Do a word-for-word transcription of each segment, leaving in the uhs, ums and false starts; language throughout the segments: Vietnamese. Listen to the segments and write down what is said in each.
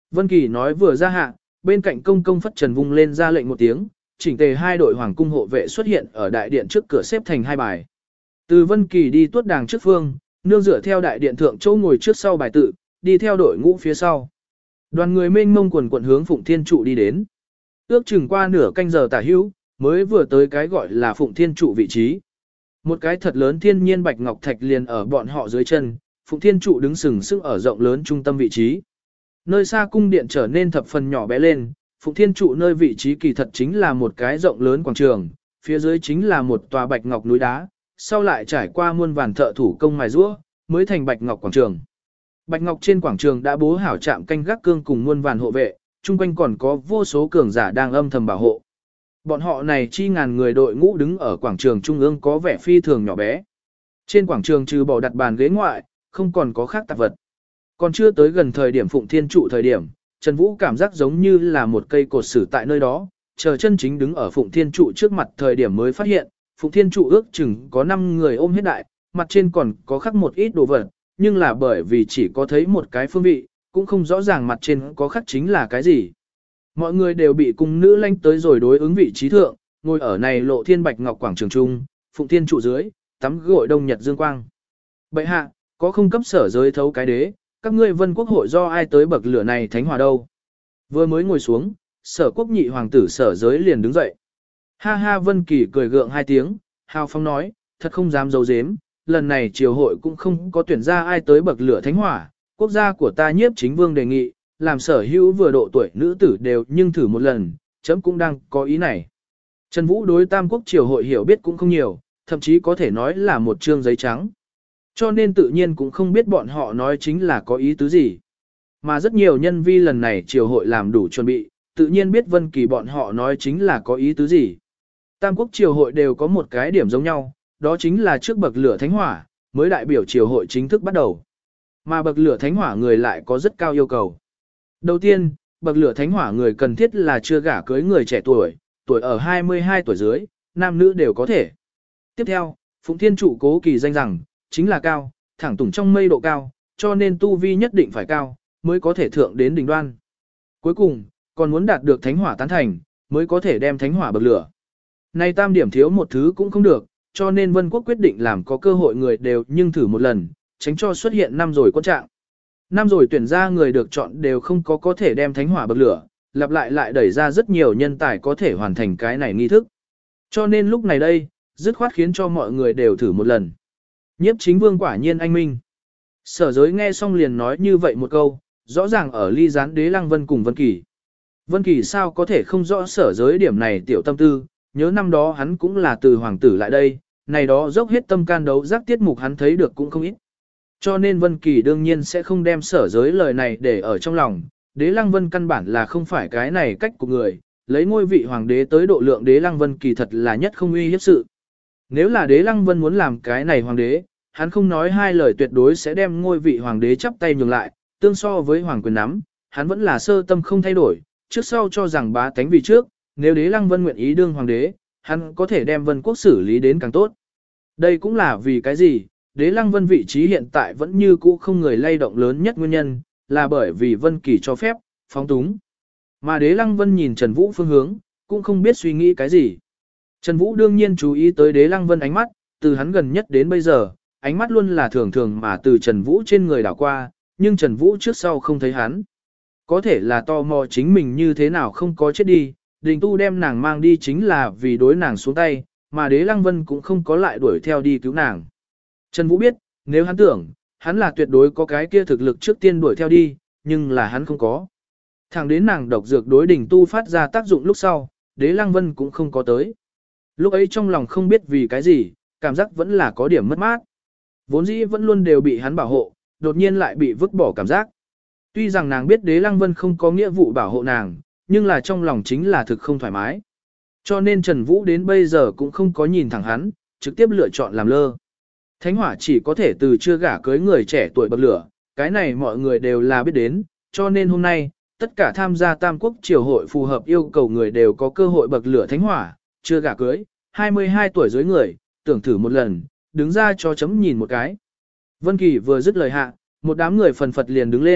Vân Kỳ nói vừa ra hạ, bên cạnh công công phất trần vung lên ra lệnh một tiếng, chỉnh tề hai đội hoàng cung hộ vệ xuất hiện ở đại điện trước cửa xếp thành hai bài. Từ Vân Kỳ đi tuốt đàng trước phương, nương dựa theo đại điện thượng chỗ ngồi trước sau bài tự, đi theo đội ngũ phía sau. Đoàn người mênh mông quần quần hướng Phụng Thiên trụ đi đến. Ước chừng qua nửa canh giờ tả hữu, mới vừa tới cái gọi là Phụng Thiên trụ vị trí. Một cái thật lớn thiên nhiên bạch ngọc thạch liền ở bọn họ dưới chân, Phụng Thiên trụ đứng sừng sững ở rộng lớn trung tâm vị trí. Nơi xa cung điện trở nên thập phần nhỏ bé lên, Phụng Thiên trụ nơi vị trí kỳ thật chính là một cái rộng lớn quảng trường, phía dưới chính là một tòa bạch ngọc núi đá, sau lại trải qua muôn vàn thợ thủ công mài rũa, mới thành bạch ngọc quảng trường. Bạch ngọc trên quảng trường đã bố hảo trạm canh gác cương cùng muôn vàn hộ vệ, chung quanh còn có vô số cường giả đang âm thầm bảo hộ. Bọn họ này chi ngàn người đội ngũ đứng ở quảng trường trung ương có vẻ phi thường nhỏ bé. Trên quảng trường trừ bỏ đặt bàn ghế ngoại, không còn có khác tạp vật. Còn chưa tới gần thời điểm Phụng Thiên trụ thời điểm, Trần Vũ cảm giác giống như là một cây cột sử tại nơi đó, chờ chân chính đứng ở Phụng Thiên trụ trước mặt thời điểm mới phát hiện, Phụng Thiên trụ ước chừng có năm người ôm hết đại, mặt trên còn có khắc một ít đồ vật, nhưng là bởi vì chỉ có thấy một cái phương vị, cũng không rõ ràng mặt trên có khắc chính là cái gì. Mọi người đều bị cung nữ lanh tới rồi đối ứng vị trí thượng, ngồi ở này lộ thiên bạch ngọc quảng trường trung, Phụng Thiên trụ dưới, tắm gội đông nhật dương quang. Bệ hạ, có không cấp sở giới thấu cái đế, các ngươi vân quốc hội do ai tới bậc lửa này thánh hòa đâu? Vừa mới ngồi xuống, sở quốc nhị hoàng tử sở giới liền đứng dậy. Ha ha, Vân Kỳ cười gượng hai tiếng, hào phóng nói, thật không dám giấu giếm, lần này triều hội cũng không có tuyển ra ai tới bậc lửa thánh hỏa, quốc gia của ta nhiếp chính vương đề nghị, làm sở hữu vừa độ tuổi nữ tử đều nhưng thử một lần, chấm cũng đang có ý này. Trần Vũ đối tam quốc triều hội hiểu biết cũng không nhiều, thậm chí có thể nói là một trương giấy trắng. Cho nên tự nhiên cũng không biết bọn họ nói chính là có ý tứ gì. Mà rất nhiều nhân vi lần này triều hội làm đủ chuẩn bị, tự nhiên biết Vân Kỳ bọn họ nói chính là có ý tứ gì. Tam quốc triều hội đều có một cái điểm giống nhau, đó chính là trước bậc lửa thánh hỏa, mới đại biểu triều hội chính thức bắt đầu. Mà bậc lửa thánh hỏa người lại có rất cao yêu cầu. Đầu tiên, bậc lửa thánh hỏa người cần thiết là chưa gả cưới người trẻ tuổi, tuổi ở hai mươi hai tuổi dưới, nam nữ đều có thể. Tiếp theo, Phụng Thiên trụ cố kỳ danh rằng, chính là cao, thẳng tùng trong mây độ cao, cho nên tu vi nhất định phải cao, mới có thể thượng đến đỉnh đoan. Cuối cùng, còn muốn đạt được thánh hỏa tán thành, mới có thể đem thánh hỏa bậc lửa. Này tam điểm thiếu một thứ cũng không được, cho nên Vân Quốc quyết định làm có cơ hội người đều nhưng thử một lần, tránh cho xuất hiện năm rồi quân trạng. Năm rồi tuyển ra người được chọn đều không có có thể đem thánh hỏa bậc lửa, lặp lại lại đẩy ra rất nhiều nhân tài có thể hoàn thành cái này nghi thức. Cho nên lúc này đây, dứt khoát khiến cho mọi người đều thử một lần. Nhiếp chính vương quả nhiên anh minh. Sở giới nghe xong liền nói như vậy một câu, rõ ràng ở ly gián đế Lăng Vân cùng Vân Kỳ. Vân Kỳ sao có thể không rõ sở giới điểm này tiểu tâm tư, nhớ năm đó hắn cũng là từ hoàng tử lại đây, này đó dốc hết tâm can đấu giác tiết mục hắn thấy được cũng không ít. Cho nên Vân Kỳ đương nhiên sẽ không đem sở giới lời này để ở trong lòng, đế Lăng Vân căn bản là không phải cái này cách của người, lấy ngôi vị hoàng đế tới độ lượng đế Lăng Vân kỳ thật là nhất không uy hiếp sự. Nếu là đế Lăng Vân muốn làm cái này hoàng đế, hắn không nói hai lời tuyệt đối sẽ đem ngôi vị hoàng đế chắp tay nhường lại, tương so với hoàng quyền nắm, hắn vẫn là sơ tâm không thay đổi, trước sau cho rằng bá tánh vì trước, nếu đế Lăng Vân nguyện ý đương hoàng đế, hắn có thể đem Vân quốc xử lý đến càng tốt. Đây cũng là vì cái gì, đế Lăng Vân vị trí hiện tại vẫn như cũ không người lay động lớn nhất nguyên nhân, là bởi vì Vân Kỳ cho phép, phóng túng. Mà đế Lăng Vân nhìn Trần Vũ phương hướng, cũng không biết suy nghĩ cái gì. Trần Vũ đương nhiên chú ý tới đế Lăng Vân ánh mắt, từ hắn gần nhất đến bây giờ, ánh mắt luôn là thường thường mà từ Trần Vũ trên người đảo qua, nhưng Trần Vũ trước sau không thấy hắn. Có thể là tò mò chính mình như thế nào không có chết đi, Đình Tu đem nàng mang đi chính là vì đối nàng xuống tay, mà đế Lăng Vân cũng không có lại đuổi theo đi cứu nàng. Trần Vũ biết, nếu hắn tưởng, hắn là tuyệt đối có cái kia thực lực trước tiên đuổi theo đi, nhưng là hắn không có. Thẳng đến nàng độc dược đối Đình Tu phát ra tác dụng lúc sau, đế Lăng Vân cũng không có tới. Lúc ấy trong lòng không biết vì cái gì, cảm giác vẫn là có điểm mất mát. Vốn dĩ vẫn luôn đều bị hắn bảo hộ, đột nhiên lại bị vứt bỏ cảm giác. Tuy rằng nàng biết đế Lăng Vân không có nghĩa vụ bảo hộ nàng, nhưng là trong lòng chính là thực không thoải mái. Cho nên Trần Vũ đến bây giờ cũng không có nhìn thẳng hắn, trực tiếp lựa chọn làm lơ. Thánh hỏa chỉ có thể từ chưa gả cưới người trẻ tuổi bậc lửa, cái này mọi người đều là biết đến, cho nên hôm nay, tất cả tham gia Tam Quốc triều hội phù hợp yêu cầu người đều có cơ hội bậc lửa thánh hỏa, chưa gả cưới, hai mươi hai tuổi dưới người, tưởng thử một lần, đứng ra cho chấm nhìn một cái. Vân Kỳ vừa dứt lời hạ, một đám người phần phật liền đứng lên,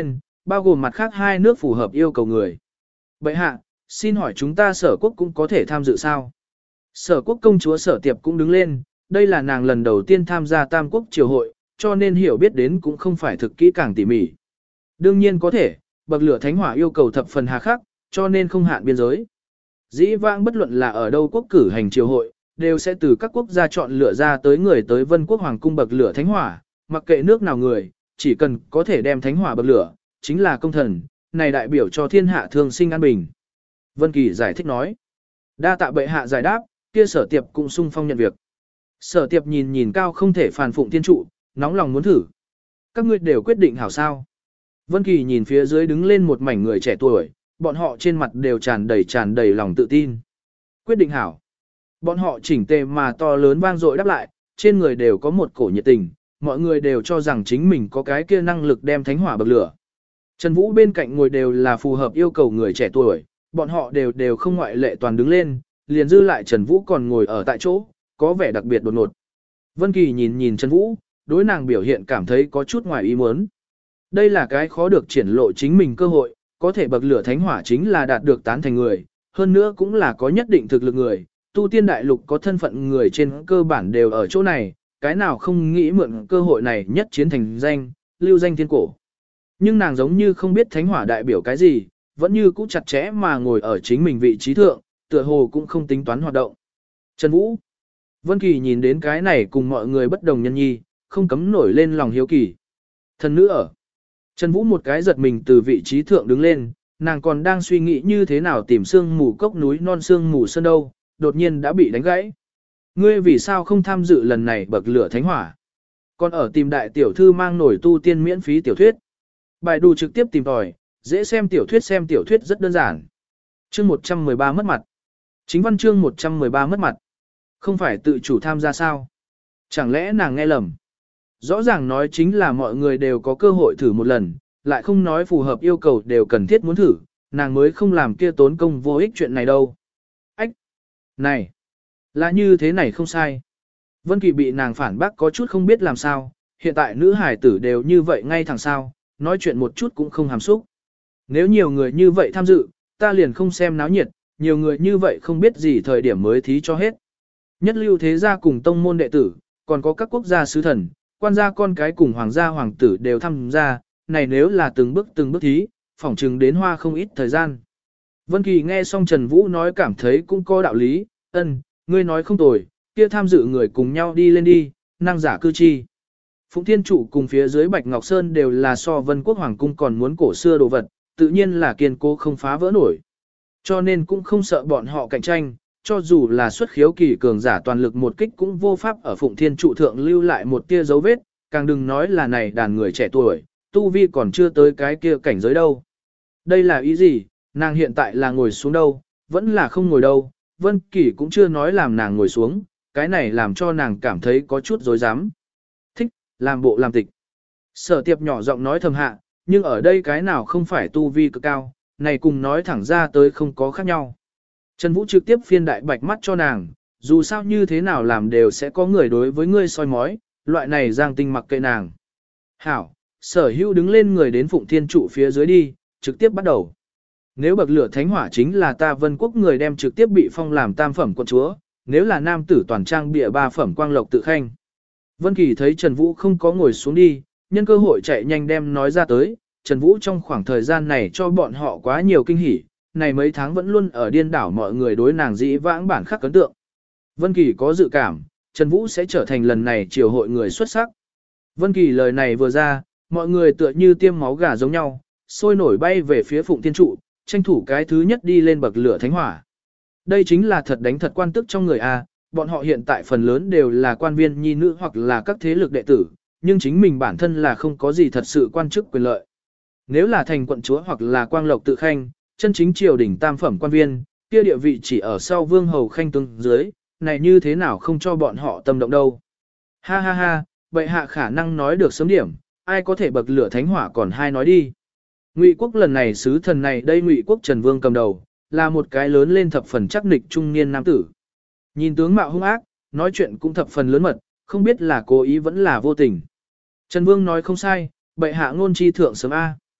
bao gồm mặt khác hai nước phù hợp yêu cầu người. Bệ hạ, xin hỏi chúng ta sở quốc cũng có thể tham dự sao? Sở quốc công chúa sở tiệp cũng đứng lên, đây là nàng lần đầu tiên tham gia tam quốc triều hội, cho nên hiểu biết đến cũng không phải thực kỹ càng tỉ mỉ. Đương nhiên có thể, bậc lửa thánh hỏa yêu cầu thập phần hà khắc, cho nên không hạn biên giới. Dĩ vãng bất luận là ở đâu quốc cử hành triều hội, đều sẽ từ các quốc gia chọn lựa ra tới người tới vân quốc hoàng cung bậc lửa thánh hỏa, mặc kệ nước nào người, chỉ cần có thể đem thánh hỏa bậc lửa, chính là công thần, này đại biểu cho thiên hạ thường sinh an bình. Vân Kỳ giải thích nói, đa tạ bệ hạ giải đáp, kia sở tiệp cũng sung phong nhận việc. Sở tiệp nhìn nhìn cao không thể phản phụng thiên trụ, nóng lòng muốn thử. Các ngươi đều quyết định hảo sao. Vân Kỳ nhìn phía dưới đứng lên một mảnh người trẻ tuổi, bọn họ trên mặt đều tràn đầy tràn đầy lòng tự tin. Quyết định hảo. Bọn họ chỉnh tề mà to lớn vang dội đáp lại, trên người đều có một cổ nhiệt tình, mọi người đều cho rằng chính mình có cái kia năng lực đem thánh hỏa bậc lửa. Trần Vũ bên cạnh ngồi đều là phù hợp yêu cầu người trẻ tuổi, bọn họ đều đều không ngoại lệ toàn đứng lên, liền dư lại Trần Vũ còn ngồi ở tại chỗ, có vẻ đặc biệt đột ngột. Vân Kỳ nhìn nhìn Trần Vũ, đối nàng biểu hiện cảm thấy có chút ngoài ý muốn. Đây là cái khó được triển lộ chính mình cơ hội, có thể bậc lửa thánh hỏa chính là đạt được tán thành người, hơn nữa cũng là có nhất định thực lực người, tu tiên đại lục có thân phận người trên cơ bản đều ở chỗ này, cái nào không nghĩ mượn cơ hội này nhất chiến thành danh, lưu danh thiên cổ. Nhưng nàng giống như không biết thánh hỏa đại biểu cái gì, vẫn như cũ chặt chẽ mà ngồi ở chính mình vị trí thượng, tựa hồ cũng không tính toán hoạt động. Trần Vũ. Vân Kỳ nhìn đến cái này cùng mọi người bất đồng nhân nhi, không cấm nổi lên lòng hiếu kỳ. Thần nữ ở. Trần Vũ một cái giật mình từ vị trí thượng đứng lên, nàng còn đang suy nghĩ như thế nào tìm xương mù cốc núi non xương mù sơn đâu, đột nhiên đã bị đánh gãy. Ngươi vì sao không tham dự lần này bậc lửa thánh hỏa? Còn ở tìm đại tiểu thư mang nổi tu tiên miễn phí tiểu thuyết. Bài đù trực tiếp tìm tòi, dễ xem tiểu thuyết xem tiểu thuyết rất đơn giản. Chương một trăm mười ba mất mặt. Chính văn chương một trăm mười ba mất mặt. Không phải tự chủ tham gia sao? Chẳng lẽ nàng nghe lầm? Rõ ràng nói chính là mọi người đều có cơ hội thử một lần, lại không nói phù hợp yêu cầu đều cần thiết muốn thử, nàng mới không làm kia tốn công vô ích chuyện này đâu. Ách! Này! Là như thế này không sai. Vân Kỳ bị nàng phản bác có chút không biết làm sao, hiện tại nữ hải tử đều như vậy ngay thẳng sao, nói chuyện một chút cũng không hàm xúc. Nếu nhiều người như vậy tham dự, ta liền không xem náo nhiệt, nhiều người như vậy không biết gì thời điểm mới thí cho hết. Nhất lưu thế gia cùng tông môn đệ tử, còn có các quốc gia sứ thần, quan gia con cái cùng hoàng gia hoàng tử đều tham gia, này nếu là từng bước từng bước thí, phỏng chừng đến hoa không ít thời gian. Vân Kỳ nghe xong Trần Vũ nói cảm thấy cũng có đạo lý, ân, ngươi nói không tồi, kia tham dự người cùng nhau đi lên đi, năng giả cư chi. Phụng Thiên Trụ cùng phía dưới Bạch Ngọc Sơn đều là so Vân Quốc Hoàng Cung còn muốn cổ xưa đồ vật, tự nhiên là kiên cố không phá vỡ nổi. Cho nên cũng không sợ bọn họ cạnh tranh, cho dù là xuất khiếu kỳ cường giả toàn lực một kích cũng vô pháp ở Phụng Thiên Trụ thượng lưu lại một tia dấu vết, càng đừng nói là này đàn người trẻ tuổi, tu vi còn chưa tới cái kia cảnh giới đâu. Đây là ý gì, nàng hiện tại là ngồi xuống đâu, vẫn là không ngồi đâu, Vân Kỳ cũng chưa nói làm nàng ngồi xuống, cái này làm cho nàng cảm thấy có chút rối rắm. Thích, làm bộ làm tịch. Sở Tiệp nhỏ giọng nói thầm hạ, nhưng ở đây cái nào không phải tu vi cực cao, này cùng nói thẳng ra tới không có khác nhau. Trần Vũ trực tiếp phiên đại bạch mắt cho nàng, dù sao như thế nào làm đều sẽ có người đối với ngươi soi mói, loại này giang tinh mặc kệ nàng. Hảo, Sở Hữu đứng lên người đến Phụng Thiên Trụ phía dưới đi, trực tiếp bắt đầu. Nếu bậc lửa thánh hỏa chính là ta Vân Quốc người đem trực tiếp bị phong làm tam phẩm quận chúa, nếu là nam tử toàn trang bịa ba phẩm quang lộc tự khanh. Vân Kỳ thấy Trần Vũ không có ngồi xuống đi, nhân cơ hội chạy nhanh đem nói ra tới, Trần Vũ trong khoảng thời gian này cho bọn họ quá nhiều kinh hỉ, này mấy tháng vẫn luôn ở điên đảo mọi người đối nàng dĩ vãng bản khắc ấn tượng. Vân Kỳ có dự cảm, Trần Vũ sẽ trở thành lần này triều hội người xuất sắc. Vân Kỳ lời này vừa ra, mọi người tựa như tiêm máu gà giống nhau, sôi nổi bay về phía Phụng Thiên Trụ, tranh thủ cái thứ nhất đi lên bậc lửa thánh hỏa. Đây chính là thật đánh thật quan tức trong người A, bọn họ hiện tại phần lớn đều là quan viên nhi nữ hoặc là các thế lực đệ tử, nhưng chính mình bản thân là không có gì thật sự quan chức quyền lợi. Nếu là thành quận chúa hoặc là quang lộc tự khanh, chân chính triều đình tam phẩm quan viên, kia địa vị chỉ ở sau vương hầu khanh tướng dưới, này như thế nào không cho bọn họ tâm động đâu. Ha ha ha, bệ hạ khả năng nói được sớm điểm, ai có thể bậc lửa thánh hỏa còn hai nói đi. Ngụy quốc lần này sứ thần này đây Ngụy quốc Trần Vương cầm đầu, là một cái lớn lên thập phần chắc nịch trung niên nam tử. Nhìn tướng mạo hung ác, nói chuyện cũng thập phần lớn mật, không biết là cố ý vẫn là vô tình. Trần Vương nói không sai, bệ hạ ngôn chi thượng sớm A.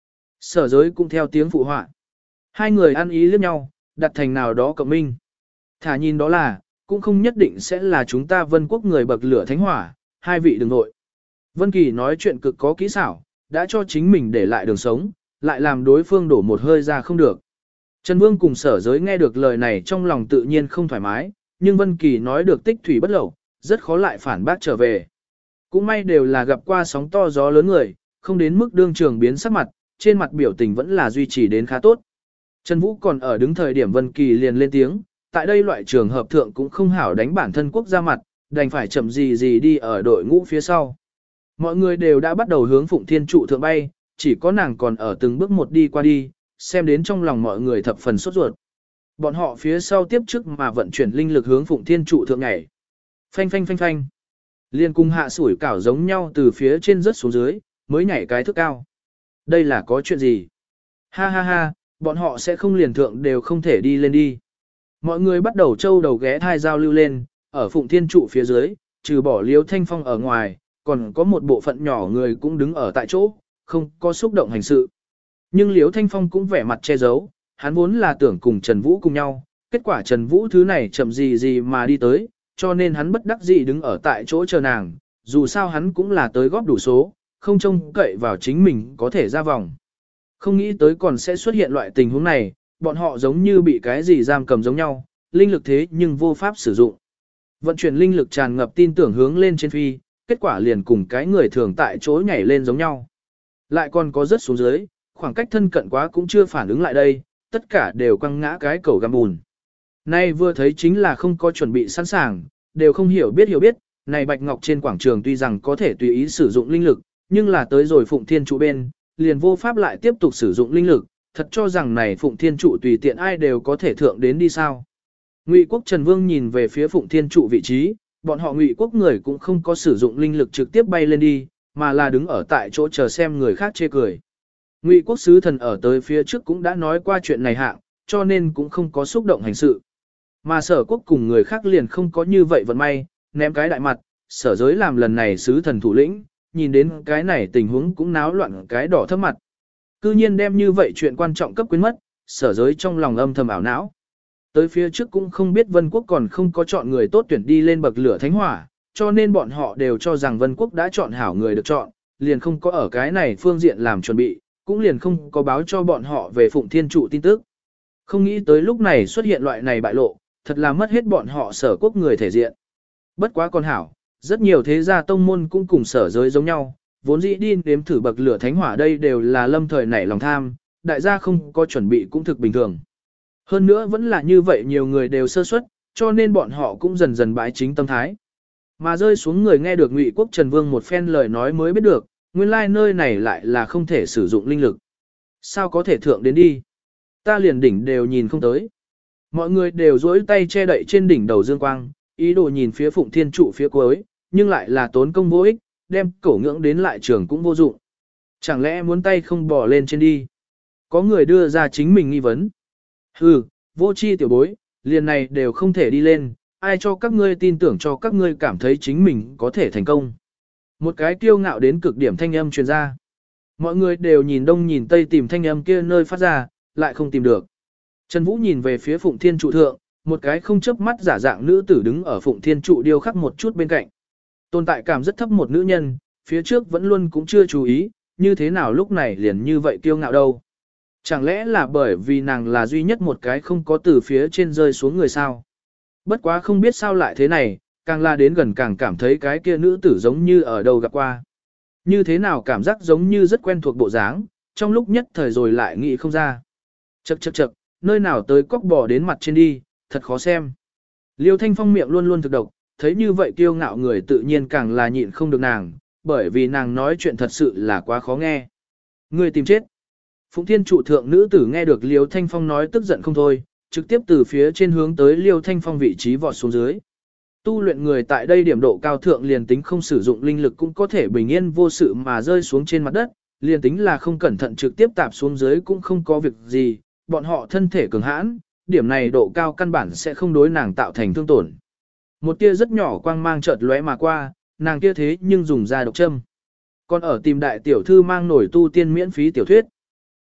Sở giới cũng theo tiếng phụ họa. Hai người ăn ý liếc nhau, đặt thành nào đó cộng minh. Thả nhìn đó là, cũng không nhất định sẽ là chúng ta vân quốc người bậc lửa thánh hỏa, hai vị đừng nội. Vân Kỳ nói chuyện cực có kỹ xảo, đã cho chính mình để lại đường sống, lại làm đối phương đổ một hơi ra không được. Trần Vương cùng sở giới nghe được lời này trong lòng tự nhiên không thoải mái, nhưng Vân Kỳ nói được tích thủy bất lậu, rất khó lại phản bác trở về. Cũng may đều là gặp qua sóng to gió lớn người, không đến mức đương trường biến sắc mặt, trên mặt biểu tình vẫn là duy trì đến khá tốt. Trần Vũ còn ở đứng thời điểm Vân Kỳ liền lên tiếng, tại đây loại trường hợp thượng cũng không hảo đánh bản thân quốc gia mặt, đành phải chậm gì gì đi ở đội ngũ phía sau. Mọi người đều đã bắt đầu hướng Phụng Thiên trụ thượng bay, chỉ có nàng còn ở từng bước một đi qua đi, xem đến trong lòng mọi người thập phần sốt ruột. Bọn họ phía sau tiếp trước mà vận chuyển linh lực hướng Phụng Thiên trụ thượng nhảy. Phanh phanh phanh phanh. Liên cung hạ sủi cảo giống nhau từ phía trên rớt xuống dưới, mới nhảy cái thước cao. Đây là có chuyện gì? Ha ha ha, bọn họ sẽ không liền thượng đều không thể đi lên đi. Mọi người bắt đầu trâu đầu ghé thai giao lưu lên, ở Phụng Thiên trụ phía dưới, trừ bỏ Liêu Thanh Phong ở ngoài, còn có một bộ phận nhỏ người cũng đứng ở tại chỗ, không có xúc động hành sự. Nhưng Liêu Thanh Phong cũng vẻ mặt che giấu, hắn vốn là tưởng cùng Trần Vũ cùng nhau, kết quả Trần Vũ thứ này chậm gì gì mà đi tới, cho nên hắn bất đắc dĩ đứng ở tại chỗ chờ nàng, dù sao hắn cũng là tới góp đủ số, không trông cậy vào chính mình có thể ra vòng. Không nghĩ tới còn sẽ xuất hiện loại tình huống này, bọn họ giống như bị cái gì giam cầm giống nhau, linh lực thế nhưng vô pháp sử dụng. Vận chuyển linh lực tràn ngập tin tưởng hướng lên trên phi, kết quả liền cùng cái người thường tại chỗ nhảy lên giống nhau. Lại còn có rất xuống dưới, khoảng cách thân cận quá cũng chưa phản ứng lại đây, tất cả đều quăng ngã cái cầu găm bùn. Nay vừa thấy chính là không có chuẩn bị sẵn sàng, đều không hiểu biết hiểu biết, này Bạch Ngọc trên quảng trường tuy rằng có thể tùy ý sử dụng linh lực, nhưng là tới rồi Phụng Thiên trụ bên, liền vô pháp lại tiếp tục sử dụng linh lực, thật cho rằng này Phụng Thiên trụ tùy tiện ai đều có thể thượng đến đi sao. Ngụy Quốc Trần Vương nhìn về phía Phụng Thiên trụ vị trí, bọn họ Ngụy Quốc người cũng không có sử dụng linh lực trực tiếp bay lên đi, mà là đứng ở tại chỗ chờ xem người khác chê cười. Ngụy Quốc sứ thần ở tới phía trước cũng đã nói qua chuyện này hạng, cho nên cũng không có xúc động hành sự. Mà sở quốc cùng người khác liền không có như vậy vận may, ném cái đại mặt, sở giới làm lần này sứ thần thủ lĩnh, nhìn đến cái này tình huống cũng náo loạn cái đỏ thấp mặt. Cư nhiên đem như vậy chuyện quan trọng cấp quên mất, sở giới trong lòng âm thầm ảo não. Tới phía trước cũng không biết Vân Quốc còn không có chọn người tốt tuyển đi lên bậc lửa thánh hỏa, cho nên bọn họ đều cho rằng Vân Quốc đã chọn hảo người được chọn, liền không có ở cái này phương diện làm chuẩn bị, cũng liền không có báo cho bọn họ về Phụng Thiên trụ tin tức. Không nghĩ tới lúc này xuất hiện loại này bại lộ, thật là mất hết bọn họ sở quốc người thể diện. Bất quá con hảo, rất nhiều thế gia tông môn cũng cùng sở giới giống nhau, vốn dĩ đi nếm thử bậc lửa thánh hỏa đây đều là lâm thời nảy lòng tham, đại gia không có chuẩn bị cũng thực bình thường. Hơn nữa vẫn là như vậy nhiều người đều sơ suất, cho nên bọn họ cũng dần dần bãi chính tâm thái. Mà rơi xuống người nghe được Ngụy Quốc Trần Vương một phen lời nói mới biết được, nguyên lai nơi này lại là không thể sử dụng linh lực. Sao có thể thượng đến đi? Ta liền đỉnh đều nhìn không tới. Mọi người đều duỗi tay che đậy trên đỉnh đầu dương quang, ý đồ nhìn phía Phụng Thiên trụ phía cuối, nhưng lại là tốn công vô ích, đem cổ ngưỡng đến lại trường cũng vô dụng. Chẳng lẽ muốn tay không bỏ lên trên đi? Có người đưa ra chính mình nghi vấn. Hừ, vô chi tiểu bối, liền này đều không thể đi lên, ai cho các ngươi tin tưởng cho các ngươi cảm thấy chính mình có thể thành công. Một cái kiêu ngạo đến cực điểm thanh âm truyền ra. Mọi người đều nhìn đông nhìn tây tìm thanh âm kia nơi phát ra, lại không tìm được. Trần Vũ nhìn về phía Phụng Thiên trụ thượng, một cái không chớp mắt giả dạng nữ tử đứng ở Phụng Thiên trụ điêu khắc một chút bên cạnh. Tồn tại cảm rất thấp một nữ nhân, phía trước vẫn luôn cũng chưa chú ý, như thế nào lúc này liền như vậy kiêu ngạo đâu. Chẳng lẽ là bởi vì nàng là duy nhất một cái không có từ phía trên rơi xuống người sao? Bất quá không biết sao lại thế này, càng la đến gần càng cảm thấy cái kia nữ tử giống như ở đâu gặp qua. Như thế nào cảm giác giống như rất quen thuộc bộ dáng, trong lúc nhất thời rồi lại nghĩ không ra. Chậc chậc chậc, nơi nào tới cóc bò đến mặt trên đi, thật khó xem. Liêu Thanh Phong miệng luôn luôn thực độc, thấy như vậy kiêu ngạo người tự nhiên càng là nhịn không được nàng, bởi vì nàng nói chuyện thật sự là quá khó nghe. Người tìm chết. Phụng Thiên trụ thượng nữ tử nghe được Liêu Thanh Phong nói tức giận không thôi, trực tiếp từ phía trên hướng tới Liêu Thanh Phong vị trí vọt xuống dưới. Tu luyện người tại đây điểm độ cao thượng liền tính không sử dụng linh lực cũng có thể bình yên vô sự mà rơi xuống trên mặt đất, liền tính là không cẩn thận trực tiếp tạp xuống dưới cũng không có việc gì, bọn họ thân thể cường hãn, điểm này độ cao căn bản sẽ không đối nàng tạo thành thương tổn. Một tia rất nhỏ quang mang chợt lóe mà qua, nàng kia thế nhưng dùng ra độc châm. Còn ở tìm đại tiểu thư mang nổi tu tiên miễn phí tiểu thuyết.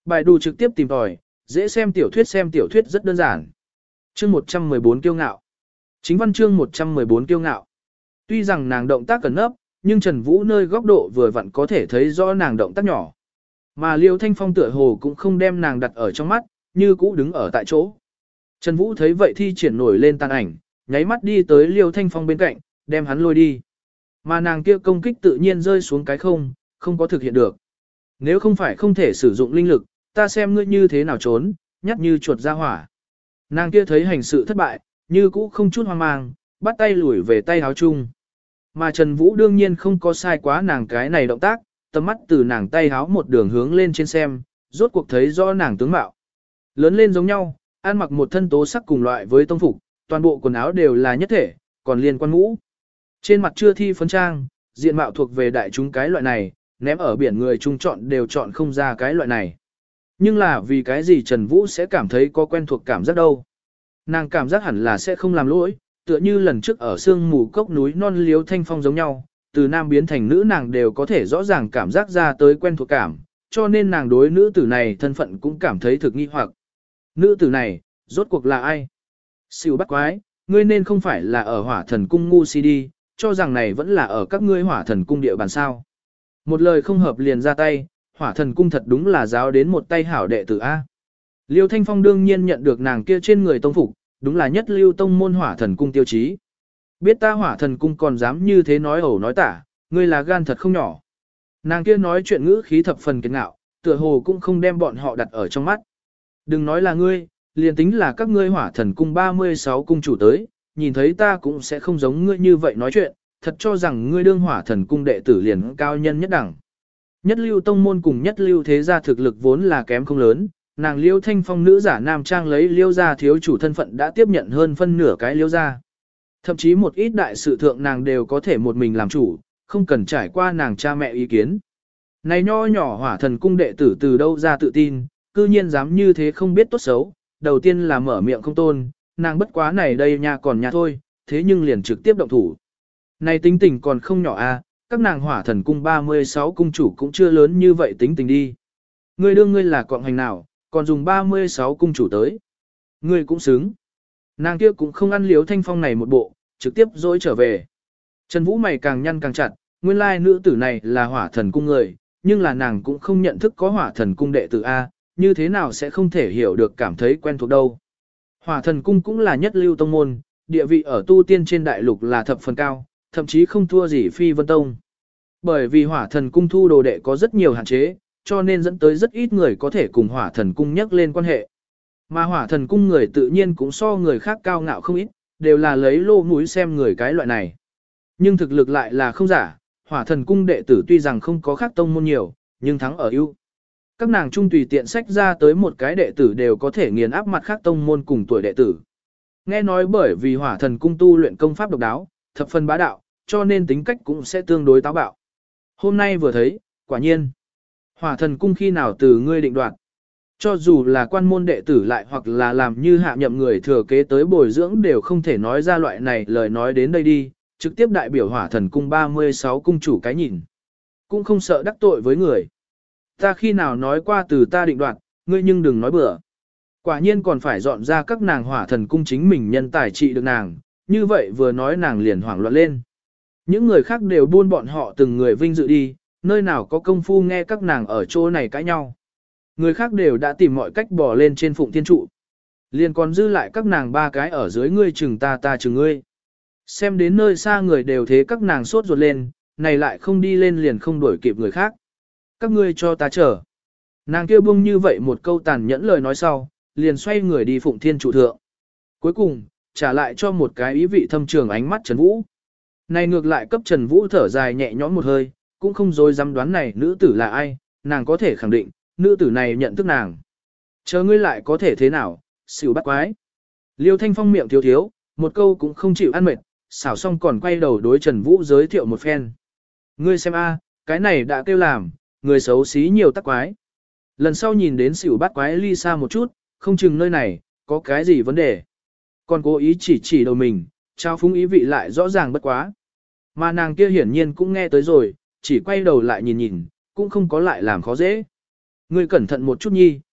Bài đủ trực tiếp tìm tòi, dễ xem tiểu thuyết xem tiểu thuyết rất đơn giản. Chương một trăm mười bốn kiêu ngạo. Chính văn chương một trăm mười bốn kiêu ngạo. Tuy rằng nàng động tác cẩn nấp, nhưng Trần Vũ nơi góc độ vừa vặn có thể thấy rõ nàng động tác nhỏ. Mà Liêu Thanh Phong tựa hồ cũng không đem nàng đặt ở trong mắt, như cũ đứng ở tại chỗ. Trần Vũ thấy vậy thi triển nổi lên tàn ảnh, nháy mắt đi tới Liêu Thanh Phong bên cạnh, đem hắn lôi đi. Mà nàng kia công kích tự nhiên rơi xuống cái không, không có thực hiện được. Nếu không phải không thể sử dụng linh lực, ta xem ngươi như thế nào trốn, nhắt như chuột ra hỏa. Nàng kia thấy hành sự thất bại, như cũ không chút hoang mang, bắt tay lùi về tay háo chung. Mà Trần Vũ đương nhiên không có sai quá nàng cái này động tác, tầm mắt từ nàng tay háo một đường hướng lên trên xem, rốt cuộc thấy rõ nàng tướng mạo. Lớn lên giống nhau, ăn mặc một thân tố sắc cùng loại với tông phục, toàn bộ quần áo đều là nhất thể, còn liên quan mũ. Trên mặt chưa thi phấn trang, diện mạo thuộc về đại chúng cái loại này, ném ở biển người chung chọn đều chọn không ra cái loại này. Nhưng là vì cái gì Trần Vũ sẽ cảm thấy có quen thuộc cảm giác đâu. Nàng cảm giác hẳn là sẽ không làm lỗi, tựa như lần trước ở sương mù cốc núi non Liêu Thanh Phong giống nhau, từ nam biến thành nữ nàng đều có thể rõ ràng cảm giác ra tới quen thuộc cảm, cho nên nàng đối nữ tử này thân phận cũng cảm thấy thực nghi hoặc. Nữ tử này, rốt cuộc là ai? Siêu bắt quái, ngươi nên không phải là ở hỏa thần cung ngu si đi, cho rằng này vẫn là ở các ngươi hỏa thần cung địa bàn sao. Một lời không hợp liền ra tay, hỏa thần cung thật đúng là giáo đến một tay hảo đệ tử A. Liêu Thanh Phong đương nhiên nhận được nàng kia trên người tông phục, đúng là nhất lưu tông môn hỏa thần cung tiêu chí. Biết ta hỏa thần cung còn dám như thế nói ẩu nói tả, ngươi là gan thật không nhỏ. Nàng kia nói chuyện ngữ khí thập phần kiệt ngạo, tựa hồ cũng không đem bọn họ đặt ở trong mắt. Đừng nói là ngươi, liền tính là các ngươi hỏa thần cung ba mươi sáu cung chủ tới, nhìn thấy ta cũng sẽ không giống ngươi như vậy nói chuyện, thật cho rằng ngươi đương hỏa thần cung đệ tử liền cao nhân nhất đẳng. Nhất lưu tông môn cùng nhất lưu thế gia thực lực vốn là kém không lớn, nàng Liêu Thanh Phong nữ giả nam trang lấy Liêu gia thiếu chủ thân phận đã tiếp nhận hơn phân nửa cái Liêu gia. Thậm chí một ít đại sự thượng nàng đều có thể một mình làm chủ, không cần trải qua nàng cha mẹ ý kiến. Này nho nhỏ hỏa thần cung đệ tử từ đâu ra tự tin, cư nhiên dám như thế không biết tốt xấu, đầu tiên là mở miệng không tôn, nàng bất quá này đây nha còn nha thôi, thế nhưng liền trực tiếp động thủ. Này tính tình còn không nhỏ a, các nàng hỏa thần cung ba mươi sáu cung chủ cũng chưa lớn như vậy tính tình đi. Ngươi đương ngươi là quạng hành nào, còn dùng ba mươi sáu cung chủ tới. Ngươi cũng xứng. Nàng kia cũng không ăn Liêu Thanh Phong này một bộ, trực tiếp dối trở về. Trần Vũ mày càng nhăn càng chặt, nguyên lai nữ tử này là hỏa thần cung người, nhưng là nàng cũng không nhận thức có hỏa thần cung đệ tử A, như thế nào sẽ không thể hiểu được cảm thấy quen thuộc đâu. Hỏa thần cung cũng là nhất lưu tông môn, địa vị ở tu tiên trên đại lục là thập phần cao, thậm chí không thua gì Phi Vân Tông. Bởi vì hỏa thần cung thu đồ đệ có rất nhiều hạn chế, cho nên dẫn tới rất ít người có thể cùng hỏa thần cung nhắc lên quan hệ. Mà hỏa thần cung người tự nhiên cũng so người khác cao ngạo không ít, đều là lấy lô mũi xem người cái loại này. Nhưng thực lực lại là không giả, hỏa thần cung đệ tử tuy rằng không có khác tông môn nhiều, nhưng thắng ở ưu. Các nàng trung tùy tiện sách ra tới một cái đệ tử đều có thể nghiền áp mặt khác tông môn cùng tuổi đệ tử. Nghe nói bởi vì hỏa thần cung tu luyện công pháp độc đáo, thập phần bá đạo, cho nên tính cách cũng sẽ tương đối táo bạo. Hôm nay vừa thấy, quả nhiên, hỏa thần cung khi nào từ ngươi định đoạt. Cho dù là quan môn đệ tử lại hoặc là làm như hạ nhậm người thừa kế tới bồi dưỡng đều không thể nói ra loại này lời nói đến đây đi, trực tiếp đại biểu hỏa thần cung ba mươi sáu cung chủ cái nhìn. Cũng không sợ đắc tội với người. Ta khi nào nói qua từ ta định đoạt, ngươi nhưng đừng nói bừa. Quả nhiên còn phải dọn ra các nàng hỏa thần cung chính mình nhân tài trị được nàng, như vậy vừa nói nàng liền hoảng loạn lên. Những người khác đều buôn bọn họ từng người vinh dự đi, nơi nào có công phu nghe các nàng ở chỗ này cãi nhau. Người khác đều đã tìm mọi cách bò lên trên phụng thiên trụ. Liền còn dư lại các nàng ba cái ở dưới ngươi chừng ta ta chừng ngươi. Xem đến nơi xa người đều thế các nàng sốt ruột lên, này lại không đi lên liền không đuổi kịp người khác. Các ngươi cho ta chờ. Nàng kêu bung như vậy một câu tàn nhẫn lời nói sau, liền xoay người đi phụng thiên trụ thượng. Cuối cùng, trả lại cho một cái ý vị thâm trường ánh mắt Trần Vũ. Này ngược lại cấp Trần Vũ thở dài nhẹ nhõm một hơi, cũng không dối dám đoán này nữ tử là ai, nàng có thể khẳng định, nữ tử này nhận thức nàng. Chờ ngươi lại có thể thế nào, xỉu bắt quái. Liêu Thanh Phong miệng thiếu thiếu, một câu cũng không chịu ăn mệt, xảo xong còn quay đầu đối Trần Vũ giới thiệu một phen. Ngươi xem a, cái này đã kêu làm, người xấu xí nhiều tắc quái. Lần sau nhìn đến xỉu bắt quái ly xa một chút, không chừng nơi này, có cái gì vấn đề. Còn cố ý chỉ chỉ đầu mình, trao phúng ý vị lại rõ ràng bất quá. Mà nàng kia hiển nhiên cũng nghe tới rồi, chỉ quay đầu lại nhìn nhìn, cũng không có lại làm khó dễ. Ngươi cẩn thận một chút nhi,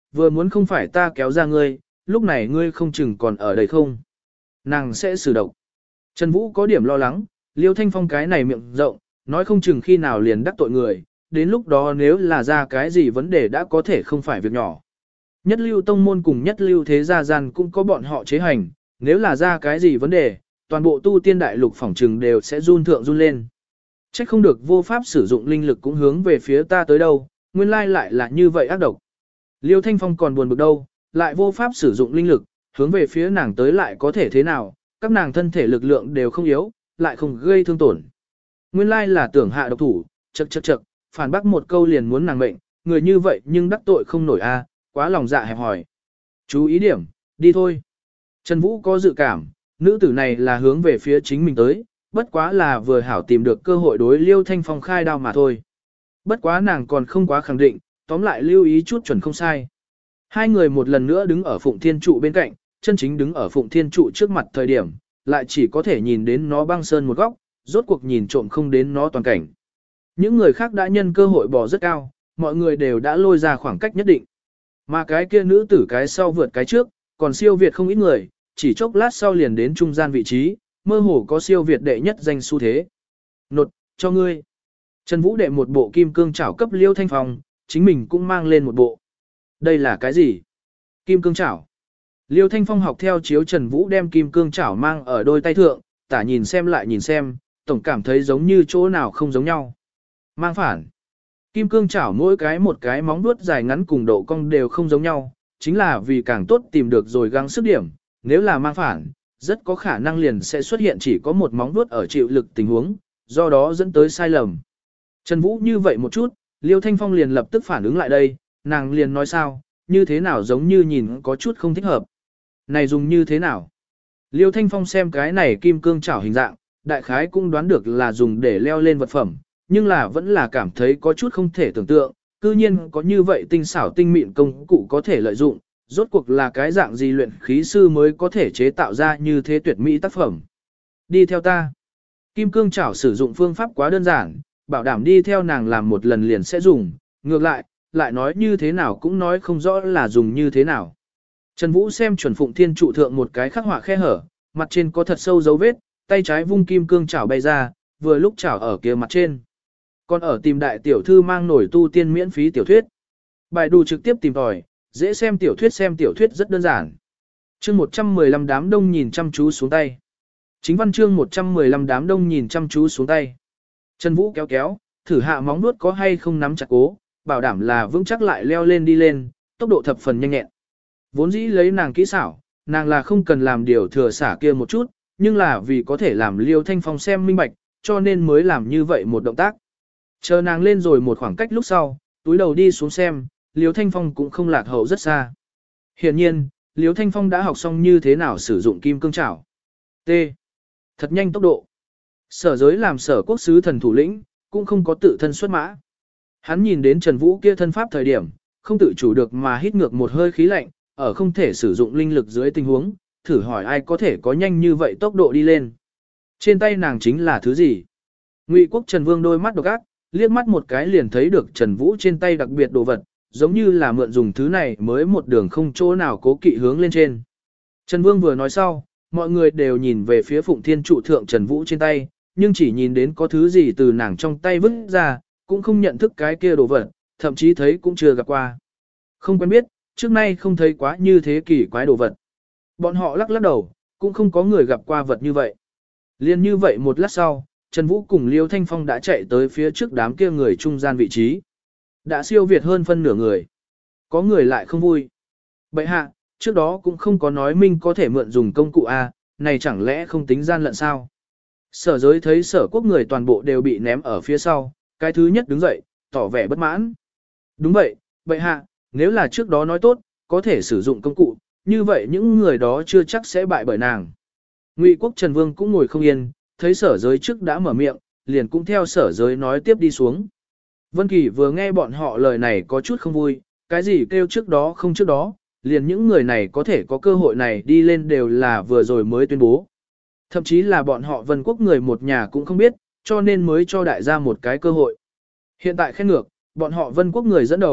vừa muốn không phải ta kéo ra ngươi, lúc này ngươi không chừng còn ở đây không. Nàng sẽ xử độc. Trần Vũ có điểm lo lắng, Liêu Thanh Phong cái này miệng rộng, nói không chừng khi nào liền đắc tội người, đến lúc đó nếu là ra cái gì vấn đề đã có thể không phải việc nhỏ. Nhất lưu tông môn cùng nhất lưu thế gia gian cũng có bọn họ chế hành, nếu là ra cái gì vấn đề, toàn bộ tu tiên đại lục phỏng trừng đều sẽ run thượng run lên. Trách không được vô pháp sử dụng linh lực cũng hướng về phía ta tới đâu, nguyên lai lại là như vậy ác độc. Liêu Thanh Phong còn buồn bực đâu, lại vô pháp sử dụng linh lực, hướng về phía nàng tới lại có thể thế nào, các nàng thân thể lực lượng đều không yếu, lại không gây thương tổn. Nguyên lai là tưởng hạ độc thủ, chậc chậc chậc, phản bác một câu liền muốn nàng mệnh, người như vậy nhưng đắc tội không nổi a, quá lòng dạ hẹp hòi. Chú ý điểm, đi thôi. Trần Vũ có dự cảm, nữ tử này là hướng về phía chính mình tới, bất quá là vừa hảo tìm được cơ hội đối Liêu Thanh Phong khai đao mà thôi. Bất quá nàng còn không quá khẳng định, tóm lại lưu ý chút chuẩn không sai. Hai người một lần nữa đứng ở Phụng Thiên Trụ bên cạnh, chân chính đứng ở Phụng Thiên Trụ trước mặt thời điểm, lại chỉ có thể nhìn đến nó băng sơn một góc, rốt cuộc nhìn trộm không đến nó toàn cảnh. Những người khác đã nhân cơ hội bò rất cao, mọi người đều đã lôi ra khoảng cách nhất định. Mà cái kia nữ tử cái sau vượt cái trước, còn siêu việt không ít người, chỉ chốc lát sau liền đến trung gian vị trí, mơ hồ có siêu việt đệ nhất danh xu thế. Nột, cho ngươi. Trần Vũ đệ một bộ kim cương chảo cấp Liêu Thanh Phong, chính mình cũng mang lên một bộ. Đây là cái gì? Kim cương chảo. Liêu Thanh Phong học theo chiếu Trần Vũ đem kim cương chảo mang ở đôi tay thượng, tả nhìn xem lại nhìn xem, tổng cảm thấy giống như chỗ nào không giống nhau. Mang phản. Kim cương chảo mỗi cái một cái móng vuốt dài ngắn cùng độ cong đều không giống nhau, chính là vì càng tốt tìm được rồi gắng sức điểm, nếu là mang phản, rất có khả năng liền sẽ xuất hiện chỉ có một móng vuốt ở chịu lực tình huống, do đó dẫn tới sai lầm. Trần Vũ như vậy một chút, Liêu Thanh Phong liền lập tức phản ứng lại đây, nàng liền nói sao, như thế nào giống như nhìn có chút không thích hợp. Này dùng như thế nào? Liêu Thanh Phong xem cái này kim cương chảo hình dạng, đại khái cũng đoán được là dùng để leo lên vật phẩm, nhưng là vẫn là cảm thấy có chút không thể tưởng tượng, cư nhiên có như vậy tinh xảo tinh mịn công cụ có thể lợi dụng, rốt cuộc là cái dạng gì luyện khí sư mới có thể chế tạo ra như thế tuyệt mỹ tác phẩm. Đi theo ta. Kim cương chảo sử dụng phương pháp quá đơn giản, bảo đảm đi theo nàng làm một lần liền sẽ dùng, ngược lại, lại nói như thế nào cũng nói không rõ là dùng như thế nào. Trần Vũ xem chuẩn Phụng Thiên Trụ thượng một cái khắc họa khe hở, mặt trên có thật sâu dấu vết, tay trái vung kim cương chảo bay ra, vừa lúc chảo ở kia mặt trên. Còn ở tìm đại tiểu thư mang nổi tu tiên miễn phí tiểu thuyết. Bài đủ trực tiếp tìm tòi, dễ xem tiểu thuyết xem tiểu thuyết rất đơn giản. Chương một trăm mười lăm đám đông nhìn chăm chú xuống tay. Chính văn chương một trăm mười lăm đám đông nhìn chăm chú xuống tay. Trần Vũ kéo kéo, thử hạ móng nuốt có hay không nắm chặt cố, bảo đảm là vững chắc lại leo lên đi lên, tốc độ thập phần nhanh nhẹn. Vốn dĩ lấy nàng kỹ xảo, nàng là không cần làm điều thừa xả kia một chút, nhưng là vì có thể làm Liêu Thanh Phong xem minh bạch, cho nên mới làm như vậy một động tác. Chờ nàng lên rồi một khoảng cách lúc sau, túi đầu đi xuống xem, Liêu Thanh Phong cũng không lạc hậu rất xa. Hiển nhiên, Liêu Thanh Phong đã học xong như thế nào sử dụng kim cương chảo. T. Thật nhanh tốc độ. Sở giới làm sở quốc sứ thần thủ lĩnh, cũng không có tự thân xuất mã. Hắn nhìn đến Trần Vũ kia thân pháp thời điểm, không tự chủ được mà hít ngược một hơi khí lạnh, ở không thể sử dụng linh lực dưới tình huống, thử hỏi ai có thể có nhanh như vậy tốc độ đi lên. Trên tay nàng chính là thứ gì? Ngụy Quốc Trần Vương đôi mắt độc ác, liếc mắt một cái liền thấy được Trần Vũ trên tay đặc biệt đồ vật, giống như là mượn dùng thứ này mới một đường không chỗ nào cố kỵ hướng lên trên. Trần Vương vừa nói sau, mọi người đều nhìn về phía Phụng Thiên Trụ thượng Trần Vũ trên tay, nhưng chỉ nhìn đến có thứ gì từ nàng trong tay vứt ra, cũng không nhận thức cái kia đồ vật, thậm chí thấy cũng chưa gặp qua. Không quen biết, trước nay không thấy quá như thế kỳ quái đồ vật. Bọn họ lắc lắc đầu, cũng không có người gặp qua vật như vậy. Liên như vậy một lát sau, Trần Vũ cùng Liêu Thanh Phong đã chạy tới phía trước đám kia người trung gian vị trí. Đã siêu việt hơn phân nửa người. Có người lại không vui. Bậy hạ, trước đó cũng không có nói minh có thể mượn dùng công cụ A, này chẳng lẽ không tính gian lận sao? Sở giới thấy sở quốc người toàn bộ đều bị ném ở phía sau, cái thứ nhất đứng dậy, tỏ vẻ bất mãn. Đúng vậy, bậy hạ, nếu là trước đó nói tốt, có thể sử dụng công cụ, như vậy những người đó chưa chắc sẽ bại bởi nàng. Ngụy Quốc Trần Vương cũng ngồi không yên, thấy sở giới trước đã mở miệng, liền cũng theo sở giới nói tiếp đi xuống. Vân Kỳ vừa nghe bọn họ lời này có chút không vui, cái gì kêu trước đó không trước đó, liền những người này có thể có cơ hội này đi lên đều là vừa rồi mới tuyên bố. Thậm chí là bọn họ Vân Quốc người một nhà cũng không biết, cho nên mới cho đại gia một cái cơ hội. Hiện tại khen ngược, bọn họ Vân Quốc người dẫn đầu,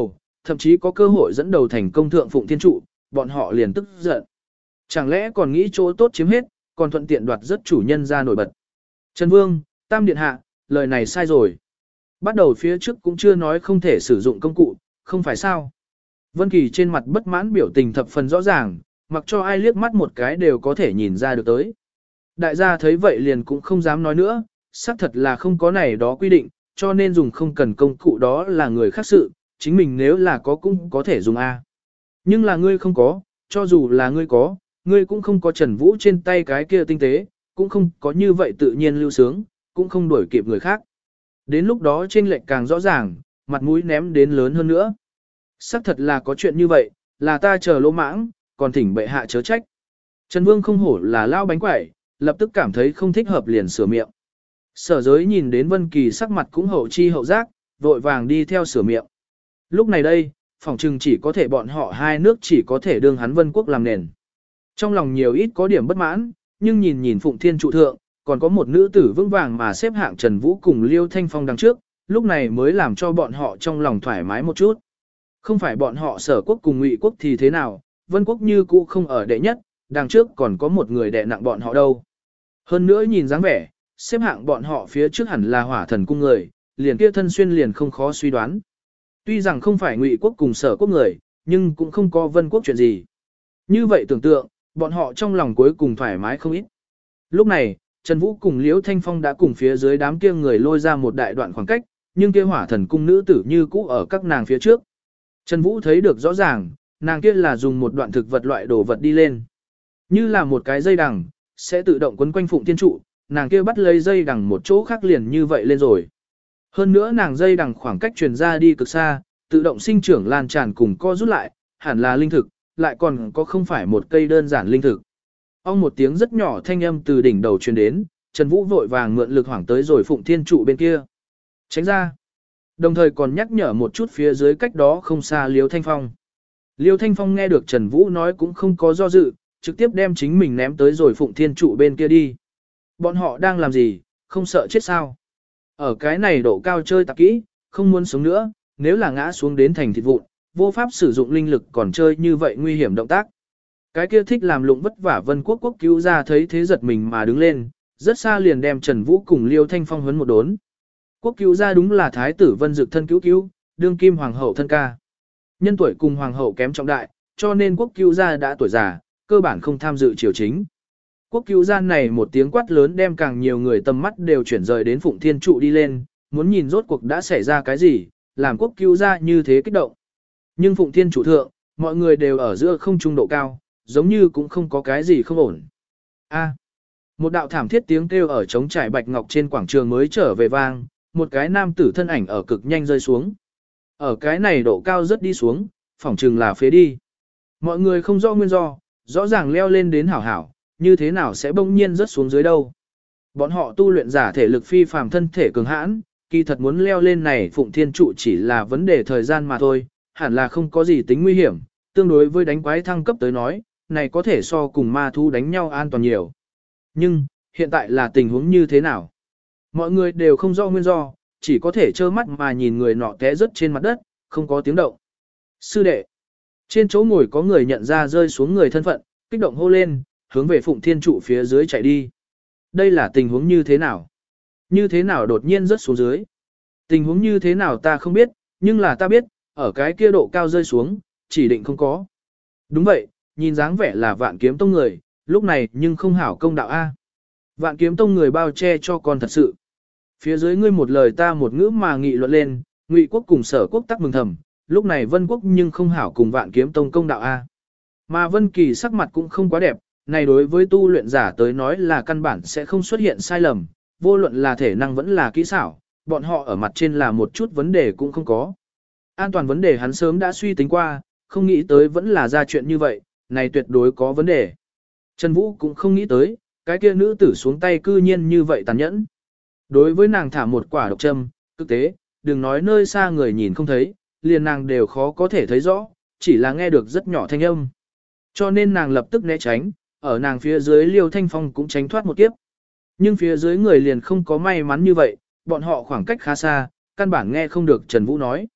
thậm chí có cơ hội dẫn đầu thành công thượng phụng thiên trụ, bọn họ liền tức giận. Chẳng lẽ còn nghĩ chỗ tốt chiếm hết, còn thuận tiện đoạt rất chủ nhân ra nổi bật. Trần Vương, Tam Điện Hạ, lời này sai rồi. Bắt đầu phía trước cũng chưa nói không thể sử dụng công cụ, không phải sao. Vân Kỳ trên mặt bất mãn biểu tình thập phần rõ ràng, mặc cho ai liếc mắt một cái đều có thể nhìn ra được tới. Đại gia thấy vậy liền cũng không dám nói nữa, xác thật là không có này đó quy định, cho nên dùng không cần công cụ đó là người khác sự, chính mình nếu là có cũng có thể dùng A. Nhưng là ngươi không có, cho dù là ngươi có, ngươi cũng không có Trần Vũ trên tay cái kia tinh tế, cũng không có như vậy tự nhiên lưu sướng, cũng không đuổi kịp người khác. Đến lúc đó chênh lệch càng rõ ràng, mặt mũi ném đến lớn hơn nữa. Xác thật là có chuyện như vậy, là ta chờ lỗ mãng, còn thỉnh bệ hạ chớ trách. Trần Vương không hổ là lao bánh quẩy, lập tức cảm thấy không thích hợp liền sửa miệng. Sở giới nhìn đến Vân Kỳ sắc mặt cũng hậu chi hậu giác, vội vàng đi theo sửa miệng. Lúc này đây, phỏng chừng chỉ có thể bọn họ hai nước chỉ có thể đương hắn Vân Quốc làm nền. Trong lòng nhiều ít có điểm bất mãn, nhưng nhìn nhìn Phụng Thiên trụ thượng, còn có một nữ tử vững vàng mà xếp hạng Trần Vũ cùng Liêu Thanh Phong đằng trước, lúc này mới làm cho bọn họ trong lòng thoải mái một chút. Không phải bọn họ Sở Quốc cùng Ngụy Quốc thì thế nào, Vân Quốc như cũ không ở đệ nhất, đằng trước còn có một người đệ nặng bọn họ đâu. Hơn nữa nhìn dáng vẻ, xếp hạng bọn họ phía trước hẳn là Hỏa Thần cung người, liền kia thân xuyên liền không khó suy đoán. Tuy rằng không phải Ngụy Quốc cùng Sở Quốc người, nhưng cũng không có Vân Quốc chuyện gì. Như vậy tưởng tượng, bọn họ trong lòng cuối cùng thoải mái không ít. Lúc này, Trần Vũ cùng Liễu Thanh Phong đã cùng phía dưới đám kia người lôi ra một đại đoạn khoảng cách, nhưng kia Hỏa Thần cung nữ tử như cũ ở các nàng phía trước. Trần Vũ thấy được rõ ràng, nàng kia là dùng một đoạn thực vật loại đồ vật đi lên. Như là một cái dây đằng, sẽ tự động quấn quanh Phụng Thiên trụ, nàng kia bắt lấy dây đằng một chỗ khác liền như vậy lên rồi. Hơn nữa nàng dây đằng khoảng cách truyền ra đi cực xa, tự động sinh trưởng lan tràn cùng co rút lại, hẳn là linh thực, lại còn có không phải một cây đơn giản linh thực. Ông một tiếng rất nhỏ thanh âm từ đỉnh đầu truyền đến, Trần Vũ vội vàng mượn lực hoảng tới rồi Phụng Thiên trụ bên kia. Tránh ra. Đồng thời còn nhắc nhở một chút phía dưới cách đó không xa Liêu Thanh Phong. Liêu Thanh Phong nghe được Trần Vũ nói cũng không có do dự, trực tiếp đem chính mình ném tới rồi Phụng Thiên trụ bên kia đi. Bọn họ đang làm gì, không sợ chết sao? Ở cái này độ cao chơi tạp kỹ, không muốn sống nữa, nếu là ngã xuống đến thành thịt vụn, vô pháp sử dụng linh lực còn chơi như vậy nguy hiểm động tác. Cái kia thích làm lụng vất vả Vân Quốc quốc cứu ra thấy thế giật mình mà đứng lên, rất xa liền đem Trần Vũ cùng Liêu Thanh Phong huấn một đốn. Quốc cứu ra đúng là thái tử Vân Dực thân cứu cứu, đương kim hoàng hậu thân ca. Nhân tuổi cùng hoàng hậu kém trọng đại, cho nên quốc cứu gia đã tuổi già, cơ bản không tham dự triều chính. Quốc cứu gia này một tiếng quát lớn đem càng nhiều người tầm mắt đều chuyển rời đến Phụng Thiên trụ đi lên, muốn nhìn rốt cuộc đã xảy ra cái gì, làm quốc cứu gia như thế kích động. Nhưng Phụng Thiên trụ thượng, mọi người đều ở giữa không trung độ cao, giống như cũng không có cái gì không ổn. A. Một đạo thảm thiết tiếng kêu ở trống trải bạch ngọc trên quảng trường mới trở về vang, một cái nam tử thân ảnh ở cực nhanh rơi xuống. Ở cái này độ cao rất đi xuống, phỏng chừng là phế đi. Mọi người không rõ nguyên do, rõ ràng leo lên đến hảo hảo, như thế nào sẽ bỗng nhiên rớt xuống dưới đâu. Bọn họ tu luyện giả thể lực phi phàm thân thể cường hãn, kỳ thật muốn leo lên này Phụng Thiên trụ chỉ là vấn đề thời gian mà thôi, hẳn là không có gì tính nguy hiểm, tương đối với đánh quái thăng cấp tới nói, này có thể so cùng ma thú đánh nhau an toàn nhiều. Nhưng, hiện tại là tình huống như thế nào? Mọi người đều không rõ nguyên do, chỉ có thể trơ mắt mà nhìn người nọ té rớt trên mặt đất, không có tiếng động. Sư đệ, trên chỗ ngồi có người nhận ra rơi xuống người thân phận, kích động hô lên, hướng về Phụng Thiên trụ phía dưới chạy đi. Đây là tình huống như thế nào? Như thế nào đột nhiên rớt xuống dưới? Tình huống như thế nào ta không biết, nhưng là ta biết, ở cái kia độ cao rơi xuống, chỉ định không có. Đúng vậy, nhìn dáng vẻ là Vạn Kiếm Tông người, lúc này nhưng không hảo công đạo A. Vạn Kiếm Tông người bao che cho con thật sự. Phía dưới ngươi một lời ta một ngữ mà nghị luận lên, Ngụy quốc cùng Sở quốc tắc mừng thầm, lúc này Vân quốc nhưng không hảo cùng Vạn Kiếm Tông công đạo A. Mà Vân Kỳ sắc mặt cũng không quá đẹp, này đối với tu luyện giả tới nói là căn bản sẽ không xuất hiện sai lầm, vô luận là thể năng vẫn là kỹ xảo, bọn họ ở mặt trên là một chút vấn đề cũng không có. An toàn vấn đề hắn sớm đã suy tính qua, không nghĩ tới vẫn là ra chuyện như vậy, này tuyệt đối có vấn đề. Trần Vũ cũng không nghĩ tới, cái kia nữ tử xuống tay cư nhiên như vậy tàn nhẫn. Đối với nàng thả một quả độc châm, thực tế, đừng nói nơi xa người nhìn không thấy, liền nàng đều khó có thể thấy rõ, chỉ là nghe được rất nhỏ thanh âm. Cho nên nàng lập tức né tránh, ở nàng phía dưới Liêu Thanh Phong cũng tránh thoát một kiếp. Nhưng phía dưới người liền không có may mắn như vậy, bọn họ khoảng cách khá xa, căn bản nghe không được Trần Vũ nói.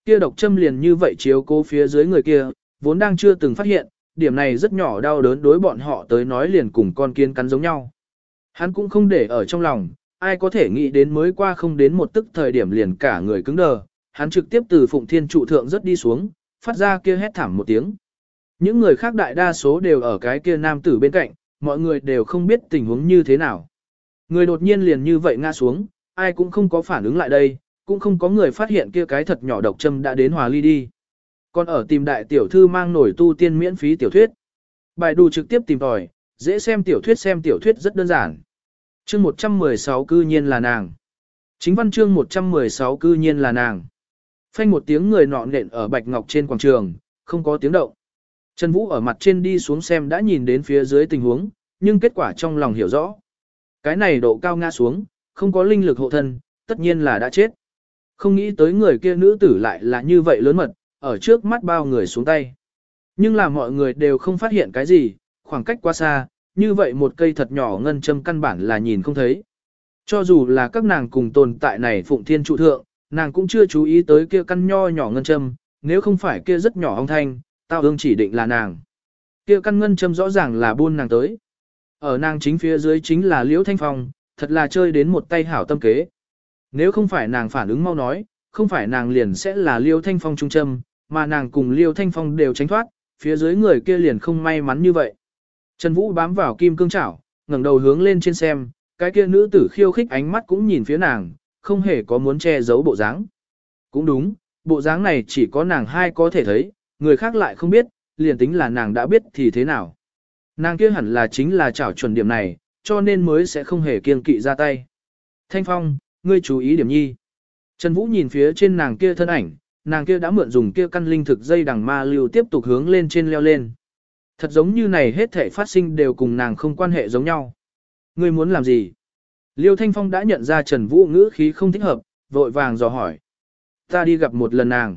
Kia độc châm liền như vậy chiếu cố phía dưới người kia, vốn đang chưa từng phát hiện, điểm này rất nhỏ đau đớn đối bọn họ tới nói liền cùng con kiến cắn giống nhau. Hắn cũng không để ở trong lòng, ai có thể nghĩ đến mới qua không đến một tức thời điểm liền cả người cứng đờ, hắn trực tiếp từ Phụng Thiên trụ thượng rất đi xuống, phát ra kia hét thảm một tiếng. Những người khác đại đa số đều ở cái kia nam tử bên cạnh, mọi người đều không biết tình huống như thế nào. Người đột nhiên liền như vậy ngã xuống, ai cũng không có phản ứng lại đây, cũng không có người phát hiện kia cái thật nhỏ độc châm đã đến hòa ly đi. Còn ở tìm đại tiểu thư mang nổi tu tiên miễn phí tiểu thuyết. Bài đù trực tiếp tìm tòi, dễ xem tiểu thuyết xem tiểu thuyết rất đơn giản. Chương một trăm mười sáu cư nhiên là nàng. Chính văn chương một trăm mười sáu cư nhiên là nàng. Phanh một tiếng người nọ nện ở bạch ngọc trên quảng trường, không có tiếng động. Trần Vũ ở mặt trên đi xuống xem đã nhìn đến phía dưới tình huống, nhưng kết quả trong lòng hiểu rõ. Cái này độ cao ngã xuống, không có linh lực hộ thân, tất nhiên là đã chết. Không nghĩ tới người kia nữ tử lại là như vậy lớn mật, ở trước mắt bao người xuống tay. Nhưng là mọi người đều không phát hiện cái gì, khoảng cách quá xa, như vậy một cây thật nhỏ ngân châm căn bản là nhìn không thấy. Cho dù là các nàng cùng tồn tại này Phụng Thiên trụ thượng, nàng cũng chưa chú ý tới kia căn nho nhỏ ngân châm, nếu không phải kia rất nhỏ ong thanh, tao ương chỉ định là nàng. Kia căn ngân châm rõ ràng là buôn nàng tới. Ở nàng chính phía dưới chính là Liễu Thanh Phong, thật là chơi đến một tay hảo tâm kế. Nếu không phải nàng phản ứng mau nói, không phải nàng liền sẽ là Liễu Thanh Phong trung châm, mà nàng cùng Liễu Thanh Phong đều tránh thoát, phía dưới người kia liền không may mắn như vậy. Trần Vũ bám vào kim cương chảo, ngẩng đầu hướng lên trên xem, cái kia nữ tử khiêu khích ánh mắt cũng nhìn phía nàng, không hề có muốn che giấu bộ dáng. Cũng đúng, bộ dáng này chỉ có nàng hai có thể thấy, người khác lại không biết, liền tính là nàng đã biết thì thế nào. Nàng kia hẳn là chính là chảo chuẩn điểm này, cho nên mới sẽ không hề kiêng kỵ ra tay. Thanh Phong, ngươi chú ý điểm nhi. Trần Vũ nhìn phía trên nàng kia thân ảnh, nàng kia đã mượn dùng kia căn linh thực dây đằng ma lưu tiếp tục hướng lên trên leo lên. Thật giống như này hết thể phát sinh đều cùng nàng không quan hệ giống nhau. Ngươi muốn làm gì? Liêu Thanh Phong đã nhận ra Trần Vũ ngữ khí không thích hợp, vội vàng dò hỏi. Ta đi gặp một lần nàng.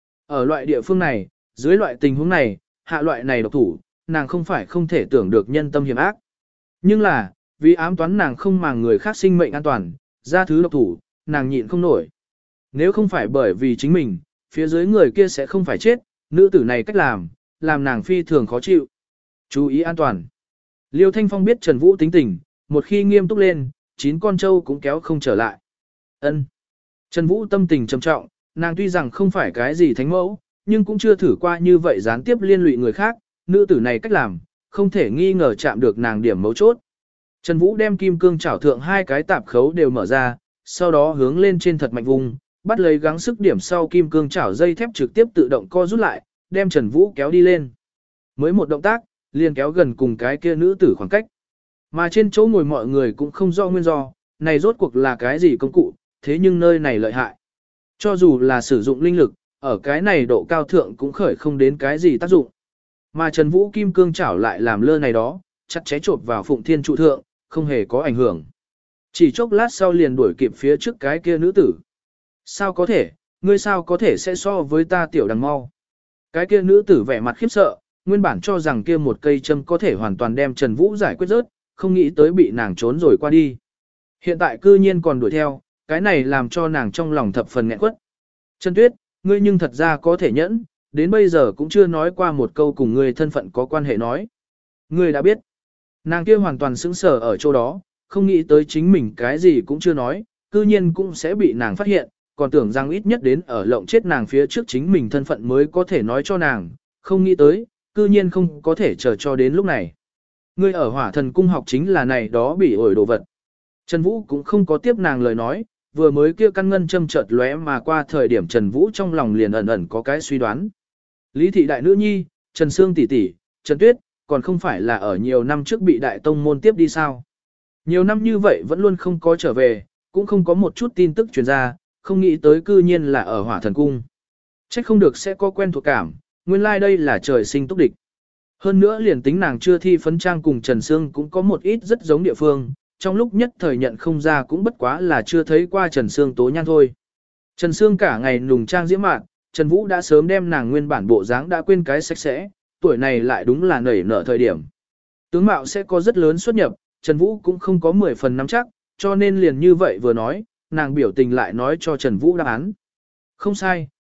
Ở loại địa phương này, dưới loại tình huống này, hạ loại này độc thủ, nàng không phải không thể tưởng được nhân tâm hiểm ác. Nhưng là, vì ám toán nàng không màng người khác sinh mệnh an toàn, ra thứ độc thủ, nàng nhịn không nổi. Nếu không phải bởi vì chính mình, phía dưới người kia sẽ không phải chết, nữ tử này cách làm, làm nàng phi thường khó chịu. Chú ý an toàn. Liêu Thanh Phong biết Trần Vũ tính tình, một khi nghiêm túc lên, chín con trâu cũng kéo không trở lại. Ân. Trần Vũ tâm tình trầm trọng, nàng tuy rằng không phải cái gì thánh mẫu, nhưng cũng chưa thử qua như vậy gián tiếp liên lụy người khác, nữ tử này cách làm, không thể nghi ngờ chạm được nàng điểm mấu chốt. Trần Vũ đem kim cương chảo thượng hai cái tạp khấu đều mở ra, sau đó hướng lên trên thật mạnh vùng, bắt lấy gắng sức điểm sau kim cương chảo dây thép trực tiếp tự động co rút lại, đem Trần Vũ kéo đi lên. Mới một động tác, liền kéo gần cùng cái kia nữ tử khoảng cách. Mà trên chỗ ngồi mọi người cũng không rõ nguyên do, này rốt cuộc là cái gì công cụ, thế nhưng nơi này lợi hại. Cho dù là sử dụng linh lực, ở cái này độ cao thượng cũng khởi không đến cái gì tác dụng. Mà Trần Vũ kim cương chảo lại làm lơ này đó, chặt chẽ chộp vào Phụng Thiên trụ thượng, không hề có ảnh hưởng. Chỉ chốc lát sau liền đuổi kịp phía trước cái kia nữ tử. Sao có thể, ngươi sao có thể sẽ so với ta tiểu đằng mau. Cái kia nữ tử vẻ mặt khiếp sợ, nguyên bản cho rằng kia một cây châm có thể hoàn toàn đem Trần Vũ giải quyết rớt, không nghĩ tới bị nàng trốn rồi qua đi. Hiện tại cư nhiên còn đuổi theo, cái này làm cho nàng trong lòng thập phần nghẹn quất. Trần Tuyết, ngươi nhưng thật ra có thể nhẫn, đến bây giờ cũng chưa nói qua một câu cùng ngươi thân phận có quan hệ nói. Ngươi đã biết. Nàng kia hoàn toàn sững sờ ở chỗ đó, không nghĩ tới chính mình cái gì cũng chưa nói, cư nhiên cũng sẽ bị nàng phát hiện, còn tưởng rằng ít nhất đến ở lộng chết nàng phía trước chính mình thân phận mới có thể nói cho nàng, không nghĩ tới, cư nhiên không có thể chờ cho đến lúc này. Ngươi ở Hỏa Thần cung học chính là này đó bị ổi đồ vật. Trần Vũ cũng không có tiếp nàng lời nói, vừa mới kia căn ngân châm chợt lóe mà qua thời điểm Trần Vũ trong lòng liền ẩn ẩn có cái suy đoán. Lý thị đại nữ nhi, Trần Sương tỷ tỷ, Trần Tuyết, còn không phải là ở nhiều năm trước bị đại tông môn tiếp đi sao? Nhiều năm như vậy vẫn luôn không có trở về, cũng không có một chút tin tức truyền ra, không nghĩ tới cư nhiên là ở Hỏa Thần cung. Chắc không được sẽ có quen thuộc cảm, nguyên lai like đây là trời sinh túc địch. Hơn nữa liền tính nàng chưa thi phấn trang cùng Trần Sương cũng có một ít rất giống địa phương, trong lúc nhất thời nhận không ra cũng bất quá là chưa thấy qua Trần Sương tố nhan thôi. Trần Sương cả ngày nùng trang diễm mạn, Trần Vũ đã sớm đem nàng nguyên bản bộ dáng đã quên cái sạch sẽ, tuổi này lại đúng là nảy nở thời điểm. Tướng mạo sẽ có rất lớn xuất nhập, Trần Vũ cũng không có mười phần nắm chắc, cho nên liền như vậy vừa nói, nàng biểu tình lại nói cho Trần Vũ đáp án. Không sai,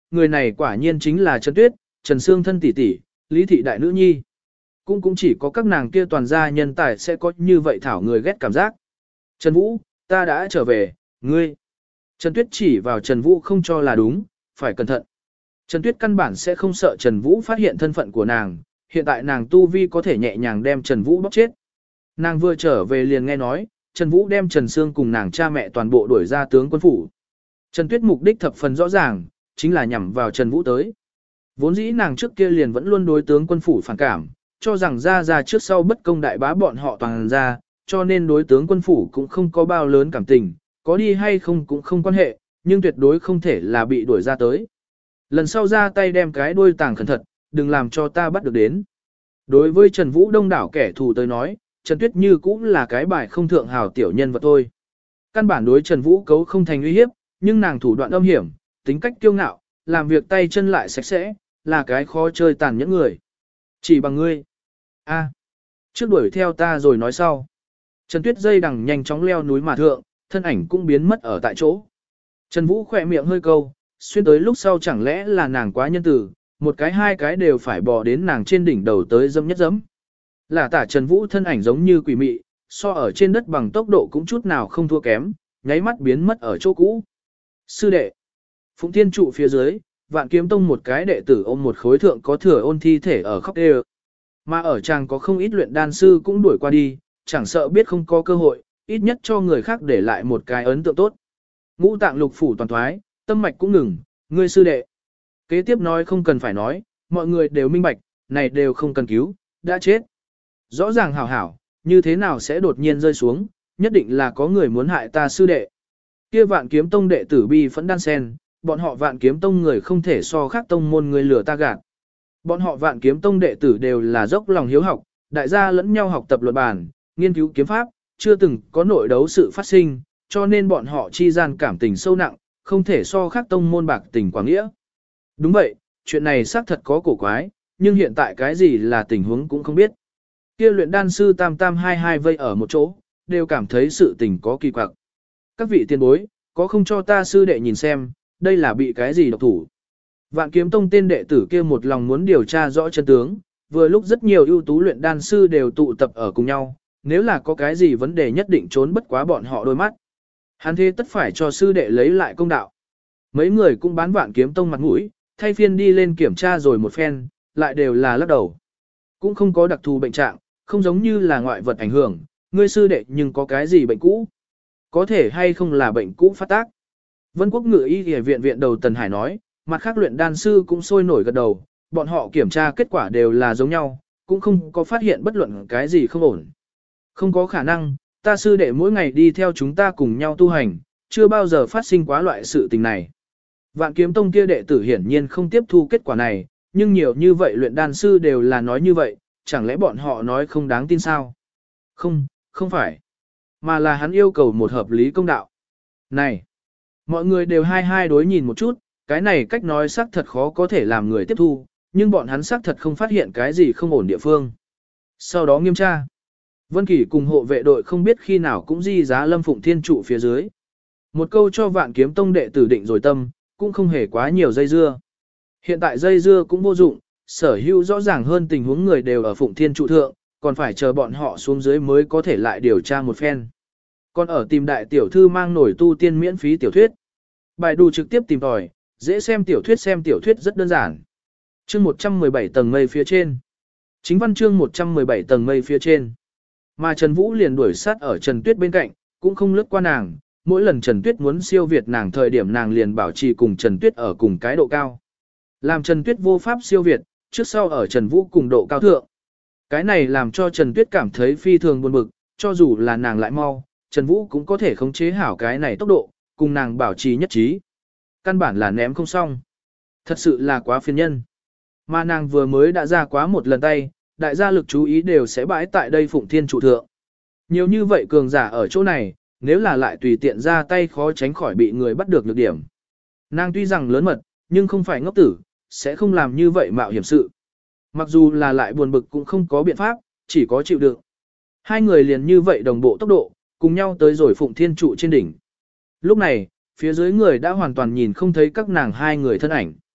người này quả nhiên chính là Trần Tuyết, Trần Sương thân tỷ tỷ, Lý thị đại nữ nhi. Cũng cũng chỉ có các nàng kia toàn gia nhân tài sẽ có như vậy thảo người ghét cảm giác. Trần Vũ, ta đã trở về, ngươi. Trần Tuyết chỉ vào Trần Vũ không cho là đúng, phải cẩn thận. Trần Tuyết căn bản sẽ không sợ Trần Vũ phát hiện thân phận của nàng, hiện tại nàng tu vi có thể nhẹ nhàng đem Trần Vũ bóc chết. Nàng vừa trở về liền nghe nói, Trần Vũ đem Trần Sương cùng nàng cha mẹ toàn bộ đuổi ra tướng quân phủ. Trần Tuyết mục đích thập phần rõ ràng, chính là nhằm vào Trần Vũ tới. Vốn dĩ nàng trước kia liền vẫn luôn đối tướng quân phủ phản cảm, cho rằng ra ra trước sau bất công đại bá bọn họ toàn ra, cho nên đối tướng quân phủ cũng không có bao lớn cảm tình, có đi hay không cũng không quan hệ, nhưng tuyệt đối không thể là bị đuổi ra tới. Lần sau ra tay đem cái đuôi tàng cẩn thận, đừng làm cho ta bắt được đến. Đối với Trần Vũ đông đảo kẻ thù tới nói, Trần Tuyết Như cũng là cái bài không thượng hào tiểu nhân vật thôi. Căn bản đối Trần Vũ cấu không thành uy hiếp, nhưng nàng thủ đoạn âm hiểm, tính cách kiêu ngạo, làm việc tay chân lại sạch sẽ, là cái khó chơi tàn nhẫn người. Chỉ bằng ngươi. A, trước đuổi theo ta rồi nói sau. Trần Tuyết dây đằng nhanh chóng leo núi mà thượng, thân ảnh cũng biến mất ở tại chỗ. Trần Vũ khỏe miệng hơi câu, xuyên tới lúc sau chẳng lẽ là nàng quá nhân tử, một cái hai cái đều phải bò đến nàng trên đỉnh đầu tới dâm nhất dẫm. Là tả Trần Vũ thân ảnh giống như quỷ mị, so ở trên đất bằng tốc độ cũng chút nào không thua kém, nháy mắt biến mất ở chỗ cũ. Sư đệ, Phụng Thiên trụ phía dưới, Vạn Kiếm Tông một cái đệ tử ôm một khối thượng có thừa ôn thi thể ở khóc đê. Mà ở chàng có không ít luyện đan sư cũng đuổi qua đi, chẳng sợ biết không có cơ hội, ít nhất cho người khác để lại một cái ấn tượng tốt. Ngũ tạng lục phủ toàn thoái, tâm mạch cũng ngừng, ngươi sư đệ. Kế tiếp nói không cần phải nói, mọi người đều minh bạch, này đều không cần cứu, đã chết. Rõ ràng hảo hảo, như thế nào sẽ đột nhiên rơi xuống, nhất định là có người muốn hại ta sư đệ. Kia Vạn Kiếm Tông đệ tử bi phẫn đan sen, bọn họ Vạn Kiếm Tông người không thể so khác tông môn người lừa ta gạt. Bọn họ Vạn Kiếm Tông đệ tử đều là dốc lòng hiếu học, đại gia lẫn nhau học tập luật bản, nghiên cứu kiếm pháp, chưa từng có nội đấu sự phát sinh, cho nên bọn họ chi gian cảm tình sâu nặng, không thể so khác tông môn bạc tình quảng nghĩa. Đúng vậy, chuyện này xác thật có cổ quái, nhưng hiện tại cái gì là tình huống cũng không biết. Kia luyện đan sư tam tam hai hai vây ở một chỗ, đều cảm thấy sự tình có kỳ quặc. Các vị tiền bối, có không cho ta sư đệ nhìn xem, đây là bị cái gì độc thủ. Vạn Kiếm Tông tên đệ tử kia một lòng muốn điều tra rõ chân tướng, vừa lúc rất nhiều ưu tú luyện đan sư đều tụ tập ở cùng nhau, nếu là có cái gì vấn đề nhất định trốn bất quá bọn họ đôi mắt. Hắn thế tất phải cho sư đệ lấy lại công đạo. Mấy người cũng bán Vạn Kiếm Tông mặt mũi, thay phiên đi lên kiểm tra rồi một phen, lại đều là lắc đầu. Cũng không có đặc thù bệnh trạng, không giống như là ngoại vật ảnh hưởng, ngươi sư đệ nhưng có cái gì bệnh cũ. Có thể hay không là bệnh cũ phát tác. Vân Quốc Ngự Y Y viện viện đầu Tần Hải nói, mặt khác luyện đan sư cũng sôi nổi gật đầu, bọn họ kiểm tra kết quả đều là giống nhau, cũng không có phát hiện bất luận cái gì không ổn. Không có khả năng, ta sư đệ mỗi ngày đi theo chúng ta cùng nhau tu hành, chưa bao giờ phát sinh quá loại sự tình này. Vạn Kiếm Tông kia đệ tử hiển nhiên không tiếp thu kết quả này, nhưng nhiều như vậy luyện đan sư đều là nói như vậy, chẳng lẽ bọn họ nói không đáng tin sao? Không, không phải. Mà là hắn yêu cầu một hợp lý công đạo. Này, mọi người đều hai hai đối nhìn một chút, cái này cách nói xác thật khó có thể làm người tiếp thu, nhưng bọn hắn xác thật không phát hiện cái gì không ổn địa phương. Sau đó nghiêm tra. Vân Kỳ cùng hộ vệ đội không biết khi nào cũng di giá Lâm Phụng Thiên trụ phía dưới. Một câu cho Vạn Kiếm Tông đệ tử định rồi tâm, cũng không hề quá nhiều dây dưa. Hiện tại dây dưa cũng vô dụng, sở hữu rõ ràng hơn tình huống người đều ở Phụng Thiên trụ thượng, còn phải chờ bọn họ xuống dưới mới có thể lại điều tra một phen. Còn ở tìm đại tiểu thư mang nổi tu tiên miễn phí tiểu thuyết. Bài đù trực tiếp tìm tòi, dễ xem tiểu thuyết xem tiểu thuyết rất đơn giản. Chương một trăm mười bảy tầng mây phía trên. Chính văn chương một trăm mười bảy tầng mây phía trên. Mà Trần Vũ liền đuổi sát ở Trần Tuyết bên cạnh, cũng không lướt qua nàng, mỗi lần Trần Tuyết muốn siêu việt nàng thời điểm nàng liền bảo trì cùng Trần Tuyết ở cùng cái độ cao. Làm Trần Tuyết vô pháp siêu việt, trước sau ở Trần Vũ cùng độ cao thượng. Cái này làm cho Trần Tuyết cảm thấy phi thường buồn bực, cho dù là nàng lại mau, Trần Vũ cũng có thể khống chế hảo cái này tốc độ, cùng nàng bảo trì nhất trí. Căn bản là ném không xong. Thật sự là quá phiền nhân. Mà nàng vừa mới đã ra quá một lần tay, đại gia lực chú ý đều sẽ bãi tại đây Phụng Thiên trụ thượng. Nhiều như vậy cường giả ở chỗ này, nếu là lại tùy tiện ra tay khó tránh khỏi bị người bắt được nhược điểm. Nàng tuy rằng lớn mật, nhưng không phải ngốc tử, sẽ không làm như vậy mạo hiểm sự. Mặc dù là lại buồn bực cũng không có biện pháp, chỉ có chịu đựng. Hai người liền như vậy đồng bộ tốc độ, cùng nhau tới rồi Phụng Thiên trụ trên đỉnh. Lúc này, phía dưới người đã hoàn toàn nhìn không thấy các nàng hai người thân ảnh.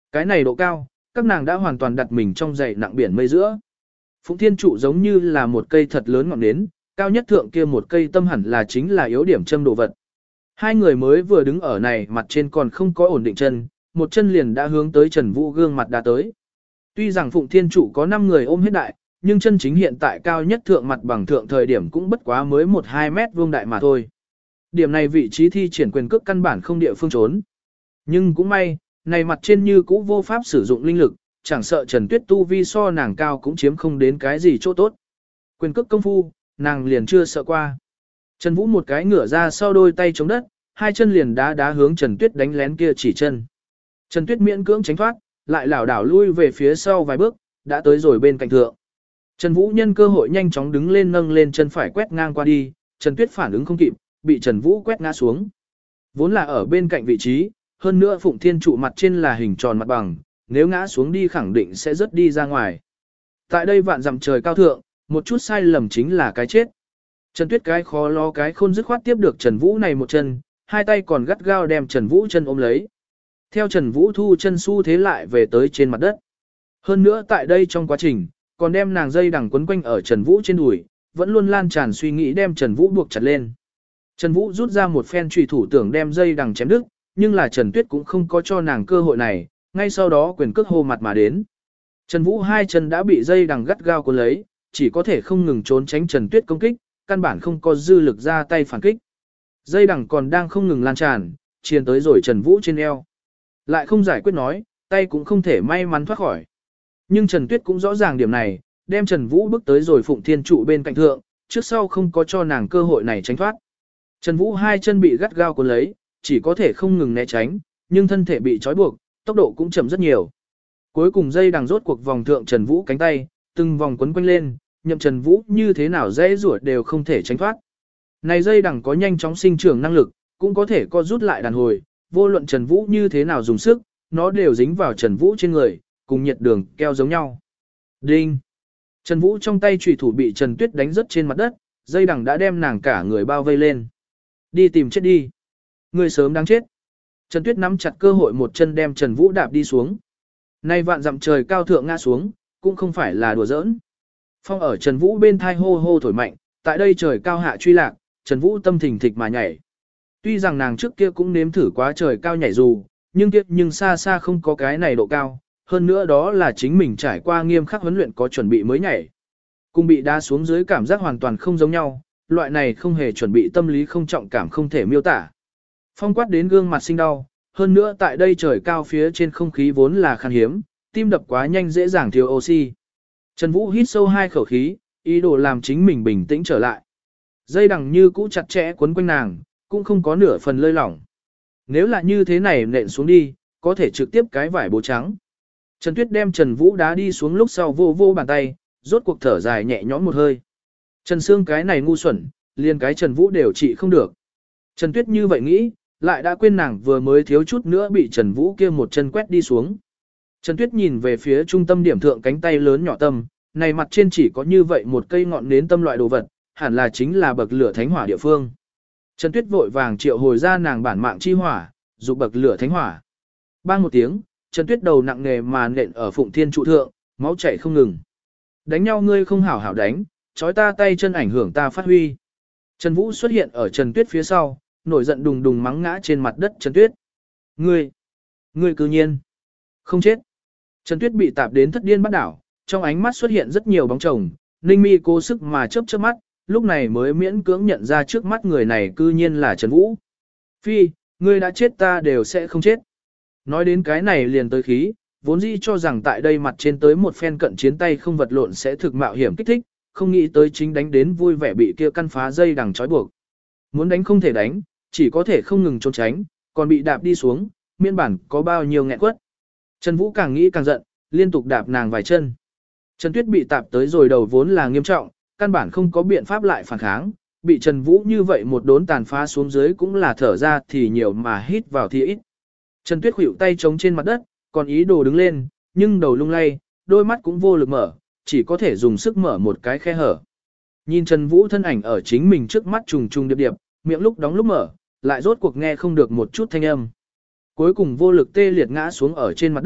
Cái này độ cao, các nàng đã hoàn toàn đặt mình trong dãy nặng biển mây giữa. Phụng Thiên trụ giống như là một cây thật lớn ngọn nến, cao nhất thượng kia một cây tâm hẳn là chính là yếu điểm châm đồ vật. Hai người mới vừa đứng ở này mặt trên còn không có ổn định chân, một chân liền đã hướng tới Trần Vũ gương mặt đã tới. Tuy rằng Phụng Thiên trụ có năm người ôm hết đại, nhưng chân chính hiện tại cao nhất thượng mặt bằng thượng thời điểm cũng bất quá mới một hai mét vuông đại mà thôi. Điểm này vị trí thi triển quyền cước căn bản không địa phương trốn. Nhưng cũng may, này mặt trên như cũ vô pháp sử dụng linh lực, chẳng sợ Trần Tuyết tu vi so nàng cao cũng chiếm không đến cái gì chỗ tốt. Quyền cước công phu, nàng liền chưa sợ qua. Trần Vũ một cái ngửa ra sau đôi tay chống đất, hai chân liền đá đá hướng Trần Tuyết đánh lén kia chỉ chân. Trần Tuyết miễn cưỡng tránh thoát, lại lảo đảo lui về phía sau vài bước, đã tới rồi bên cạnh thượng. Trần Vũ nhân cơ hội nhanh chóng đứng lên nâng lên chân phải quét ngang qua đi, Trần Tuyết phản ứng không kịp, bị Trần Vũ quét ngã xuống. Vốn là ở bên cạnh vị trí, hơn nữa Phụng Thiên trụ mặt trên là hình tròn mặt bằng, nếu ngã xuống đi khẳng định sẽ rớt đi ra ngoài. Tại đây vạn dặm trời cao thượng, một chút sai lầm chính là cái chết. Trần Tuyết cái khó lo cái khôn dứt khoát tiếp được Trần Vũ này một chân, hai tay còn gắt gao đem Trần Vũ chân ôm lấy. Theo Trần Vũ thu chân su thế lại về tới trên mặt đất. Hơn nữa tại đây trong quá trình, còn đem nàng dây đằng quấn quanh ở Trần Vũ trên đùi, vẫn luôn lan tràn suy nghĩ đem Trần Vũ buộc chặt lên. Trần Vũ rút ra một phen chùy thủ tưởng đem dây đằng chém đứt, nhưng là Trần Tuyết cũng không có cho nàng cơ hội này, ngay sau đó quyền cước hô mặt mà đến. Trần Vũ hai chân đã bị dây đằng gắt gao cuốn lấy, chỉ có thể không ngừng trốn tránh Trần Tuyết công kích, căn bản không có dư lực ra tay phản kích. Dây đằng còn đang không ngừng lan tràn, chiền tới rồi Trần Vũ trên eo. Lại không giải quyết nói, tay cũng không thể may mắn thoát khỏi. Nhưng Trần Tuyết cũng rõ ràng điểm này, đem Trần Vũ bước tới rồi Phụng Thiên trụ bên cạnh thượng, trước sau không có cho nàng cơ hội này tránh thoát. Trần Vũ hai chân bị gắt gao cuốn lấy, chỉ có thể không ngừng né tránh, nhưng thân thể bị trói buộc, tốc độ cũng chậm rất nhiều. Cuối cùng dây đằng rốt cuộc vòng thượng Trần Vũ cánh tay, từng vòng quấn quanh lên, nhậm Trần Vũ như thế nào dễ rủa đều không thể tránh thoát. Này dây đằng có nhanh chóng sinh trưởng năng lực, cũng có thể co rút lại đàn hồi, vô luận Trần Vũ như thế nào dùng sức, nó đều dính vào Trần Vũ trên người, cùng nhiệt đường keo giống nhau. Đinh! Trần Vũ trong tay chùy thủ bị Trần Tuyết đánh rớt trên mặt đất, dây đằng đã đem nàng cả người bao vây lên. Đi tìm chết đi! Người sớm đáng chết! Trần Tuyết nắm chặt cơ hội một chân đem Trần Vũ đạp đi xuống. Nay vạn dặm trời cao thượng ngã xuống, cũng không phải là đùa giỡn. Phong ở Trần Vũ bên thai hô hô thổi mạnh, tại đây trời cao hạ truy lạc, Trần Vũ tâm thình thịch mà nhảy. Tuy rằng nàng trước kia cũng nếm thử quá trời cao nhảy dù, nhưng tiếc nhưng xa xa không có cái này độ cao, hơn nữa đó là chính mình trải qua nghiêm khắc huấn luyện có chuẩn bị mới nhảy. Cùng bị đá xuống dưới cảm giác hoàn toàn không giống nhau, loại này không hề chuẩn bị tâm lý không trọng cảm không thể miêu tả. Phong quát đến gương mặt sinh đau, hơn nữa tại đây trời cao phía trên không khí vốn là khan hiếm, tim đập quá nhanh dễ dàng thiếu oxy. Trần Vũ hít sâu hai khẩu khí, ý đồ làm chính mình bình tĩnh trở lại. Dây đằng như cũ chặt chẽ quấn quanh nàng, cũng không có nửa phần lơi lỏng. Nếu là như thế này nện xuống đi, có thể trực tiếp cái vải bố trắng. Trần Tuyết đem Trần Vũ đá đi xuống lúc sau vô vô bàn tay, rốt cuộc thở dài nhẹ nhõm một hơi. Trần Sương cái này ngu xuẩn, liền cái Trần Vũ đều trị không được. Trần Tuyết như vậy nghĩ, lại đã quên nàng vừa mới thiếu chút nữa bị Trần Vũ kia một chân quét đi xuống. Trần Tuyết nhìn về phía trung tâm điểm thượng cánh tay lớn nhỏ tâm, này mặt trên chỉ có như vậy một cây ngọn nến tâm loại đồ vật, hẳn là chính là bậc lửa thánh hỏa địa phương. Trần Tuyết vội vàng triệu hồi ra nàng bản mạng chi hỏa, dục bậc lửa thánh hỏa. Bang một tiếng, Trần Tuyết đầu nặng nề mà nện ở Phụng Thiên trụ thượng, máu chảy không ngừng. Đánh nhau ngươi không hảo hảo đánh, chói ta tay chân ảnh hưởng ta phát huy. Trần Vũ xuất hiện ở Trần Tuyết phía sau, nổi giận đùng đùng mắng ngã trên mặt đất Trần Tuyết. Ngươi, ngươi cư nhiên không chết. Trần Tuyết bị tạp đến thất điên bắt đảo, trong ánh mắt xuất hiện rất nhiều bóng chồng, Ninh Mi cố sức mà chớp chớp mắt, lúc này mới miễn cưỡng nhận ra trước mắt người này cư nhiên là Trần Vũ. Phi, ngươi đã chết ta đều sẽ không chết. Nói đến cái này liền tới khí, vốn dĩ cho rằng tại đây mặt trên tới một phen cận chiến tay không vật lộn sẽ thực mạo hiểm kích thích, không nghĩ tới chính đánh đến vui vẻ bị kia căn phá dây đằng trói buộc. Muốn đánh không thể đánh, chỉ có thể không ngừng trốn tránh, còn bị đạp đi xuống, miên bản có bao nhiêu nghẹn quất. Trần Vũ càng nghĩ càng giận, liên tục đạp nàng vài chân. Trần Tuyết bị tạp tới rồi đầu vốn là nghiêm trọng, căn bản không có biện pháp lại phản kháng, bị Trần Vũ như vậy một đốn tàn phá xuống dưới cũng là thở ra thì nhiều mà hít vào thì ít. Trần Tuyết khuỷu tay chống trên mặt đất, còn ý đồ đứng lên, nhưng đầu lung lay, đôi mắt cũng vô lực mở, chỉ có thể dùng sức mở một cái khe hở. Nhìn Trần Vũ thân ảnh ở chính mình trước mắt trùng trùng điệp điệp, miệng lúc đóng lúc mở, lại rốt cuộc nghe không được một chút thanh âm. Cuối cùng vô lực tê liệt ngã xuống ở trên mặt đất,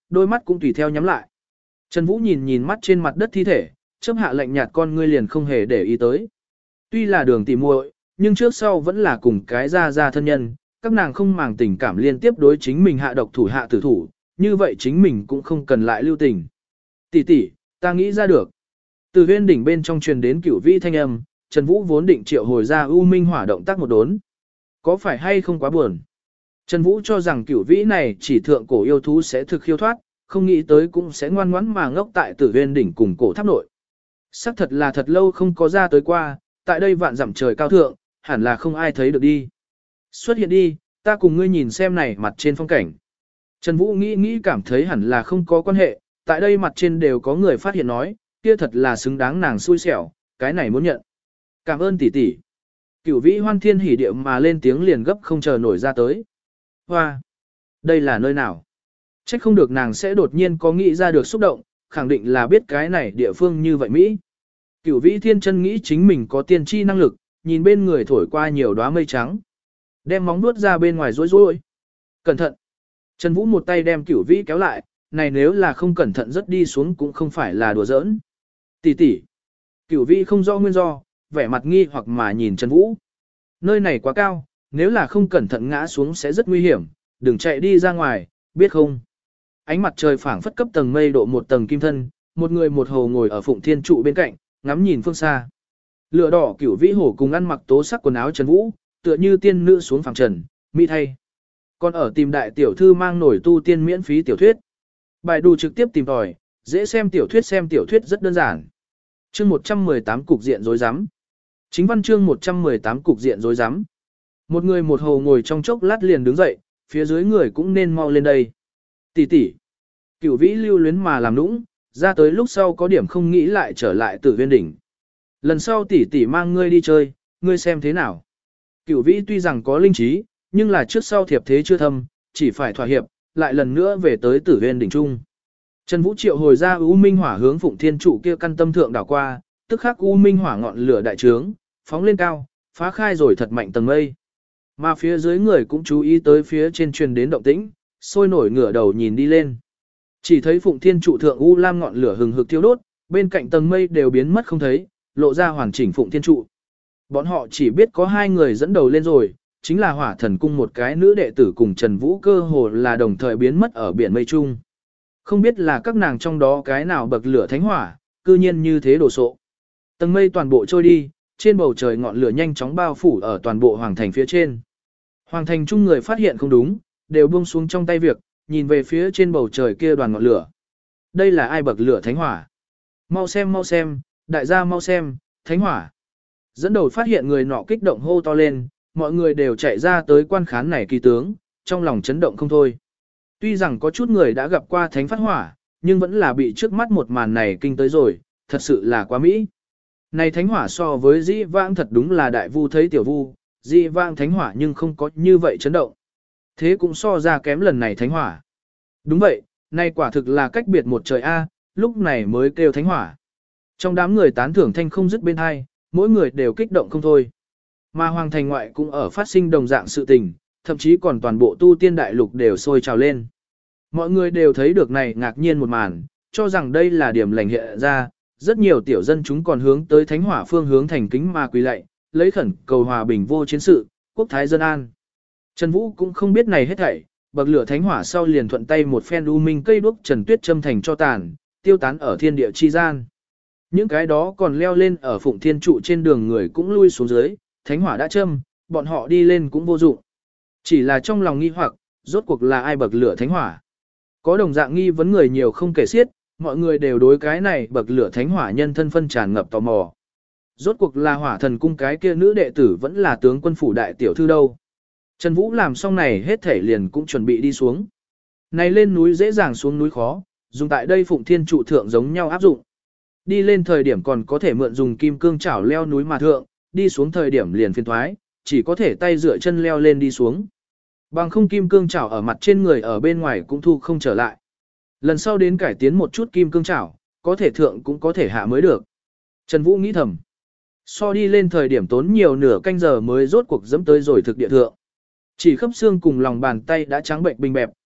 đôi mắt cũng tùy theo nhắm lại. Trần Vũ nhìn nhìn mắt trên mặt đất thi thể, chớp hạ lạnh nhạt con ngươi liền không hề để ý tới. Tuy là đường tỉ muội, nhưng trước sau vẫn là cùng cái ra ra thân nhân, các nàng không màng tình cảm liên tiếp đối chính mình hạ độc thủ hạ tử thủ, như vậy chính mình cũng không cần lại lưu tình. Tỷ tỷ, ta nghĩ ra được. Từ huyên đỉnh bên trong truyền đến cửu vĩ thanh âm, Trần Vũ vốn định triệu hồi ra U Minh Hỏa động tác một đốn. Có phải hay không quá buồn? Trần Vũ cho rằng cửu vĩ này chỉ thượng cổ yêu thú sẽ thực khiêu thoát, không nghĩ tới cũng sẽ ngoan ngoãn mà ngốc tại Tử Huyên đỉnh cùng cổ tháp nội. Sắc thật là thật lâu không có ra tới qua, tại đây vạn dặm trời cao thượng, hẳn là không ai thấy được đi. Xuất hiện đi, ta cùng ngươi nhìn xem này mặt trên phong cảnh. Trần Vũ nghĩ nghĩ cảm thấy hẳn là không có quan hệ, tại đây mặt trên đều có người phát hiện nói, kia thật là xứng đáng nàng xui xẻo, cái này muốn nhận. Cảm ơn tỷ tỷ. Cửu vĩ hoan thiên hỉ điệu mà lên tiếng liền gấp không chờ nổi ra tới. Hoa! Đây là nơi nào? Trách không được nàng sẽ đột nhiên có nghĩ ra được xúc động, khẳng định là biết cái này địa phương như vậy Mỹ. Cửu vĩ thiên chân nghĩ chính mình có tiên tri năng lực, nhìn bên người thổi qua nhiều đóa mây trắng. Đem móng nuốt ra bên ngoài rối rối. Cẩn thận! Trần Vũ một tay đem cửu vĩ kéo lại, này nếu là không cẩn thận rất đi xuống cũng không phải là đùa giỡn. Tỷ tỷ! Cửu vĩ không rõ nguyên do, vẻ mặt nghi hoặc mà nhìn Trần Vũ. Nơi này quá cao, nếu là không cẩn thận ngã xuống sẽ rất nguy hiểm, đừng chạy đi ra ngoài, biết không? Ánh mặt trời phảng phất cấp tầng mây độ một tầng kim thân, một người một hồ ngồi ở phụng thiên trụ bên cạnh, ngắm nhìn phương xa. Lửa đỏ cửu vĩ hổ cùng ăn mặc tố sắc quần áo Trần Vũ, tựa như tiên nữ xuống phẳng trần, mỹ thay. Còn ở tìm đại tiểu thư mang nổi tu tiên miễn phí tiểu thuyết. Bài đù trực tiếp tìm tòi, dễ xem tiểu thuyết xem tiểu thuyết rất đơn giản. Chương một trăm mười tám cục diện rối rắm. Chính văn chương một trăm mười tám cục diện rối rắm. Một người một hồ ngồi trong chốc lát liền đứng dậy, phía dưới người cũng nên mau lên đây. Tỷ tỷ. Cửu vĩ lưu luyến mà làm nũng, ra tới lúc sau có điểm không nghĩ lại trở lại Tử Huyên đỉnh. Lần sau tỷ tỷ mang ngươi đi chơi, ngươi xem thế nào. Cửu vĩ tuy rằng có linh trí, nhưng là trước sau thiệp thế chưa thâm, chỉ phải thỏa hiệp, lại lần nữa về tới Tử Huyên đỉnh trung. Trần Vũ triệu hồi ra U Minh Hỏa hướng Phụng Thiên trụ kia căn tâm thượng đảo qua, tức khắc U Minh Hỏa ngọn lửa đại trướng, phóng lên cao, phá khai rồi thật mạnh tầng mây. Mà phía dưới người cũng chú ý tới phía trên truyền đến động tĩnh, sôi nổi ngửa đầu nhìn đi lên. Chỉ thấy Phụng Thiên trụ thượng U Lam ngọn lửa hừng hực thiêu đốt, bên cạnh tầng mây đều biến mất không thấy, lộ ra hoàn chỉnh Phụng Thiên trụ. Bọn họ chỉ biết có hai người dẫn đầu lên rồi, chính là Hỏa Thần cung một cái nữ đệ tử cùng Trần Vũ cơ hồ là đồng thời biến mất ở biển mây trung. Không biết là các nàng trong đó cái nào bậc lửa thánh hỏa, cư nhiên như thế đổ sộ. Tầng mây toàn bộ trôi đi, trên bầu trời ngọn lửa nhanh chóng bao phủ ở toàn bộ hoàng thành phía trên. Hoàng thành chung người phát hiện không đúng, đều buông xuống trong tay việc, nhìn về phía trên bầu trời kia đoàn ngọn lửa. Đây là ai bậc lửa thánh hỏa? Mau xem mau xem, đại gia mau xem, thánh hỏa. Dẫn đầu phát hiện người nọ kích động hô to lên, mọi người đều chạy ra tới quan khán này kỳ tướng, trong lòng chấn động không thôi. Tuy rằng có chút người đã gặp qua thánh phát hỏa, nhưng vẫn là bị trước mắt một màn này kinh tới rồi, thật sự là quá mỹ. Này thánh hỏa so với dĩ vãng thật đúng là đại vu thấy tiểu vu, dĩ vãng thánh hỏa nhưng không có như vậy chấn động. Thế cũng so ra kém lần này thánh hỏa. Đúng vậy, này quả thực là cách biệt một trời A, lúc này mới kêu thánh hỏa. Trong đám người tán thưởng thanh không dứt bên hai, mỗi người đều kích động không thôi. Mà hoàng thành ngoại cũng ở phát sinh đồng dạng sự tình, thậm chí còn toàn bộ tu tiên đại lục đều sôi trào lên. Mọi người đều thấy được này ngạc nhiên một màn, cho rằng đây là điểm lành hiện ra, rất nhiều tiểu dân chúng còn hướng tới thánh hỏa phương hướng thành kính mà quỳ lạy, lấy khẩn cầu hòa bình vô chiến sự, quốc thái dân an. Trần Vũ cũng không biết này hết thảy, bậc lửa thánh hỏa sau liền thuận tay một phen u minh cây đuốc trần tuyết châm thành cho tàn, tiêu tán ở thiên địa chi gian. Những cái đó còn leo lên ở Phụng Thiên trụ trên đường người cũng lui xuống dưới, thánh hỏa đã châm, bọn họ đi lên cũng vô dụng. Chỉ là trong lòng nghi hoặc, rốt cuộc là ai bậc lửa thánh hỏa. Có đồng dạng nghi vấn người nhiều không kể xiết, mọi người đều đối cái này bậc lửa thánh hỏa nhân thân phân tràn ngập tò mò. Rốt cuộc là Hỏa Thần cung cái kia nữ đệ tử vẫn là tướng quân phủ đại tiểu thư đâu. Trần Vũ làm xong này hết thể liền cũng chuẩn bị đi xuống. Này lên núi dễ dàng xuống núi khó, dùng tại đây Phụng Thiên trụ thượng giống nhau áp dụng. Đi lên thời điểm còn có thể mượn dùng kim cương chảo leo núi mà thượng, đi xuống thời điểm liền phiền thoái, chỉ có thể tay dựa chân leo lên đi xuống. Bằng không kim cương chảo ở mặt trên người ở bên ngoài cũng thu không trở lại. Lần sau đến cải tiến một chút kim cương chảo, có thể thượng cũng có thể hạ mới được. Trần Vũ nghĩ thầm. So đi lên thời điểm tốn nhiều nửa canh giờ mới rốt cuộc dẫm tới rồi thực địa thượng. Chỉ khớp xương cùng lòng bàn tay đã trắng bệnh bình bẹp,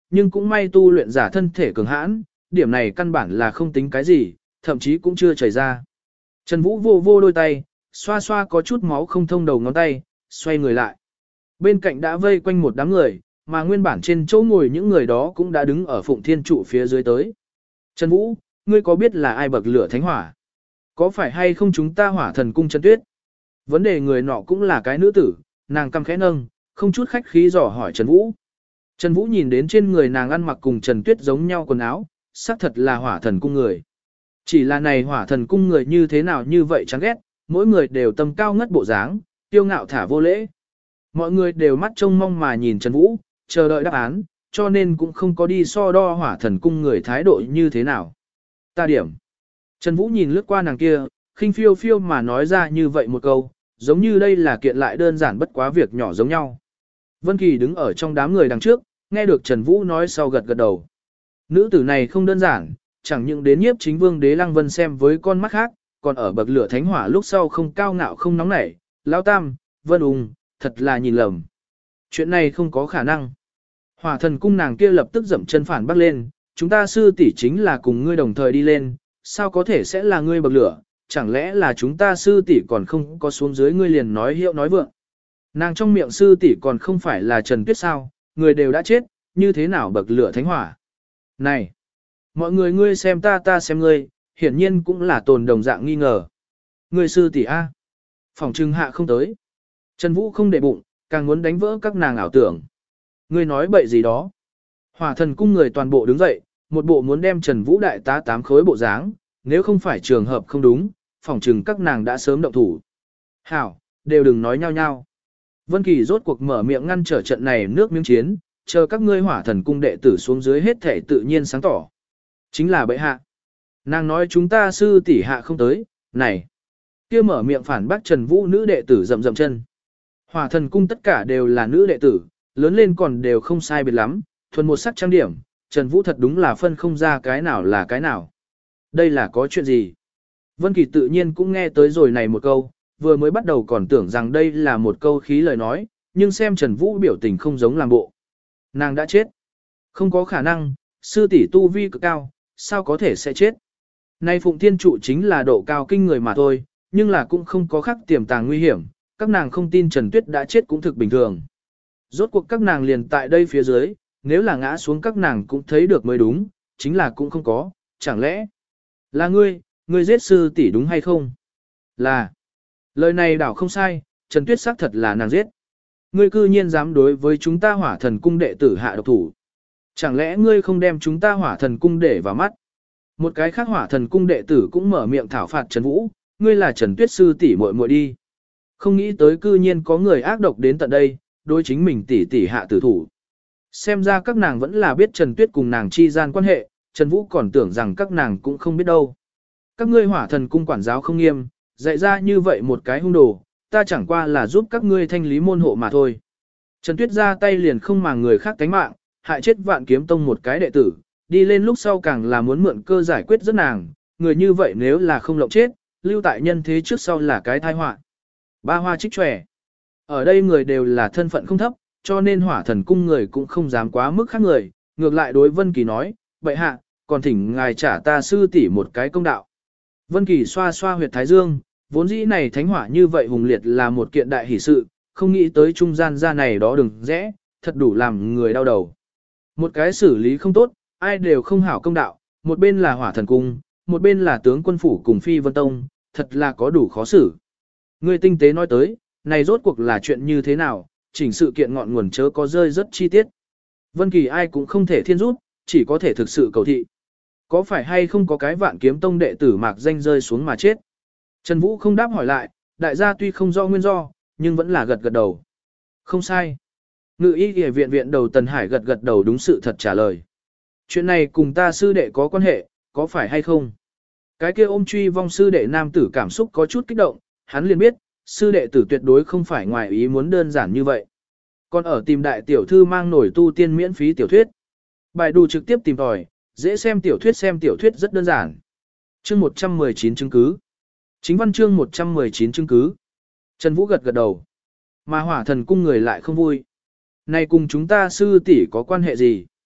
nhưng cũng may tu luyện giả thân thể cường hãn, điểm này căn bản là không tính cái gì, thậm chí cũng chưa chảy ra. Trần Vũ vô vô đôi tay, xoa xoa có chút máu không thông đầu ngón tay, xoay người lại. Bên cạnh đã vây quanh một đám người, mà nguyên bản trên chỗ ngồi những người đó cũng đã đứng ở Phụng Thiên trụ phía dưới tới. Trần Vũ, ngươi có biết là ai bậc lửa thánh hỏa? Có phải hay không chúng ta hỏa thần cung Trần Tuyết? Vấn đề người nọ cũng là cái nữ tử, nàng căm khẽ nâng, không chút khách khí dò hỏi Trần Vũ. Trần Vũ nhìn đến trên người nàng ăn mặc cùng Trần Tuyết giống nhau quần áo, xác thật là hỏa thần cung người. Chỉ là này hỏa thần cung người như thế nào như vậy chán ghét, mỗi người đều tầm cao ngất bộ dáng, tiêu ngạo thả vô lễ. Mọi người đều mắt trông mong mà nhìn Trần Vũ, chờ đợi đáp án, cho nên cũng không có đi so đo hỏa thần cung người thái độ như thế nào. Ta điểm. Trần Vũ nhìn lướt qua nàng kia, khinh phiêu phiêu mà nói ra như vậy một câu, giống như đây là kiện lại đơn giản bất quá việc nhỏ giống nhau. Vân Kỳ đứng ở trong đám người đằng trước, nghe được Trần Vũ nói sau gật gật đầu. Nữ tử này không đơn giản, chẳng những đến nhiếp chính vương đế Lăng Vân xem với con mắt khác, còn ở bậc lửa thánh hỏa lúc sau không cao ngạo không nóng nảy, Lão Tam, Vân Ung, thật là nhìn lầm. Chuyện này không có khả năng. Hỏa thần cung nàng kia lập tức dậm chân phản bác lên, chúng ta sư tỷ chính là cùng ngươi đồng thời đi lên, sao có thể sẽ là ngươi bậc lửa, chẳng lẽ là chúng ta sư tỷ còn không có xuống dưới ngươi liền nói hiệu nói vượng. Nàng trong miệng sư tỷ còn không phải là Trần Tuyết sao, người đều đã chết, như thế nào bậc lửa thánh hỏa. Này, mọi người ngươi xem ta ta xem ngươi, hiển nhiên cũng là tồn đồng dạng nghi ngờ. Ngươi sư tỷ A. Phòng trưng hạ không tới. Trần Vũ không để bụng, càng muốn đánh vỡ các nàng ảo tưởng. Ngươi nói bậy gì đó. Hỏa thần cung người toàn bộ đứng dậy, một bộ muốn đem Trần Vũ đại tá tám khối bộ dáng, nếu không phải trường hợp không đúng, phòng trừng các nàng đã sớm động thủ. Hảo, đều đừng nói nhau nhau. Vân Kỳ rốt cuộc mở miệng ngăn trở trận này nước miếng chiến, chờ các ngươi hỏa thần cung đệ tử xuống dưới hết thể tự nhiên sáng tỏ. Chính là bệ hạ. Nàng nói chúng ta sư tỷ hạ không tới, này. Kia mở miệng phản bác Trần Vũ nữ đệ tử rậm rậm chân. Hỏa thần cung tất cả đều là nữ đệ tử, lớn lên còn đều không sai biệt lắm, thuần một sắc trang điểm, Trần Vũ thật đúng là phân không ra cái nào là cái nào. Đây là có chuyện gì? Vân Kỳ tự nhiên cũng nghe tới rồi này một câu, vừa mới bắt đầu còn tưởng rằng đây là một câu khí lời nói, nhưng xem Trần Vũ biểu tình không giống làm bộ. Nàng đã chết. Không có khả năng, sư tỷ tu vi cực cao, sao có thể sẽ chết. Nay Phụng Thiên trụ chính là độ cao kinh người mà thôi, nhưng là cũng không có khắc tiềm tàng nguy hiểm, các nàng không tin Trần Tuyết đã chết cũng thực bình thường. Rốt cuộc các nàng liền tại đây phía dưới, nếu là ngã xuống các nàng cũng thấy được mới đúng, chính là cũng không có, chẳng lẽ là ngươi, ngươi giết sư tỷ đúng hay không? Là. Lời này đảo không sai, Trần Tuyết xác thật là nàng giết. Ngươi cư nhiên dám đối với chúng ta hỏa thần cung đệ tử hạ độc thủ. Chẳng lẽ ngươi không đem chúng ta hỏa thần cung để vào mắt? Một cái khác hỏa thần cung đệ tử cũng mở miệng thảo phạt Trần Vũ, ngươi là Trần Tuyết sư tỷ muội muội đi. Không nghĩ tới cư nhiên có người ác độc đến tận đây, đối chính mình tỷ tỷ hạ tử thủ. Xem ra các nàng vẫn là biết Trần Tuyết cùng nàng chi gian quan hệ, Trần Vũ còn tưởng rằng các nàng cũng không biết đâu. Các ngươi hỏa thần cung quản giáo không nghiêm, dạy ra như vậy một cái hung đồ, ta chẳng qua là giúp các ngươi thanh lý môn hộ mà thôi. Trần Tuyết ra tay liền không màng người khác tánh mạng, hại chết Vạn Kiếm Tông một cái đệ tử, đi lên lúc sau càng là muốn mượn cơ giải quyết rất nàng, người như vậy nếu là không lộng chết, lưu tại nhân thế trước sau là cái tai họa. Ba hoa trích tròe. Ở đây người đều là thân phận không thấp, cho nên hỏa thần cung người cũng không dám quá mức khác người, ngược lại đối Vân Kỳ nói, bệ hạ, còn thỉnh ngài trả ta sư tỷ một cái công đạo. Vân Kỳ xoa xoa huyệt thái dương, vốn dĩ này thánh hỏa như vậy hùng liệt là một kiện đại hỷ sự, không nghĩ tới trung gian ra này đó đừng rẽ, thật đủ làm người đau đầu. Một cái xử lý không tốt, ai đều không hảo công đạo, một bên là hỏa thần cung, một bên là tướng quân phủ cùng Phi Vân Tông, thật là có đủ khó xử. Người tinh tế nói tới, này rốt cuộc là chuyện như thế nào, chỉnh sự kiện ngọn nguồn chớ có rơi rất chi tiết. Vân Kỳ ai cũng không thể thiên rút, chỉ có thể thực sự cầu thị. Có phải hay không có cái Vạn Kiếm Tông đệ tử mạc danh rơi xuống mà chết? Trần Vũ không đáp hỏi lại, đại gia tuy không rõ nguyên do, nhưng vẫn là gật gật đầu. Không sai. Ngự y y viện viện đầu Tần Hải gật gật đầu đúng sự thật trả lời. Chuyện này cùng ta sư đệ có quan hệ, có phải hay không? Cái kia ôm truy vong sư đệ nam tử cảm xúc có chút kích động, hắn liền biết, sư đệ tử tuyệt đối không phải ngoài ý muốn đơn giản như vậy. Còn ở tìm đại tiểu thư mang nổi tu tiên miễn phí tiểu thuyết. Bài đù trực tiếp tìm tòi, dễ xem tiểu thuyết xem tiểu thuyết rất đơn giản. Chương một trăm mười chín chứng cứ. Chính văn chương một trăm mười chín chứng cứ. Trần Vũ gật gật đầu. Mà hỏa thần cung người lại không vui. Này cùng chúng ta sư tỷ có quan hệ gì?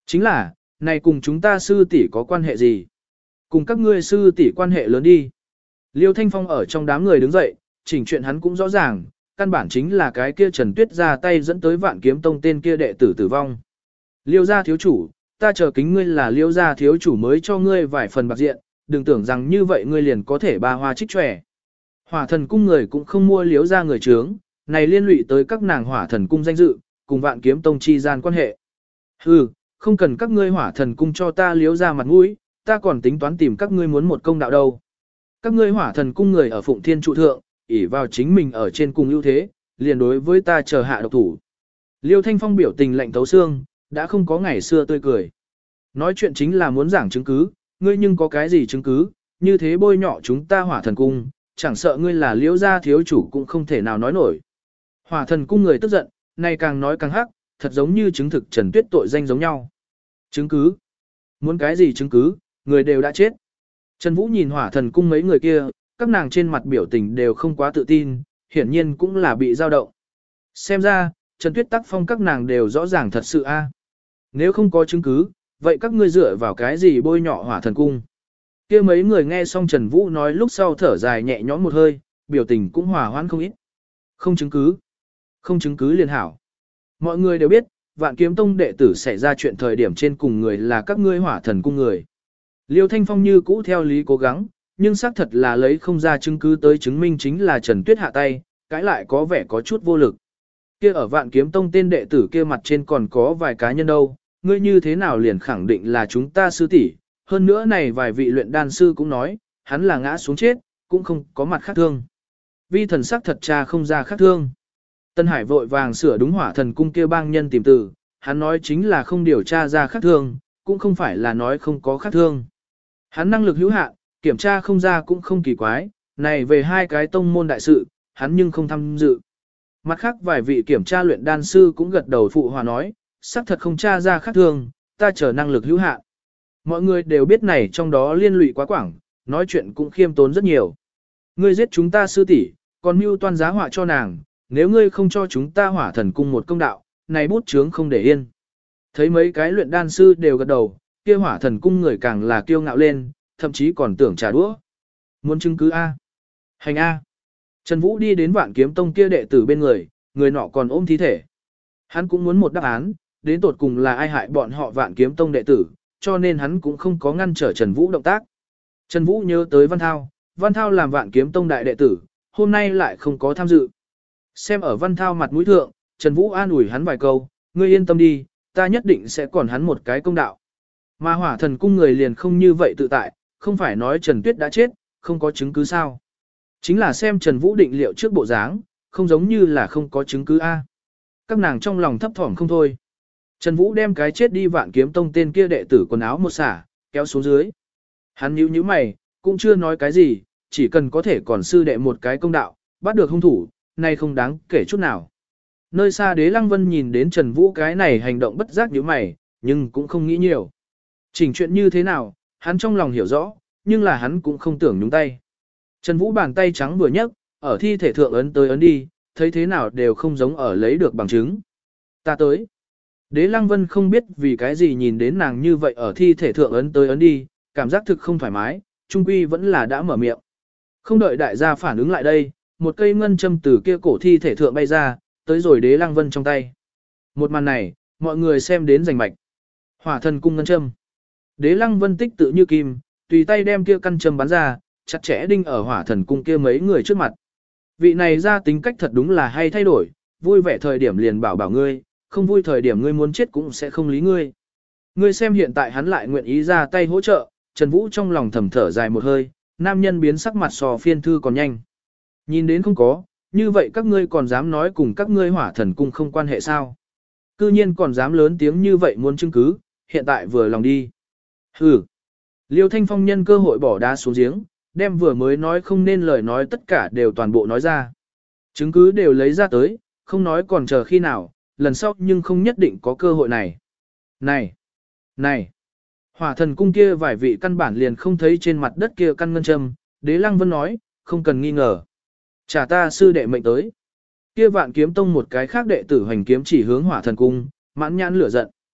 Chính là, này cùng chúng ta sư tỷ có quan hệ gì? Cùng các ngươi sư tỷ quan hệ lớn đi. Liêu Thanh Phong ở trong đám người đứng dậy, chỉnh chuyện hắn cũng rõ ràng, căn bản chính là cái kia Trần Tuyết ra tay dẫn tới Vạn Kiếm Tông tên kia đệ tử tử vong. Liêu gia thiếu chủ, ta chờ kính ngươi là Liêu gia thiếu chủ mới cho ngươi vài phần bạc diện, đừng tưởng rằng như vậy ngươi liền có thể ba hoa trích trẻ. Hỏa thần cung người cũng không mua Liêu gia người trướng, này liên lụy tới các nàng hỏa thần cung danh dự, cùng Vạn Kiếm Tông chi gian quan hệ. Hừ, không cần các ngươi hỏa thần cung cho ta Liêu gia mặt mũi, ta còn tính toán tìm các ngươi muốn một công đạo đâu. Các ngươi hỏa thần cung người ở Phụng Thiên trụ thượng, ỷ vào chính mình ở trên cùng ưu thế, liền đối với ta chờ hạ độc thủ. Liêu Thanh Phong biểu tình lạnh thấu xương, đã không có ngày xưa tươi cười. Nói chuyện chính là muốn giảng chứng cứ, ngươi nhưng có cái gì chứng cứ, như thế bôi nhọ chúng ta hỏa thần cung, chẳng sợ ngươi là Liêu gia thiếu chủ cũng không thể nào nói nổi. Hỏa thần cung người tức giận, nay càng nói càng hắc, thật giống như chứng thực Trần Tuyết tội danh giống nhau. Chứng cứ? Muốn cái gì chứng cứ, người đều đã chết. Trần Vũ nhìn hỏa thần cung mấy người kia, các nàng trên mặt biểu tình đều không quá tự tin, hiển nhiên cũng là bị dao động. Xem ra, Trần Tuyết tác phong các nàng đều rõ ràng thật sự a. Nếu không có chứng cứ, vậy các ngươi dựa vào cái gì bôi nhọ hỏa thần cung? Kia mấy người nghe xong Trần Vũ nói lúc sau thở dài nhẹ nhõm một hơi, biểu tình cũng hòa hoãn không ít. Không chứng cứ. Không chứng cứ liền hảo. Mọi người đều biết, Vạn Kiếm Tông đệ tử xảy ra chuyện thời điểm trên cùng người là các ngươi hỏa thần cung người. Liêu Thanh Phong như cũ theo lý cố gắng, nhưng xác thật là lấy không ra chứng cứ tới chứng minh chính là Trần Tuyết hạ tay, cãi lại có vẻ có chút vô lực. Kia ở Vạn Kiếm Tông tên đệ tử kia mặt trên còn có vài cá nhân đâu, ngươi như thế nào liền khẳng định là chúng ta sư tỷ? Hơn nữa này vài vị luyện đan sư cũng nói, hắn là ngã xuống chết, cũng không có mặt khác thương. Vi thần sắc thật cha không ra khác thương. Tân Hải vội vàng sửa đúng hỏa thần cung kia bang nhân tìm từ, hắn nói chính là không điều tra ra khác thương, cũng không phải là nói không có khác thương. Hắn năng lực hữu hạn, kiểm tra không ra cũng không kỳ quái, này về hai cái tông môn đại sự, hắn nhưng không tham dự. Mặt khác vài vị kiểm tra luyện đan sư cũng gật đầu phụ hòa nói, xác thật không tra ra khác thường, ta chờ năng lực hữu hạn. Mọi người đều biết này trong đó liên lụy quá quảng, nói chuyện cũng khiêm tốn rất nhiều. Ngươi giết chúng ta sư tỷ, còn mưu toan giá họa cho nàng, nếu ngươi không cho chúng ta hỏa thần cung một công đạo, này bút chướng không để yên. Thấy mấy cái luyện đan sư đều gật đầu, kia hỏa thần cung người càng là kiêu ngạo lên, thậm chí còn tưởng trả đũa. Muốn chứng cứ A. Hành A. Trần Vũ đi đến Vạn Kiếm Tông kia đệ tử bên người, người nọ còn ôm thi thể. Hắn cũng muốn một đáp án, đến tột cùng là ai hại bọn họ Vạn Kiếm Tông đệ tử, cho nên hắn cũng không có ngăn trở Trần Vũ động tác. Trần Vũ nhớ tới Văn Thao, Văn Thao làm Vạn Kiếm Tông đại đệ tử, hôm nay lại không có tham dự. Xem ở Văn Thao mặt mũi thượng, Trần Vũ an ủi hắn vài câu, ngươi yên tâm đi, ta nhất định sẽ còn hắn một cái công đạo. Mà hỏa thần cung người liền không như vậy tự tại, không phải nói Trần Tuyết đã chết, không có chứng cứ sao. Chính là xem Trần Vũ định liệu trước bộ dáng, không giống như là không có chứng cứ A. Các nàng trong lòng thấp thỏm không thôi. Trần Vũ đem cái chết đi Vạn Kiếm Tông tên kia đệ tử quần áo một xả, kéo xuống dưới. Hắn nhíu nhíu mày, cũng chưa nói cái gì, chỉ cần có thể còn sư đệ một cái công đạo, bắt được hung thủ, nay không đáng kể chút nào. Nơi xa Đế Lăng Vân nhìn đến Trần Vũ cái này hành động bất giác nhíu mày, nhưng cũng không nghĩ nhiều. Chỉnh chuyện như thế nào, hắn trong lòng hiểu rõ, nhưng là hắn cũng không tưởng nhúng tay. Trần Vũ bàn tay trắng vừa nhấc, ở thi thể thượng ấn tới ấn đi, thấy thế nào đều không giống ở lấy được bằng chứng. Ta tới. Đế Lăng Vân không biết vì cái gì nhìn đến nàng như vậy ở thi thể thượng ấn tới ấn đi, cảm giác thực không thoải mái, trung quy vẫn là đã mở miệng. Không đợi đại gia phản ứng lại đây, một cây ngân châm từ kia cổ thi thể thượng bay ra, tới rồi Đế Lăng Vân trong tay. Một màn này, mọi người xem đến rành mạch. Hỏa thần cung ngân châm. Đế Lăng Vân tích tự như kim, tùy tay đem kia căn châm bắn ra, chặt chẽ đinh ở hỏa thần cung kia mấy người trước mặt. Vị này ra tính cách thật đúng là hay thay đổi, vui vẻ thời điểm liền bảo bảo ngươi, không vui thời điểm ngươi muốn chết cũng sẽ không lý ngươi. Ngươi xem hiện tại hắn lại nguyện ý ra tay hỗ trợ, Trần Vũ trong lòng thầm thở dài một hơi, nam nhân biến sắc mặt sò phiên thư còn nhanh. Nhìn đến không có, như vậy các ngươi còn dám nói cùng các ngươi hỏa thần cung không quan hệ sao? Cư nhiên còn dám lớn tiếng như vậy muốn chứng cứ, hiện tại vừa lòng đi. Hừ. Liêu Thanh Phong nhân cơ hội bỏ đá xuống giếng, đem vừa mới nói không nên lời nói tất cả đều toàn bộ nói ra. Chứng cứ đều lấy ra tới, không nói còn chờ khi nào, lần sau nhưng không nhất định có cơ hội này. Này! Này! Hỏa thần cung kia vài vị căn bản liền không thấy trên mặt đất kia căn ngân châm, Đế Lăng Vân nói, không cần nghi ngờ. Trả ta sư đệ mệnh tới. Kia Vạn Kiếm Tông một cái khác đệ tử hoành kiếm chỉ hướng hỏa thần cung, mãn nhãn lửa giận.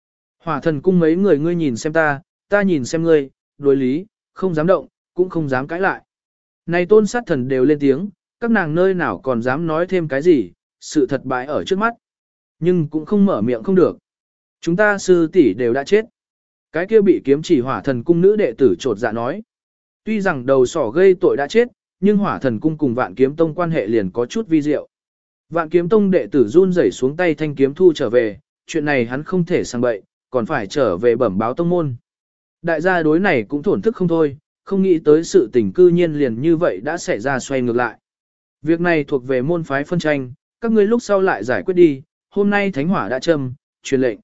Hỏa thần cung mấy người ngươi nhìn xem ta, ta nhìn xem ngươi, đối lý, không dám động, cũng không dám cãi lại. Này tôn sát thần đều lên tiếng, các nàng nơi nào còn dám nói thêm cái gì, sự thật bại ở trước mắt. Nhưng cũng không mở miệng không được. Chúng ta sư tỷ đều đã chết. Cái kia bị kiếm chỉ hỏa thần cung nữ đệ tử trột dạ nói. Tuy rằng đầu sỏ gây tội đã chết, nhưng hỏa thần cung cùng vạn kiếm tông quan hệ liền có chút vi diệu. Vạn kiếm tông đệ tử run rẩy xuống tay thanh kiếm thu trở về, chuyện này hắn không thể sang bậy, còn phải trở về bẩm báo tông môn. Đại gia đối này cũng thổn thức không thôi, không nghĩ tới sự tình cư nhiên liền như vậy đã xảy ra xoay ngược lại. Việc này thuộc về môn phái phân tranh, các ngươi lúc sau lại giải quyết đi, hôm nay thánh hỏa đã châm, truyền lệnh.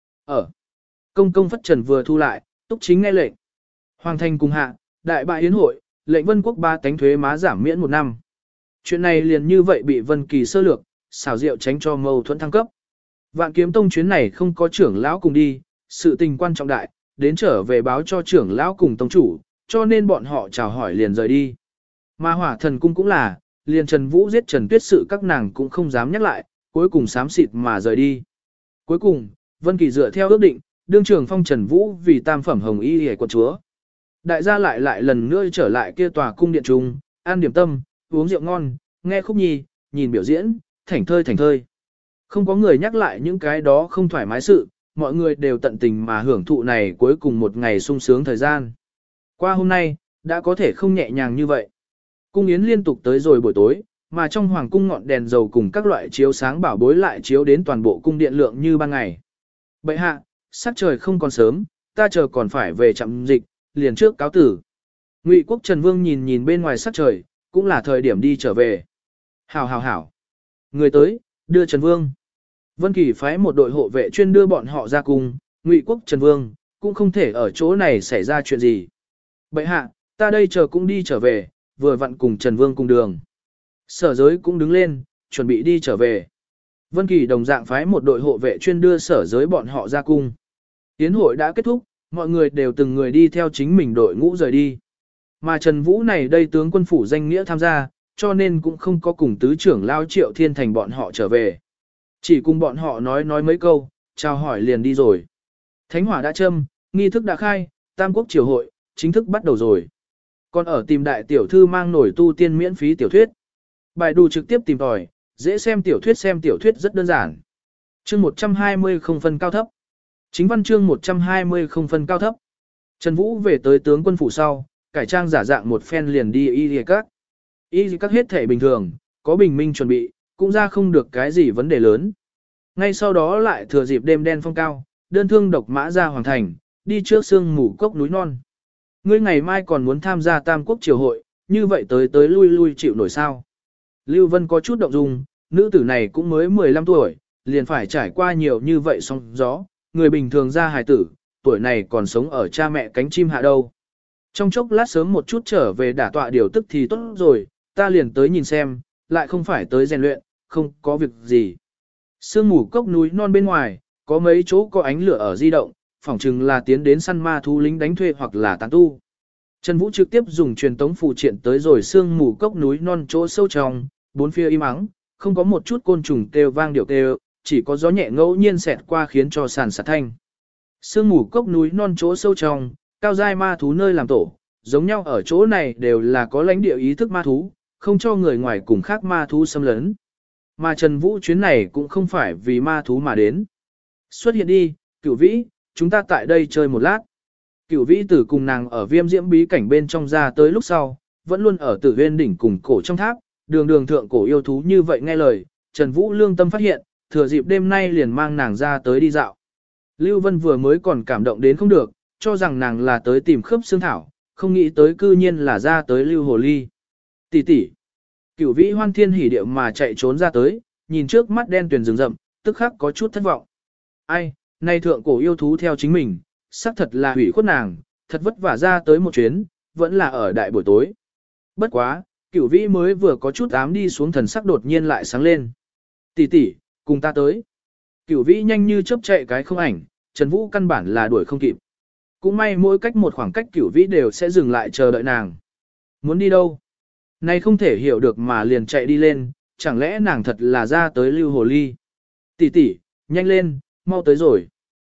Ở công công phất trần vừa thu lại, túc chính nghe lệnh. Hoàng thành cùng hạ, đại bại yến hội, lệnh vân quốc ba tánh thuế má giảm miễn một năm. Chuyện này liền như vậy bị Vân Kỳ sơ lược, xảo diệu tránh cho mâu thuẫn thăng cấp. Vạn kiếm tông chuyến này không có trưởng lão cùng đi, sự tình quan trọng đại, đến trở về báo cho trưởng lão cùng tông chủ, cho nên bọn họ chào hỏi liền rời đi. Mà hỏa thần cung cũng là, liền Trần Vũ giết Trần Tuyết sự các nàng cũng không dám nhắc lại, cuối cùng xám xịt mà rời đi. Cuối cùng, Vân Kỳ dựa theo ước định, đương trưởng phong Trần Vũ vì tam phẩm hồng y hề quận chúa. Đại gia lại lại lần nữa trở lại kia tòa cung điện trung, ăn điểm tâm, uống rượu ngon, nghe khúc nhi, nhìn biểu diễn, thảnh thơi thảnh thơi. Không có người nhắc lại những cái đó không thoải mái sự, mọi người đều tận tình mà hưởng thụ này cuối cùng một ngày sung sướng thời gian. Qua hôm nay, đã có thể không nhẹ nhàng như vậy. Cung yến liên tục tới rồi buổi tối, mà trong hoàng cung ngọn đèn dầu cùng các loại chiếu sáng bảo bối lại chiếu đến toàn bộ cung điện lượng như ban ngày. Bệ hạ, sắc trời không còn sớm, ta chờ còn phải về chậm dịch, liền trước cáo tử. Ngụy Quốc Trần Vương nhìn nhìn bên ngoài sắc trời, cũng là thời điểm đi trở về. Hảo hảo hảo. Người tới, đưa Trần Vương. Vân Kỳ phái một đội hộ vệ chuyên đưa bọn họ ra cung, Ngụy Quốc Trần Vương, cũng không thể ở chỗ này xảy ra chuyện gì. Bệ hạ, ta đây chờ cũng đi trở về, vừa vặn cùng Trần Vương cùng đường. Sở giới cũng đứng lên, chuẩn bị đi trở về. Vân Kỳ đồng dạng phái một đội hộ vệ chuyên đưa sở giới bọn họ ra cung. Tiến hội đã kết thúc, mọi người đều từng người đi theo chính mình đội ngũ rời đi. Mà Trần Vũ này đây tướng quân phủ danh nghĩa tham gia, cho nên cũng không có cùng tứ trưởng lao Triệu Thiên Thành bọn họ trở về. Chỉ cùng bọn họ nói nói mấy câu, chào hỏi liền đi rồi. Thánh hỏa đã châm, nghi thức đã khai, Tam Quốc triều hội, chính thức bắt đầu rồi. Còn ở tìm đại tiểu thư mang nổi tu tiên miễn phí tiểu thuyết. Bài đủ trực tiếp tìm tòi, dễ xem tiểu thuyết xem tiểu thuyết rất đơn giản. Chương một trăm hai mươi không phân cao thấp. Chính văn chương một trăm hai mươi không phân cao thấp. Trần Vũ về tới tướng quân phủ sau, cải trang giả dạng một phen liền đi y lìa các. Y lìa các hết thể bình thường, có bình minh chuẩn bị, cũng ra không được cái gì vấn đề lớn. Ngay sau đó lại thừa dịp đêm đen phong cao, đơn thương độc mã ra hoàng thành, đi trước sương mù cốc núi non. Ngươi ngày mai còn muốn tham gia Tam Quốc triều hội, như vậy tới tới lui lui chịu nổi sao. Lưu Vân có chút động dung, nữ tử này cũng mới mười lăm tuổi, liền phải trải qua nhiều như vậy sóng gió, người bình thường ra hài tử, tuổi này còn sống ở cha mẹ cánh chim hạ đâu. Trong chốc lát sớm một chút trở về đả tọa điều tức thì tốt rồi, ta liền tới nhìn xem, lại không phải tới rèn luyện, không có việc gì. Sương mù cốc núi non bên ngoài, có mấy chỗ có ánh lửa ở di động, phỏng chừng là tiến đến săn ma thú lính đánh thuê hoặc là tán tu. Trần Vũ trực tiếp dùng truyền tống phụ triện tới rồi sương mù cốc núi non chỗ sâu trong, bốn phía im ắng, không có một chút côn trùng kêu vang điệu kêu, chỉ có gió nhẹ ngẫu nhiên xẹt qua khiến cho sàn sạt thanh. Sương mù cốc núi non chỗ sâu trong, cao giai ma thú nơi làm tổ, giống nhau ở chỗ này đều là có lãnh địa ý thức ma thú, không cho người ngoài cùng khác ma thú xâm lấn. Mà Trần Vũ chuyến này cũng không phải vì ma thú mà đến. Xuất hiện đi, Cửu Vĩ, chúng ta tại đây chơi một lát. Cửu Vĩ tử cùng nàng ở viêm diễm bí cảnh bên trong ra tới lúc sau, vẫn luôn ở Tử Huyên đỉnh cùng cổ trong tháp, đường đường thượng cổ yêu thú như vậy nghe lời, Trần Vũ lương tâm phát hiện, thừa dịp đêm nay liền mang nàng ra tới đi dạo. Lưu Vân vừa mới còn cảm động đến không được, cho rằng nàng là tới tìm khớp xương thảo, không nghĩ tới cư nhiên là ra tới Lưu Hồ Ly. Tỷ tỷ. Cửu Vĩ hoan thiên hỉ điệu mà chạy trốn ra tới, nhìn trước mắt đen tuyền rừng rậm, tức khắc có chút thất vọng. Ai, nay thượng cổ yêu thú theo chính mình, xác thật là hủy khuất nàng, thật vất vả ra tới một chuyến, vẫn là ở đại buổi tối. Bất quá, Cửu Vĩ mới vừa có chút ám đi xuống thần sắc đột nhiên lại sáng lên. Tỷ tỷ, cùng ta tới. Cửu Vĩ nhanh như chớp chạy cái không ảnh, Trần Vũ căn bản là đuổi không kịp. Cũng may mỗi cách một khoảng cách Cửu Vĩ đều sẽ dừng lại chờ đợi nàng. Muốn đi đâu? Này không thể hiểu được mà liền chạy đi lên, chẳng lẽ nàng thật là ra tới Lưu Hồ Ly. Tỷ tỷ, nhanh lên, mau tới rồi.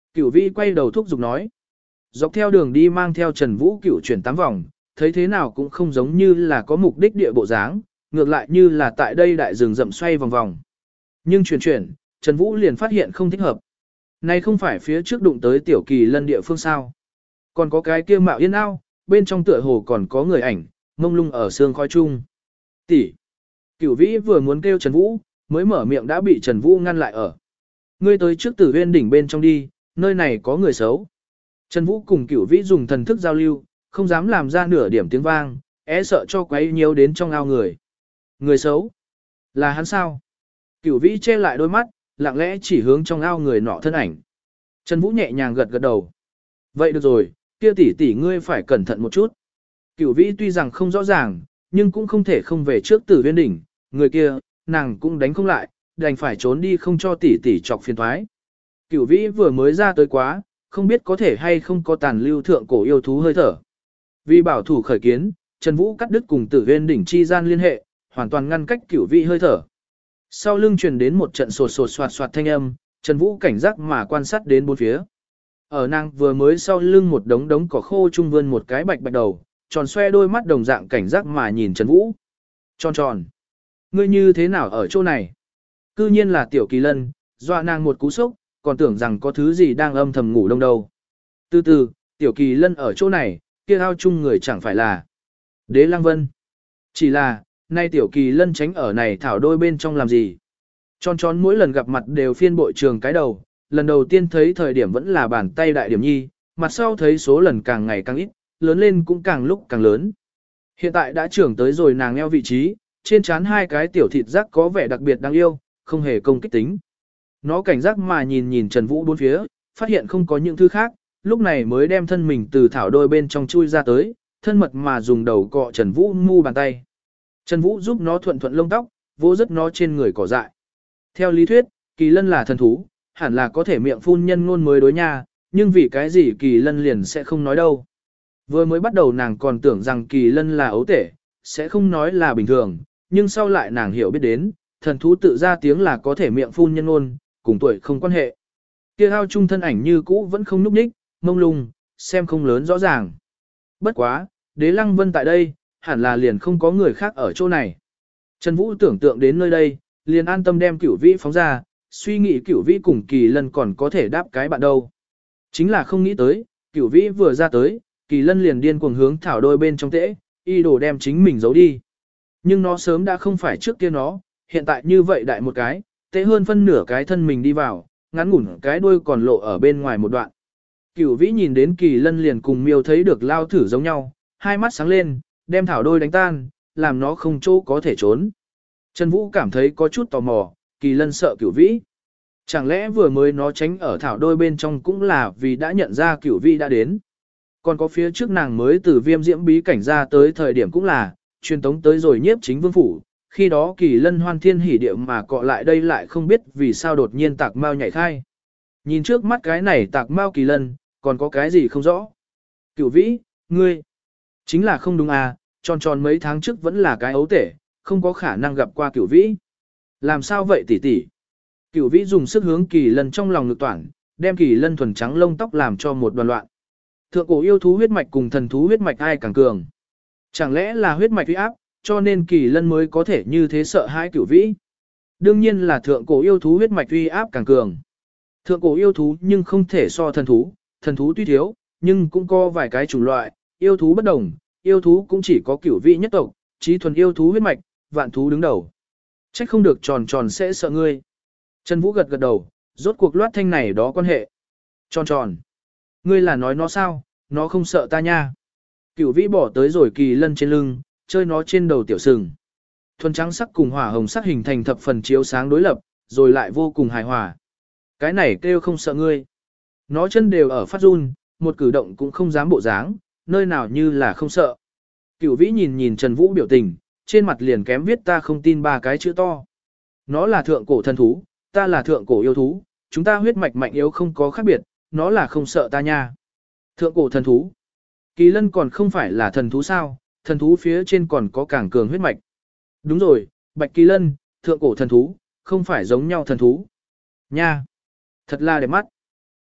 Cửu Vĩ quay đầu thúc giục nói. Dọc theo đường đi mang theo Trần Vũ Cửu chuyển tám vòng, thấy thế nào cũng không giống như là có mục đích địa bộ dáng, ngược lại như là tại đây đại rừng rậm xoay vòng vòng. Nhưng chuyển chuyển, Trần Vũ liền phát hiện không thích hợp. Này không phải phía trước đụng tới tiểu kỳ lân địa phương sao. Còn có cái kia mạo yên ao, bên trong tựa hồ còn có người ảnh, mông lung ở sương khói chung. Tỷ. Cửu Vĩ vừa muốn kêu Trần Vũ, mới mở miệng đã bị Trần Vũ ngăn lại ở. Ngươi tới trước Tử Huyên đỉnh bên trong đi, nơi này có người xấu. Trần Vũ cùng Cửu Vĩ dùng thần thức giao lưu, không dám làm ra nửa điểm tiếng vang, é sợ cho quấy nhiễu đến trong ao người. Người xấu? Là hắn sao? Cửu Vĩ che lại đôi mắt, lặng lẽ chỉ hướng trong ao người nọ thân ảnh. Trần Vũ nhẹ nhàng gật gật đầu. Vậy được rồi, kia tỷ tỷ ngươi phải cẩn thận một chút. Cửu Vĩ tuy rằng không rõ ràng, nhưng cũng không thể không về trước Tử Huyên đỉnh, người kia, nàng cũng đánh không lại, đành phải trốn đi không cho tỷ tỷ chọc phiền toái. Cửu Vĩ vừa mới ra tới quá, không biết có thể hay không có tàn lưu thượng cổ yêu thú hơi thở. Vì bảo thủ khởi kiến, Trần Vũ cắt đứt cùng Tử Huyên đỉnh chi gian liên hệ, hoàn toàn ngăn cách Cửu Vĩ hơi thở. Sau lưng truyền đến một trận sột sột soạt soạt thanh âm, Trần Vũ cảnh giác mà quan sát đến bốn phía. Ở nàng vừa mới sau lưng một đống đống cỏ khô trung vươn một cái bạch bạch đầu, tròn xoe đôi mắt đồng dạng cảnh giác mà nhìn Trần Vũ. Tròn tròn. Ngươi như thế nào ở chỗ này? Cư nhiên là tiểu kỳ lân, dọa nàng một cú sốc, còn tưởng rằng có thứ gì đang âm thầm ngủ đông đâu. Từ từ, tiểu kỳ lân ở chỗ này, kia ao chung người chẳng phải là Đế Lăng Vân. Chỉ là, nay tiểu kỳ lân tránh ở này thảo đôi bên trong làm gì? Tròn tròn mỗi lần gặp mặt đều phiên bội trường cái đầu, lần đầu tiên thấy thời điểm vẫn là bàn tay đại điểm nhi, mặt sau thấy số lần càng ngày càng ít, lớn lên cũng càng lúc càng lớn. Hiện tại đã trưởng tới rồi nàng eo vị trí, trên trán hai cái tiểu thịt rác có vẻ đặc biệt đáng yêu, không hề công kích tính. Nó cảnh giác mà nhìn nhìn Trần Vũ bốn phía, phát hiện không có những thứ khác, lúc này mới đem thân mình từ thảo đôi bên trong chui ra tới, thân mật mà dùng đầu cọ Trần Vũ mu bàn tay. Trần Vũ giúp nó thuận thuận lông tóc, vỗ rất nó trên người cỏ dại. Theo lý thuyết, kỳ lân là thần thú, hẳn là có thể miệng phun nhân ngôn mới đối nha, nhưng vì cái gì kỳ lân liền sẽ không nói đâu. Vừa mới bắt đầu nàng còn tưởng rằng kỳ lân là ấu tể, sẽ không nói là bình thường, nhưng sau lại nàng hiểu biết đến, thần thú tự ra tiếng là có thể miệng phun nhân ngôn, cùng tuổi không quan hệ. Kia ao chung thân ảnh như cũ vẫn không núp ních, mông lung, xem không lớn rõ ràng. Bất quá, Đế Lăng Vân tại đây, hẳn là liền không có người khác ở chỗ này. Trần Vũ tưởng tượng đến nơi đây, liền an tâm đem Cửu Vĩ phóng ra, suy nghĩ Cửu Vĩ cùng Kỳ Lân còn có thể đáp cái bạn đâu. Chính là không nghĩ tới, Cửu Vĩ vừa ra tới, Kỳ Lân liền điên cuồng hướng thảo đôi bên trong tễ, y đồ đem chính mình giấu đi. Nhưng nó sớm đã không phải trước kia nó, hiện tại như vậy đại một cái, tễ hơn phân nửa cái thân mình đi vào, ngắn ngủn cái đuôi còn lộ ở bên ngoài một đoạn. Cửu Vĩ nhìn đến Kỳ Lân liền cùng miêu thấy được lao thử giống nhau, hai mắt sáng lên, đem thảo đôi đánh tan, làm nó không chỗ có thể trốn. Trần Vũ cảm thấy có chút tò mò, Kỳ Lân sợ Cửu Vĩ. Chẳng lẽ vừa mới nó tránh ở thảo đôi bên trong cũng là vì đã nhận ra Cửu Vĩ đã đến. Còn có phía trước nàng mới từ Viêm Diễm bí cảnh ra tới thời điểm cũng là, truyền tống tới rồi nhiếp chính vương phủ, khi đó Kỳ Lân hoan thiên hỉ điệu mà cọ lại đây lại không biết vì sao đột nhiên tạc mau nhảy khai. Nhìn trước mắt cái này tạc mau Kỳ Lân, còn có cái gì không rõ. Cửu Vĩ, ngươi, chính là không đúng à, tròn tròn mấy tháng trước vẫn là cái ấu tể, không có khả năng gặp qua Cửu Vĩ. Làm sao vậy tỷ tỷ? Cửu Vĩ dùng sức hướng Kỳ Lân trong lòng ngực toản, đem Kỳ Lân thuần trắng lông tóc làm cho một đoàn loạn. Thượng cổ yêu thú huyết mạch cùng thần thú huyết mạch ai càng cường? Chẳng lẽ là huyết mạch uy áp, cho nên Kỳ Lân mới có thể như thế sợ hãi Cửu Vĩ? Đương nhiên là thượng cổ yêu thú huyết mạch uy áp càng cường. Thượng cổ yêu thú nhưng không thể so thần thú, thần thú tuy thiếu, nhưng cũng có vài cái chủng loại, yêu thú bất đồng, yêu thú cũng chỉ có Cửu Vĩ nhất tộc, trí thuần yêu thú huyết mạch, vạn thú đứng đầu. Trách không được tròn tròn sẽ sợ ngươi. Trần Vũ gật gật đầu, rốt cuộc loát thanh này đó quan hệ. Tròn tròn. Ngươi là nói nó sao, nó không sợ ta nha. Cửu Vĩ bỏ tới rồi Kỳ Lân trên lưng, chơi nó trên đầu tiểu sừng. Thuần trắng sắc cùng hỏa hồng sắc hình thành thập phần chiếu sáng đối lập, rồi lại vô cùng hài hòa. Cái này kêu không sợ ngươi. Nó chân đều ở phát run, một cử động cũng không dám bộ dáng, nơi nào như là không sợ. Cửu Vĩ nhìn nhìn Trần Vũ biểu tình, trên mặt liền kém viết ta không tin ba cái chữ to. Nó là thượng cổ thần thú, ta là thượng cổ yêu thú, chúng ta huyết mạch mạnh yếu không có khác biệt, nó là không sợ ta nha. Thượng cổ thần thú. Kỳ Lân còn không phải là thần thú sao, thần thú phía trên còn có càng cường huyết mạch. Đúng rồi, Bạch Kỳ Lân, thượng cổ thần thú, không phải giống nhau thần thú. Nha, thật là đẹp mắt.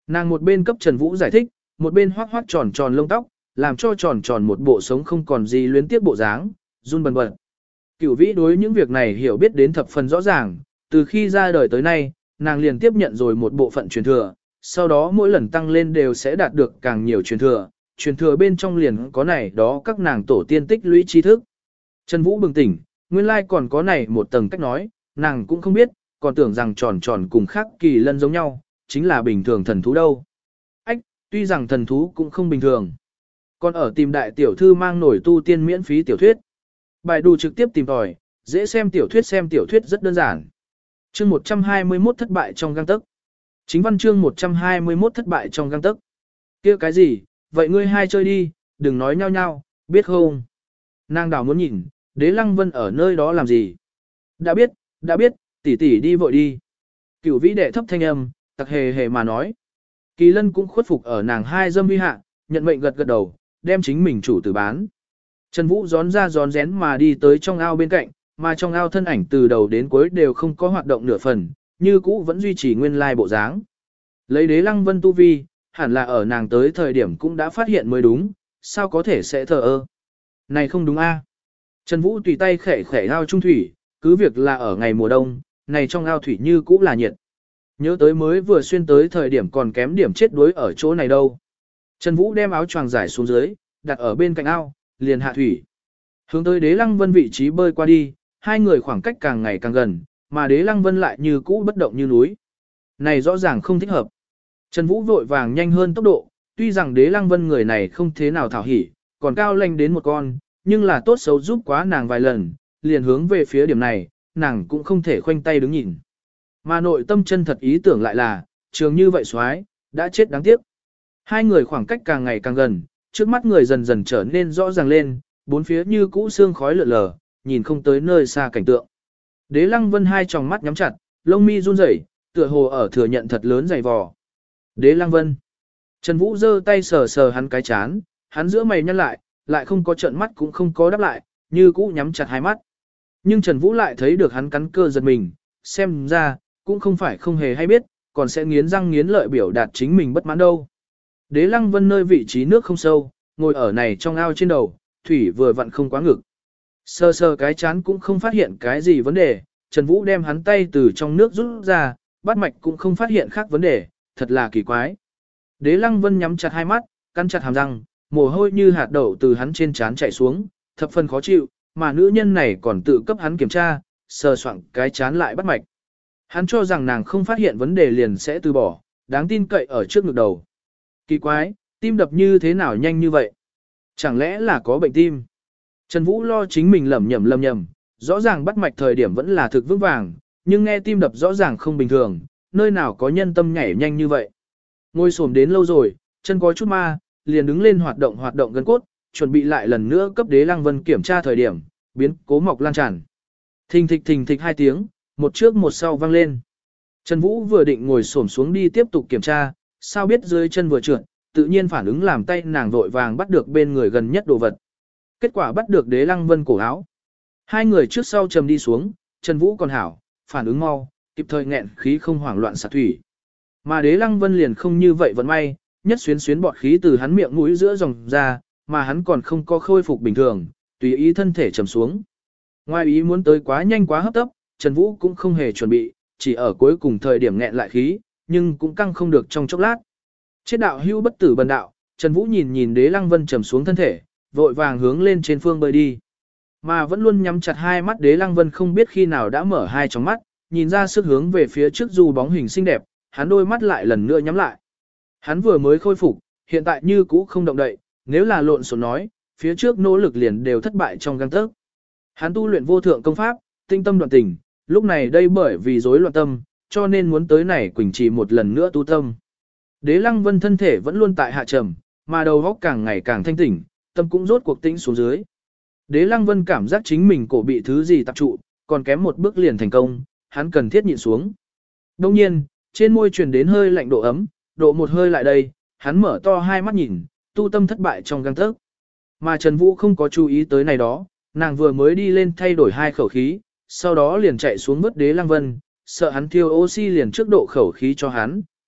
Nàng một bên cấp Trần Vũ giải thích, một bên hoác hoác tròn tròn lông tóc, làm cho tròn tròn một bộ sống không còn gì luyến tiếc bộ dáng, run bần bật. Cửu vĩ đối những việc này hiểu biết đến thập phần rõ ràng, từ khi ra đời tới nay, nàng liền tiếp nhận rồi một bộ phận truyền thừa, sau đó mỗi lần tăng lên đều sẽ đạt được càng nhiều truyền thừa, truyền thừa bên trong liền có này đó các nàng tổ tiên tích lũy tri thức. Trần Vũ bừng tỉnh, nguyên lai còn có này một tầng cách nói, nàng cũng không biết, còn tưởng rằng tròn tròn cùng khác kỳ lân giống nhau, chính là bình thường thần thú đâu. Ách, tuy rằng thần thú cũng không bình thường. Còn ở tìm đại tiểu thư mang nổi tu tiên miễn phí tiểu thuyết. Bài đù trực tiếp tìm tòi, dễ xem tiểu thuyết xem tiểu thuyết rất đơn giản. Chương một trăm hai mươi mốt thất bại trong gang tấc. Chính văn chương một trăm hai mươi mốt thất bại trong gang tấc. Kia cái gì, vậy ngươi hai chơi đi, đừng nói nhau nhau, biết không? Nàng đào muốn nhìn, Đế Lăng Vân ở nơi đó làm gì? Đã biết, đã biết, tỷ tỷ đi vội đi. Cửu vĩ đệ thấp thanh âm, tặc hề hề mà nói. Kỳ lân cũng khuất phục ở nàng hai dâm vi hạ, nhận mệnh gật gật đầu, đem chính mình chủ tử bán. Trần Vũ gión ra gión rén mà đi tới trong ao bên cạnh, mà trong ao thân ảnh từ đầu đến cuối đều không có hoạt động nửa phần, như cũ vẫn duy trì nguyên lai bộ dáng. Lấy Đế Lăng Vân tu vi, hẳn là ở nàng tới thời điểm cũng đã phát hiện mới đúng, sao có thể sẽ thờ ơ. Này không đúng a. Trần Vũ tùy tay khẽ khẽ ao trung thủy, cứ việc là ở ngày mùa đông, này trong ao thủy như cũ là nhiệt. Nhớ tới mới vừa xuyên tới thời điểm còn kém điểm chết đuối ở chỗ này đâu. Trần Vũ đem áo choàng giải xuống dưới, đặt ở bên cạnh ao, liền hạ thủy. Hướng tới Đế Lăng Vân vị trí bơi qua đi, hai người khoảng cách càng ngày càng gần, mà Đế Lăng Vân lại như cũ bất động như núi. Này rõ ràng không thích hợp. Trần Vũ vội vàng nhanh hơn tốc độ, tuy rằng Đế Lăng Vân người này không thế nào thảo hỉ, còn cao lanh đến một con, nhưng là tốt xấu giúp quá nàng vài lần, liền hướng về phía điểm này, nàng cũng không thể khoanh tay đứng nhìn. Mà nội tâm chân thật ý tưởng lại là, trường như vậy xoái, đã chết đáng tiếc. Hai người khoảng cách càng ngày càng gần, trước mắt người dần dần trở nên rõ ràng lên, bốn phía như cũ sương khói lượn lờ, nhìn không tới nơi xa cảnh tượng. Đế Lăng Vân hai tròng mắt nhắm chặt, lông mi run rẩy, tựa hồ ở thừa nhận thật lớn dày vò. Đế Lăng Vân. Trần Vũ giơ tay sờ sờ hắn cái chán, hắn giữa mày nhăn lại, lại không có trợn mắt cũng không có đáp lại, như cũ nhắm chặt hai mắt. Nhưng Trần Vũ lại thấy được hắn cắn cơ giật mình, xem ra, cũng không phải không hề hay biết, còn sẽ nghiến răng nghiến lợi biểu đạt chính mình bất mãn đâu. Đế Lăng Vân nơi vị trí nước không sâu, ngồi ở này trong ao trên đầu, thủy vừa vặn không quá ngực. Sơ sơ cái chán cũng không phát hiện cái gì vấn đề, Trần Vũ đem hắn tay từ trong nước rút ra, bắt mạch cũng không phát hiện khác vấn đề, thật là kỳ quái. Đế Lăng Vân nhắm chặt hai mắt, cắn chặt hàm răng, mồ hôi như hạt đậu từ hắn trên trán chảy xuống, thập phần khó chịu, mà nữ nhân này còn tự cấp hắn kiểm tra, sờ soạng cái chán lại bắt mạch. Hắn cho rằng nàng không phát hiện vấn đề liền sẽ từ bỏ, đáng tin cậy ở trước ngực đầu. Kỳ quái, tim đập như thế nào nhanh như vậy? Chẳng lẽ là có bệnh tim? Trần Vũ lo chính mình lầm nhầm lầm nhầm, rõ ràng bắt mạch thời điểm vẫn là thực vững vàng, nhưng nghe tim đập rõ ràng không bình thường, nơi nào có nhân tâm nhảy nhanh như vậy. Ngồi xổm đến lâu rồi, chân có chút ma, liền đứng lên hoạt động hoạt động gân cốt, chuẩn bị lại lần nữa cấp Đế Lăng Vân kiểm tra thời điểm, biến cố mọc lan tràn. Thình thịch thình thịch hai tiếng, một trước một sau vang lên. Trần Vũ vừa định ngồi xổm xuống đi tiếp tục kiểm tra, sao biết dưới chân vừa trượt, tự nhiên phản ứng làm tay nàng vội vàng bắt được bên người gần nhất đồ vật. Kết quả bắt được Đế Lăng Vân cổ áo. Hai người trước sau trầm đi xuống, Trần Vũ còn hảo, phản ứng mau, kịp thời nghẹn khí không hoảng loạn xả thủy. Mà Đế Lăng Vân liền không như vậy vẫn may, nhất xuyến xuyến bọt khí từ hắn miệng mũi giữa dòng ra, mà hắn còn không có khôi phục bình thường, tùy ý thân thể trầm xuống. Ngoài ý muốn tới quá nhanh quá hấp tấp, Trần Vũ cũng không hề chuẩn bị, chỉ ở cuối cùng thời điểm nghẹn lại khí, nhưng cũng căng không được trong chốc lát. Chết đạo hưu bất tử bần đạo, Trần Vũ nhìn nhìn Đế Lăng Vân trầm xuống thân thể, vội vàng hướng lên trên phương bơi đi. Mà vẫn luôn nhắm chặt hai mắt Đế Lăng Vân không biết khi nào đã mở hai tròng mắt, nhìn ra sức hướng về phía trước dù bóng hình xinh đẹp, hắn đôi mắt lại lần nữa nhắm lại. Hắn vừa mới khôi phục, hiện tại như cũ không động đậy, nếu là lộn xộn nói, phía trước nỗ lực liền đều thất bại trong gang tấc. Hắn tu luyện vô thượng công pháp, tinh tâm đoạn tình, lúc này đây bởi vì rối loạn tâm, cho nên muốn tới này quỳnh trì một lần nữa tu tâm. Đế Lăng Vân thân thể vẫn luôn tại hạ trầm, mà đầu óc càng ngày càng thanh tỉnh, tâm cũng rốt cuộc tĩnh xuống dưới. Đế Lăng Vân cảm giác chính mình cổ bị thứ gì tập trụ, còn kém một bước liền thành công, hắn cần thiết nhịn xuống. Đông nhiên, trên môi truyền đến hơi lạnh độ ấm, độ một hơi lại đây, hắn mở to hai mắt nhìn, tu tâm thất bại trong gang tấc. Mà Trần Vũ không có chú ý tới này đó, nàng vừa mới đi lên thay đổi hai khẩu khí, sau đó liền chạy xuống vớt Đế Lăng Vân, sợ hắn thiêu oxy liền trước độ khẩu khí cho hắn,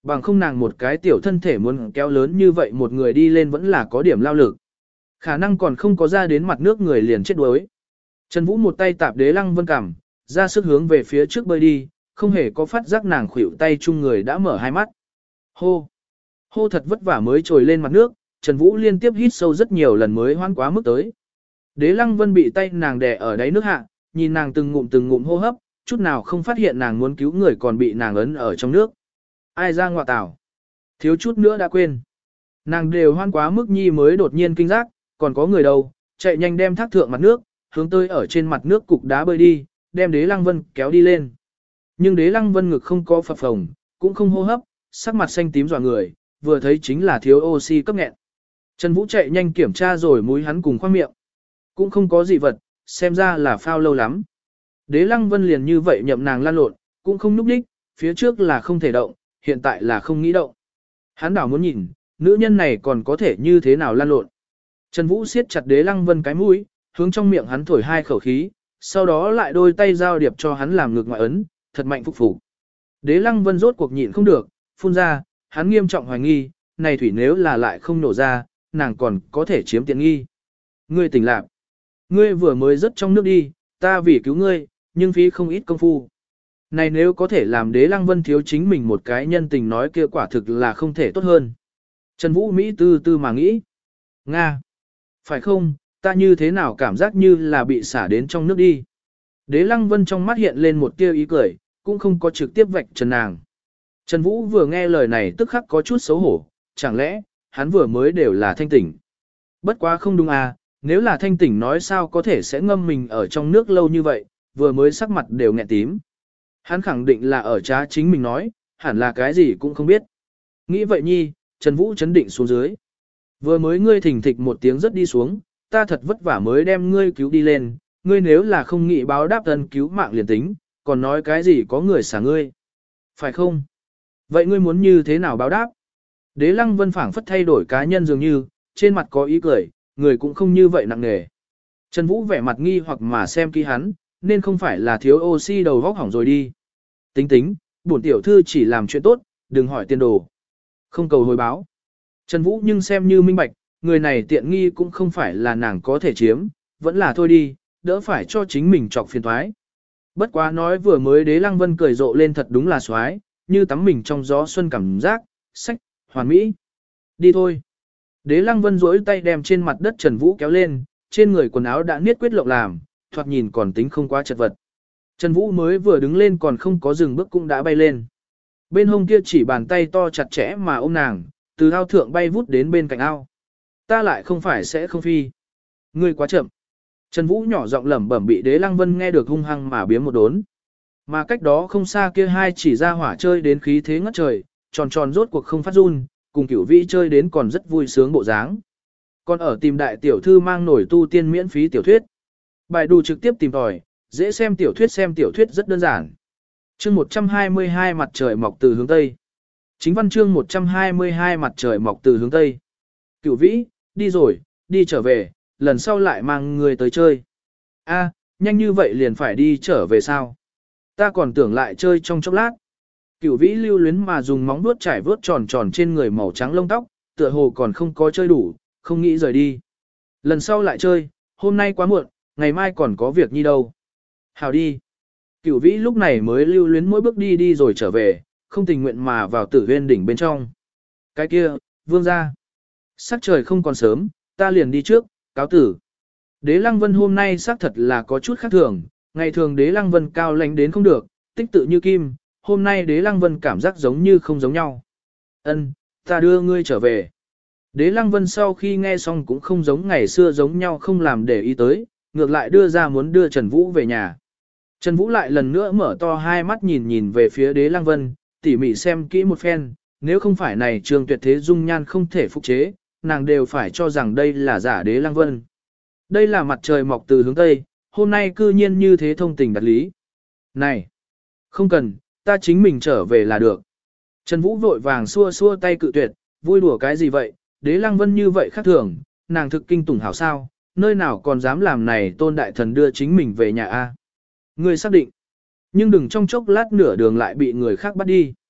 Bằng không nàng một cái tiểu thân thể muốn kéo lớn như vậy một người đi lên vẫn là có điểm lao lực. Khả năng còn không có ra đến mặt nước người liền chết đuối. Trần Vũ một tay tạp Đế Lăng Vân cằm, ra sức hướng về phía trước bơi đi, không hề có phát giác nàng khuỷu tay chung người đã mở hai mắt. Hô! Hô thật vất vả mới trồi lên mặt nước, Trần Vũ liên tiếp hít sâu rất nhiều lần mới hoãn quá mức tới. Đế Lăng Vân bị tay nàng đè ở đáy nước hạ, nhìn nàng từng ngụm từng ngụm hô hấp, chút nào không phát hiện nàng muốn cứu người còn bị nàng ấn ở trong nước. Ai ra ngọa tảo? Thiếu chút nữa đã quên. Nàng đều hoan quá mức nhi mới đột nhiên kinh giác, còn có người đâu, chạy nhanh đem thác thượng mặt nước, hướng tới ở trên mặt nước cục đá bơi đi, đem Đế Lăng Vân kéo đi lên. Nhưng Đế Lăng Vân ngực không có phập phồng, cũng không hô hấp, sắc mặt xanh tím dọa người, vừa thấy chính là thiếu oxy cấp nghẹn. Trần Vũ chạy nhanh kiểm tra rồi mũi hắn cùng khoang miệng. Cũng không có gì vật, xem ra là phao lâu lắm. Đế Lăng Vân liền như vậy nhậm nàng lan lộn, cũng không núp đích, phía trước là không thể động, hiện tại là không nghĩ động. Hắn đảo muốn nhìn, nữ nhân này còn có thể như thế nào lan lộn. Trần Vũ siết chặt Đế Lăng Vân cái mũi, hướng trong miệng hắn thổi hai khẩu khí, sau đó lại đôi tay giao điệp cho hắn làm ngược ngoại ấn, thật mạnh phục phục. Đế Lăng Vân rốt cuộc nhịn không được, phun ra, hắn nghiêm trọng hoài nghi, này thủy nếu là lại không nổ ra, nàng còn có thể chiếm tiện nghi. Ngươi tỉnh lạc. Ngươi vừa mới rớt trong nước đi, ta vì cứu ngươi, nhưng phí không ít công phu. Này nếu có thể làm Đế Lăng Vân thiếu chính mình một cái nhân tình nói kia quả thực là không thể tốt hơn. Trần Vũ Mỹ tư tư mà nghĩ. Nga. Phải không, ta như thế nào cảm giác như là bị xả đến trong nước đi. Đế Lăng Vân trong mắt hiện lên một tia ý cười, cũng không có trực tiếp vạch trần nàng. Trần Vũ vừa nghe lời này tức khắc có chút xấu hổ, chẳng lẽ, hắn vừa mới đều là thanh tỉnh. Bất quá không đúng à, nếu là thanh tỉnh nói sao có thể sẽ ngâm mình ở trong nước lâu như vậy, vừa mới sắc mặt đều nghẹn tím. Hắn khẳng định là ở trá chính mình nói, hẳn là cái gì cũng không biết. Nghĩ vậy nhi, Trần Vũ chấn định xuống dưới. Vừa mới ngươi thỉnh thịch một tiếng rất đi xuống, ta thật vất vả mới đem ngươi cứu đi lên, ngươi nếu là không nghĩ báo đáp thân cứu mạng liền tính, còn nói cái gì có người xả ngươi. Phải không? Vậy ngươi muốn như thế nào báo đáp? Đế Lăng Vân phảng phất thay đổi cá nhân dường như, trên mặt có ý cười, người cũng không như vậy nặng nề. Trần Vũ vẻ mặt nghi hoặc mà xem kỹ hắn, nên không phải là thiếu oxy đầu vóc hỏng rồi đi. Tính tính, bổn tiểu thư chỉ làm chuyện tốt, đừng hỏi tiền đồ. Không cầu hồi báo. Trần Vũ nhưng xem như minh bạch, người này tiện nghi cũng không phải là nàng có thể chiếm, vẫn là thôi đi, đỡ phải cho chính mình chọc phiền toái. Bất quá nói vừa mới Đế Lăng Vân cười rộ lên thật đúng là xoái, như tắm mình trong gió xuân cảm giác, sách, hoàn mỹ. Đi thôi. Đế Lăng Vân duỗi tay đem trên mặt đất Trần Vũ kéo lên, trên người quần áo đã niết quyết lộng làm, thoạt nhìn còn tính không quá chật vật. Trần Vũ mới vừa đứng lên còn không có dừng bước cũng đã bay lên. Bên hông kia chỉ bàn tay to chặt chẽ mà ôm nàng, từ ao thượng bay vút đến bên cạnh ao. Ta lại không phải sẽ không phi. Ngươi quá chậm. Trần Vũ nhỏ giọng lẩm bẩm bị Đế Lăng Vân nghe được hung hăng mà biếm một đốn. Mà cách đó không xa kia hai chỉ ra hỏa chơi đến khí thế ngất trời, tròn tròn rốt cuộc không phát run, cùng Cửu Vĩ chơi đến còn rất vui sướng bộ dáng. Còn ở tìm đại tiểu thư mang nổi tu tiên miễn phí tiểu thuyết. Bài đù trực tiếp tìm tòi, dễ xem tiểu thuyết xem tiểu thuyết rất đơn giản. Chương một trăm hai mươi hai mặt trời mọc từ hướng Tây. Chính văn chương một trăm hai mươi hai mặt trời mọc từ hướng Tây. Cửu Vĩ, đi rồi, đi trở về, lần sau lại mang người tới chơi. A, nhanh như vậy liền phải đi trở về sao? Ta còn tưởng lại chơi trong chốc lát. Cửu Vĩ lưu luyến mà dùng móng vuốt trải vớt tròn tròn trên người màu trắng lông tóc, tựa hồ còn không có chơi đủ, không nghĩ rời đi. Lần sau lại chơi, hôm nay quá muộn, ngày mai còn có việc nhi đâu. Hào đi. Cửu Vĩ lúc này mới lưu luyến mỗi bước đi đi rồi trở về, không tình nguyện mà vào Tử Huyên đỉnh bên trong. Cái kia, vương gia. Sắc trời không còn sớm, ta liền đi trước, cáo tử. Đế Lăng Vân hôm nay xác thật là có chút khác thường, ngày thường Đế Lăng Vân cao lãnh đến không được, tích tự như kim, hôm nay Đế Lăng Vân cảm giác giống như không giống nhau. Ân, ta đưa ngươi trở về. Đế Lăng Vân sau khi nghe xong cũng không giống ngày xưa giống nhau không làm để ý tới, ngược lại đưa ra muốn đưa Trần Vũ về nhà. Trần Vũ lại lần nữa mở to hai mắt nhìn nhìn về phía Đế Lăng Vân, tỉ mỉ xem kỹ một phen, nếu không phải này trường tuyệt thế dung nhan không thể phục chế, nàng đều phải cho rằng đây là giả Đế Lăng Vân. Đây là mặt trời mọc từ hướng Tây, hôm nay cư nhiên như thế thông tình đặt lý. Này, không cần, ta chính mình trở về là được. Trần Vũ vội vàng xua xua tay cự tuyệt, vui đùa cái gì vậy, Đế Lăng Vân như vậy khác thường, nàng thực kinh tủng hảo sao, nơi nào còn dám làm này tôn đại thần đưa chính mình về nhà a? Ngươi xác định, nhưng đừng trong chốc lát nửa đường lại bị người khác bắt đi.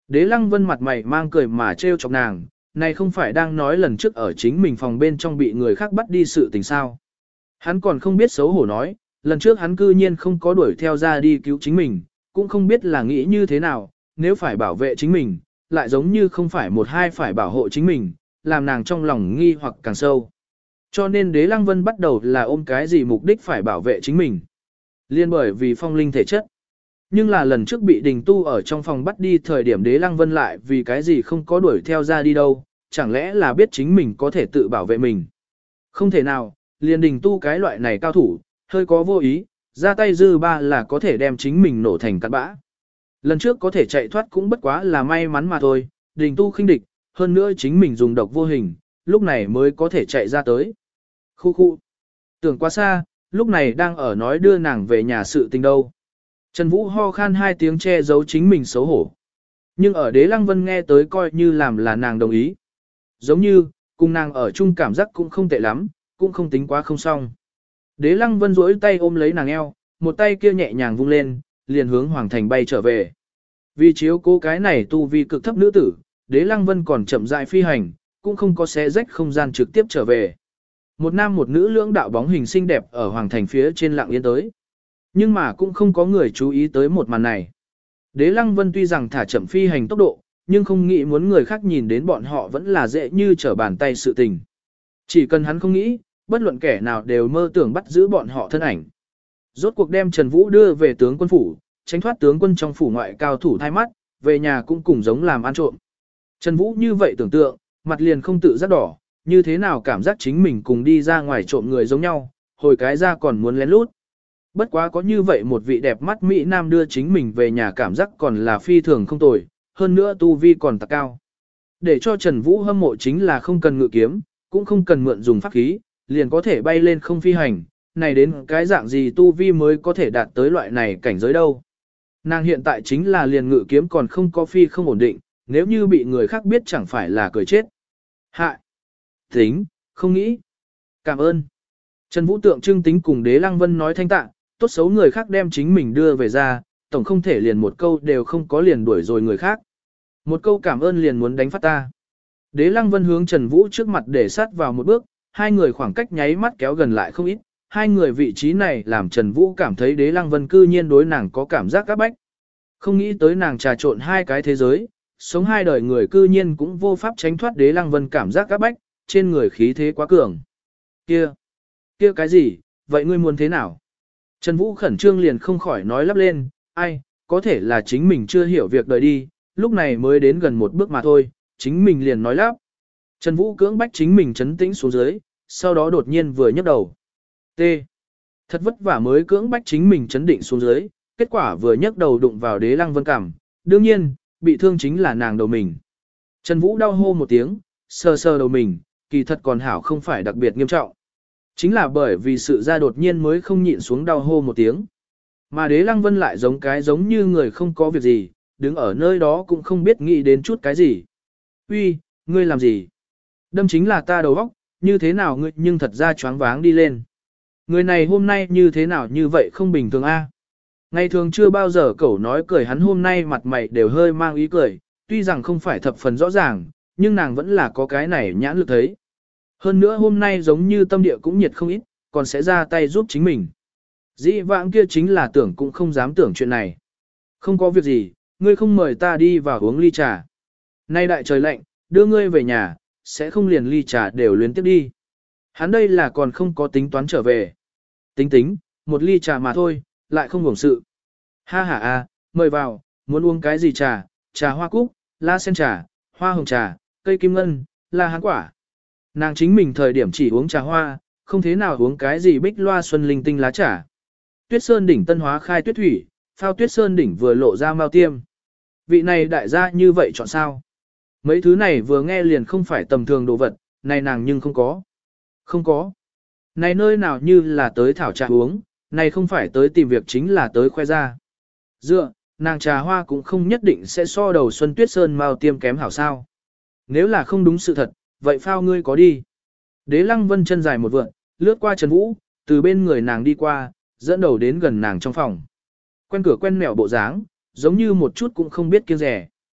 Đế Lăng Vân mặt mày mang cười mà trêu chọc nàng, này không phải đang nói lần trước ở chính mình phòng bên trong bị người khác bắt đi sự tình sao. Hắn còn không biết xấu hổ nói, lần trước hắn cư nhiên không có đuổi theo ra đi cứu chính mình, cũng không biết là nghĩ như thế nào, nếu phải bảo vệ chính mình, lại giống như không phải một hai phải bảo hộ chính mình, làm nàng trong lòng nghi hoặc càng sâu. Cho nên Đế Lăng Vân bắt đầu là ôm cái gì mục đích phải bảo vệ chính mình. Liên bởi vì phong linh thể chất. Nhưng là lần trước bị Đình Tu ở trong phòng bắt đi thời điểm Đế Lăng Vân lại vì cái gì không có đuổi theo ra đi đâu, chẳng lẽ là biết chính mình có thể tự bảo vệ mình. Không thể nào, liền Đình Tu cái loại này cao thủ, hơi có vô ý, ra tay dư ba là có thể đem chính mình nổ thành cát bã. Lần trước có thể chạy thoát cũng bất quá là may mắn mà thôi, Đình Tu khinh địch, hơn nữa chính mình dùng độc vô hình, lúc này mới có thể chạy ra tới. Khu khu. Tưởng quá xa, lúc này đang ở nói đưa nàng về nhà sự tình đâu. Trần Vũ ho khan hai tiếng che giấu chính mình xấu hổ. Nhưng ở Đế Lăng Vân nghe tới coi như làm là nàng đồng ý. Giống như, cùng nàng ở chung cảm giác cũng không tệ lắm, cũng không tính quá không xong. Đế Lăng Vân duỗi tay ôm lấy nàng eo, một tay kia nhẹ nhàng vung lên, liền hướng Hoàng Thành bay trở về. Vì chiếu cố cái này tu vi cực thấp nữ tử, Đế Lăng Vân còn chậm rãi phi hành, cũng không có xé rách không gian trực tiếp trở về. Một nam một nữ lưỡng đạo bóng hình xinh đẹp ở Hoàng Thành phía trên lặng yên tới. Nhưng mà cũng không có người chú ý tới một màn này. Đế Lăng Vân tuy rằng thả chậm phi hành tốc độ, nhưng không nghĩ muốn người khác nhìn đến bọn họ vẫn là dễ như trở bàn tay sự tình. Chỉ cần hắn không nghĩ, bất luận kẻ nào đều mơ tưởng bắt giữ bọn họ thân ảnh. Rốt cuộc đem Trần Vũ đưa về tướng quân phủ, tránh thoát tướng quân trong phủ ngoại cao thủ thay mắt, về nhà cũng cùng giống làm ăn trộm. Trần Vũ như vậy tưởng tượng, mặt liền không tự giác đỏ, như thế nào cảm giác chính mình cùng đi ra ngoài trộm người giống nhau, hồi cái ra còn muốn lén lút. Bất quá có như vậy một vị đẹp mắt Mỹ Nam đưa chính mình về nhà cảm giác còn là phi thường không tồi, hơn nữa tu vi còn tặc cao. Để cho Trần Vũ hâm mộ chính là không cần ngự kiếm, cũng không cần mượn dùng pháp khí, liền có thể bay lên không phi hành, này đến cái dạng gì tu vi mới có thể đạt tới loại này cảnh giới đâu. Nàng hiện tại chính là liền ngự kiếm còn không có phi không ổn định, nếu như bị người khác biết chẳng phải là cười chết. Hại! Tính, không nghĩ. Cảm ơn. Trần Vũ tượng trưng tính cùng Đế Lăng Vân nói thanh tạ, tốt xấu người khác đem chính mình đưa về ra, tổng không thể liền một câu đều không có liền đuổi rồi người khác. Một câu cảm ơn liền muốn đánh phát ta. Đế Lăng Vân hướng Trần Vũ trước mặt để sát vào một bước, hai người khoảng cách nháy mắt kéo gần lại không ít, hai người vị trí này làm Trần Vũ cảm thấy Đế Lăng Vân cư nhiên đối nàng có cảm giác áp bách. Không nghĩ tới nàng trà trộn hai cái thế giới, sống hai đời người cư nhiên cũng vô pháp tránh thoát Đế Lăng Vân cảm giác áp bách, trên người khí thế quá cường. Kia, kia cái gì, vậy ngươi muốn thế nào? Trần Vũ khẩn trương liền không khỏi nói lắp lên, ai, có thể là chính mình chưa hiểu việc đời đi, lúc này mới đến gần một bước mà thôi, chính mình liền nói lắp. Trần Vũ cưỡng bách chính mình trấn tĩnh xuống dưới, sau đó đột nhiên vừa nhấc đầu. T. Thật vất vả mới cưỡng bách chính mình trấn định xuống dưới, kết quả vừa nhấc đầu đụng vào Đế Lăng Vân cảm, đương nhiên, bị thương chính là nàng đầu mình. Trần Vũ đau hô một tiếng, sờ sờ đầu mình, kỳ thật còn hảo không phải đặc biệt nghiêm trọng. Chính là bởi vì sự ra đột nhiên mới không nhịn xuống đau hô một tiếng. Mà Đế Lăng Vân lại giống cái giống như người không có việc gì, đứng ở nơi đó cũng không biết nghĩ đến chút cái gì. Uy, ngươi làm gì? Đâm chính là ta đầu óc, như thế nào ngươi nhưng thật ra choáng váng đi lên. Người này hôm nay như thế nào như vậy không bình thường a? Ngày thường chưa bao giờ cẩu nói cười hắn hôm nay mặt mày đều hơi mang ý cười, tuy rằng không phải thập phần rõ ràng, nhưng nàng vẫn là có cái này nhãn lực thấy. Hơn nữa hôm nay giống như tâm địa cũng nhiệt không ít, còn sẽ ra tay giúp chính mình. Dĩ vãng kia chính là tưởng cũng không dám tưởng chuyện này. Không có việc gì, ngươi không mời ta đi vào uống ly trà. Nay đại trời lạnh, đưa ngươi về nhà, sẽ không liền ly trà đều luyến tiếp đi. Hắn đây là còn không có tính toán trở về. Tính tính, một ly trà mà thôi, lại không hưởng sự. Ha ha a, mời vào, muốn uống cái gì trà, trà hoa cúc, la sen trà, hoa hồng trà, cây kim ngân, la hán quả. Nàng chính mình thời điểm chỉ uống trà hoa, không thế nào uống cái gì bích loa xuân linh tinh lá trà. Tuyết Sơn đỉnh tân hóa khai tuyết thủy, phao Tuyết Sơn đỉnh vừa lộ ra mao tiêm. Vị này đại gia như vậy chọn sao? Mấy thứ này vừa nghe liền không phải tầm thường đồ vật, này nàng nhưng không có. Không có. Này nơi nào như là tới thảo trà uống, này không phải tới tìm việc chính là tới khoe ra. Dựa, nàng trà hoa cũng không nhất định sẽ so đầu xuân Tuyết Sơn mao tiêm kém hảo sao. Nếu là không đúng sự thật, vậy phao ngươi có đi. Đế Lăng Vân chân dài một vượn, lướt qua Trần Vũ, từ bên người nàng đi qua, dẫn đầu đến gần nàng trong phòng. Quen cửa quen mẹo bộ dáng, giống như một chút cũng không biết kiêng rẻ.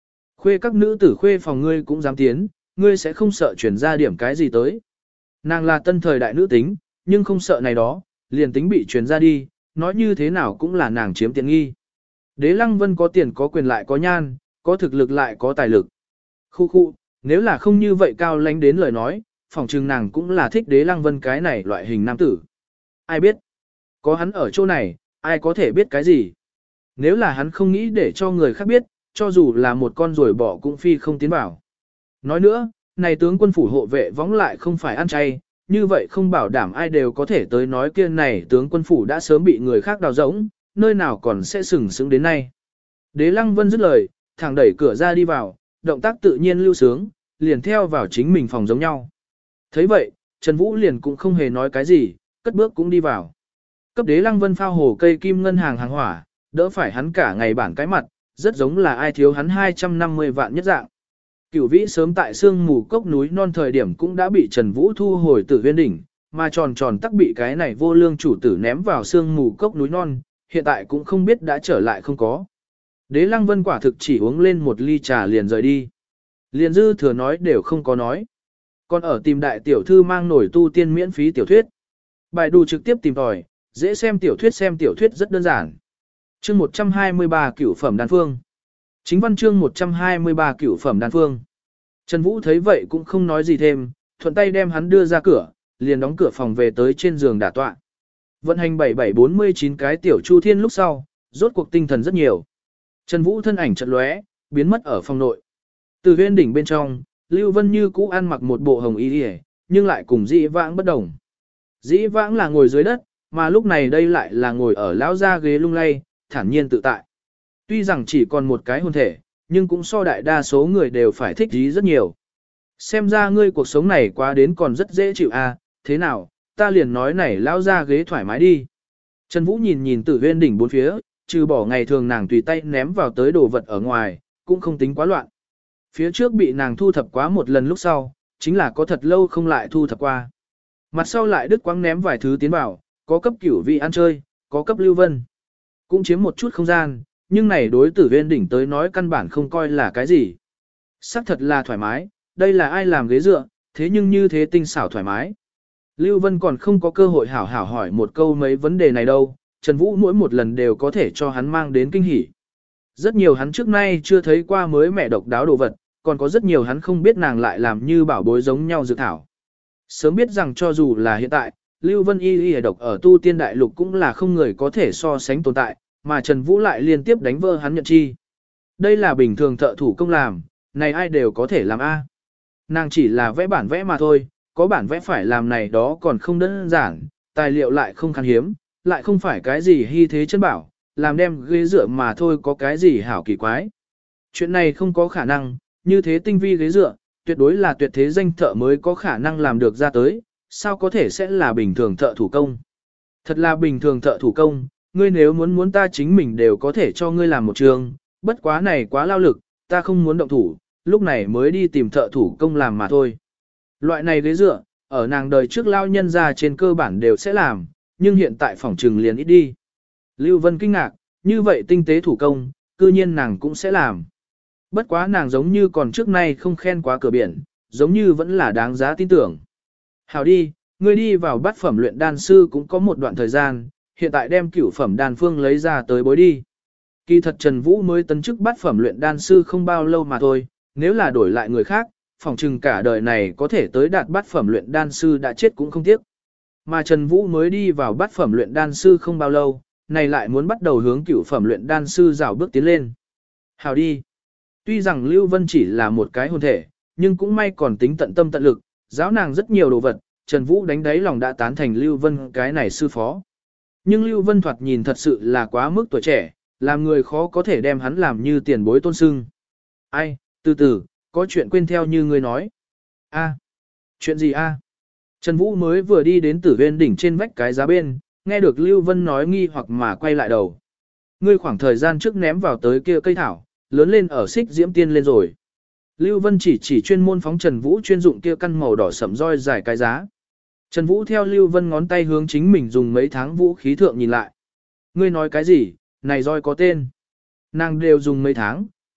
Khuê các nữ tử khuê phòng ngươi cũng dám tiến, ngươi sẽ không sợ chuyển ra điểm cái gì tới. Nàng là tân thời đại nữ tính, nhưng không sợ này đó, liền tính bị truyền ra đi, nói như thế nào cũng là nàng chiếm tiện nghi. Đế Lăng Vân có tiền có quyền lại có nhan, có thực lực lại có tài lực. Khu khu, nếu là không như vậy cao lãnh đến lời nói, phỏng chừng nàng cũng là thích Đế Lăng Vân cái này loại hình nam tử. Ai biết? Có hắn ở chỗ này, ai có thể biết cái gì? Nếu là hắn không nghĩ để cho người khác biết, cho dù là một con rồi bỏ cũng phi không tiến vào. Nói nữa, này tướng quân phủ hộ vệ võng lại không phải ăn chay, như vậy không bảo đảm ai đều có thể tới nói kia này tướng quân phủ đã sớm bị người khác đào rỗng, nơi nào còn sẽ sừng sững đến nay. Đế Lăng Vân dứt lời, thẳng đẩy cửa ra đi vào, động tác tự nhiên lưu sướng, liền theo vào chính mình phòng giống nhau. Thấy vậy, Trần Vũ liền cũng không hề nói cái gì, cất bước cũng đi vào. Cấp Đế Lăng Vân phao hồ cây kim ngân hàng hàng hỏa, đỡ phải hắn cả ngày bản cái mặt, rất giống là ai thiếu hắn hai trăm năm mươi vạn nhất dạng. Cửu Vĩ sớm tại sương mù cốc núi non thời điểm cũng đã bị Trần Vũ thu hồi Tử Huyên đỉnh, mà tròn tròn tắc bị cái này vô lương chủ tử ném vào sương mù cốc núi non, hiện tại cũng không biết đã trở lại không có. Đế Lăng Vân quả thực chỉ uống lên một ly trà liền rời đi. Liền dư thừa nói đều không có nói. Còn ở tìm đại tiểu thư mang nổi tu tiên miễn phí tiểu thuyết. Bài đù trực tiếp tìm tòi, dễ xem tiểu thuyết xem tiểu thuyết rất đơn giản. Chương một trăm hai mươi ba cửu phẩm đan phương. Chính văn chương một trăm hai mươi ba cửu phẩm đan phương. Trần Vũ thấy vậy cũng không nói gì thêm, thuận tay đem hắn đưa ra cửa, liền đóng cửa phòng về tới trên giường đả tọa. Vận hành bảy bảy bốn mươi chín cái tiểu chu thiên lúc sau, rốt cuộc tinh thần rất nhiều. Trần Vũ thân ảnh chợt lóe, biến mất ở phòng nội. Từ Huyên đỉnh bên trong, Lưu Vân như cũ ăn mặc một bộ hồng y, nhưng lại cùng Dĩ Vãng bất đồng. Dĩ Vãng là ngồi dưới đất, mà lúc này đây lại là ngồi ở lão gia ghế lung lay, thản nhiên tự tại. Tuy rằng chỉ còn một cái hồn thể, nhưng cũng so đại đa số người đều phải thích ý rất nhiều. Xem ra ngươi cuộc sống này quá đến còn rất dễ chịu à, thế nào, ta liền nói này lão gia ghế thoải mái đi. Trần Vũ nhìn nhìn Tử Huyên đỉnh bốn phía, trừ bỏ ngày thường nàng tùy tay ném vào tới đồ vật ở ngoài, cũng không tính quá loạn. Phía trước bị nàng thu thập quá một lần lúc sau, chính là có thật lâu không lại thu thập qua. Mặt sau lại đứt quãng ném vài thứ tiến vào, có cấp Cửu Vị ăn chơi, có cấp Lưu Vân. Cũng chiếm một chút không gian, nhưng này đối Tử Huyên đỉnh tới nói căn bản không coi là cái gì. Sắc thật là thoải mái, đây là ai làm ghế dựa, thế nhưng như thế tinh xảo thoải mái. Lưu Vân còn không có cơ hội hảo hảo hỏi một câu mấy vấn đề này đâu, Trần Vũ mỗi một lần đều có thể cho hắn mang đến kinh hỉ. Rất nhiều hắn trước nay chưa thấy qua mới mẹ độc đáo đồ vật, còn có rất nhiều hắn không biết nàng lại làm như bảo bối giống nhau dược thảo. Sớm biết rằng cho dù là hiện tại, Lưu Vân y y độc ở tu tiên đại lục cũng là không người có thể so sánh tồn tại, mà Trần Vũ lại liên tiếp đánh vỡ hắn nhận chi. Đây là bình thường thợ thủ công làm, này ai đều có thể làm a. Nàng chỉ là vẽ bản vẽ mà thôi, có bản vẽ phải làm này đó còn không đơn giản, tài liệu lại không khan hiếm, lại không phải cái gì hy thế chân bảo, làm đem ghế dựa mà thôi có cái gì hảo kỳ quái. Chuyện này không có khả năng, như thế tinh vi ghế dựa, tuyệt đối là tuyệt thế danh thợ mới có khả năng làm được ra tới, sao có thể sẽ là bình thường thợ thủ công. Thật là bình thường thợ thủ công, ngươi nếu muốn muốn ta chính mình đều có thể cho ngươi làm một trường, bất quá này quá lao lực, ta không muốn động thủ, lúc này mới đi tìm thợ thủ công làm mà thôi. Loại này ghế dựa, ở nàng đời trước lao nhân ra trên cơ bản đều sẽ làm, nhưng hiện tại phòng trừng liền ít đi. Lưu Vân kinh ngạc, như vậy tinh tế thủ công, cư nhiên nàng cũng sẽ làm. Bất quá nàng giống như còn trước nay không khen quá cửa biển, giống như vẫn là đáng giá tin tưởng. Hảo đi, ngươi đi vào bát phẩm luyện đan sư cũng có một đoạn thời gian, hiện tại đem cửu phẩm đan phương lấy ra tới bối đi. Kỳ thật Trần Vũ mới tấn chức bát phẩm luyện đan sư không bao lâu mà thôi, nếu là đổi lại người khác, phòng trừng cả đời này có thể tới đạt bát phẩm luyện đan sư đã chết cũng không tiếc. Mà Trần Vũ mới đi vào bát phẩm luyện đan sư không bao lâu, này lại muốn bắt đầu hướng cửu phẩm luyện đan sư rào bước tiến lên. Hào đi. Tuy rằng Lưu Vân chỉ là một cái hồn thể, nhưng cũng may còn tính tận tâm tận lực, giáo nàng rất nhiều đồ vật, Trần Vũ đánh đáy lòng đã tán thành Lưu Vân cái này sư phó. Nhưng Lưu Vân thoạt nhìn thật sự là quá mức tuổi trẻ, làm người khó có thể đem hắn làm như tiền bối tôn sưng. Ai, từ từ, có chuyện quên theo như ngươi nói. A, chuyện gì a? Trần Vũ mới vừa đi đến Tử Huyên đỉnh trên vách cái giá bên, nghe được Lưu Vân nói nghi hoặc mà quay lại đầu. Ngươi khoảng thời gian trước ném vào tới kia cây thảo, lớn lên ở xích diễm tiên lên rồi. Lưu Vân chỉ chỉ chuyên môn phóng Trần Vũ chuyên dụng kia căn màu đỏ sẫm roi dài cái giá. Trần Vũ theo Lưu Vân ngón tay hướng chính mình dùng mấy tháng vũ khí thượng nhìn lại. Ngươi nói cái gì, này roi có tên. Nàng đều dùng mấy tháng,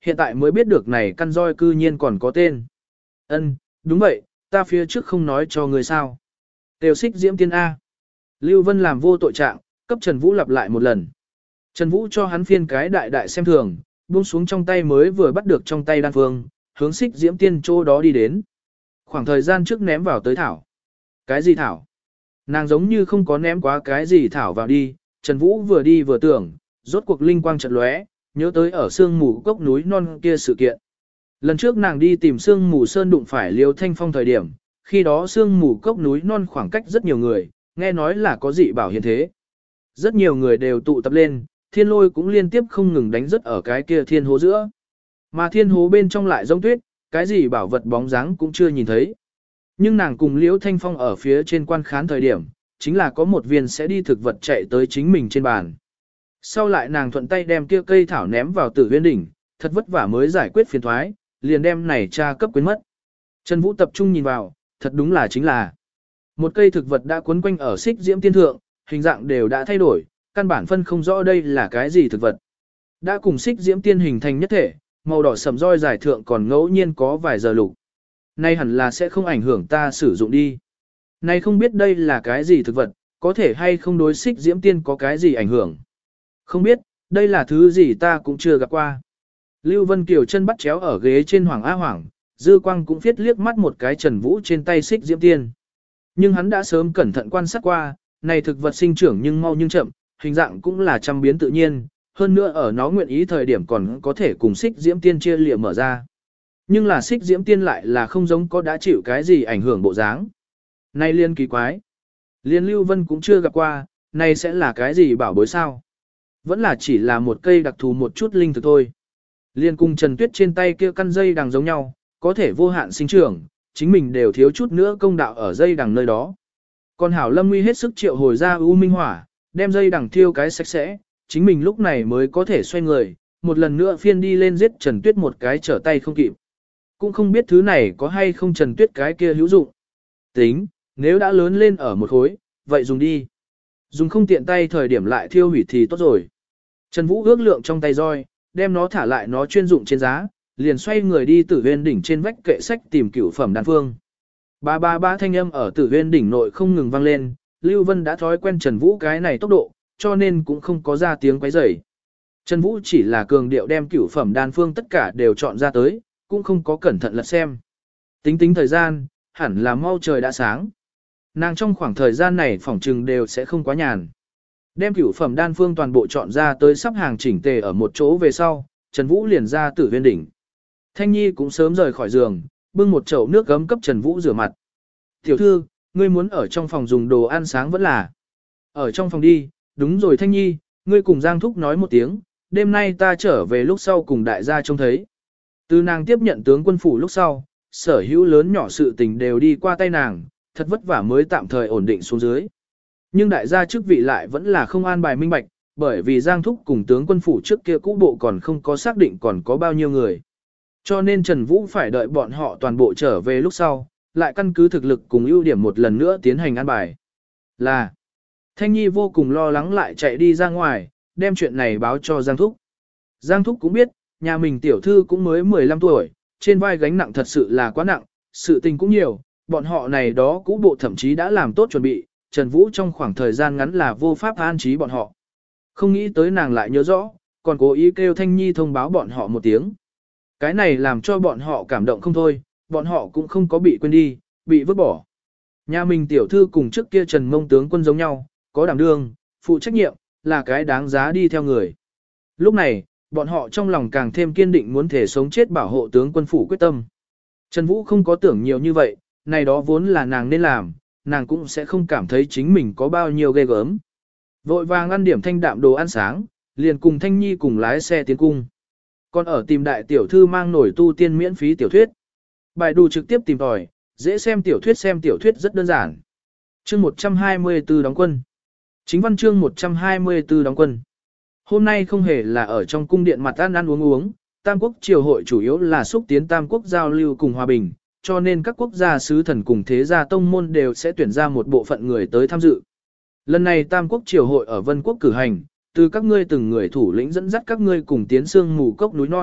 hiện tại mới biết được này căn roi cư nhiên còn có tên. Ân, đúng vậy, ta phía trước không nói cho người sao. Tiêu xích diễm tiên A. Lưu Vân làm vô tội trạng, cấp Trần Vũ lặp lại một lần. Trần Vũ cho hắn phiên cái đại đại xem thường, buông xuống trong tay mới vừa bắt được trong tay đan phương, hướng xích diễm tiên chỗ đó đi đến. Khoảng thời gian trước ném vào tới thảo. Cái gì thảo? Nàng giống như không có ném quá cái gì thảo vào đi, Trần Vũ vừa đi vừa tưởng, rốt cuộc linh quang chợt lóe, nhớ tới ở sương mù cốc núi non kia sự kiện. Lần trước nàng đi tìm sương mù sơn đụng phải Liêu Thanh Phong thời điểm, khi đó sương mù cốc núi non khoảng cách rất nhiều người, nghe nói là có dị bảo hiện thế. Rất nhiều người đều tụ tập lên, thiên lôi cũng liên tiếp không ngừng đánh rất ở cái kia thiên hố giữa. Mà thiên hố bên trong lại giống tuyết, cái gì bảo vật bóng dáng cũng chưa nhìn thấy. Nhưng nàng cùng Liễu Thanh Phong ở phía trên quan khán thời điểm, chính là có một viên sẽ đi thực vật chạy tới chính mình trên bàn. Sau lại nàng thuận tay đem kia cây thảo ném vào Tử Huyên đỉnh, thật vất vả mới giải quyết phiền thoái, liền đem này tra cấp quyến mất. Trần Vũ tập trung nhìn vào, thật đúng là chính là một cây thực vật đã quấn quanh ở xích diễm tiên thượng, hình dạng đều đã thay đổi, căn bản phân không rõ đây là cái gì thực vật. Đã cùng xích diễm tiên hình thành nhất thể, màu đỏ sầm roi dài thượng còn ngẫu nhiên có vài giờ lục. Nay hẳn là sẽ không ảnh hưởng ta sử dụng đi. Nay không biết đây là cái gì thực vật, có thể hay không đối xích diễm tiên có cái gì ảnh hưởng. Không biết, đây là thứ gì ta cũng chưa gặp qua. Lưu Vân Kiều chân bắt chéo ở ghế trên Hoàng Á Hoàng, dư quang cũng phiết liếc mắt một cái Trần Vũ trên tay xích diễm tiên. Nhưng hắn đã sớm cẩn thận quan sát qua, này thực vật sinh trưởng nhưng mau nhưng chậm, hình dạng cũng là trăm biến tự nhiên, hơn nữa ở nó nguyện ý thời điểm còn có thể cùng xích diễm tiên chia lìa mở ra. Nhưng là xích diễm tiên lại là không giống có đã chịu cái gì ảnh hưởng bộ dáng. Này liên kỳ quái. Liên Lưu Vân cũng chưa gặp qua, này sẽ là cái gì bảo bối sao? Vẫn là chỉ là một cây đặc thù một chút linh thực thôi. Liên cùng Trần Tuyết trên tay kia căn dây đằng giống nhau, có thể vô hạn sinh trưởng, chính mình đều thiếu chút nữa công đạo ở dây đằng nơi đó. Còn Hảo Lâm Nguy hết sức triệu hồi ra U Minh Hỏa, đem dây đằng thiêu cái sạch sẽ, chính mình lúc này mới có thể xoay người, một lần nữa phiên đi lên giết Trần Tuyết một cái trở tay không kịp. Cũng không biết thứ này có hay không Trần Tuyết cái kia hữu dụng. Tính, nếu đã lớn lên ở một khối, vậy dùng đi. Dùng không tiện tay thời điểm lại thiêu hủy thì tốt rồi. Trần Vũ ước lượng trong tay roi, đem nó thả lại nó chuyên dụng trên giá, liền xoay người đi Tử Huyên đỉnh trên vách kệ sách tìm cửu phẩm đan phương. Ba ba ba thanh âm ở Tử Huyên đỉnh nội không ngừng vang lên, Lưu Vân đã thói quen Trần Vũ cái này tốc độ, cho nên cũng không có ra tiếng quấy rầy. Trần Vũ chỉ là cường điệu đem cửu phẩm đan phương tất cả đều chọn ra tới, cũng không có cẩn thận lật xem. Tính tính thời gian, hẳn là mau trời đã sáng. Nàng trong khoảng thời gian này phỏng trừng đều sẽ không quá nhàn. Đem cửu phẩm đan phương toàn bộ chọn ra tới sắp hàng chỉnh tề ở một chỗ về sau, Trần Vũ liền ra Tử Huyên đỉnh. Thanh Nhi cũng sớm rời khỏi giường, bưng một chậu nước gấm cấp Trần Vũ rửa mặt. Tiểu thư, ngươi muốn ở trong phòng dùng đồ ăn sáng vẫn là? Ở trong phòng đi, đúng rồi Thanh Nhi, ngươi cùng Giang Thúc nói một tiếng, đêm nay ta trở về lúc sau cùng đại gia trông thấy. Từ nàng tiếp nhận tướng quân phủ lúc sau, sở hữu lớn nhỏ sự tình đều đi qua tay nàng, thật vất vả mới tạm thời ổn định xuống dưới. Nhưng đại gia chức vị lại vẫn là không an bài minh bạch, bởi vì Giang Thúc cùng tướng quân phủ trước kia cũ bộ còn không có xác định còn có bao nhiêu người. Cho nên Trần Vũ phải đợi bọn họ toàn bộ trở về lúc sau, lại căn cứ thực lực cùng ưu điểm một lần nữa tiến hành an bài. Là, Thanh Nhi vô cùng lo lắng lại chạy đi ra ngoài, đem chuyện này báo cho Giang Thúc. Giang Thúc cũng biết, nhà mình tiểu thư cũng mới mười lăm tuổi, trên vai gánh nặng thật sự là quá nặng, sự tình cũng nhiều, bọn họ này đó cũ bộ thậm chí đã làm tốt chuẩn bị, Trần Vũ trong khoảng thời gian ngắn là vô pháp an trí bọn họ. Không nghĩ tới nàng lại nhớ rõ, còn cố ý kêu Thanh Nhi thông báo bọn họ một tiếng. Cái này làm cho bọn họ cảm động không thôi, bọn họ cũng không có bị quên đi, bị vứt bỏ. Nhà mình tiểu thư cùng trước kia Trần Mông tướng quân giống nhau, có đảm đương, phụ trách nhiệm, là cái đáng giá đi theo người. Lúc này, bọn họ trong lòng càng thêm kiên định muốn thể sống chết bảo hộ tướng quân phủ quyết tâm. Trần Vũ không có tưởng nhiều như vậy, này đó vốn là nàng nên làm, nàng cũng sẽ không cảm thấy chính mình có bao nhiêu ghê gớm. Vội vàng ăn điểm thanh đạm đồ ăn sáng, liền cùng Thanh Nhi cùng lái xe tiến cung. Còn ở tìm đại tiểu thư mang nổi tu tiên miễn phí tiểu thuyết. Bài đủ trực tiếp tìm tòi, dễ xem tiểu thuyết xem tiểu thuyết rất đơn giản. Chương một trăm hai mươi tư đóng quân. Chính văn chương một trăm hai mươi tư đóng quân. Hôm nay không hề là ở trong cung điện mặt ăn ăn uống uống, Tam Quốc triều hội chủ yếu là xúc tiến Tam Quốc giao lưu cùng hòa bình, cho nên các quốc gia sứ thần cùng thế gia tông môn đều sẽ tuyển ra một bộ phận người tới tham dự. Lần này Tam Quốc triều hội ở Vân Quốc cử hành, từ các ngươi từng người thủ lĩnh dẫn dắt các ngươi cùng tiến sương mù cốc núi non,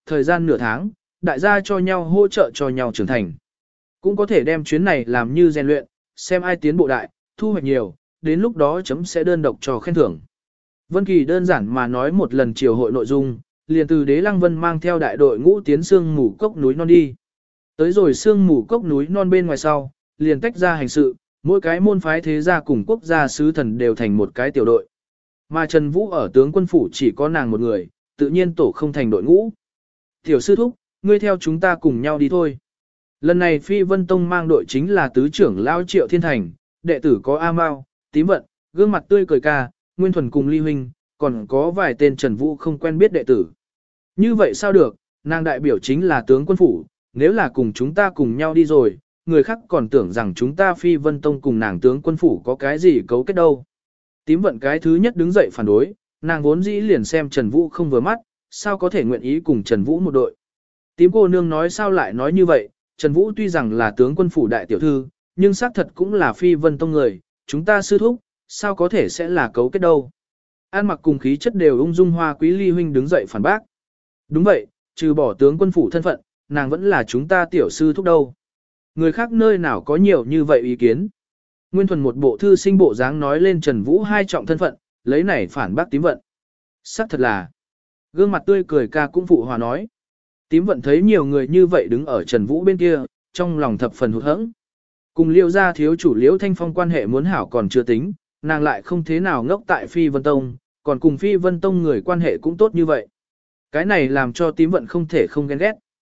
thời gian nửa tháng, đại gia cho nhau hỗ trợ cho nhau trưởng thành. Cũng có thể đem chuyến này làm như rèn luyện, xem ai tiến bộ đại, thu hoạch nhiều, đến lúc đó chấm sẽ đơn độc cho khen thưởng. Vân Kỳ đơn giản mà nói một lần chiều hội nội dung, liền từ Đế Lăng Vân mang theo đại đội ngũ tiến sương mù cốc núi non đi. Tới rồi sương mù cốc núi non bên ngoài sau, liền tách ra hành sự, mỗi cái môn phái thế gia cùng quốc gia sứ thần đều thành một cái tiểu đội. Mà Trần Vũ ở tướng quân phủ chỉ có nàng một người, tự nhiên tổ không thành đội ngũ. Tiểu sư thúc, ngươi theo chúng ta cùng nhau đi thôi. Lần này Phi Vân Tông mang đội chính là tứ trưởng Lao Triệu Thiên Thành, đệ tử có A Mao, Tím Vận, gương mặt tươi cười ca, Nguyên Thuần cùng Ly Huynh, còn có vài tên Trần Vũ không quen biết đệ tử. Như vậy sao được, nàng đại biểu chính là tướng quân phủ, nếu là cùng chúng ta cùng nhau đi rồi, người khác còn tưởng rằng chúng ta Phi Vân Tông cùng nàng tướng quân phủ có cái gì cấu kết đâu. Tím Vận cái thứ nhất đứng dậy phản đối, nàng vốn dĩ liền xem Trần Vũ không vừa mắt, sao có thể nguyện ý cùng Trần Vũ một đội. Tím cô nương nói sao lại nói như vậy, Trần Vũ tuy rằng là tướng quân phủ đại tiểu thư, nhưng xác thật cũng là Phi Vân Tông người, chúng ta sư thúc, sao có thể sẽ là cấu kết đâu. An mặc cùng khí chất đều ung dung hoa quý Ly Huynh đứng dậy phản bác. Đúng vậy, trừ bỏ tướng quân phủ thân phận, nàng vẫn là chúng ta tiểu sư thúc đâu. Người khác nơi nào có nhiều như vậy ý kiến. Nguyên Thuần một bộ thư sinh bộ dáng nói lên Trần Vũ hai trọng thân phận, lấy này phản bác Tím Vận. Sắc thật là. Gương mặt tươi cười ca cũng phụ hòa nói. Tím Vận thấy nhiều người như vậy đứng ở Trần Vũ bên kia, trong lòng thập phần hụt hẫng. Cùng Liêu gia thiếu chủ Liễu Thanh Phong quan hệ muốn hảo còn chưa tính, nàng lại không thế nào ngốc tại Phi Vân Tông, còn cùng Phi Vân Tông người quan hệ cũng tốt như vậy. Cái này làm cho Tím Vận không thể không ghen ghét.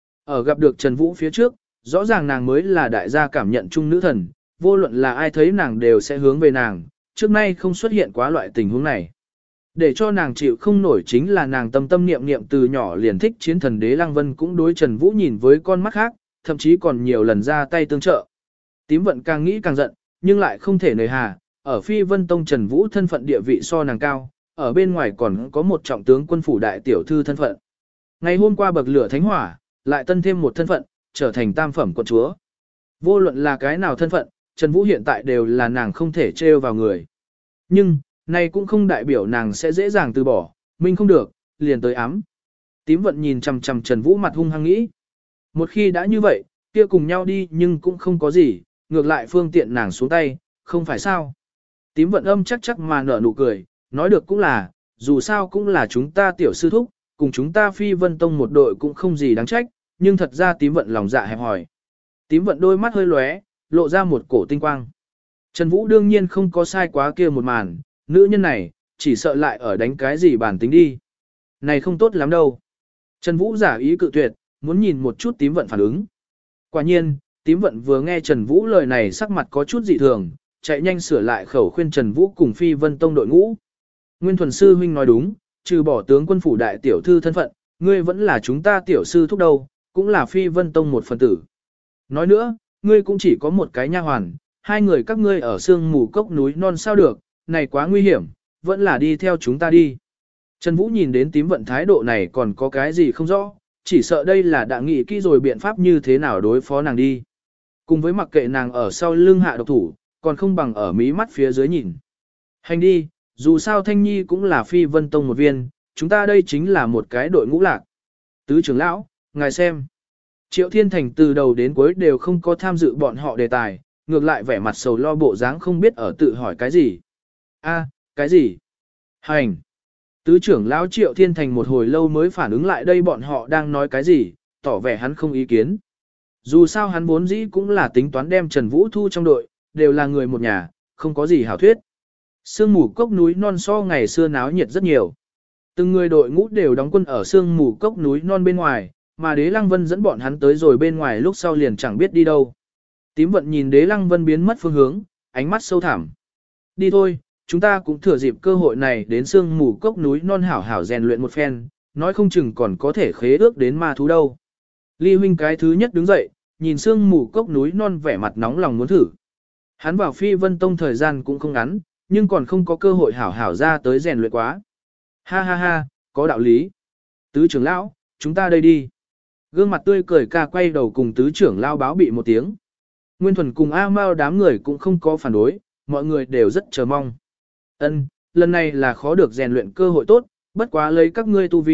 Ở gặp được Trần Vũ phía trước, rõ ràng nàng mới là đại gia cảm nhận chung nữ thần, vô luận là ai thấy nàng đều sẽ hướng về nàng, trước nay không xuất hiện quá loại tình huống này. Để cho nàng chịu không nổi chính là nàng tâm tâm niệm niệm từ nhỏ liền thích chiến thần Đế Lăng Vân cũng đối Trần Vũ nhìn với con mắt khác, thậm chí còn nhiều lần ra tay tương trợ. Tím Vận càng nghĩ càng giận, nhưng lại không thể nời hà, ở Phi Vân Tông Trần Vũ thân phận địa vị so nàng cao, ở bên ngoài còn có một trọng tướng quân phủ đại tiểu thư thân phận. Ngày hôm qua bậc lửa thánh hỏa, lại tân thêm một thân phận, trở thành tam phẩm quận chúa. Vô luận là cái nào thân phận, Trần Vũ hiện tại đều là nàng không thể trêu vào người. Nhưng, này cũng không đại biểu nàng sẽ dễ dàng từ bỏ, mình không được, liền tới ám. Tím Vận nhìn chằm chằm Trần Vũ mặt hung hăng nghĩ. Một khi đã như vậy, kia cùng nhau đi nhưng cũng không có gì, ngược lại phương tiện nàng xuống tay, không phải sao. Tím Vận âm chắc chắc mà nở nụ cười, nói được cũng là, dù sao cũng là chúng ta tiểu sư thúc, cùng chúng ta Phi Vân Tông một đội cũng không gì đáng trách, nhưng thật ra Tím Vận lòng dạ hẹp hỏi. Tím Vận đôi mắt hơi lóe, lộ ra một cổ tinh quang. Trần Vũ đương nhiên không có sai quá kia một màn, nữ nhân này, chỉ sợ lại ở đánh cái gì bản tính đi. Này không tốt lắm đâu. Trần Vũ giả ý cự tuyệt, muốn nhìn một chút Tím Vận phản ứng. Quả nhiên, Tím Vận vừa nghe Trần Vũ lời này sắc mặt có chút dị thường, chạy nhanh sửa lại khẩu khuyên Trần Vũ cùng Phi Vân Tông đội ngũ. Nguyên Thuần sư huynh nói đúng, trừ bỏ tướng quân phủ đại tiểu thư thân phận, ngươi vẫn là chúng ta tiểu sư thúc đâu, cũng là Phi Vân Tông một phần tử. Nói nữa, ngươi cũng chỉ có một cái nha hoàn, hai người các ngươi ở sương mù cốc núi non sao được, này quá nguy hiểm, vẫn là đi theo chúng ta đi. Trần Vũ nhìn đến Tím Vận thái độ này còn có cái gì không rõ, chỉ sợ đây là đã nghĩ kỹ rồi biện pháp như thế nào đối phó nàng đi. Cùng với mặc kệ nàng ở sau lưng hạ độc thủ, còn không bằng ở mí mắt phía dưới nhìn. Hành đi, dù sao Thanh Nhi cũng là Phi Vân Tông một viên, chúng ta đây chính là một cái đội ngũ lạc. Tứ trưởng lão, ngài xem. Triệu Thiên Thành từ đầu đến cuối đều không có tham dự bọn họ đề tài, ngược lại vẻ mặt sầu lo bộ dáng không biết ở tự hỏi cái gì. A, cái gì? Hành. Tứ trưởng lão Triệu Thiên Thành một hồi lâu mới phản ứng lại đây bọn họ đang nói cái gì, tỏ vẻ hắn không ý kiến. Dù sao hắn vốn dĩ cũng là tính toán đem Trần Vũ thu trong đội, đều là người một nhà, không có gì hảo thuyết. Sương mù cốc núi non so ngày xưa náo nhiệt rất nhiều. Từng người đội ngũ đều đóng quân ở sương mù cốc núi non bên ngoài, mà Đế Lăng Vân dẫn bọn hắn tới rồi bên ngoài lúc sau liền chẳng biết đi đâu. Tím Vận nhìn Đế Lăng Vân biến mất phương hướng, ánh mắt sâu thẳm. Đi thôi, chúng ta cũng thừa dịp cơ hội này đến sương mù cốc núi non hảo hảo rèn luyện một phen, nói không chừng còn có thể khế ước đến ma thú đâu. Ly huynh cái thứ nhất đứng dậy, nhìn sương mù cốc núi non vẻ mặt nóng lòng muốn thử. Hắn vào Phi Vân Tông thời gian cũng không ngắn, nhưng còn không có cơ hội hảo hảo ra tới rèn luyện quá. Ha ha ha, có đạo lý. Tứ trưởng lão, chúng ta đây đi. Gương mặt tươi cười ca quay đầu cùng tứ trưởng lão báo bị một tiếng. Nguyên Thuần cùng A Mao đám người cũng không có phản đối, mọi người đều rất chờ mong. Ân, lần này là khó được rèn luyện cơ hội tốt, bất quá lấy các ngươi tu vi,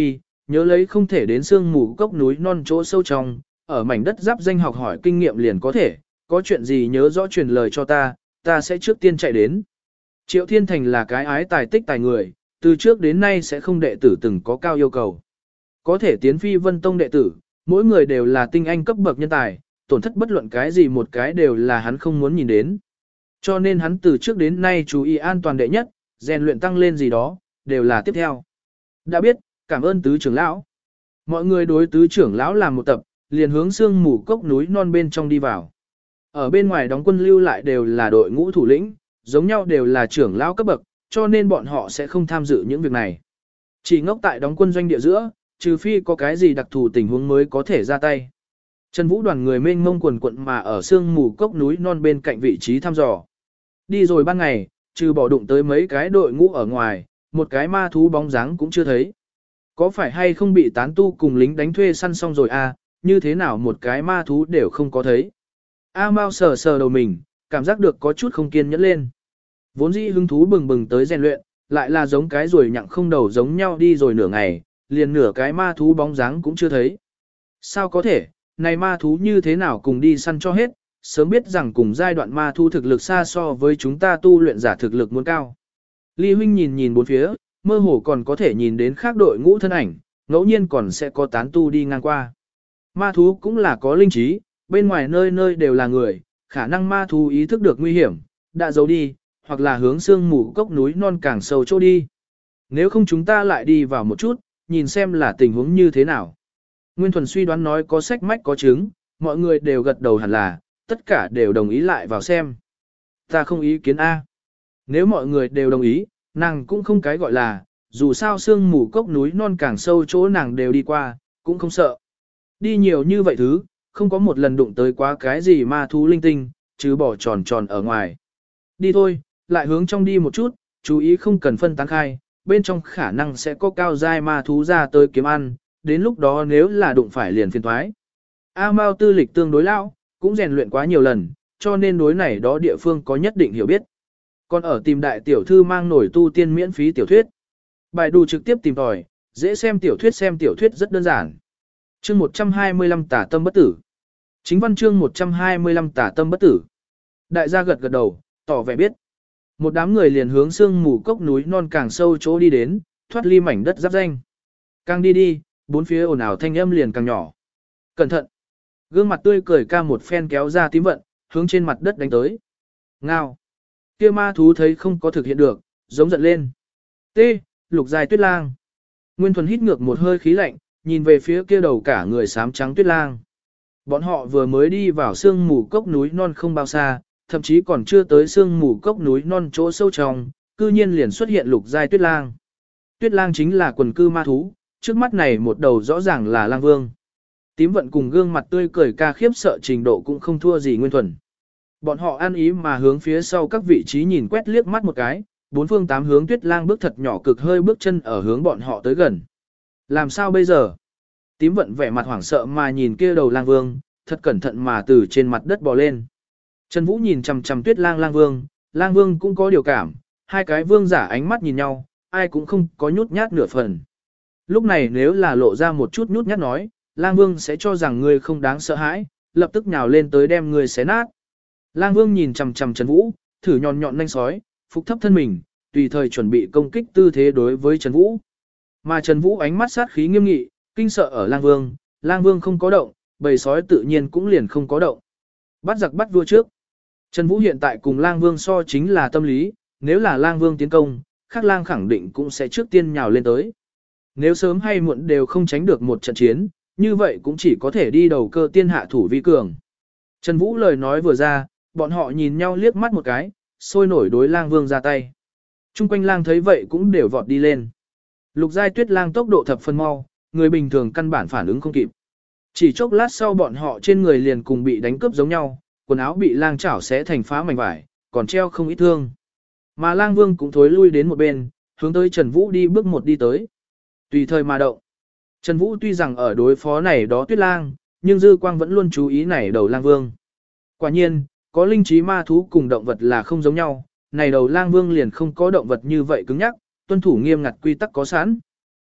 nhớ lấy không thể đến sương mù cốc núi non chỗ sâu trong, ở mảnh đất giáp danh học hỏi kinh nghiệm liền có thể, có chuyện gì nhớ rõ truyền lời cho ta, ta sẽ trước tiên chạy đến. Triệu Thiên Thành là cái ái tài tích tài người, từ trước đến nay sẽ không đệ tử từng có cao yêu cầu. Có thể tiến phi vân tông đệ tử, mỗi người đều là tinh anh cấp bậc nhân tài, tổn thất bất luận cái gì một cái đều là hắn không muốn nhìn đến. Cho nên hắn từ trước đến nay chú ý an toàn đệ nhất, rèn luyện tăng lên gì đó, đều là tiếp theo. Đã biết, cảm ơn tứ trưởng lão. Mọi người đối tứ trưởng lão làm một tập, liền hướng sương mù cốc núi non bên trong đi vào. Ở bên ngoài đóng quân lưu lại đều là đội ngũ thủ lĩnh, giống nhau đều là trưởng lão cấp bậc, cho nên bọn họ sẽ không tham dự những việc này. Chỉ ngốc tại đóng quân doanh địa giữa, trừ phi có cái gì đặc thù tình huống mới có thể ra tay. Trần Vũ đoàn người mênh mông quần quận mà ở sương mù cốc núi non bên cạnh vị trí thăm dò. Đi rồi ban ngày, trừ bỏ đụng tới mấy cái đội ngũ ở ngoài, một cái ma thú bóng dáng cũng chưa thấy. Có phải hay không bị tán tu cùng lính đánh thuê săn xong rồi à, như thế nào một cái ma thú đều không có thấy. A Mao sờ sờ đầu mình, cảm giác được có chút không kiên nhẫn lên. Vốn dĩ hứng thú bừng bừng tới rèn luyện, lại là giống cái ruồi nhặng không đầu giống nhau đi rồi nửa ngày, liền nửa cái ma thú bóng dáng cũng chưa thấy. Sao có thể, này ma thú như thế nào cùng đi săn cho hết, sớm biết rằng cùng giai đoạn ma thú thực lực xa so với chúng ta tu luyện giả thực lực muốn cao. Ly huynh nhìn nhìn bốn phía, mơ hồ còn có thể nhìn đến khác đội ngũ thân ảnh, ngẫu nhiên còn sẽ có tán tu đi ngang qua. Ma thú cũng là có linh trí, bên ngoài nơi nơi đều là người, khả năng ma thú ý thức được nguy hiểm, đã giấu đi, hoặc là hướng sương mù cốc núi non càng sâu chỗ đi. Nếu không chúng ta lại đi vào một chút, nhìn xem là tình huống như thế nào. Nguyên Thuần suy đoán nói có sách mách có chứng, mọi người đều gật đầu hẳn là, tất cả đều đồng ý lại vào xem. Ta không ý kiến A. Nếu mọi người đều đồng ý, nàng cũng không cái gọi là, dù sao sương mù cốc núi non càng sâu chỗ nàng đều đi qua, cũng không sợ. Đi nhiều như vậy thứ, không có một lần đụng tới quá cái gì ma thú linh tinh, chứ bỏ tròn tròn ở ngoài. Đi thôi, lại hướng trong đi một chút, chú ý không cần phân tán khai, bên trong khả năng sẽ có cao giai ma thú ra tới kiếm ăn, đến lúc đó nếu là đụng phải liền phiền thoái. A Mao tư lịch tương đối lão, cũng rèn luyện quá nhiều lần, cho nên đối này đó địa phương có nhất định hiểu biết. Còn ở tìm đại tiểu thư mang nổi tu tiên miễn phí tiểu thuyết. Bài đù trực tiếp tìm tòi, dễ xem tiểu thuyết xem tiểu thuyết rất đơn giản. Chương một trăm hai mươi lăm tả tâm bất tử. Chính văn chương một trăm hai mươi lăm tả tâm bất tử. Đại gia gật gật đầu, tỏ vẻ biết. Một đám người liền hướng sương mù cốc núi non càng sâu chỗ đi đến, thoát ly mảnh đất giáp danh. Càng đi đi, bốn phía ồn ào thanh âm liền càng nhỏ. Cẩn thận. Gương mặt tươi cười ca một phen kéo ra tím vận, hướng trên mặt đất đánh tới. Ngao. Kia ma thú thấy không có thực hiện được, giống giận lên. T. Lục dài tuyết lang. Nguyên Thuần hít ngược một hơi khí lạnh, nhìn về phía kia đầu cả người xám trắng tuyết lang. Bọn họ vừa mới đi vào sương mù cốc núi non không bao xa, thậm chí còn chưa tới sương mù cốc núi non chỗ sâu trong, cư nhiên liền xuất hiện lục giai tuyết lang. Tuyết lang chính là quần cư ma thú, trước mắt này một đầu rõ ràng là lang vương. Tím vận cùng gương mặt tươi cười ca khiếp sợ trình độ cũng không thua gì Nguyên Thuần. Bọn họ ăn ý mà hướng phía sau các vị trí nhìn quét liếc mắt một cái, bốn phương tám hướng tuyết lang bước thật nhỏ cực hơi bước chân ở hướng bọn họ tới gần. Làm sao bây giờ? Tím vận vẻ mặt hoảng sợ mà nhìn kia đầu lang vương, thật cẩn thận mà từ trên mặt đất bò lên. Trần Vũ nhìn chằm chằm tuyết lang lang vương, lang vương cũng có điều cảm, hai cái vương giả ánh mắt nhìn nhau, ai cũng không có nhút nhát nửa phần. Lúc này nếu là lộ ra một chút nhút nhát nói, lang vương sẽ cho rằng ngươi không đáng sợ hãi, lập tức nhào lên tới đem ngươi xé nát. Lang vương nhìn chằm chằm Trần Vũ, thử nhọn nhọn nanh sói, phục thấp thân mình, tùy thời chuẩn bị công kích tư thế đối với Trần Vũ. Mà Trần Vũ ánh mắt sát khí nghiêm nghị, kinh sợ ở lang vương, lang vương không có động, bầy sói tự nhiên cũng liền không có động. Bắt giặc bắt vua trước. Trần Vũ hiện tại cùng lang vương so chính là tâm lý, nếu là lang vương tiến công, khác lang khẳng định cũng sẽ trước tiên nhào lên tới. Nếu sớm hay muộn đều không tránh được một trận chiến, như vậy cũng chỉ có thể đi đầu cơ tiên hạ thủ vi cường. Trần Vũ lời nói vừa ra, bọn họ nhìn nhau liếc mắt một cái, sôi nổi đối lang vương ra tay. Trung quanh lang thấy vậy cũng đều vọt đi lên. Lục giai tuyết lang tốc độ thập phân mau, người bình thường căn bản phản ứng không kịp. Chỉ chốc lát sau bọn họ trên người liền cùng bị đánh cướp giống nhau, quần áo bị lang chảo xé thành phá mảnh vải, còn treo không ít thương. Mà lang vương cũng thối lui đến một bên, hướng tới Trần Vũ đi bước một đi tới. Tùy thời mà động. Trần Vũ tuy rằng ở đối phó này đó tuyết lang, nhưng dư quang vẫn luôn chú ý này đầu lang vương. Quả nhiên, có linh trí ma thú cùng động vật là không giống nhau, này đầu lang vương liền không có động vật như vậy cứng nhắc, tuân thủ nghiêm ngặt quy tắc có sẵn.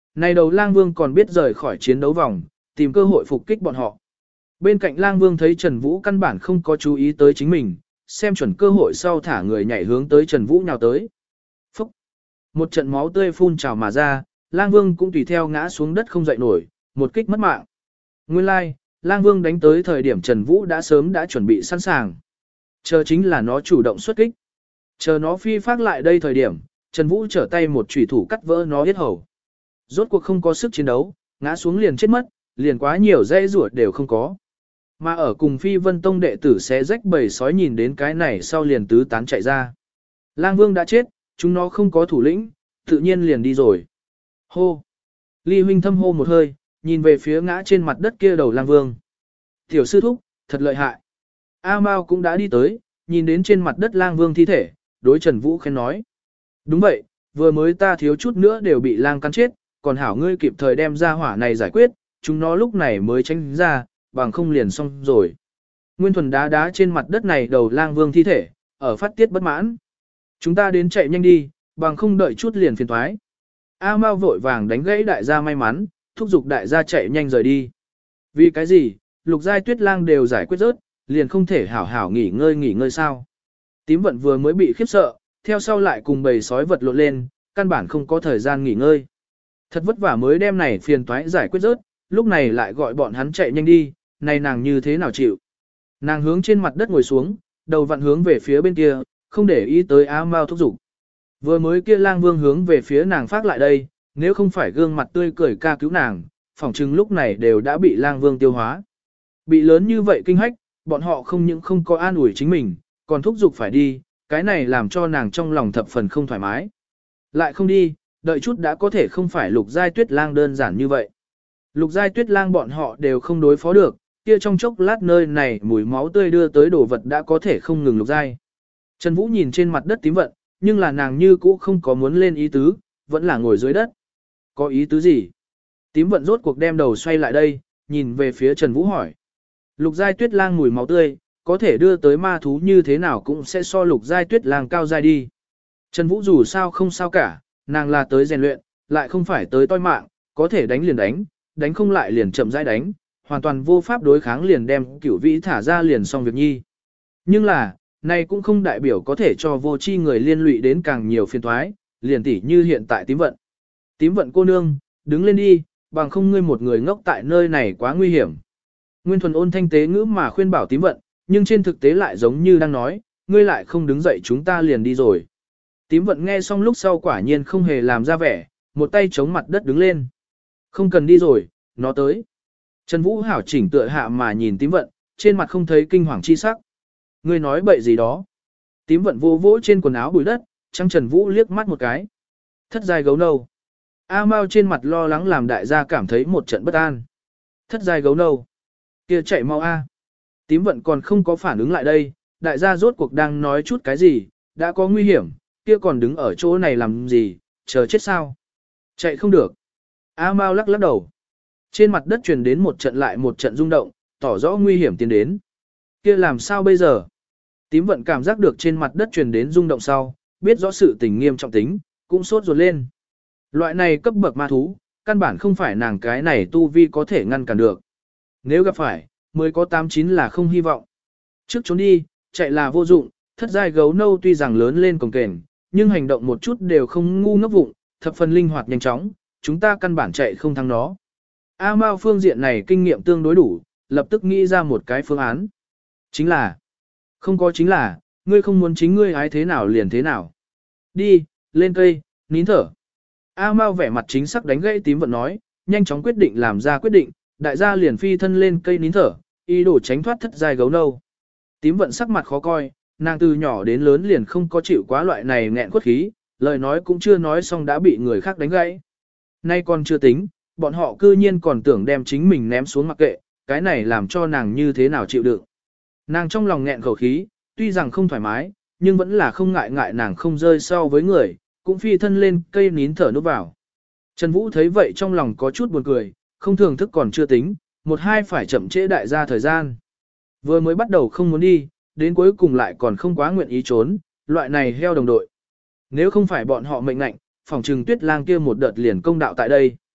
Này đầu lang vương còn biết rời khỏi chiến đấu vòng, tìm cơ hội phục kích bọn họ. Bên cạnh lang vương thấy Trần Vũ căn bản không có chú ý tới chính mình, xem chuẩn cơ hội sau thả người nhảy hướng tới Trần Vũ nhào tới. Phúc! Một trận máu tươi phun trào mà ra, lang vương cũng tùy theo ngã xuống đất không dậy nổi, một kích mất mạng. Nguyên lai, like, lang vương đánh tới thời điểm Trần Vũ đã sớm đã chuẩn bị sẵn sàng. Chờ chính là nó chủ động xuất kích. Chờ nó phi phát lại đây thời điểm, Trần Vũ trở tay một chủy thủ cắt vỡ nó yết hầu. Rốt cuộc không có sức chiến đấu, ngã xuống liền chết mất, liền quá nhiều dây ruột đều không có. Mà ở cùng Phi Vân Tông đệ tử xé rách bầy sói nhìn đến cái này sau liền tứ tán chạy ra. Lang Vương đã chết, chúng nó không có thủ lĩnh, tự nhiên liền đi rồi. Hô! Ly huynh thâm hô một hơi, nhìn về phía ngã trên mặt đất kia đầu Lang Vương. Tiểu sư thúc, thật lợi hại. A Mao cũng đã đi tới, nhìn đến trên mặt đất Lang Vương thi thể, đối Trần Vũ khen nói. Đúng vậy, vừa mới ta thiếu chút nữa đều bị lang cắn chết, còn hảo ngươi kịp thời đem ra hỏa này giải quyết, chúng nó lúc này mới tránh ra, bằng không liền xong rồi. Nguyên Thuần đá đá trên mặt đất này đầu Lang Vương thi thể, ở phát tiết bất mãn. Chúng ta đến chạy nhanh đi, bằng không đợi chút liền phiền thoái. A Mao vội vàng đánh gãy đại gia may mắn, thúc giục đại gia chạy nhanh rời đi. Vì cái gì, Lục Giai Tuyết Lang đều giải quyết rớt, liền không thể hảo hảo nghỉ ngơi nghỉ ngơi sao. Tím vận vừa mới bị khiếp sợ, theo sau lại cùng bầy sói vật lộn lên, căn bản không có thời gian nghỉ ngơi. Thật vất vả mới đem này phiền toái giải quyết rớt, lúc này lại gọi bọn hắn chạy nhanh đi, này nàng như thế nào chịu. Nàng hướng trên mặt đất ngồi xuống, đầu vặn hướng về phía bên kia, không để ý tới A Mao thúc giục. Vừa mới kia Lang Vương hướng về phía nàng phát lại đây, nếu không phải gương mặt tươi cười ca cứu nàng, phỏng chừng lúc này đều đã bị Lang Vương tiêu hóa. Bị lớn như vậy kinh hách, bọn họ không những không có an ủi chính mình, còn thúc giục phải đi, cái này làm cho nàng trong lòng thập phần không thoải mái. Lại không đi, đợi chút đã có thể không phải Lục Giai Tuyết Lang đơn giản như vậy. Lục Giai Tuyết Lang bọn họ đều không đối phó được, kia trong chốc lát nơi này mùi máu tươi đưa tới đồ vật đã có thể không ngừng Lục Giai. Trần Vũ nhìn trên mặt đất tím vận, nhưng là nàng như cũ không có muốn lên ý tứ, vẫn là ngồi dưới đất. Có ý tứ gì? Tím vận rốt cuộc đem đầu xoay lại đây, nhìn về phía Trần Vũ hỏi. Lục Giai Tuyết Lang mùi máu tươi, có thể đưa tới ma thú như thế nào cũng sẽ so Lục Giai Tuyết Lang cao giai đi. Trần Vũ dù sao không sao cả, nàng là tới rèn luyện, lại không phải tới toi mạng, có thể đánh liền đánh, đánh không lại liền chậm rãi đánh, hoàn toàn vô pháp đối kháng liền đem cửu vĩ thả ra liền xong việc nhi. Nhưng là, này cũng không đại biểu có thể cho vô chi người liên lụy đến càng nhiều phiền toái, liền tỉ như hiện tại tím vận. Tím vận cô nương, đứng lên đi, bằng không ngươi một người ngốc tại nơi này quá nguy hiểm. Nguyên Thuần ôn thanh tế ngữ mà khuyên bảo tím vận, nhưng trên thực tế lại giống như đang nói, ngươi lại không đứng dậy chúng ta liền đi rồi. Tím vận nghe xong lúc sau quả nhiên không hề làm ra vẻ, một tay chống mặt đất đứng lên. Không cần đi rồi, nó tới. Trần Vũ hảo chỉnh tựa hạ mà nhìn tím vận, trên mặt không thấy kinh hoàng chi sắc. Ngươi nói bậy gì đó. Tím vận vô vỗ trên quần áo bụi đất, trăng Trần Vũ liếc mắt một cái. Thất giai gấu nâu. A Mao trên mặt lo lắng làm đại gia cảm thấy một trận bất an. Thất giai gấu nâu. Kia chạy mau A. Tím vận còn không có phản ứng lại đây, đại gia rốt cuộc đang nói chút cái gì, đã có nguy hiểm, kia còn đứng ở chỗ này làm gì, chờ chết sao. Chạy không được. A Mao lắc lắc đầu. Trên mặt đất truyền đến một trận lại một trận rung động, tỏ rõ nguy hiểm tiến đến. Kia làm sao bây giờ? Tím vận cảm giác được trên mặt đất truyền đến rung động sau, biết rõ sự tình nghiêm trọng tính, cũng sốt ruột lên. Loại này cấp bậc ma thú, căn bản không phải nàng cái này tu vi có thể ngăn cản được. Nếu gặp phải, mới có tám chín là không hy vọng. Trước trốn đi, chạy là vô dụng, thất giai gấu nâu tuy rằng lớn lên cồng kềnh, nhưng hành động một chút đều không ngu ngốc vụng, thập phần linh hoạt nhanh chóng, chúng ta căn bản chạy không thắng nó. A Mao phương diện này kinh nghiệm tương đối đủ, lập tức nghĩ ra một cái phương án. Chính là, không có chính là, ngươi không muốn chính ngươi ái thế nào liền thế nào. Đi, lên cây, nín thở. A Mao vẻ mặt chính xác đánh gãy tím vận nói, nhanh chóng quyết định làm ra quyết định, đại gia liền phi thân lên cây nín thở, ý đồ tránh thoát thất giai gấu nâu. Tím vận sắc mặt khó coi, nàng từ nhỏ đến lớn liền không có chịu quá loại này nghẹn khuất khí, lời nói cũng chưa nói xong đã bị người khác đánh gãy. Nay còn chưa tính, bọn họ cư nhiên còn tưởng đem chính mình ném xuống mặc kệ, cái này làm cho nàng như thế nào chịu đựng. Nàng trong lòng nghẹn khẩu khí, tuy rằng không thoải mái, nhưng vẫn là không ngại ngại nàng không rơi sau với người, cũng phi thân lên cây nín thở núp vào. Trần Vũ thấy vậy trong lòng có chút buồn cười, không thưởng thức còn chưa tính, một hai phải chậm trễ đại gia thời gian. Vừa mới bắt đầu không muốn đi, đến cuối cùng lại còn không quá nguyện ý trốn, loại này heo đồng đội. Nếu không phải bọn họ mệnh ngạnh, phòng trừng Tuyết Lang kia một đợt liền công đạo tại đây.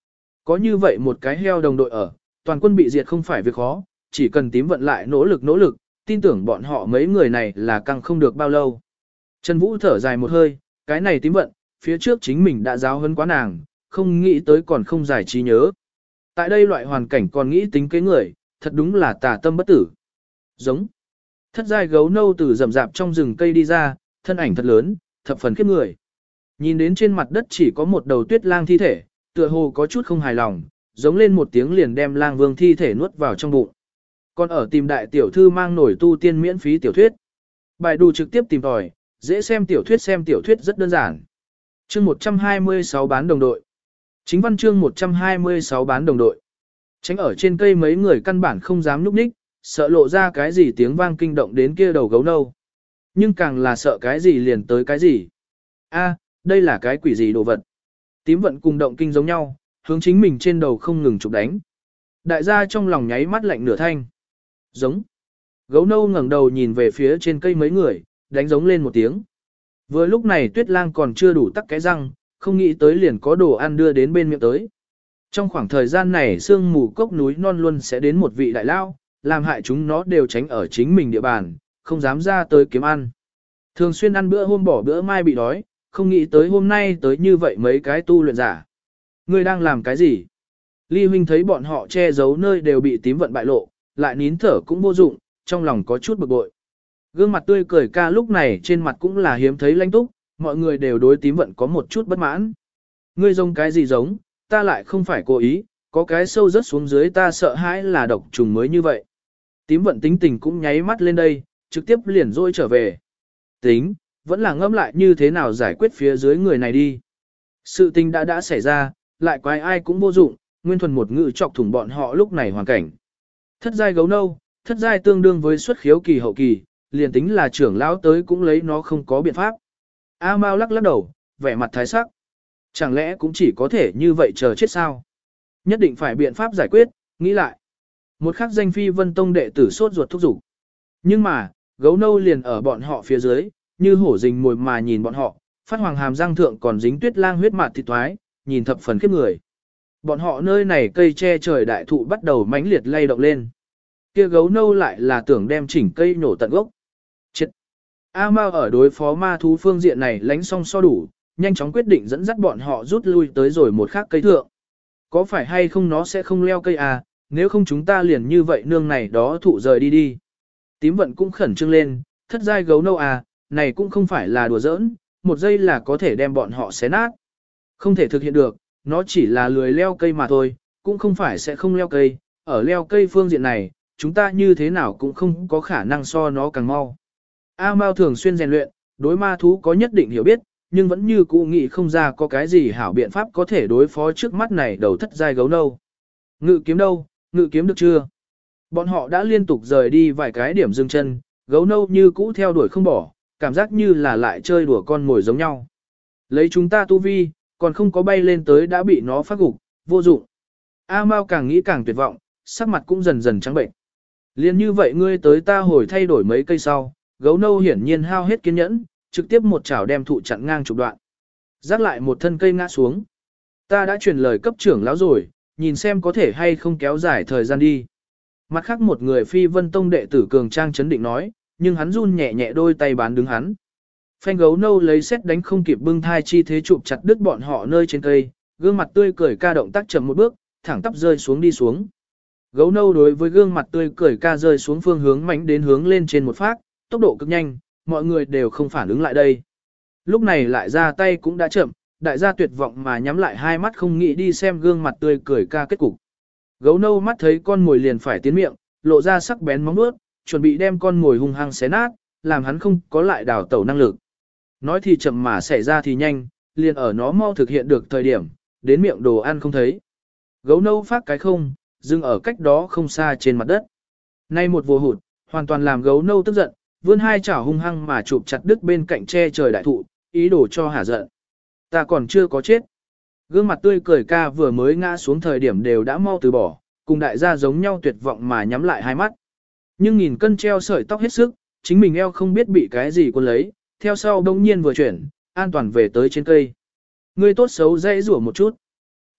Có như vậy một cái heo đồng đội ở, toàn quân bị diệt không phải việc khó, chỉ cần tím vận lại nỗ lực nỗ lực, tin tưởng bọn họ mấy người này là căng không được bao lâu. Trần Vũ thở dài một hơi, cái này tím vận, phía trước chính mình đã giáo huấn quá nàng, không nghĩ tới còn không giải trí nhớ. Tại đây loại hoàn cảnh còn nghĩ tính kế người, thật đúng là tà tâm bất tử. Giống. Thất giai gấu nâu từ rậm rạp trong rừng cây đi ra, thân ảnh thật lớn, thập phần khiếp người. Nhìn đến trên mặt đất chỉ có một đầu tuyết lang thi thể, tựa hồ có chút không hài lòng, giống lên một tiếng liền đem lang vương thi thể nuốt vào trong bụng. Còn ở tìm đại tiểu thư mang nổi tu tiên miễn phí tiểu thuyết. Bài đù trực tiếp tìm tòi, dễ xem tiểu thuyết xem tiểu thuyết rất đơn giản. Chương một trăm hai mươi sáu bán đồng đội. Chính văn chương một trăm hai mươi sáu bán đồng đội. Tránh ở trên cây mấy người căn bản không dám núp ních, sợ lộ ra cái gì tiếng vang kinh động đến kia đầu gấu nâu. Nhưng càng là sợ cái gì liền tới cái gì. A, đây là cái quỷ gì đồ vật. Tím vận cùng động kinh giống nhau, hướng chính mình trên đầu không ngừng chụp đánh. Đại gia trong lòng nháy mắt lạnh nửa thanh. Giống. Gấu nâu ngẩng đầu nhìn về phía trên cây mấy người, đánh giống lên một tiếng. Vừa lúc này tuyết lang còn chưa đủ tắc cái răng, không nghĩ tới liền có đồ ăn đưa đến bên miệng tới. Trong khoảng thời gian này sương mù cốc núi non luôn sẽ đến một vị đại lao, làm hại chúng nó đều tránh ở chính mình địa bàn, không dám ra tới kiếm ăn. Thường xuyên ăn bữa hôm bỏ bữa mai bị đói, không nghĩ tới hôm nay tới như vậy mấy cái tu luyện giả. Ngươi đang làm cái gì? Ly huynh thấy bọn họ che giấu nơi đều bị tím vận bại lộ, lại nín thở cũng vô dụng, trong lòng có chút bực bội. Gương mặt tươi cười ca lúc này trên mặt cũng là hiếm thấy lãnh túc, mọi người đều đối tím vận có một chút bất mãn. Ngươi giống cái gì giống, ta lại không phải cố ý, có cái sâu rớt xuống dưới ta sợ hãi là độc trùng mới như vậy. Tím vận tính tình cũng nháy mắt lên đây, trực tiếp liền rôi trở về. Tính, vẫn là ngẫm lại như thế nào giải quyết phía dưới người này đi. Sự tình đã đã xảy ra, lại quái ai cũng vô dụng, nguyên thuần một ngữ chọc thủng bọn họ lúc này hoàn cảnh. Thất giai gấu nâu, thất giai tương đương với xuất khiếu kỳ hậu kỳ, liền tính là trưởng lão tới cũng lấy nó không có biện pháp. A Mao lắc lắc đầu, vẻ mặt thái sắc. Chẳng lẽ cũng chỉ có thể như vậy chờ chết sao? Nhất định phải biện pháp giải quyết, nghĩ lại. Một khắc danh phi vân tông đệ tử sốt ruột thúc giục. Nhưng mà, gấu nâu liền ở bọn họ phía dưới, như hổ rình mồi mà nhìn bọn họ, phát hoàng hàm răng thượng còn dính tuyết lang huyết mạt thịt thoái, nhìn thập phần khiếp người. Bọn họ nơi này cây che trời đại thụ bắt đầu mãnh liệt lay động lên. Kia gấu nâu lại là tưởng đem chỉnh cây nổ tận gốc. Chết! A Mao ở đối phó ma thú phương diện này lánh xong so đủ, nhanh chóng quyết định dẫn dắt bọn họ rút lui tới rồi một khác cây thượng. Có phải hay không nó sẽ không leo cây à, nếu không chúng ta liền như vậy nương này đó thụ rời đi đi. Tím vận cũng khẩn trương lên, thất giai gấu nâu à, này cũng không phải là đùa giỡn, một giây là có thể đem bọn họ xé nát. Không thể thực hiện được, nó chỉ là lười leo cây mà thôi, cũng không phải sẽ không leo cây, ở leo cây phương diện này, chúng ta như thế nào cũng không có khả năng so nó càng mau. A Mao thường xuyên rèn luyện, đối ma thú có nhất định hiểu biết, nhưng vẫn như cũ nghĩ không ra có cái gì hảo biện pháp có thể đối phó trước mắt này đầu thất giai gấu nâu. Ngự kiếm đâu, ngự kiếm được chưa? Bọn họ đã liên tục rời đi vài cái điểm dừng chân, gấu nâu như cũ theo đuổi không bỏ, cảm giác như là lại chơi đùa con mồi giống nhau. Lấy chúng ta tu vi, còn không có bay lên tới đã bị nó phát gục, vô dụng. A Mao càng nghĩ càng tuyệt vọng, sắc mặt cũng dần dần trắng bệnh. Liên như vậy ngươi tới ta hồi thay đổi mấy cây sau, gấu nâu hiển nhiên hao hết kiên nhẫn, trực tiếp một chảo đem thụ chặn ngang chục đoạn. Rắc lại một thân cây ngã xuống. Ta đã truyền lời cấp trưởng lão rồi, nhìn xem có thể hay không kéo dài thời gian đi. Mặt khác một người phi vân tông đệ tử cường trang chấn định nói, nhưng hắn run nhẹ nhẹ đôi tay bán đứng hắn. Phanh gấu nâu lấy xét đánh không kịp bưng thai chi thế chụp chặt đứt bọn họ nơi trên cây, gương mặt tươi cười ca động tác chậm một bước, thẳng tắp rơi xuống đi xuống. Gấu nâu đối với gương mặt tươi cười ca rơi xuống phương hướng mánh đến hướng lên trên một phát, tốc độ cực nhanh, mọi người đều không phản ứng lại đây. Lúc này lại ra tay cũng đã chậm, đại gia tuyệt vọng mà nhắm lại hai mắt không nghĩ đi xem gương mặt tươi cười ca kết cục. Gấu nâu mắt thấy con mồi liền phải tiến miệng, lộ ra sắc bén móng vuốt, chuẩn bị đem con mồi hung hăng xé nát, làm hắn không có lại đào tẩu năng lực. Nói thì chậm mà xảy ra thì nhanh, liền ở nó mau thực hiện được thời điểm, đến miệng đồ ăn không thấy. Gấu nâu phát cái không, dừng ở cách đó không xa trên mặt đất. Nay một vô hụt, hoàn toàn làm gấu nâu tức giận, vươn hai chảo hung hăng mà chụp chặt đứt bên cạnh che trời đại thụ, ý đồ cho hả giận. Ta còn chưa có chết. Gương mặt tươi cười ca vừa mới ngã xuống thời điểm đều đã mau từ bỏ, cùng đại gia giống nhau tuyệt vọng mà nhắm lại hai mắt. Nhưng nghìn cân treo sợi tóc hết sức, chính mình eo không biết bị cái gì cuốn lấy, theo sau đông nhiên vừa chuyển, an toàn về tới trên cây. Ngươi tốt xấu dãy rủa một chút.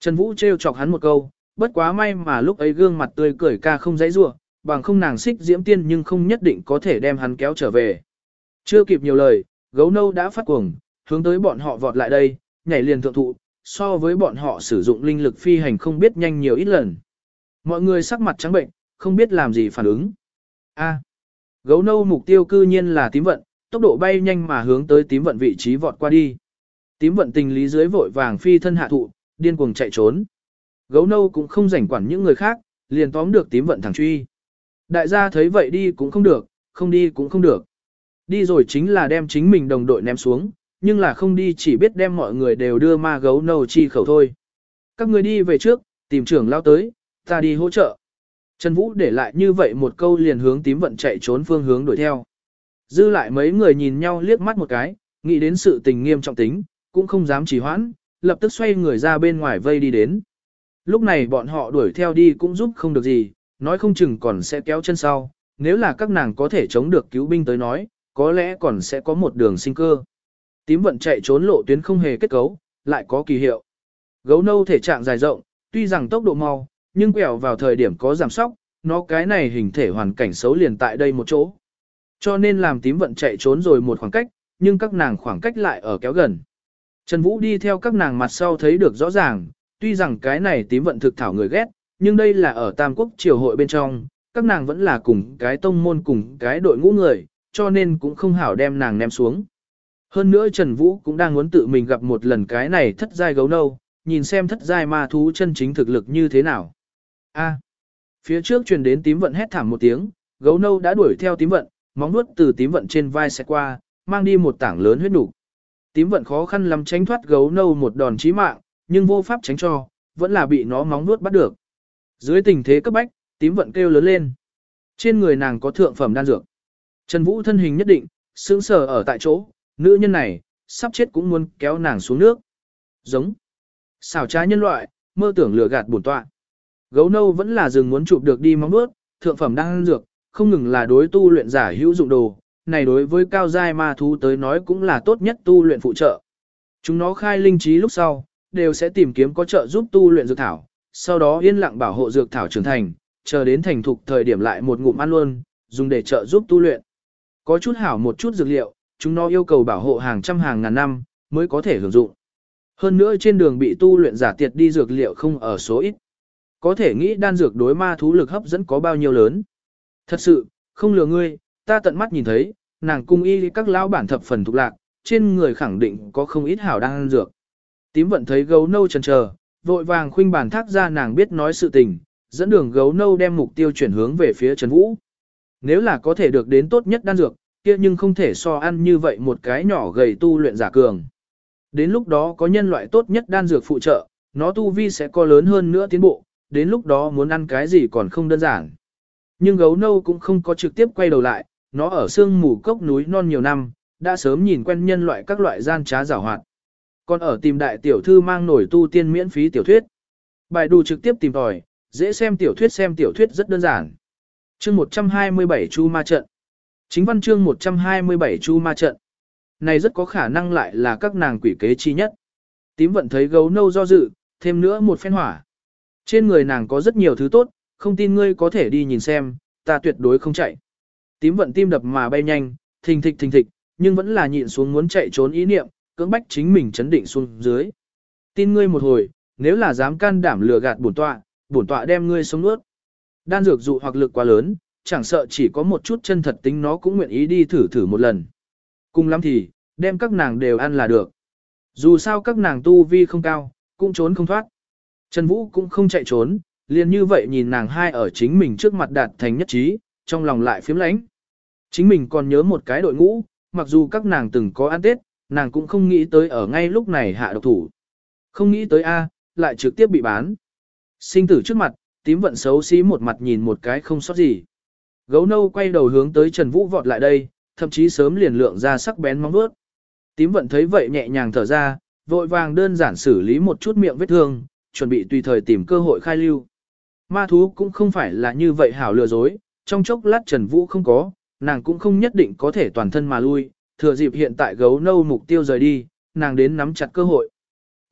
Trần Vũ trêu chọc hắn một câu, bất quá may mà lúc ấy gương mặt tươi cười ca không dãy rủa, bằng không nàng xích diễm tiên nhưng không nhất định có thể đem hắn kéo trở về. Chưa kịp nhiều lời, gấu nâu đã phát cuồng, hướng tới bọn họ vọt lại đây, nhảy liền thượng thụ, so với bọn họ sử dụng linh lực phi hành không biết nhanh nhiều ít lần. Mọi người sắc mặt trắng bệnh, không biết làm gì phản ứng. A. Gấu nâu mục tiêu cư nhiên là tím vận, tốc độ bay nhanh mà hướng tới tím vận vị trí vọt qua đi. Tím vận tình lý dưới vội vàng phi thân hạ thụ, điên cuồng chạy trốn. Gấu nâu cũng không rảnh quản những người khác, liền tóm được tím vận thẳng truy. Đại gia thấy vậy đi cũng không được, không đi cũng không được. Đi rồi chính là đem chính mình đồng đội ném xuống, nhưng là không đi chỉ biết đem mọi người đều đưa ma gấu nâu chi khẩu thôi. Các người đi về trước, tìm trưởng lao tới, ta đi hỗ trợ. Trần Vũ để lại như vậy một câu liền hướng tím vận chạy trốn phương hướng đuổi theo. Dư lại mấy người nhìn nhau liếc mắt một cái, nghĩ đến sự tình nghiêm trọng tính, cũng không dám trì hoãn, lập tức xoay người ra bên ngoài vây đi đến. Lúc này bọn họ đuổi theo đi cũng giúp không được gì, nói không chừng còn sẽ kéo chân sau, nếu là các nàng có thể chống được cứu binh tới nói, có lẽ còn sẽ có một đường sinh cơ. Tím vận chạy trốn lộ tuyến không hề kết cấu, lại có kỳ hiệu. Gấu nâu thể trạng dài rộng, tuy rằng tốc độ mau, nhưng quẹo vào thời điểm có giảm sóc, nó cái này hình thể hoàn cảnh xấu liền tại đây một chỗ. Cho nên làm tím vận chạy trốn rồi một khoảng cách, nhưng các nàng khoảng cách lại ở kéo gần. Trần Vũ đi theo các nàng mặt sau thấy được rõ ràng, tuy rằng cái này tím vận thực thảo người ghét, nhưng đây là ở Tam Quốc triều hội bên trong, các nàng vẫn là cùng cái tông môn cùng cái đội ngũ người, cho nên cũng không hảo đem nàng ném xuống. Hơn nữa Trần Vũ cũng đang muốn tự mình gặp một lần cái này thất giai gấu nâu, nhìn xem thất giai ma thú chân chính thực lực như thế nào. A. Phía trước truyền đến tím vận hét thảm một tiếng, gấu nâu đã đuổi theo tím vận, móng vuốt từ tím vận trên vai xẹt qua, mang đi một tảng lớn huyết nục. Tím vận khó khăn lắm tránh thoát gấu nâu một đòn chí mạng, nhưng vô pháp tránh cho, vẫn là bị nó móng vuốt bắt được. Dưới tình thế cấp bách, tím vận kêu lớn lên. Trên người nàng có thượng phẩm đan dược. Trần Vũ thân hình nhất định, sững sờ ở tại chỗ, nữ nhân này, sắp chết cũng muốn kéo nàng xuống nước. Giống. Xảo trá nhân loại, mơ tưởng lừa gạt bổn tọa. Gấu nâu vẫn là rừng muốn chụp được đi móng vuốt, thượng phẩm đan dược, không ngừng là đối tu luyện giả hữu dụng đồ, này đối với cao giai ma thú tới nói cũng là tốt nhất tu luyện phụ trợ. Chúng nó khai linh trí lúc sau, đều sẽ tìm kiếm có trợ giúp tu luyện dược thảo, sau đó yên lặng bảo hộ dược thảo trưởng thành, chờ đến thành thục thời điểm lại một ngụm ăn luôn, dùng để trợ giúp tu luyện. Có chút hảo một chút dược liệu, chúng nó yêu cầu bảo hộ hàng trăm hàng ngàn năm mới có thể hưởng dụng. Hơn nữa trên đường bị tu luyện giả tiệt đi dược liệu không ở số ít. Có thể nghĩ đan dược đối ma thú lực hấp dẫn có bao nhiêu lớn. Thật sự, không lừa ngươi, ta tận mắt nhìn thấy, nàng cung y các lão bản thập phần thuộc lạc, trên người khẳng định có không ít hảo đan dược. Tím vận thấy gấu nâu chần chờ, vội vàng khuynh bản thác ra nàng biết nói sự tình, dẫn đường gấu nâu đem mục tiêu chuyển hướng về phía Trần Vũ. Nếu là có thể được đến tốt nhất đan dược, kia nhưng không thể so ăn như vậy một cái nhỏ gầy tu luyện giả cường. Đến lúc đó có nhân loại tốt nhất đan dược phụ trợ, nó tu vi sẽ có lớn hơn nữa tiến bộ, đến lúc đó muốn ăn cái gì còn không đơn giản. Nhưng gấu nâu cũng không có trực tiếp quay đầu lại, nó ở sương mù cốc núi non nhiều năm, đã sớm nhìn quen nhân loại các loại gian trá giảo hoạt. Còn ở tìm đại tiểu thư mang nổi tu tiên miễn phí tiểu thuyết. Bài đù trực tiếp tìm tòi, dễ xem tiểu thuyết xem tiểu thuyết rất đơn giản. Chương một trăm hai mươi bảy Chu Ma Trận. Chính văn chương một trăm hai mươi bảy Chu Ma Trận. Này rất có khả năng lại là các nàng quỷ kế chi nhất. Tím vận thấy gấu nâu do dự, thêm nữa một phen hỏa. Trên người nàng có rất nhiều thứ tốt, không tin ngươi có thể đi nhìn xem, ta tuyệt đối không chạy. Tím vận tim đập mà bay nhanh, thình thịch thình thịch, nhưng vẫn là nhịn xuống muốn chạy trốn ý niệm, cưỡng bách chính mình chấn định xuống dưới. Tin ngươi một hồi, nếu là dám can đảm lừa gạt bổn tọa, bổn tọa đem ngươi sống nuốt. Đan dược dụ hoặc lực quá lớn, chẳng sợ chỉ có một chút chân thật tính nó cũng nguyện ý đi thử thử một lần. Cùng lắm thì, đem các nàng đều ăn là được. Dù sao các nàng tu vi không cao, cũng trốn không thoát. Trần Vũ cũng không chạy trốn, liền như vậy nhìn nàng hai ở chính mình trước mặt đạt thành nhất trí, trong lòng lại phiếm lãnh. Chính mình còn nhớ một cái đội ngũ, mặc dù các nàng từng có ăn tết, nàng cũng không nghĩ tới ở ngay lúc này hạ độc thủ. Không nghĩ tới A, lại trực tiếp bị bán. Sinh tử trước mặt, tím vận xấu xí một mặt nhìn một cái không sót gì. Gấu nâu quay đầu hướng tới Trần Vũ vọt lại đây, thậm chí sớm liền lượng ra sắc bén móng vuốt. Tím vận thấy vậy nhẹ nhàng thở ra, vội vàng đơn giản xử lý một chút miệng vết thương, chuẩn bị tùy thời tìm cơ hội khai lưu. Ma thú cũng không phải là như vậy hảo lừa dối, trong chốc lát Trần Vũ không có, nàng cũng không nhất định có thể toàn thân mà lui, thừa dịp hiện tại gấu nâu mục tiêu rời đi, nàng đến nắm chặt cơ hội.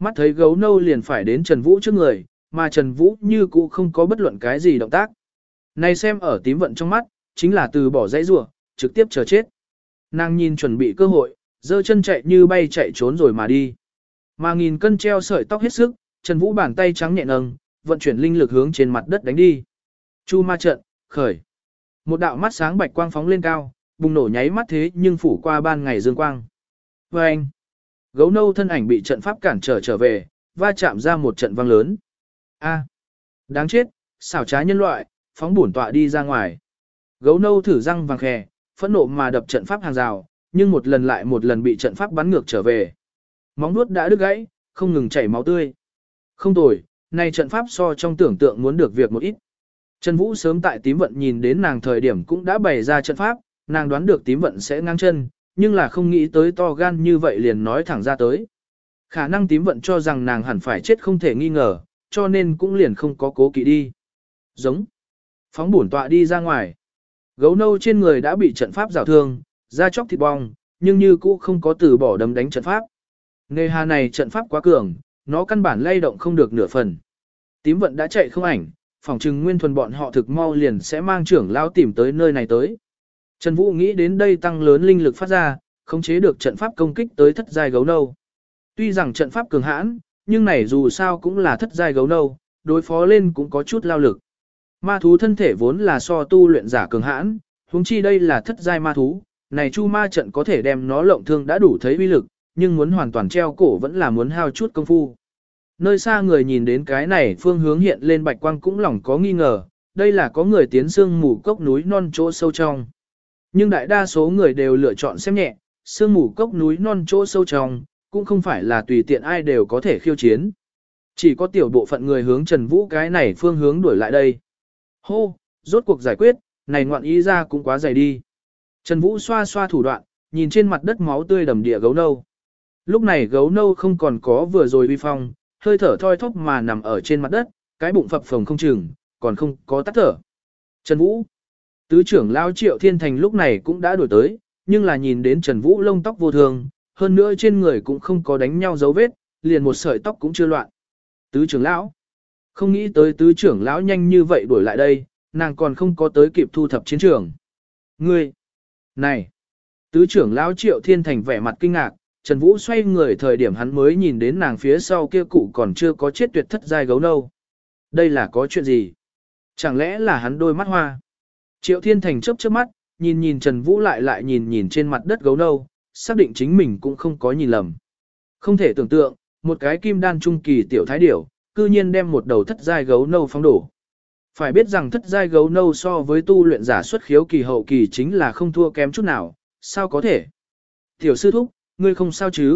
Mắt thấy gấu nâu liền phải đến Trần Vũ trước người, mà Trần Vũ như cũ không có bất luận cái gì động tác. Này xem ở tím vận trong mắt, chính là từ bỏ dãy rủa, trực tiếp chờ chết. Nàng nhìn chuẩn bị cơ hội, giơ chân chạy như bay chạy trốn rồi mà đi. Mà nghìn cân treo sợi tóc hết sức, Trần Vũ bàn tay trắng nhẹ nâng, vận chuyển linh lực hướng trên mặt đất đánh đi. Chu ma trận, khởi. Một đạo mắt sáng bạch quang phóng lên cao, bùng nổ nháy mắt thế nhưng phủ qua ban ngày dương quang. Và anh, gấu nâu thân ảnh bị trận pháp cản trở trở về, va chạm ra một trận vang lớn. A, đáng chết, xảo trá nhân loại, phóng bổn tọa đi ra ngoài. Gấu nâu thử răng vàng khè, phẫn nộ mà đập trận pháp hàng rào, nhưng một lần lại một lần bị trận pháp bắn ngược trở về. Móng vuốt đã đứt gãy, không ngừng chảy máu tươi. Không tồi, này trận pháp so trong tưởng tượng muốn được việc một ít. Trần Vũ sớm tại tím vận nhìn đến nàng thời điểm cũng đã bày ra trận pháp, nàng đoán được tím vận sẽ ngang chân, nhưng là không nghĩ tới to gan như vậy liền nói thẳng ra tới. Khả năng tím vận cho rằng nàng hẳn phải chết không thể nghi ngờ, cho nên cũng liền không có cố kỵ đi. Giống. Phóng bổn tọa đi ra ngoài. Gấu nâu trên người đã bị trận pháp rào thương, da chóc thịt bong, nhưng như cũ không có từ bỏ đấm đánh trận pháp. Nghề hà này trận pháp quá cường, nó căn bản lay động không được nửa phần. Tím vận đã chạy không ảnh, phỏng chừng nguyên thuần bọn họ thực mau liền sẽ mang trưởng lão tìm tới nơi này tới. Trần Vũ nghĩ đến đây tăng lớn linh lực phát ra, khống chế được trận pháp công kích tới thất giai gấu nâu. Tuy rằng trận pháp cường hãn, nhưng này dù sao cũng là thất giai gấu nâu, đối phó lên cũng có chút lao lực. Ma thú thân thể vốn là so tu luyện giả cường hãn, huống chi đây là thất giai ma thú, này chu ma trận có thể đem nó lộng thương đã đủ thấy uy lực, nhưng muốn hoàn toàn treo cổ vẫn là muốn hao chút công phu. Nơi xa người nhìn đến cái này phương hướng hiện lên bạch quang cũng lòng có nghi ngờ, đây là có người tiến sương mù cốc núi non chỗ sâu trong. Nhưng đại đa số người đều lựa chọn xem nhẹ, sương mù cốc núi non chỗ sâu trong, cũng không phải là tùy tiện ai đều có thể khiêu chiến. Chỉ có tiểu bộ phận người hướng Trần Vũ cái này phương hướng đuổi lại đây. Hô, rốt cuộc giải quyết, này ngoạn ý ra cũng quá dày đi. Trần Vũ xoa xoa thủ đoạn, nhìn trên mặt đất máu tươi đầm địa gấu nâu. Lúc này gấu nâu không còn có vừa rồi uy phong, hơi thở thoi thóp mà nằm ở trên mặt đất, cái bụng phập phồng không chừng, còn không có tắt thở. Trần Vũ, tứ trưởng lão Triệu Thiên Thành lúc này cũng đã đuổi tới, nhưng là nhìn đến Trần Vũ lông tóc vô thường, hơn nữa trên người cũng không có đánh nhau dấu vết, liền một sợi tóc cũng chưa loạn. Tứ trưởng lão, không nghĩ tới tứ trưởng lão nhanh như vậy đuổi lại đây, nàng còn không có tới kịp thu thập chiến trường. Ngươi, này, tứ trưởng lão Triệu Thiên Thành vẻ mặt kinh ngạc, Trần Vũ xoay người thời điểm hắn mới nhìn đến nàng phía sau kia cụ còn chưa có chết tuyệt thất giai gấu nâu. Đây là có chuyện gì? Chẳng lẽ là hắn đôi mắt hoa? Triệu Thiên Thành chớp chớp mắt, nhìn nhìn Trần Vũ lại lại nhìn nhìn trên mặt đất gấu nâu, xác định chính mình cũng không có nhìn lầm. Không thể tưởng tượng, một cái kim đan trung kỳ tiểu thái điểu, cư nhiên đem một đầu thất giai gấu nâu phóng đổ. Phải biết rằng thất giai gấu nâu so với tu luyện giả xuất khiếu kỳ hậu kỳ chính là không thua kém chút nào, sao có thể? Tiểu sư thúc, ngươi không sao chứ?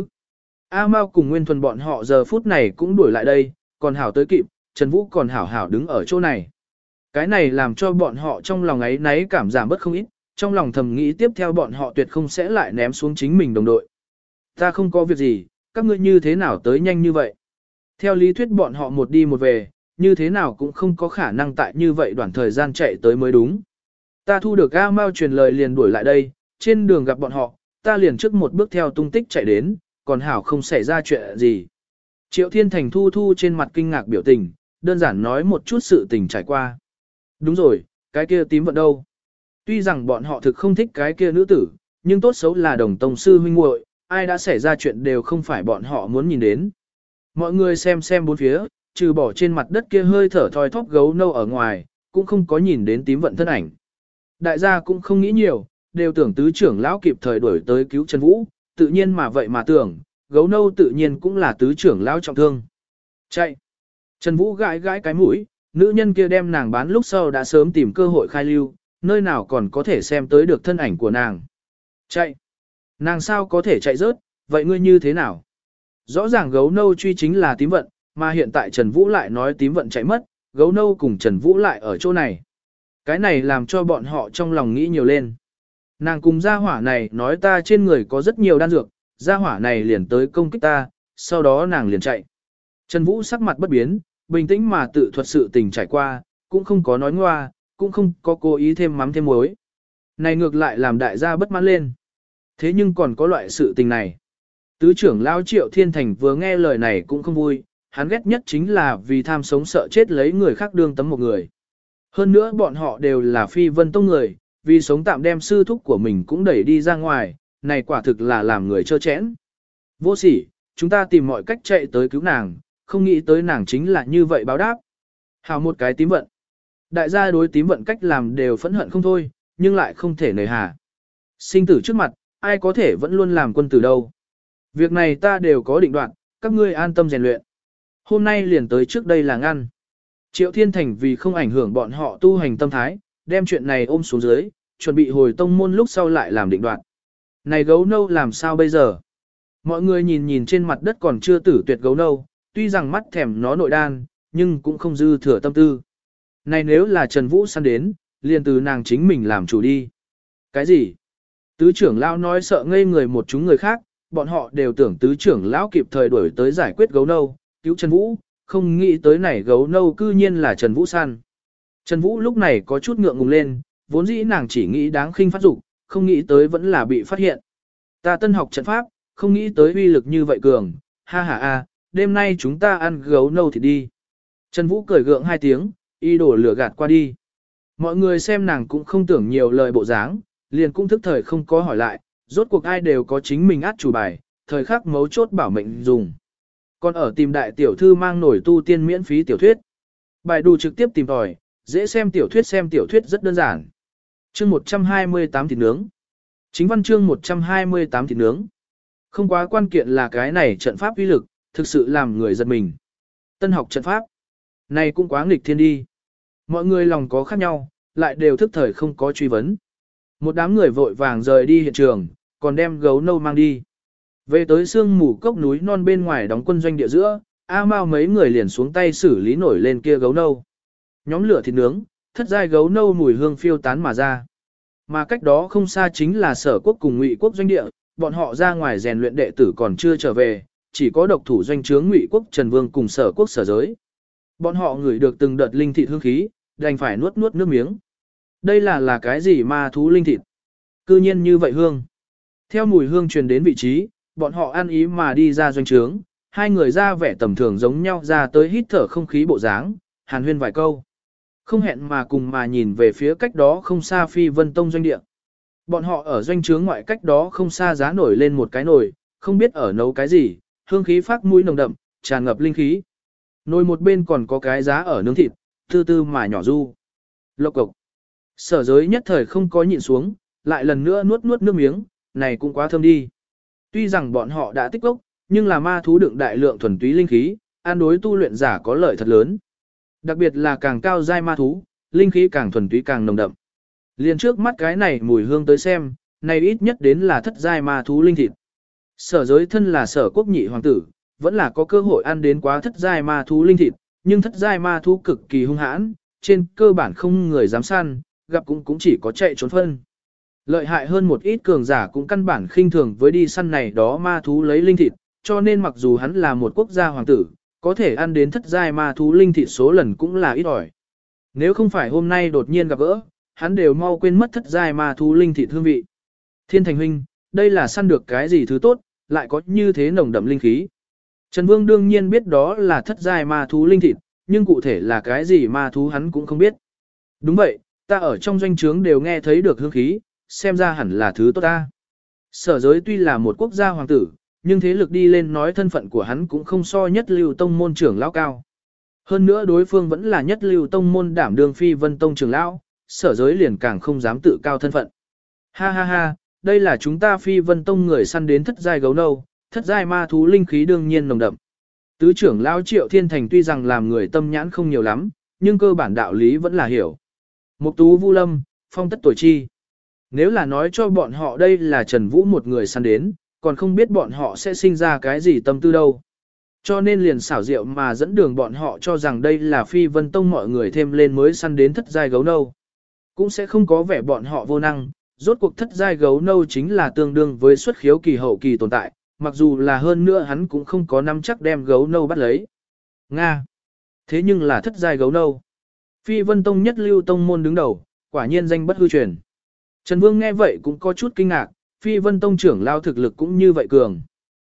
A Mao cùng Nguyên Thuần bọn họ giờ phút này cũng đuổi lại đây, còn hảo tới kịp, Trần Vũ còn hảo hảo đứng ở chỗ này. Cái này làm cho bọn họ trong lòng ấy náy cảm giảm bớt không ít, trong lòng thầm nghĩ tiếp theo bọn họ tuyệt không sẽ lại ném xuống chính mình đồng đội. Ta không có việc gì, các ngươi như thế nào tới nhanh như vậy? Theo lý thuyết bọn họ một đi một về, như thế nào cũng không có khả năng tại như vậy đoạn thời gian chạy tới mới đúng. Ta thu được A Mao truyền lời liền đuổi lại đây, trên đường gặp bọn họ, ta liền trước một bước theo tung tích chạy đến, còn hảo không xảy ra chuyện gì. Triệu Thiên Thành thu thu trên mặt kinh ngạc biểu tình, đơn giản nói một chút sự tình trải qua. Đúng rồi, cái kia tím vận đâu? Tuy rằng bọn họ thực không thích cái kia nữ tử, nhưng tốt xấu là đồng tông sư huynh muội, ai đã xảy ra chuyện đều không phải bọn họ muốn nhìn đến. Mọi người xem xem bốn phía, trừ bỏ trên mặt đất kia hơi thở thoi thóp gấu nâu ở ngoài, cũng không có nhìn đến tím vận thân ảnh. Đại gia cũng không nghĩ nhiều, đều tưởng tứ trưởng lão kịp thời đuổi tới cứu Trần Vũ, tự nhiên mà vậy mà tưởng, gấu nâu tự nhiên cũng là tứ trưởng lão trọng thương. Chạy! Trần Vũ gãi gãi cái mũi, nữ nhân kia đem nàng bán lúc sau đã sớm tìm cơ hội khai lưu, nơi nào còn có thể xem tới được thân ảnh của nàng. Chạy! Nàng sao có thể chạy rớt, vậy ngươi như thế nào? Rõ ràng gấu nâu truy chính là tím vận, mà hiện tại Trần Vũ lại nói tím vận chạy mất, gấu nâu cùng Trần Vũ lại ở chỗ này. Cái này làm cho bọn họ trong lòng nghĩ nhiều lên. Nàng cùng gia hỏa này nói ta trên người có rất nhiều đan dược, gia hỏa này liền tới công kích ta, sau đó nàng liền chạy. Trần Vũ sắc mặt bất biến, bình tĩnh mà tự thuật sự tình trải qua, cũng không có nói ngoa, cũng không có cố ý thêm mắm thêm muối. Này ngược lại làm đại gia bất mãn lên. Thế nhưng còn có loại sự tình này. Tứ trưởng lão Triệu Thiên Thành vừa nghe lời này cũng không vui, hắn ghét nhất chính là vì tham sống sợ chết lấy người khác đương tấm một người. Hơn nữa bọn họ đều là phi vân tông người, vì sống tạm đem sư thúc của mình cũng đẩy đi ra ngoài, này quả thực là làm người trơ chẽn. Vô sỉ, chúng ta tìm mọi cách chạy tới cứu nàng, không nghĩ tới nàng chính là như vậy báo đáp. Hào một cái tím vận. Đại gia đối tím vận cách làm đều phẫn hận không thôi, nhưng lại không thể nề hà. Sinh tử trước mặt, ai có thể vẫn luôn làm quân tử đâu. Việc này ta đều có định đoạn, các ngươi an tâm rèn luyện. Hôm nay liền tới trước đây là ngăn. Triệu Thiên Thành vì không ảnh hưởng bọn họ tu hành tâm thái, đem chuyện này ôm xuống dưới, chuẩn bị hồi tông môn lúc sau lại làm định đoạn. Này gấu nâu làm sao bây giờ? Mọi người nhìn nhìn trên mặt đất còn chưa tử tuyệt gấu nâu, tuy rằng mắt thèm nó nội đan, nhưng cũng không dư thừa tâm tư. Này nếu là Trần Vũ săn đến, liền từ nàng chính mình làm chủ đi. Cái gì? Tứ trưởng lão nói sợ ngây người một chúng người khác, bọn họ đều tưởng tứ trưởng lão kịp thời đuổi tới giải quyết gấu nâu, cứu Trần Vũ, không nghĩ tới này gấu nâu cư nhiên là Trần Vũ săn. Trần Vũ lúc này có chút ngượng ngùng lên, vốn dĩ nàng chỉ nghĩ đáng khinh phát dục, không nghĩ tới vẫn là bị phát hiện. Ta tân học trận pháp, không nghĩ tới uy lực như vậy cường, ha ha a, đêm nay chúng ta ăn gấu nâu thì đi. Trần Vũ cười gượng hai tiếng, y đổ lửa gạt qua đi. Mọi người xem nàng cũng không tưởng nhiều lời bộ dáng, liền cũng thức thời không có hỏi lại, rốt cuộc ai đều có chính mình át chủ bài, thời khắc mấu chốt bảo mệnh dùng. Còn ở tìm đại tiểu thư mang nổi tu tiên miễn phí tiểu thuyết. Bài đủ trực tiếp tìm tòi, dễ xem tiểu thuyết xem tiểu thuyết rất đơn giản. Chương một trăm hai mươi tám thịt nướng. Chính văn chương một trăm hai mươi tám thịt nướng. Không quá quan kiện là cái này trận pháp uy lực, thực sự làm người giật mình. Tân học trận pháp. Này cũng quá nghịch thiên đi. Mọi người lòng có khác nhau, lại đều thức thời không có truy vấn. Một đám người vội vàng rời đi hiện trường, còn đem gấu nâu mang đi. Về tới sương mù cốc núi non bên ngoài đóng quân doanh địa giữa, A Mao mấy người liền xuống tay xử lý nổi lên kia gấu nâu. Nhóm lửa thịt nướng, thất giai gấu nâu mùi hương phiêu tán mà ra. Mà cách đó không xa chính là Sở Quốc cùng Ngụy Quốc doanh địa, bọn họ ra ngoài rèn luyện đệ tử còn chưa trở về, chỉ có độc thủ doanh trướng Ngụy Quốc Trần Vương cùng Sở Quốc Sở Giới. Bọn họ ngửi được từng đợt linh thịt hương khí, đành phải nuốt nuốt nước miếng. Đây là là cái gì ma thú linh thịt? Cư nhiên như vậy hương. Theo mùi hương truyền đến vị trí, bọn họ ăn ý mà đi ra doanh trướng, hai người ra vẻ tầm thường giống nhau ra tới hít thở không khí bộ dáng, hàn huyên vài câu. Không hẹn mà cùng mà nhìn về phía cách đó không xa Phi Vân Tông doanh địa. Bọn họ ở doanh trướng ngoại cách đó không xa giá nổi lên một cái nồi, không biết ở nấu cái gì, hương khí phát mũi nồng đậm, tràn ngập linh khí. Nồi một bên còn có cái giá ở nướng thịt, tư tư mà nhỏ du. Lộc cộc. Sở Giới nhất thời không có nhịn xuống, lại lần nữa nuốt nuốt nước miếng, này cũng quá thơm đi. Tuy rằng bọn họ đã tích lốc, nhưng là ma thú đựng đại lượng thuần túy linh khí, an đối tu luyện giả có lợi thật lớn. Đặc biệt là càng cao giai ma thú, linh khí càng thuần túy càng nồng đậm. Liền trước mắt cái này mùi hương tới xem, này ít nhất đến là thất giai ma thú linh thịt. Sở Giới thân là Sở Quốc nhị hoàng tử, vẫn là có cơ hội ăn đến quá thất giai ma thú linh thịt, nhưng thất giai ma thú cực kỳ hung hãn, trên cơ bản không người dám săn, gặp cũng cũng chỉ có chạy trốn phân. Lợi hại hơn một ít cường giả cũng căn bản khinh thường với đi săn này đó ma thú lấy linh thịt, cho nên mặc dù hắn là một quốc gia hoàng tử, có thể ăn đến thất giai ma thú linh thịt số lần cũng là ít ỏi. Nếu không phải hôm nay đột nhiên gặp gỡ, hắn đều mau quên mất thất giai ma thú linh thịt hương vị. Thiên Thành huynh, đây là săn được cái gì thứ tốt, lại có như thế nồng đậm linh khí. Trần Vương đương nhiên biết đó là thất giai ma thú linh thịt, nhưng cụ thể là cái gì ma thú hắn cũng không biết. Đúng vậy, ta ở trong doanh trướng đều nghe thấy được hương khí, xem ra hẳn là thứ tốt ta. Sở Giới tuy là một quốc gia hoàng tử, nhưng thế lực đi lên nói thân phận của hắn cũng không so nhất lưu tông môn trưởng lão cao. Hơn nữa đối phương vẫn là nhất lưu tông môn đảm đương Phi Vân Tông trưởng lão, Sở Giới liền càng không dám tự cao thân phận. Ha ha ha, đây là chúng ta Phi Vân Tông người săn đến thất giai gấu nâu, thất giai ma thú linh khí đương nhiên nồng đậm. Tứ trưởng lão Triệu Thiên Thành tuy rằng làm người tâm nhãn không nhiều lắm, nhưng cơ bản đạo lý vẫn là hiểu. Mục tú Vu Lâm, phong tất tuổi chi. Nếu là nói cho bọn họ đây là Trần Vũ một người săn đến, còn không biết bọn họ sẽ sinh ra cái gì tâm tư đâu. Cho nên liền xảo diệu mà dẫn đường bọn họ cho rằng đây là Phi Vân Tông mọi người thêm lên mới săn đến thất giai gấu nâu. Cũng sẽ không có vẻ bọn họ vô năng, rốt cuộc thất giai gấu nâu chính là tương đương với xuất khiếu kỳ hậu kỳ tồn tại, mặc dù là hơn nữa hắn cũng không có nắm chắc đem gấu nâu bắt lấy. Nga! Thế nhưng là thất giai gấu nâu. Phi Vân Tông nhất lưu tông môn đứng đầu, quả nhiên danh bất hư truyền. Trần Vương nghe vậy cũng có chút kinh ngạc, Phi Vân Tông trưởng lao thực lực cũng như vậy cường.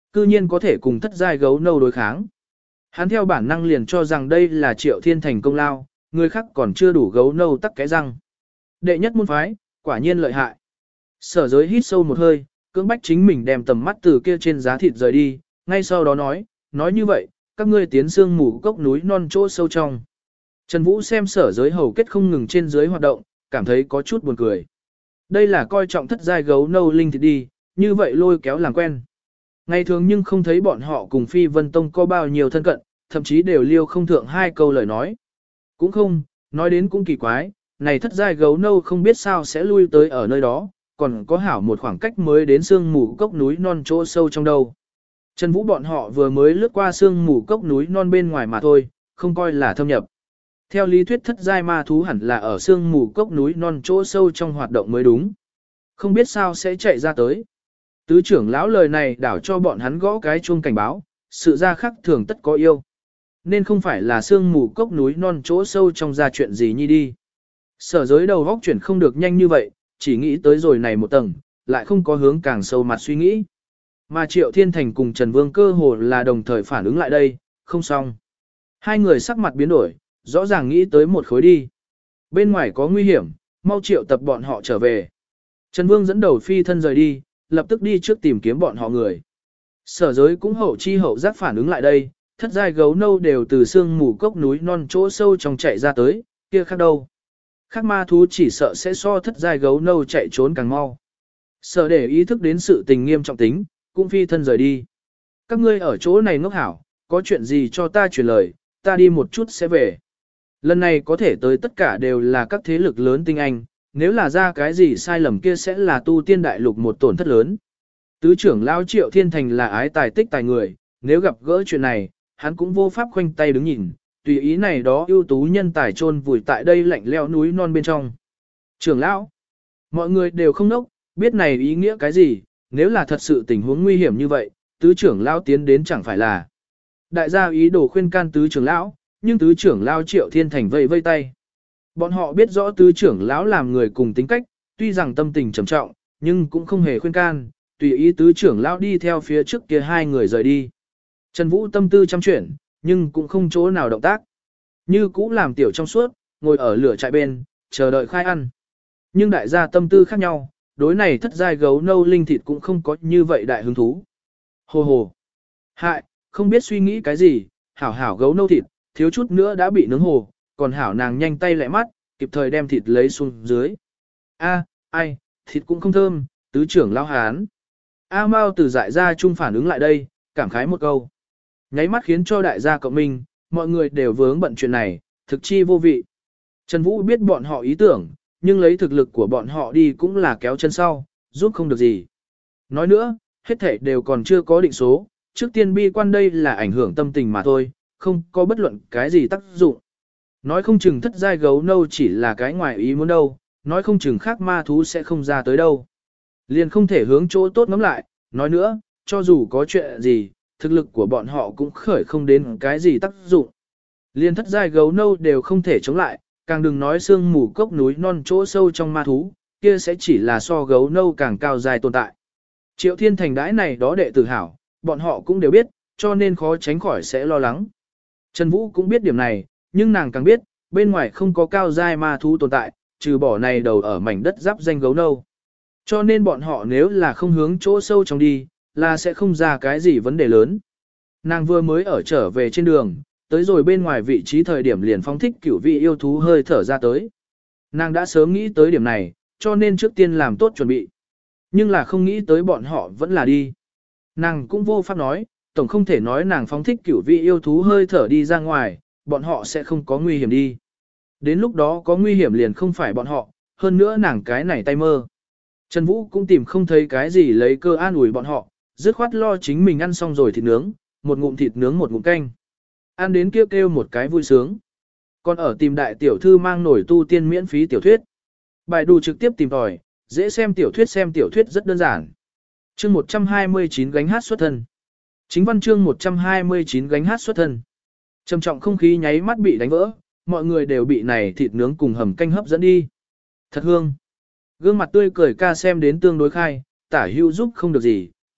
Cư nhiên có thể cùng thất giai gấu nâu đối kháng. Hắn theo bản năng liền cho rằng đây là Triệu Thiên Thành công lao, người khác còn chưa đủ gấu nâu tắc cái răng. Đệ nhất môn phái, quả nhiên lợi hại. Sở giới hít sâu một hơi, cưỡng bách chính mình đem tầm mắt từ kia trên giá thịt rời đi, ngay sau đó nói, nói như vậy, các ngươi tiến sương mù cốc núi non chỗ sâu trong. Trần Vũ xem sở giới hầu kết không ngừng trên dưới hoạt động, cảm thấy có chút buồn cười. Đây là coi trọng thất giai gấu nâu linh thịt đi, như vậy lôi kéo làm quen. Ngày thường nhưng không thấy bọn họ cùng Phi Vân Tông có bao nhiêu thân cận, thậm chí đều liêu không thượng hai câu lời nói. Cũng không, nói đến cũng kỳ quái, này thất giai gấu nâu không biết sao sẽ lui tới ở nơi đó, còn có hảo một khoảng cách mới đến sương mù cốc núi non chỗ sâu trong đâu. Trần Vũ bọn họ vừa mới lướt qua sương mù cốc núi non bên ngoài mà thôi, không coi là thâm nhập. Theo lý thuyết thất giai ma thú hẳn là ở sương mù cốc núi non chỗ sâu trong hoạt động mới đúng. Không biết sao sẽ chạy ra tới. Tứ trưởng lão lời này đảo cho bọn hắn gõ cái chuông cảnh báo, sự ra khắc thường tất có yêu. Nên không phải là sương mù cốc núi non chỗ sâu trong ra chuyện gì nhi đi. Sở giới đầu góc chuyển không được nhanh như vậy, chỉ nghĩ tới rồi này một tầng, lại không có hướng càng sâu mặt suy nghĩ. Mà Triệu Thiên Thành cùng Trần Vương cơ hồ là đồng thời phản ứng lại đây, không xong. Hai người sắc mặt biến đổi, rõ ràng nghĩ tới một khối đi. Bên ngoài có nguy hiểm, mau triệu tập bọn họ trở về. Trần Vương dẫn đầu phi thân rời đi, lập tức đi trước tìm kiếm bọn họ người. Sở giới cũng hậu chi hậu giác phản ứng lại đây, thất giai gấu nâu đều từ sương mù cốc núi non chỗ sâu trong chạy ra tới, kia khác đâu. Khác ma thú chỉ sợ sẽ so thất giai gấu nâu chạy trốn càng mau. Sở để ý thức đến sự tình nghiêm trọng tính, cũng phi thân rời đi. Các ngươi ở chỗ này ngốc hảo, có chuyện gì cho ta truyền lời, ta đi một chút sẽ về. Lần này có thể tới tất cả đều là các thế lực lớn tinh anh, nếu là ra cái gì sai lầm kia sẽ là tu tiên đại lục một tổn thất lớn. Tứ trưởng lão Triệu Thiên Thành là ái tài tích tài người, nếu gặp gỡ chuyện này, hắn cũng vô pháp khoanh tay đứng nhìn, tùy ý này đó ưu tú nhân tài chôn vùi tại đây lạnh lẽo núi non bên trong. Trưởng lão, mọi người đều không nốc, biết này ý nghĩa cái gì, nếu là thật sự tình huống nguy hiểm như vậy, tứ trưởng lão tiến đến chẳng phải là. Đại gia ý đồ khuyên can tứ trưởng lão, nhưng tứ trưởng lão Triệu Thiên Thành vây vây tay. Bọn họ biết rõ tứ trưởng lão làm người cùng tính cách, tuy rằng tâm tình trầm trọng, nhưng cũng không hề khuyên can, tùy ý tứ trưởng lão đi theo phía trước kia hai người rời đi. Trần Vũ tâm tư chăm chuyển, nhưng cũng không chỗ nào động tác. Như cũ làm tiểu trong suốt, ngồi ở lửa trại bên, chờ đợi khai ăn. Nhưng đại gia tâm tư khác nhau, đối này thất giai gấu nâu linh thịt cũng không có như vậy đại hứng thú. Hồ hồ. Hại, không biết suy nghĩ cái gì, hảo hảo gấu nâu thịt, thiếu chút nữa đã bị nướng hồ, còn hảo nàng nhanh tay lẹ mắt, kịp thời đem thịt lấy xuống dưới. A, ai, thịt cũng không thơm, tứ trưởng lao hán. A Mao từ dại ra chung phản ứng lại đây, cảm khái một câu. Nháy mắt khiến cho đại gia cộng minh, mọi người đều vướng bận chuyện này, thực chi vô vị. Trần Vũ biết bọn họ ý tưởng, nhưng lấy thực lực của bọn họ đi cũng là kéo chân sau, giúp không được gì. Nói nữa, hết thảy đều còn chưa có định số, trước tiên bi quan đây là ảnh hưởng tâm tình mà thôi, không có bất luận cái gì tác dụng. Nói không chừng thất giai gấu nâu chỉ là cái ngoài ý muốn đâu, nói không chừng khác ma thú sẽ không ra tới đâu. Liền không thể hướng chỗ tốt ngắm lại, nói nữa, cho dù có chuyện gì, thực lực của bọn họ cũng khởi không đến cái gì tác dụng. Liền thất giai gấu nâu đều không thể chống lại, càng đừng nói xương mù cốc núi non chỗ sâu trong ma thú, kia sẽ chỉ là so gấu nâu càng cao dài tồn tại. Triệu Thiên Thành đãi này đó đệ tử hảo, bọn họ cũng đều biết, cho nên khó tránh khỏi sẽ lo lắng. Trần Vũ cũng biết điểm này, nhưng nàng càng biết, bên ngoài không có cao giai ma thú tồn tại, trừ bỏ này đầu ở mảnh đất giáp danh gấu nâu. Cho nên bọn họ nếu là không hướng chỗ sâu trong đi, là sẽ không ra cái gì vấn đề lớn. Nàng vừa mới ở trở về trên đường, tới rồi bên ngoài vị trí thời điểm liền phóng thích cửu vị yêu thú hơi thở ra tới. Nàng đã sớm nghĩ tới điểm này, cho nên trước tiên làm tốt chuẩn bị. Nhưng là không nghĩ tới bọn họ vẫn là đi. Nàng cũng vô pháp nói, tổng không thể nói nàng phóng thích cửu vị yêu thú hơi thở đi ra ngoài, bọn họ sẽ không có nguy hiểm đi. Đến lúc đó có nguy hiểm liền không phải bọn họ, hơn nữa nàng cái này tay mơ. Trần Vũ cũng tìm không thấy cái gì lấy cơ an ủi bọn họ, dứt khoát lo chính mình ăn xong rồi thịt nướng, một ngụm thịt nướng một ngụm canh. Ăn đến kêu kêu một cái vui sướng. Còn ở tìm đại tiểu thư mang nổi tu tiên miễn phí tiểu thuyết. Bài đù trực tiếp tìm tòi, dễ xem tiểu thuyết xem tiểu thuyết rất đơn giản. Chương một trăm hai mươi chín gánh hát xuất thân. Chính văn chương một trăm hai mươi chín gánh hát xuất thân. Trầm trọng không khí nháy mắt bị đánh vỡ, mọi người đều bị này thịt nướng cùng hầm canh hấp dẫn đi. Thật hương. Gương mặt tươi cười ca xem đến tương đối khai, tả hưu giúp không được gì,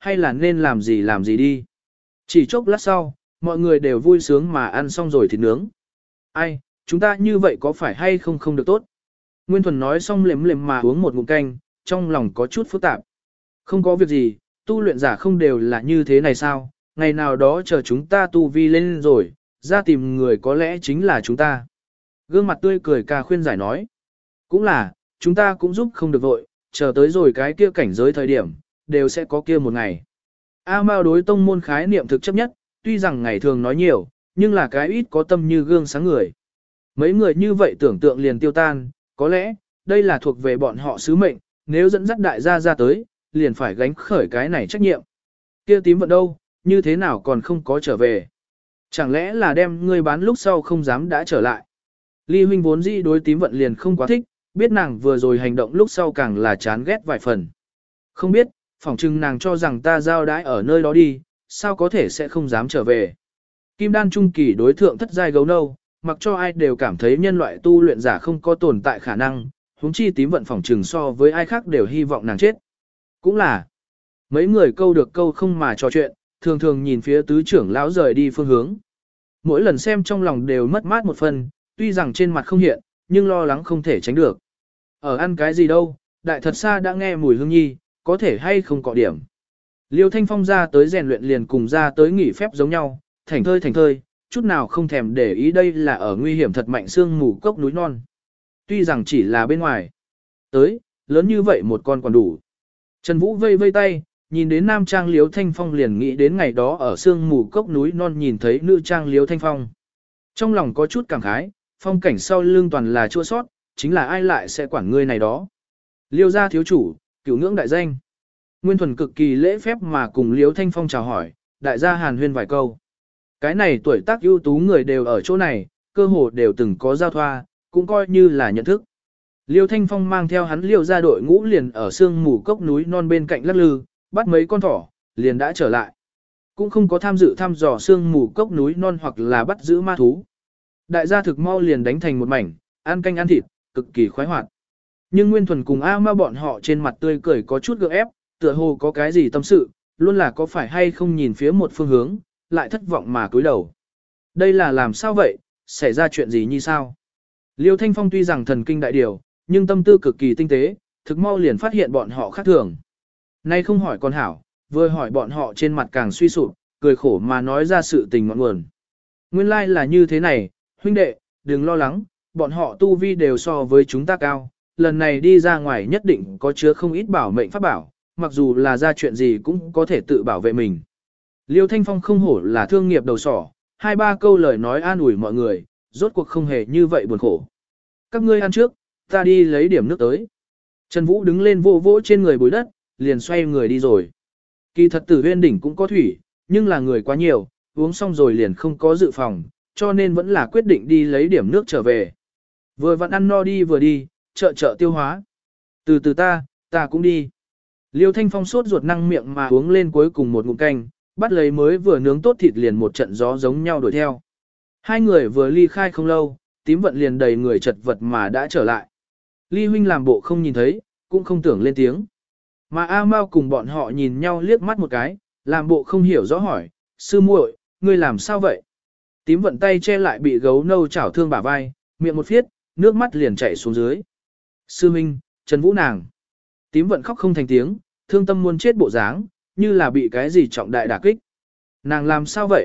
hay là nên làm gì làm gì đi. Chỉ chốc lát sau, mọi người đều vui sướng mà ăn xong rồi thịt nướng. Ai, chúng ta như vậy có phải hay không không được tốt? Nguyên Thuần nói xong lềm lềm mà uống một ngụm canh, trong lòng có chút phức tạp. Không có việc gì, tu luyện giả không đều là như thế này sao? Ngày nào đó chờ chúng ta tu vi lên rồi, ra tìm người có lẽ chính là chúng ta. Gương mặt tươi cười ca khuyên giải nói. Cũng là, chúng ta cũng giúp không được vội, chờ tới rồi cái kia cảnh giới thời điểm, đều sẽ có kia một ngày. A Mao đối tông môn khái niệm thực chấp nhất, tuy rằng ngày thường nói nhiều, nhưng là cái ít có tâm như gương sáng người. Mấy người như vậy tưởng tượng liền tiêu tan, có lẽ, đây là thuộc về bọn họ sứ mệnh, nếu dẫn dắt đại gia ra tới, liền phải gánh khởi cái này trách nhiệm. Kia tím vận đâu, như thế nào còn không có trở về? Chẳng lẽ là đem ngươi bán lúc sau không dám đã trở lại? Ly huynh vốn dĩ đối tím vận liền không quá thích, biết nàng vừa rồi hành động lúc sau càng là chán ghét vài phần. Không biết, phỏng chừng nàng cho rằng ta giao đãi ở nơi đó đi, sao có thể sẽ không dám trở về. Kim đan trung kỳ đối thượng thất giai gấu nâu, mặc cho ai đều cảm thấy nhân loại tu luyện giả không có tồn tại khả năng, huống chi tím vận phỏng chừng so với ai khác đều hy vọng nàng chết. Cũng là, mấy người câu được câu không mà trò chuyện, thường thường nhìn phía tứ trưởng lão rời đi phương hướng. Mỗi lần xem trong lòng đều mất mát một phần, tuy rằng trên mặt không hiện, nhưng lo lắng không thể tránh được. Ở ăn cái gì đâu, đại thật xa đã nghe mùi hương nhi, có thể hay không cọ điểm. Liêu Thanh Phong ra tới rèn luyện liền cùng ra tới nghỉ phép giống nhau, thành thơi thành thơi, chút nào không thèm để ý đây là ở nguy hiểm thật mạnh sương mù cốc núi non. Tuy rằng chỉ là bên ngoài. Tới, lớn như vậy một con còn đủ. Trần Vũ vây vây tay, nhìn đến nam trang Liêu Thanh Phong liền nghĩ đến ngày đó ở sương mù cốc núi non nhìn thấy nữ trang Liêu Thanh Phong. Trong lòng có chút cảm khái, phong cảnh sau lưng toàn là chua sót, chính là ai lại sẽ quản ngươi này đó. Liêu gia thiếu chủ, cửu ngưỡng đại danh. Nguyên Thuần cực kỳ lễ phép mà cùng Liêu Thanh Phong chào hỏi, đại gia hàn huyên vài câu. Cái này tuổi tác ưu tú người đều ở chỗ này, cơ hồ đều từng có giao thoa, cũng coi như là nhận thức. Liêu Thanh Phong mang theo hắn Liêu gia đội ngũ liền ở sương mù cốc núi non bên cạnh lắc lư, bắt mấy con thỏ, liền đã trở lại. Cũng không có tham dự thăm dò sương mù cốc núi non hoặc là bắt giữ ma thú. Đại gia thực mau liền đánh thành một mảnh, ăn canh ăn thịt, cực kỳ khoái hoạt. Nhưng Nguyên Thuần cùng A Ma bọn họ trên mặt tươi cười có chút gượng ép, tựa hồ có cái gì tâm sự, luôn là có phải hay không nhìn phía một phương hướng, lại thất vọng mà cúi đầu. Đây là làm sao vậy, xảy ra chuyện gì như sao? Liêu Thanh Phong tuy rằng thần kinh đại điều, nhưng tâm tư cực kỳ tinh tế, thực mau liền phát hiện bọn họ khác thường. Nay không hỏi con hảo, vừa hỏi bọn họ trên mặt càng suy sụp, cười khổ mà nói ra sự tình ngọn nguồn. Nguyên lai like là như thế này, huynh đệ, đừng lo lắng, bọn họ tu vi đều so với chúng ta cao, lần này đi ra ngoài nhất định có chứa không ít bảo mệnh pháp bảo, mặc dù là ra chuyện gì cũng có thể tự bảo vệ mình. Liêu Thanh Phong không hổ là thương nghiệp đầu sỏ, hai ba câu lời nói an ủi mọi người, rốt cuộc không hề như vậy buồn khổ. Các ngươi ăn trước, ta đi lấy điểm nước tới. Trần Vũ đứng lên vô vỗ trên người bùi đất, liền xoay người đi rồi. Kỳ thật Tử Huyên đỉnh cũng có thủy, nhưng là người quá nhiều, uống xong rồi liền không có dự phòng, cho nên vẫn là quyết định đi lấy điểm nước trở về. Vừa vặn ăn no đi vừa đi, chợ chợ tiêu hóa. Từ từ ta, ta cũng đi. Liêu Thanh Phong sốt ruột năng miệng mà uống lên cuối cùng một ngụm canh, bắt lấy mới vừa nướng tốt thịt liền một trận gió giống nhau đuổi theo. Hai người vừa ly khai không lâu, tím vận liền đầy người chật vật mà đã trở lại. Ly huynh làm bộ không nhìn thấy, cũng không tưởng lên tiếng. Mà A Mao cùng bọn họ nhìn nhau liếc mắt một cái, làm bộ không hiểu rõ hỏi, sư muội, ngươi làm sao vậy? Tím vận tay che lại bị gấu nâu chảo thương bả vai, miệng một phiết, nước mắt liền chảy xuống dưới. Sư minh, Trần Vũ nàng. Tím vận khóc không thành tiếng, thương tâm muốn chết bộ dáng, như là bị cái gì trọng đại đả kích. Nàng làm sao vậy?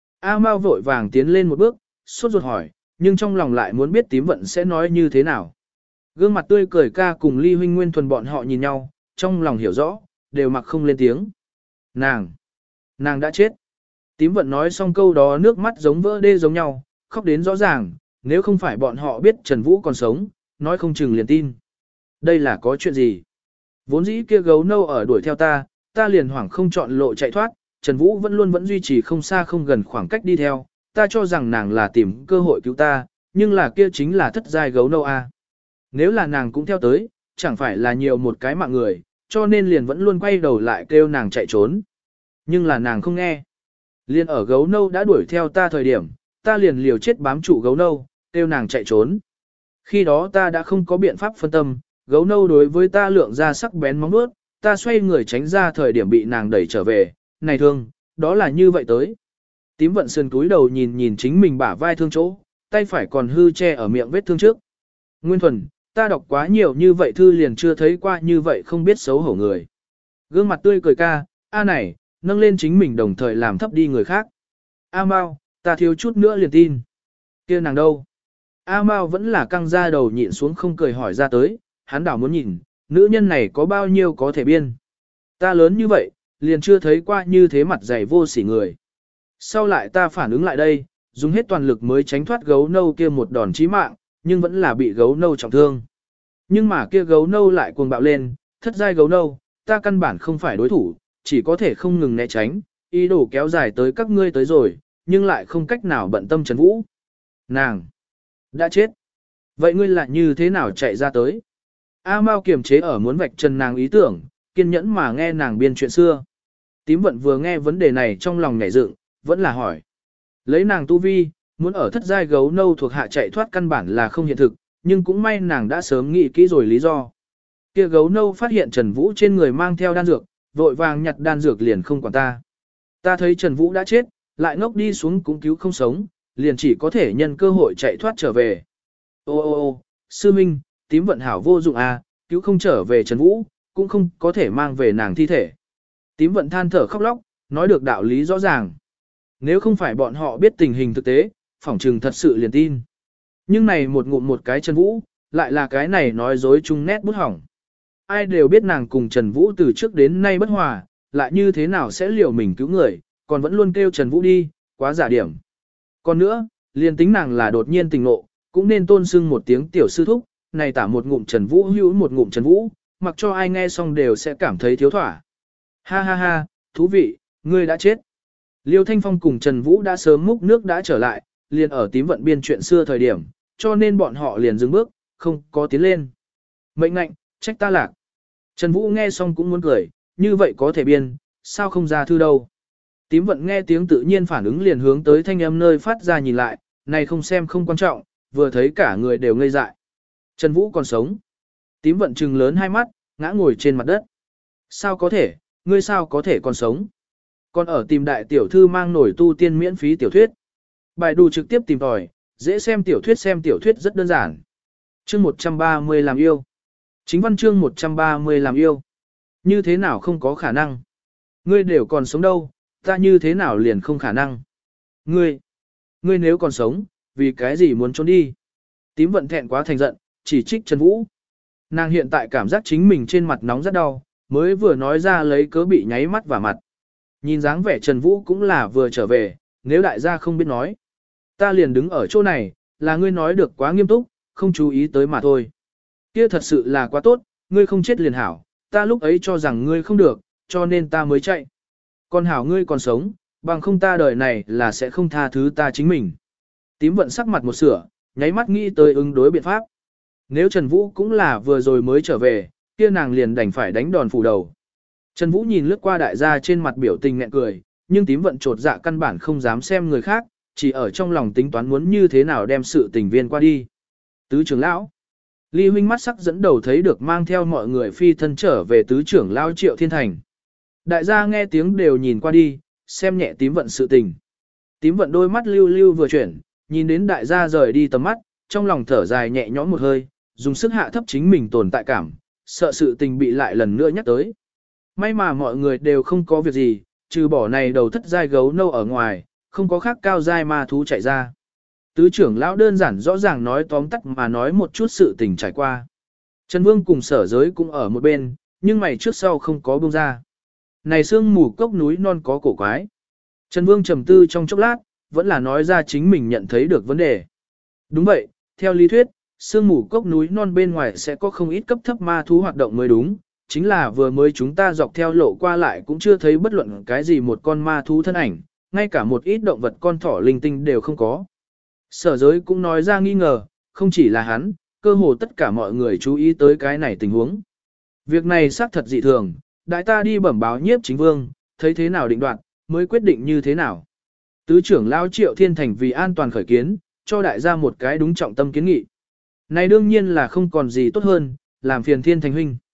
A Mao vội vàng tiến lên một bước, sốt ruột hỏi, nhưng trong lòng lại muốn biết tím vận sẽ nói như thế nào. Gương mặt tươi cười ca cùng Ly huynh Nguyên Thuần bọn họ nhìn nhau, trong lòng hiểu rõ, đều mặc không lên tiếng. Nàng! Nàng đã chết! Tím vận nói xong câu đó nước mắt giống vỡ đê giống nhau, khóc đến rõ ràng, nếu không phải bọn họ biết Trần Vũ còn sống, nói không chừng liền tin. Đây là có chuyện gì? Vốn dĩ kia gấu nâu ở đuổi theo ta, ta liền hoảng không chọn lộ chạy thoát, Trần Vũ vẫn luôn vẫn duy trì không xa không gần khoảng cách đi theo, ta cho rằng nàng là tìm cơ hội cứu ta, nhưng là kia chính là thất giai gấu nâu a. Nếu là nàng cũng theo tới, chẳng phải là nhiều một cái mạng người, cho nên liền vẫn luôn quay đầu lại kêu nàng chạy trốn. Nhưng là nàng không nghe. Liên ở gấu nâu đã đuổi theo ta thời điểm, ta liền liều chết bám trụ gấu nâu, kêu nàng chạy trốn. Khi đó ta đã không có biện pháp phân tâm, gấu nâu đối với ta lượng ra sắc bén móng vuốt, ta xoay người tránh ra thời điểm bị nàng đẩy trở về, này thương, đó là như vậy tới. Tím vận sườn túi đầu nhìn nhìn chính mình bả vai thương chỗ, tay phải còn hư che ở miệng vết thương trước. Nguyên Thuần, ta đọc quá nhiều như vậy thư liền chưa thấy qua như vậy không biết xấu hổ người. Gương mặt tươi cười ca, a này, nâng lên chính mình đồng thời làm thấp đi người khác. A Mao, ta thiếu chút nữa liền tin. Kia nàng đâu? A Mao vẫn là căng ra đầu nhịn xuống không cười hỏi ra tới, hắn đảo muốn nhìn, nữ nhân này có bao nhiêu có thể biên. Ta lớn như vậy, liền chưa thấy qua như thế mặt dày vô sỉ người. Sau lại ta phản ứng lại đây, dùng hết toàn lực mới tránh thoát gấu nâu kia một đòn chí mạng, nhưng vẫn là bị gấu nâu trọng thương. Nhưng mà kia gấu nâu lại cuồng bạo lên, thất giai gấu nâu, ta căn bản không phải đối thủ, chỉ có thể không ngừng né tránh, ý đồ kéo dài tới các ngươi tới rồi, nhưng lại không cách nào bận tâm Trần Vũ. Nàng đã chết. Vậy ngươi lại như thế nào chạy ra tới? A Mao kiềm chế ở muốn vạch trần nàng ý tưởng, kiên nhẫn mà nghe nàng biên chuyện xưa. Tím vận vừa nghe vấn đề này trong lòng nhảy dựng, vẫn là hỏi. Lấy nàng tu vi, muốn ở thất giai gấu nâu thuộc hạ chạy thoát căn bản là không hiện thực, nhưng cũng may nàng đã sớm nghĩ kỹ rồi lý do. Kia gấu nâu phát hiện Trần Vũ trên người mang theo đan dược, vội vàng nhặt đan dược liền không quản ta. Ta thấy Trần Vũ đã chết, lại ngốc đi xuống cũng cứu không sống, liền chỉ có thể nhân cơ hội chạy thoát trở về. Ô ô ô, sư minh, tím vận hảo vô dụng à, cứu không trở về Trần Vũ, cũng không có thể mang về nàng thi thể. Tím vận than thở khóc lóc, nói được đạo lý rõ ràng. Nếu không phải bọn họ biết tình hình thực tế, phỏng trừng thật sự liền tin. Nhưng này một ngụm một cái Trần Vũ, lại là cái này nói dối chung nét bút hỏng. Ai đều biết nàng cùng Trần Vũ từ trước đến nay bất hòa, lại như thế nào sẽ liều mình cứu người, còn vẫn luôn kêu Trần Vũ đi, quá giả điểm. Còn nữa, liền tính nàng là đột nhiên tình ngộ, cũng nên tôn sưng một tiếng tiểu sư thúc, này tả một ngụm Trần Vũ hữu một ngụm Trần Vũ, mặc cho ai nghe xong đều sẽ cảm thấy thiếu thỏa. Ha ha ha, thú vị, ngươi đã chết. Liêu Thanh Phong cùng Trần Vũ đã sớm múc nước đã trở lại, liền ở tím vận biên chuyện xưa thời điểm, cho nên bọn họ liền dừng bước, không có tiến lên. Mệnh ngạnh, trách ta lạc. Trần Vũ nghe xong cũng muốn cười, như vậy có thể biên, sao không ra thư đâu. Tím vận nghe tiếng tự nhiên phản ứng liền hướng tới thanh âm nơi phát ra nhìn lại, này không xem không quan trọng, vừa thấy cả người đều ngây dại. Trần Vũ còn sống. Tím vận trừng lớn hai mắt, ngã ngồi trên mặt đất. Sao có thể, ngươi sao có thể còn sống? Còn ở tìm đại tiểu thư mang nổi tu tiên miễn phí tiểu thuyết. Bài đù trực tiếp tìm tòi, dễ xem tiểu thuyết xem tiểu thuyết rất đơn giản. Chương một trăm ba mươi làm yêu. Chính văn chương một trăm ba mươi làm yêu. Như thế nào không có khả năng? Ngươi đều còn sống đâu, ta như thế nào liền không khả năng? Ngươi, ngươi nếu còn sống, vì cái gì muốn trốn đi? Tím vận thẹn quá thành giận, chỉ trích Trần Vũ. Nàng hiện tại cảm giác chính mình trên mặt nóng rất đau, mới vừa nói ra lấy cớ bị nháy mắt vào mặt. Nhìn dáng vẻ Trần Vũ cũng là vừa trở về, nếu đại gia không biết nói. Ta liền đứng ở chỗ này, là ngươi nói được quá nghiêm túc, không chú ý tới mà thôi. Kia thật sự là quá tốt, ngươi không chết liền hảo, ta lúc ấy cho rằng ngươi không được, cho nên ta mới chạy. Còn hảo ngươi còn sống, bằng không ta đời này là sẽ không tha thứ ta chính mình. Tím vận sắc mặt một sửa, nháy mắt nghĩ tới ứng đối biện pháp. Nếu Trần Vũ cũng là vừa rồi mới trở về, kia nàng liền đành phải đánh đòn phủ đầu. Trần Vũ nhìn lướt qua đại gia trên mặt biểu tình nghẹn cười, nhưng tím vận trột dạ căn bản không dám xem người khác, chỉ ở trong lòng tính toán muốn như thế nào đem sự tình viên qua đi. Tứ trưởng lão. Ly huynh mắt sắc dẫn đầu thấy được mang theo mọi người phi thân trở về tứ trưởng lão Triệu Thiên Thành. Đại gia nghe tiếng đều nhìn qua đi, xem nhẹ tím vận sự tình. Tím vận đôi mắt lưu lưu vừa chuyển, nhìn đến đại gia rời đi tầm mắt, trong lòng thở dài nhẹ nhõm một hơi, dùng sức hạ thấp chính mình tồn tại cảm, sợ sự tình bị lại lần nữa nhắc tới. May mà mọi người đều không có việc gì, trừ bỏ này đầu thất giai gấu nâu ở ngoài, không có khác cao giai ma thú chạy ra. Tứ trưởng lão đơn giản rõ ràng nói tóm tắt mà nói một chút sự tình trải qua. Trần Vương cùng sở giới cũng ở một bên, nhưng mày trước sau không có buông ra. Này sương mù cốc núi non có cổ quái. Trần Vương trầm tư trong chốc lát, vẫn là nói ra chính mình nhận thấy được vấn đề. Đúng vậy, theo lý thuyết, sương mù cốc núi non bên ngoài sẽ có không ít cấp thấp ma thú hoạt động mới đúng. Chính là vừa mới chúng ta dọc theo lộ qua lại cũng chưa thấy bất luận cái gì một con ma thú thân ảnh, ngay cả một ít động vật con thỏ linh tinh đều không có. Sở giới cũng nói ra nghi ngờ, không chỉ là hắn, cơ hồ tất cả mọi người chú ý tới cái này tình huống. Việc này xác thật dị thường, đại ta đi bẩm báo nhiếp chính vương, thấy thế nào định đoạt, mới quyết định như thế nào. Tứ trưởng lão Triệu Thiên Thành vì an toàn khởi kiến, cho đại gia một cái đúng trọng tâm kiến nghị. Này đương nhiên là không còn gì tốt hơn, làm phiền Thiên Thành huynh.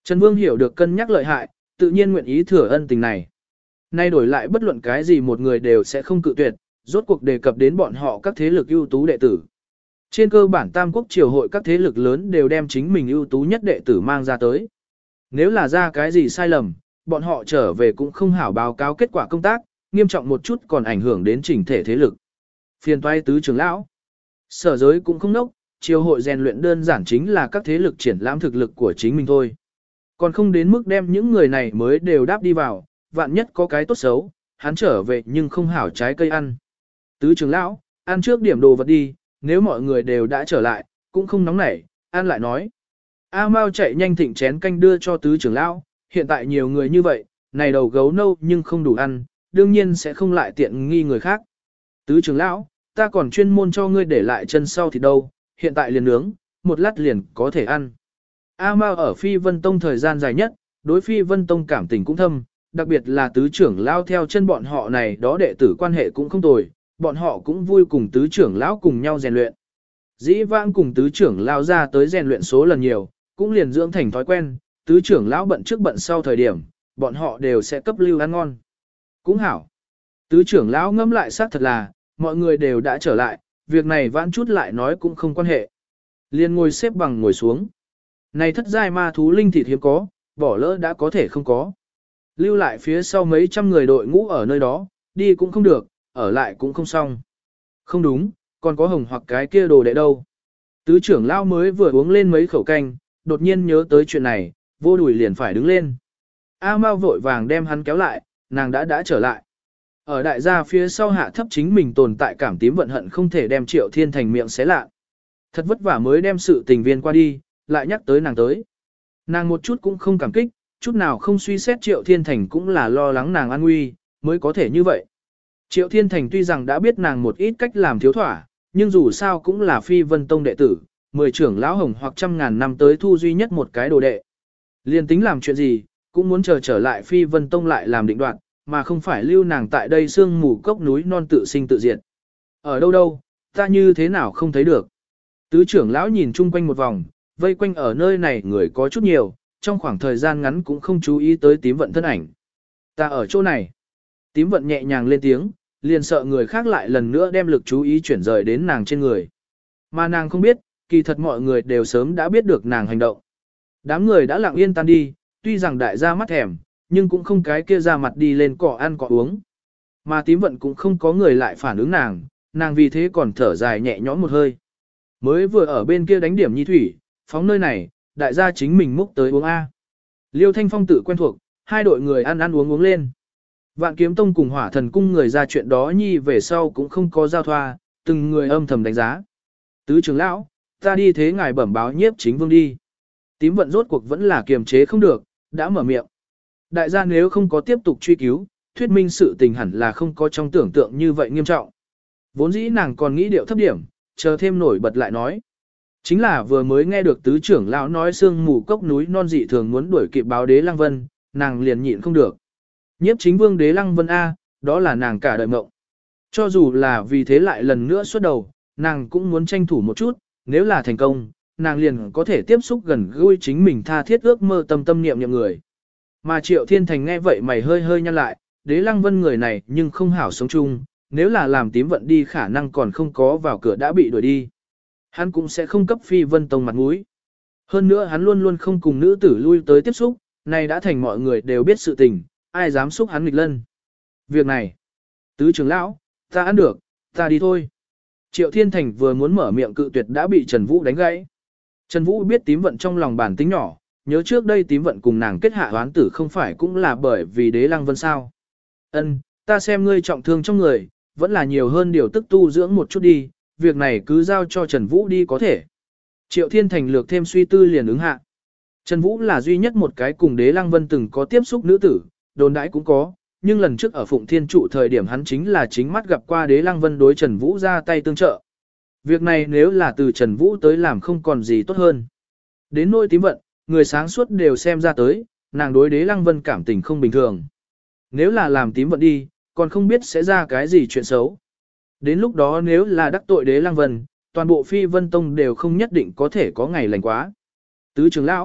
Trần Vương hiểu được cân nhắc lợi hại, tự nhiên nguyện ý thừa ân tình này. Nay đổi lại bất luận cái gì một người đều sẽ không cự tuyệt, rốt cuộc đề cập đến bọn họ các thế lực ưu tú đệ tử. Trên cơ bản Tam Quốc triều hội các thế lực lớn đều đem chính mình ưu tú nhất đệ tử mang ra tới. Nếu là ra cái gì sai lầm, bọn họ trở về cũng không hảo báo cáo kết quả công tác, nghiêm trọng một chút còn ảnh hưởng đến chỉnh thể thế lực. Phiền toái tứ trưởng lão. Sở giới cũng không nốc, triều hội rèn luyện đơn giản chính là các thế lực triển lãm thực lực của chính mình thôi. Còn không đến mức đem những người này mới đều đáp đi vào, vạn nhất có cái tốt xấu, hắn trở về nhưng không hảo trái cây ăn. Tứ trưởng lão, ăn trước điểm đồ vật đi, nếu mọi người đều đã trở lại, cũng không nóng nảy, ăn lại nói. A Mao chạy nhanh thịnh chén canh đưa cho tứ trưởng lão, hiện tại nhiều người như vậy, này đầu gấu nâu nhưng không đủ ăn, đương nhiên sẽ không lại tiện nghi người khác. Tứ trưởng lão, ta còn chuyên môn cho ngươi để lại chân sau thì đâu, hiện tại liền nướng, một lát liền có thể ăn. A Mao ở Phi Vân Tông thời gian dài nhất, đối Phi Vân Tông cảm tình cũng thâm, đặc biệt là tứ trưởng lão theo chân bọn họ này đó đệ tử quan hệ cũng không tồi, bọn họ cũng vui cùng tứ trưởng lão cùng nhau rèn luyện. Dĩ vãng cùng tứ trưởng lão ra tới rèn luyện số lần nhiều, cũng liền dưỡng thành thói quen, tứ trưởng lão bận trước bận sau thời điểm, bọn họ đều sẽ cấp lưu ăn ngon. Cũng hảo. Tứ trưởng lão ngẫm lại xác thật là, mọi người đều đã trở lại, việc này vãn chút lại nói cũng không quan hệ. Liền ngồi xếp bằng ngồi xuống. Này thất giai ma thú linh thịt hiếm có, bỏ lỡ đã có thể không có. Lưu lại phía sau mấy trăm người đội ngũ ở nơi đó, đi cũng không được, ở lại cũng không xong. Không đúng, còn có hồng hoặc cái kia đồ đệ đâu. Tứ trưởng lão mới vừa uống lên mấy khẩu canh, đột nhiên nhớ tới chuyện này, vô đùi liền phải đứng lên. A Mao vội vàng đem hắn kéo lại, nàng đã đã trở lại. Ở đại gia phía sau hạ thấp chính mình tồn tại cảm tím vận hận không thể đem Triệu Thiên Thành miệng xé lạ. Thật vất vả mới đem sự tình viên qua đi, lại nhắc tới nàng tới. Nàng một chút cũng không cảm kích, chút nào không suy xét Triệu Thiên Thành cũng là lo lắng nàng an nguy, mới có thể như vậy. Triệu Thiên Thành tuy rằng đã biết nàng một ít cách làm thiếu thỏa, nhưng dù sao cũng là Phi Vân Tông đệ tử, mười trưởng lão hồng hoặc trăm ngàn năm tới thu duy nhất một cái đồ đệ. Liên tính làm chuyện gì, cũng muốn chờ trở lại Phi Vân Tông lại làm định đoạt, mà không phải lưu nàng tại đây sương mù cốc núi non tự sinh tự diệt. Ở đâu đâu, ta như thế nào không thấy được. Tứ trưởng lão nhìn chung quanh một vòng, vây quanh ở nơi này người có chút nhiều, trong khoảng thời gian ngắn cũng không chú ý tới tím vận thân ảnh. Ta ở chỗ này. Tím vận nhẹ nhàng lên tiếng, liền sợ người khác lại lần nữa đem lực chú ý chuyển rời đến nàng trên người. Mà nàng không biết, kỳ thật mọi người đều sớm đã biết được nàng hành động. Đám người đã lặng yên tan đi, tuy rằng đại gia mắt thèm, nhưng cũng không cái kia ra mặt đi lên cỏ ăn cỏ uống. Mà tím vận cũng không có người lại phản ứng nàng, nàng vì thế còn thở dài nhẹ nhõm một hơi. Mới vừa ở bên kia đánh điểm nhi thủy, phóng nơi này, đại gia chính mình múc tới uống A. Liêu Thanh Phong tự quen thuộc, hai đội người ăn ăn uống uống lên. Vạn Kiếm Tông cùng Hỏa Thần Cung người ra chuyện đó nhi về sau cũng không có giao thoa, từng người âm thầm đánh giá. Tứ trưởng lão, ta đi thế ngài bẩm báo nhiếp chính vương đi. Tím vận rốt cuộc vẫn là kiềm chế không được, đã mở miệng. Đại gia nếu không có tiếp tục truy cứu, thuyết minh sự tình hẳn là không có trong tưởng tượng như vậy nghiêm trọng. Vốn dĩ nàng còn nghĩ điệu thấp điểm, chờ thêm nổi bật lại nói. Chính là vừa mới nghe được tứ trưởng lão nói sương mù cốc núi non dị thường muốn đuổi kịp báo đế Lăng Vân, nàng liền nhịn không được. Nhiếp chính vương đế Lăng Vân A, đó là nàng cả đời mộng. Cho dù là vì thế lại lần nữa xuất đầu, nàng cũng muốn tranh thủ một chút, nếu là thành công, nàng liền có thể tiếp xúc gần gũi chính mình tha thiết ước mơ tâm tâm niệm niệm người. Mà Triệu Thiên Thành nghe vậy mày hơi hơi nhăn lại, đế Lăng Vân người này nhưng không hảo sống chung, nếu là làm tím vận đi khả năng còn không có vào cửa đã bị đuổi đi. Hắn cũng sẽ không cấp Phi Vân Tông mặt mũi. Hơn nữa hắn luôn luôn không cùng nữ tử lui tới tiếp xúc, này đã thành mọi người đều biết sự tình, ai dám xúc hắn nghịch lân. Việc này, tứ trưởng lão, ta ăn được, ta đi thôi. Triệu Thiên Thành vừa muốn mở miệng cự tuyệt đã bị Trần Vũ đánh gãy. Trần Vũ biết tím vận trong lòng bản tính nhỏ, nhớ trước đây tím vận cùng nàng kết hạ hoán tử không phải cũng là bởi vì đế Lăng Vân sao. Ân, ta xem ngươi trọng thương trong người, vẫn là nhiều hơn điều tức tu dưỡng một chút đi, việc này cứ giao cho Trần Vũ đi có thể. Triệu Thiên Thành lược thêm suy tư liền ứng hạ. Trần Vũ là duy nhất một cái cùng đế Lăng Vân từng có tiếp xúc nữ tử, đồn đãi cũng có, nhưng lần trước ở Phụng Thiên Trụ thời điểm hắn chính là chính mắt gặp qua đế Lăng Vân đối Trần Vũ ra tay tương trợ. Việc này nếu là từ Trần Vũ tới làm không còn gì tốt hơn. Đến nỗi tím vận, người sáng suốt đều xem ra tới, nàng đối đế Lăng Vân cảm tình không bình thường. Nếu là làm tím vận đi, còn không biết sẽ ra cái gì chuyện xấu. Đến lúc đó nếu là đắc tội đế Lăng Vân, toàn bộ Phi Vân Tông đều không nhất định có thể có ngày lành quá. Tứ trưởng lão,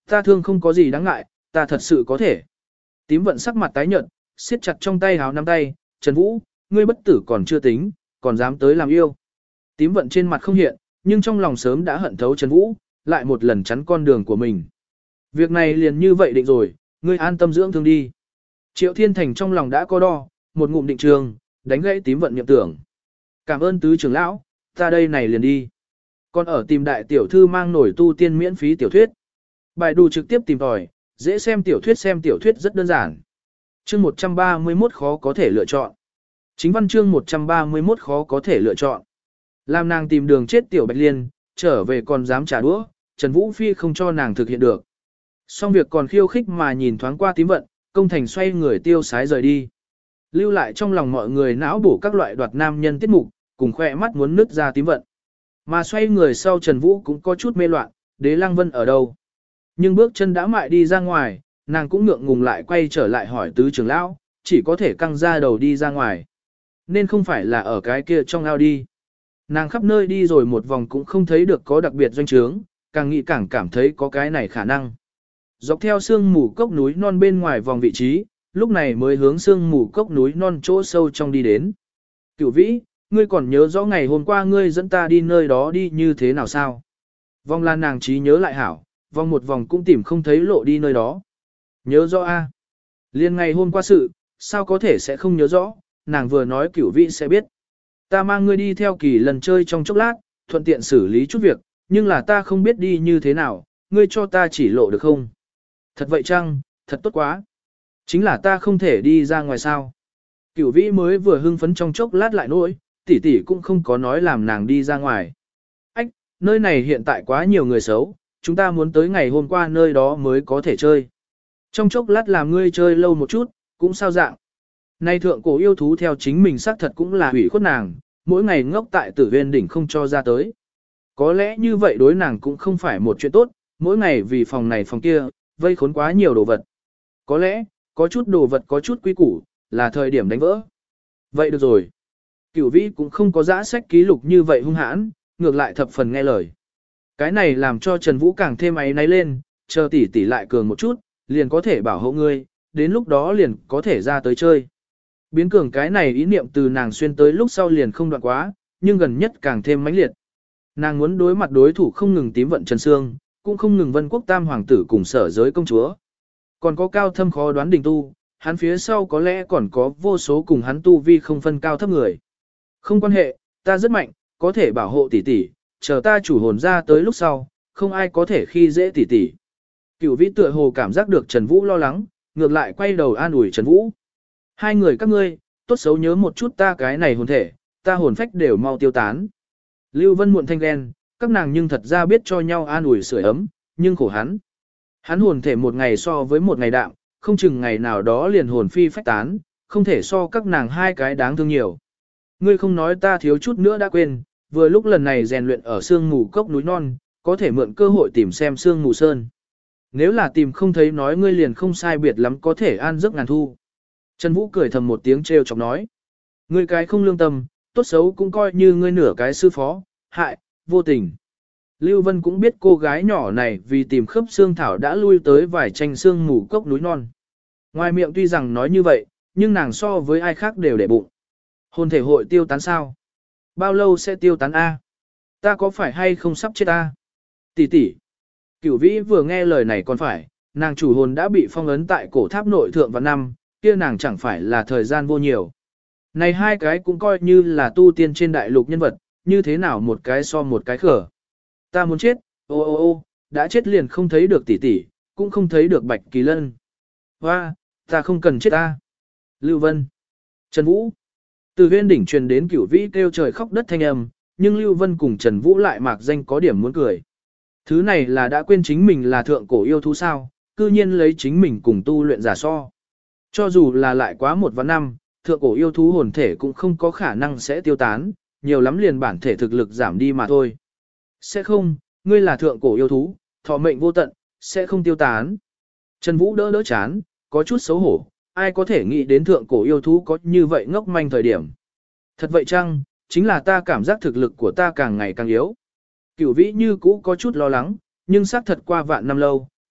ta thương không có gì đáng ngại, ta thật sự có thể. Tím vận sắc mặt tái nhợt, siết chặt trong tay háo nắm tay, Trần Vũ, ngươi bất tử còn chưa tính, còn dám tới làm yêu. Tím vận trên mặt không hiện, nhưng trong lòng sớm đã hận thấu Trần Vũ, lại một lần chắn con đường của mình. Việc này liền như vậy định rồi, ngươi an tâm dưỡng thương đi. Triệu Thiên Thành trong lòng đã có đo, một ngụm định trường, đánh gãy tím vận nhậm tưởng. Cảm ơn tứ trưởng lão, ta đây này liền đi. Còn ở tìm đại tiểu thư mang nổi tu tiên miễn phí tiểu thuyết. Bài đù trực tiếp tìm tòi, dễ xem tiểu thuyết xem tiểu thuyết rất đơn giản. Chương một trăm ba mươi mốt khó có thể lựa chọn. Chính văn chương một trăm ba mươi mốt khó có thể lựa chọn. Làm nàng tìm đường chết tiểu Bạch Liên, trở về còn dám trả đũa, Trần Vũ Phi không cho nàng thực hiện được. Xong việc còn khiêu khích mà nhìn thoáng qua tím vận, công thành xoay người tiêu sái rời đi. Lưu lại trong lòng mọi người não bổ các loại đoạt nam nhân tiết mục, cùng khoe mắt muốn nứt ra tím vận. Mà xoay người sau Trần Vũ cũng có chút mê loạn, Đế Lăng Vân ở đâu. Nhưng bước chân đã mại đi ra ngoài, nàng cũng ngượng ngùng lại quay trở lại hỏi tứ trưởng lão, chỉ có thể căng ra đầu đi ra ngoài. Nên không phải là ở cái kia trong ao đi. Nàng khắp nơi đi rồi một vòng cũng không thấy được có đặc biệt doanh trướng, càng nghĩ càng cảm thấy có cái này khả năng. Dọc theo sương mù cốc núi non bên ngoài vòng vị trí, lúc này mới hướng sương mù cốc núi non chỗ sâu trong đi đến. Cửu vĩ, ngươi còn nhớ rõ ngày hôm qua ngươi dẫn ta đi nơi đó đi như thế nào sao? Vòng là nàng trí nhớ lại hảo, vòng một vòng cũng tìm không thấy lộ đi nơi đó. Nhớ rõ a? Liên ngày hôm qua sự, sao có thể sẽ không nhớ rõ, nàng vừa nói Cửu vĩ sẽ biết. Ta mang ngươi đi theo Kỳ lần chơi trong chốc lát, thuận tiện xử lý chút việc, nhưng là ta không biết đi như thế nào, ngươi cho ta chỉ lộ được không? Thật vậy chăng, thật tốt quá. Chính là ta không thể đi ra ngoài sao. Cửu vĩ mới vừa hưng phấn trong chốc lát lại nỗi, tỷ tỷ cũng không có nói làm nàng đi ra ngoài. Ách, nơi này hiện tại quá nhiều người xấu, chúng ta muốn tới ngày hôm qua nơi đó mới có thể chơi. Trong chốc lát làm ngươi chơi lâu một chút, cũng sao dạng. Nay thượng cổ yêu thú theo chính mình xác thật cũng là hủy khuất nàng, mỗi ngày ngốc tại tử viên đỉnh không cho ra tới. Có lẽ như vậy đối nàng cũng không phải một chuyện tốt, mỗi ngày vì phòng này phòng kia, vây khốn quá nhiều đồ vật. Có lẽ, có chút đồ vật có chút quý củ, là thời điểm đánh vỡ. Vậy được rồi. Cửu vĩ cũng không có giã sách ký lục như vậy hung hãn, ngược lại thập phần nghe lời. Cái này làm cho Trần Vũ càng thêm áy náy lên, chờ tỷ tỷ lại cường một chút, liền có thể bảo hộ ngươi, đến lúc đó liền có thể ra tới chơi. Biến cường cái này ý niệm từ nàng xuyên tới lúc sau liền không đoạn quá, nhưng gần nhất càng thêm mãnh liệt. Nàng muốn đối mặt đối thủ không ngừng tím vận Trần Sương, cũng không ngừng Vân Quốc Tam hoàng tử cùng Sở Giới công chúa. Còn có cao thâm khó đoán đình tu, hắn phía sau có lẽ còn có vô số cùng hắn tu vi không phân cao thấp người. Không quan hệ, ta rất mạnh, có thể bảo hộ tỷ tỷ, chờ ta chủ hồn ra tới lúc sau, không ai có thể khi dễ tỷ tỷ. Cửu vĩ tựa hồ cảm giác được Trần Vũ lo lắng, ngược lại quay đầu an ủi Trần Vũ. Hai người các ngươi, tốt xấu nhớ một chút ta cái này hồn thể, ta hồn phách đều mau tiêu tán. Lưu Vân muộn thanh ghen, các nàng nhưng thật ra biết cho nhau an ủi sưởi ấm, nhưng khổ hắn. Hắn hồn thể một ngày so với một ngày đạm, không chừng ngày nào đó liền hồn phi phách tán, không thể so các nàng hai cái đáng thương nhiều. Ngươi không nói ta thiếu chút nữa đã quên, vừa lúc lần này rèn luyện ở sương mù cốc núi non, có thể mượn cơ hội tìm xem sương mù sơn. Nếu là tìm không thấy nói ngươi liền không sai biệt lắm có thể an giấc ngàn thu. Trần Vũ cười thầm một tiếng trêu chọc nói. Ngươi cái không lương tâm, tốt xấu cũng coi như ngươi nửa cái sư phó, hại, vô tình. Lưu Vân cũng biết cô gái nhỏ này vì tìm khớp xương thảo đã lui tới vài tranh xương mù cốc núi non. Ngoài miệng tuy rằng nói như vậy, nhưng nàng so với ai khác đều để bụng. Hồn thể hội tiêu tán sao? Bao lâu sẽ tiêu tán A? Ta có phải hay không sắp chết A? Tỷ tỷ. Cửu vĩ vừa nghe lời này còn phải, nàng chủ hồn đã bị phong ấn tại cổ tháp nội thượng vào năm, kia nàng chẳng phải là thời gian vô nhiều. Này hai cái cũng coi như là tu tiên trên đại lục nhân vật, như thế nào một cái so một cái khở. Ta muốn chết, ô ô ô, đã chết liền không thấy được tỷ tỷ, cũng không thấy được Bạch Kỳ Lân. Hoa, ta không cần chết ta. Lưu Vân, Trần Vũ. Từ huyên đỉnh truyền đến Cửu vĩ kêu trời khóc đất thanh âm, nhưng Lưu Vân cùng Trần Vũ lại mạc danh có điểm muốn cười. Thứ này là đã quên chính mình là thượng cổ yêu thú sao, cư nhiên lấy chính mình cùng tu luyện giả so. Cho dù là lại quá một vạn năm, thượng cổ yêu thú hồn thể cũng không có khả năng sẽ tiêu tán, nhiều lắm liền bản thể thực lực giảm đi mà thôi. Sẽ không, ngươi là thượng cổ yêu thú, thọ mệnh vô tận, sẽ không tiêu tán. Trần Vũ đỡ đỡ chán, có chút xấu hổ, ai có thể nghĩ đến thượng cổ yêu thú có như vậy ngốc manh thời điểm. Thật vậy chăng, chính là ta cảm giác thực lực của ta càng ngày càng yếu. Cửu vĩ như cũ có chút lo lắng, nhưng xác thật qua vạn năm lâu,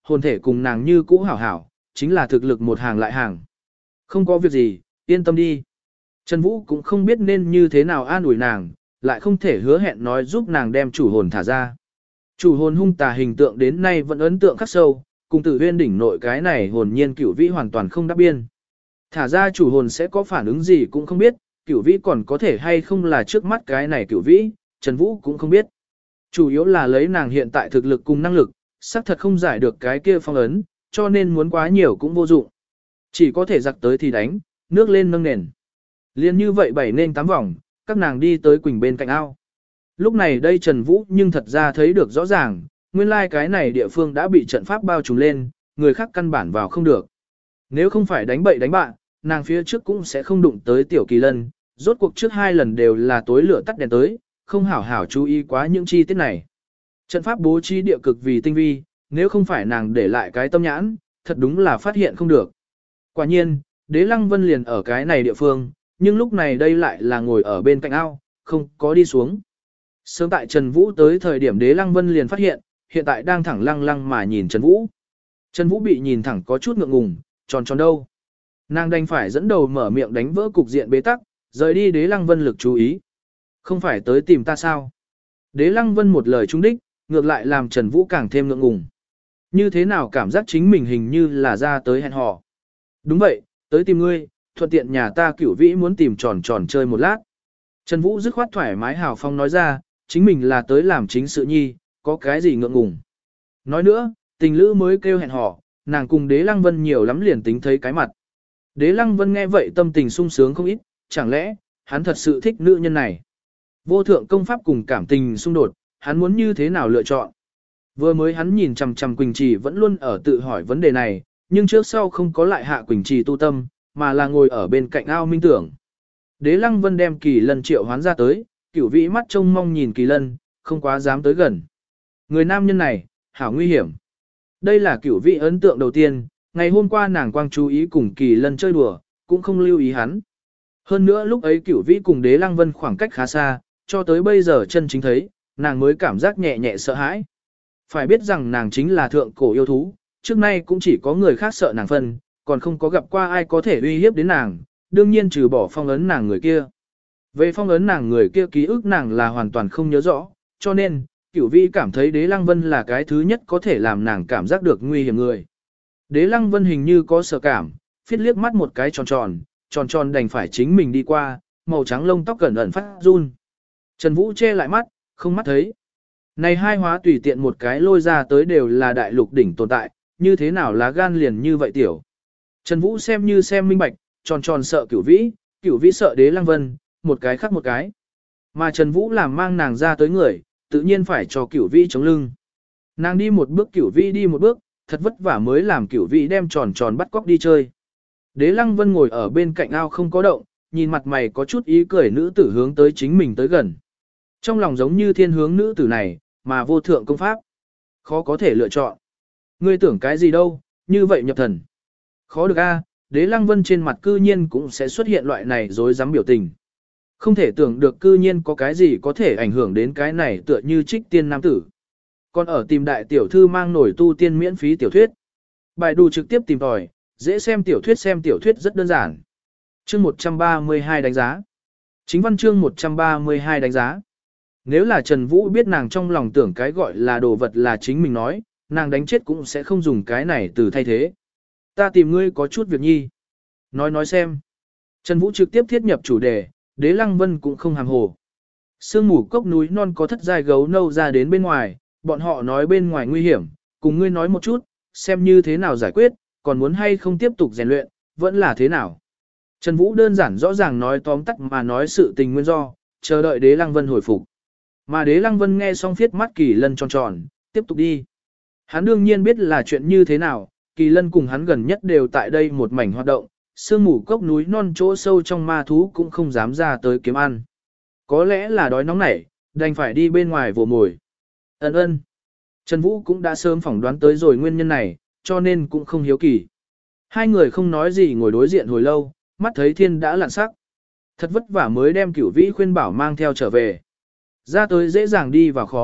hồn thể cùng nàng như cũ hảo hảo, chính là thực lực một hàng lại hàng. Không có việc gì, yên tâm đi. Trần Vũ cũng không biết nên như thế nào an ủi nàng, lại không thể hứa hẹn nói giúp nàng đem chủ hồn thả ra. Chủ hồn hung tà hình tượng đến nay vẫn ấn tượng khắc sâu, cùng Tử Huyên đỉnh nội cái này hồn nhiên Cửu Vĩ hoàn toàn không đáp biên. Thả ra chủ hồn sẽ có phản ứng gì cũng không biết, Cửu Vĩ còn có thể hay không là trước mắt cái này Cửu Vĩ, Trần Vũ cũng không biết. Chủ yếu là lấy nàng hiện tại thực lực cùng năng lực, xác thật không giải được cái kia phong ấn, cho nên muốn quá nhiều cũng vô dụng. Chỉ có thể giặc tới thì đánh, nước lên nâng nền. Liên như vậy bảy nên tám vòng, các nàng đi tới Quỳnh bên cạnh ao. Lúc này đây Trần Vũ nhưng thật ra thấy được rõ ràng, nguyên lai like cái này địa phương đã bị trận pháp bao trùm lên, người khác căn bản vào không được. Nếu không phải đánh bậy đánh bạn, nàng phía trước cũng sẽ không đụng tới Tiểu Kỳ Lân, rốt cuộc trước hai lần đều là tối lửa tắt đèn tới, không hảo hảo chú ý quá những chi tiết này. Trận pháp bố trí địa cực vì tinh vi, nếu không phải nàng để lại cái tâm nhãn, thật đúng là phát hiện không được. Quả nhiên, Đế Lăng Vân liền ở cái này địa phương, nhưng lúc này đây lại là ngồi ở bên cạnh ao, không có đi xuống. Sớm tại Trần Vũ tới thời điểm Đế Lăng Vân liền phát hiện, hiện tại đang thẳng lăng lăng mà nhìn Trần Vũ. Trần Vũ bị nhìn thẳng có chút ngượng ngùng, tròn tròn đâu. Nàng đành phải dẫn đầu mở miệng đánh vỡ cục diện bế tắc, rời đi Đế Lăng Vân lực chú ý. Không phải tới tìm ta sao? Đế Lăng Vân một lời trúng đích, ngược lại làm Trần Vũ càng thêm ngượng ngùng. Như thế nào cảm giác chính mình hình như là ra tới hẹn hò. Đúng vậy, tới tìm ngươi, thuận tiện nhà ta Cửu Vĩ muốn tìm tròn tròn chơi một lát. Trần Vũ dứt khoát thoải mái hào phong nói ra, chính mình là tới làm chính sự nhi, có cái gì ngượng ngùng. Nói nữa, tình lữ mới kêu hẹn hò, nàng cùng Đế Lăng Vân nhiều lắm liền tính thấy cái mặt. Đế Lăng Vân nghe vậy tâm tình sung sướng không ít, chẳng lẽ, hắn thật sự thích nữ nhân này. Vô thượng công pháp cùng cảm tình xung đột, hắn muốn như thế nào lựa chọn. Vừa mới hắn nhìn chằm chằm Quỳnh Trì vẫn luôn ở tự hỏi vấn đề này, nhưng trước sau không có lại hạ Quỳnh Trì tu tâm, mà là ngồi ở bên cạnh ao minh tưởng. Đế Lăng Vân đem Kỳ Lân triệu hoán ra tới, Cửu Vĩ mắt trông mong nhìn Kỳ Lân, không quá dám tới gần. Người nam nhân này, hảo nguy hiểm. Đây là Cửu Vĩ ấn tượng đầu tiên, ngày hôm qua nàng quang chú ý cùng Kỳ Lân chơi đùa, cũng không lưu ý hắn. Hơn nữa lúc ấy Cửu Vĩ cùng Đế Lăng Vân khoảng cách khá xa, cho tới bây giờ chân chính thấy, nàng mới cảm giác nhẹ nhẹ sợ hãi. Phải biết rằng nàng chính là thượng cổ yêu thú, trước nay cũng chỉ có người khác sợ nàng phân, còn không có gặp qua ai có thể uy hiếp đến nàng, đương nhiên trừ bỏ phong ấn nàng người kia. Về phong ấn nàng người kia ký ức nàng là hoàn toàn không nhớ rõ, cho nên, Cửu Vĩ cảm thấy Đế Lăng Vân là cái thứ nhất có thể làm nàng cảm giác được nguy hiểm người. Đế Lăng Vân hình như có sợ cảm, phiết liếc mắt một cái tròn tròn, tròn tròn đành phải chính mình đi qua, màu trắng lông tóc cẩn ẩn phát run. Trần Vũ che lại mắt, không mắt thấy. Này hai hóa tùy tiện một cái lôi ra tới đều là đại lục đỉnh tồn tại, như thế nào lá gan liền như vậy tiểu. Trần Vũ xem như xem minh bạch, tròn tròn sợ Cửu Vĩ, Cửu Vĩ sợ Đế Lăng Vân, một cái khác một cái. Mà Trần Vũ làm mang nàng ra tới người, tự nhiên phải cho Cửu Vĩ chống lưng. Nàng đi một bước Cửu Vĩ đi một bước, thật vất vả mới làm Cửu Vĩ đem tròn tròn bắt cóc đi chơi. Đế Lăng Vân ngồi ở bên cạnh ao không có động, nhìn mặt mày có chút ý cười nữ tử hướng tới chính mình tới gần. Trong lòng giống như thiên hướng nữ tử này, mà vô thượng công pháp. Khó có thể lựa chọn. Ngươi tưởng cái gì đâu, như vậy nhập thần. Khó được a, Đế Lăng Vân trên mặt cư nhiên cũng sẽ xuất hiện loại này dối dám biểu tình. Không thể tưởng được cư nhiên có cái gì có thể ảnh hưởng đến cái này tựa như trích tiên nam tử. Còn ở tìm đại tiểu thư mang nổi tu tiên miễn phí tiểu thuyết. Bài đù trực tiếp tìm tòi, dễ xem tiểu thuyết xem tiểu thuyết rất đơn giản. Chương một trăm ba mươi hai đánh giá. Chính văn chương một trăm ba mươi hai đánh giá. Nếu là Trần Vũ biết nàng trong lòng tưởng cái gọi là đồ vật là chính mình nói, nàng đánh chết cũng sẽ không dùng cái này từ thay thế. Ta tìm ngươi có chút việc nhi. Nói nói xem. Trần Vũ trực tiếp thiết nhập chủ đề, Đế Lăng Vân cũng không hàm hồ. Sương mù cốc núi non có thất giai gấu nâu ra đến bên ngoài, bọn họ nói bên ngoài nguy hiểm, cùng ngươi nói một chút, xem như thế nào giải quyết, còn muốn hay không tiếp tục rèn luyện, vẫn là thế nào. Trần Vũ đơn giản rõ ràng nói tóm tắt mà nói sự tình nguyên do, chờ đợi Đế Lăng Vân hồi phục. Mà Đế Lăng Vân nghe xong viết mắt Kỳ Lân tròn tròn, tiếp tục đi. Hắn đương nhiên biết là chuyện như thế nào, Kỳ Lân cùng hắn gần nhất đều tại đây một mảnh hoạt động, sương mù cốc núi non chỗ sâu trong ma thú cũng không dám ra tới kiếm ăn. Có lẽ là đói nóng nảy, đành phải đi bên ngoài vồ mồi. Ấn ơn. Trần Vũ cũng đã sớm phỏng đoán tới rồi nguyên nhân này, cho nên cũng không hiếu kỳ. Hai người không nói gì ngồi đối diện hồi lâu, mắt thấy thiên đã lặn sắc. Thật vất vả mới đem Cửu Vĩ khuyên bảo mang theo trở về. Ra tới dễ dàng đi vào khó,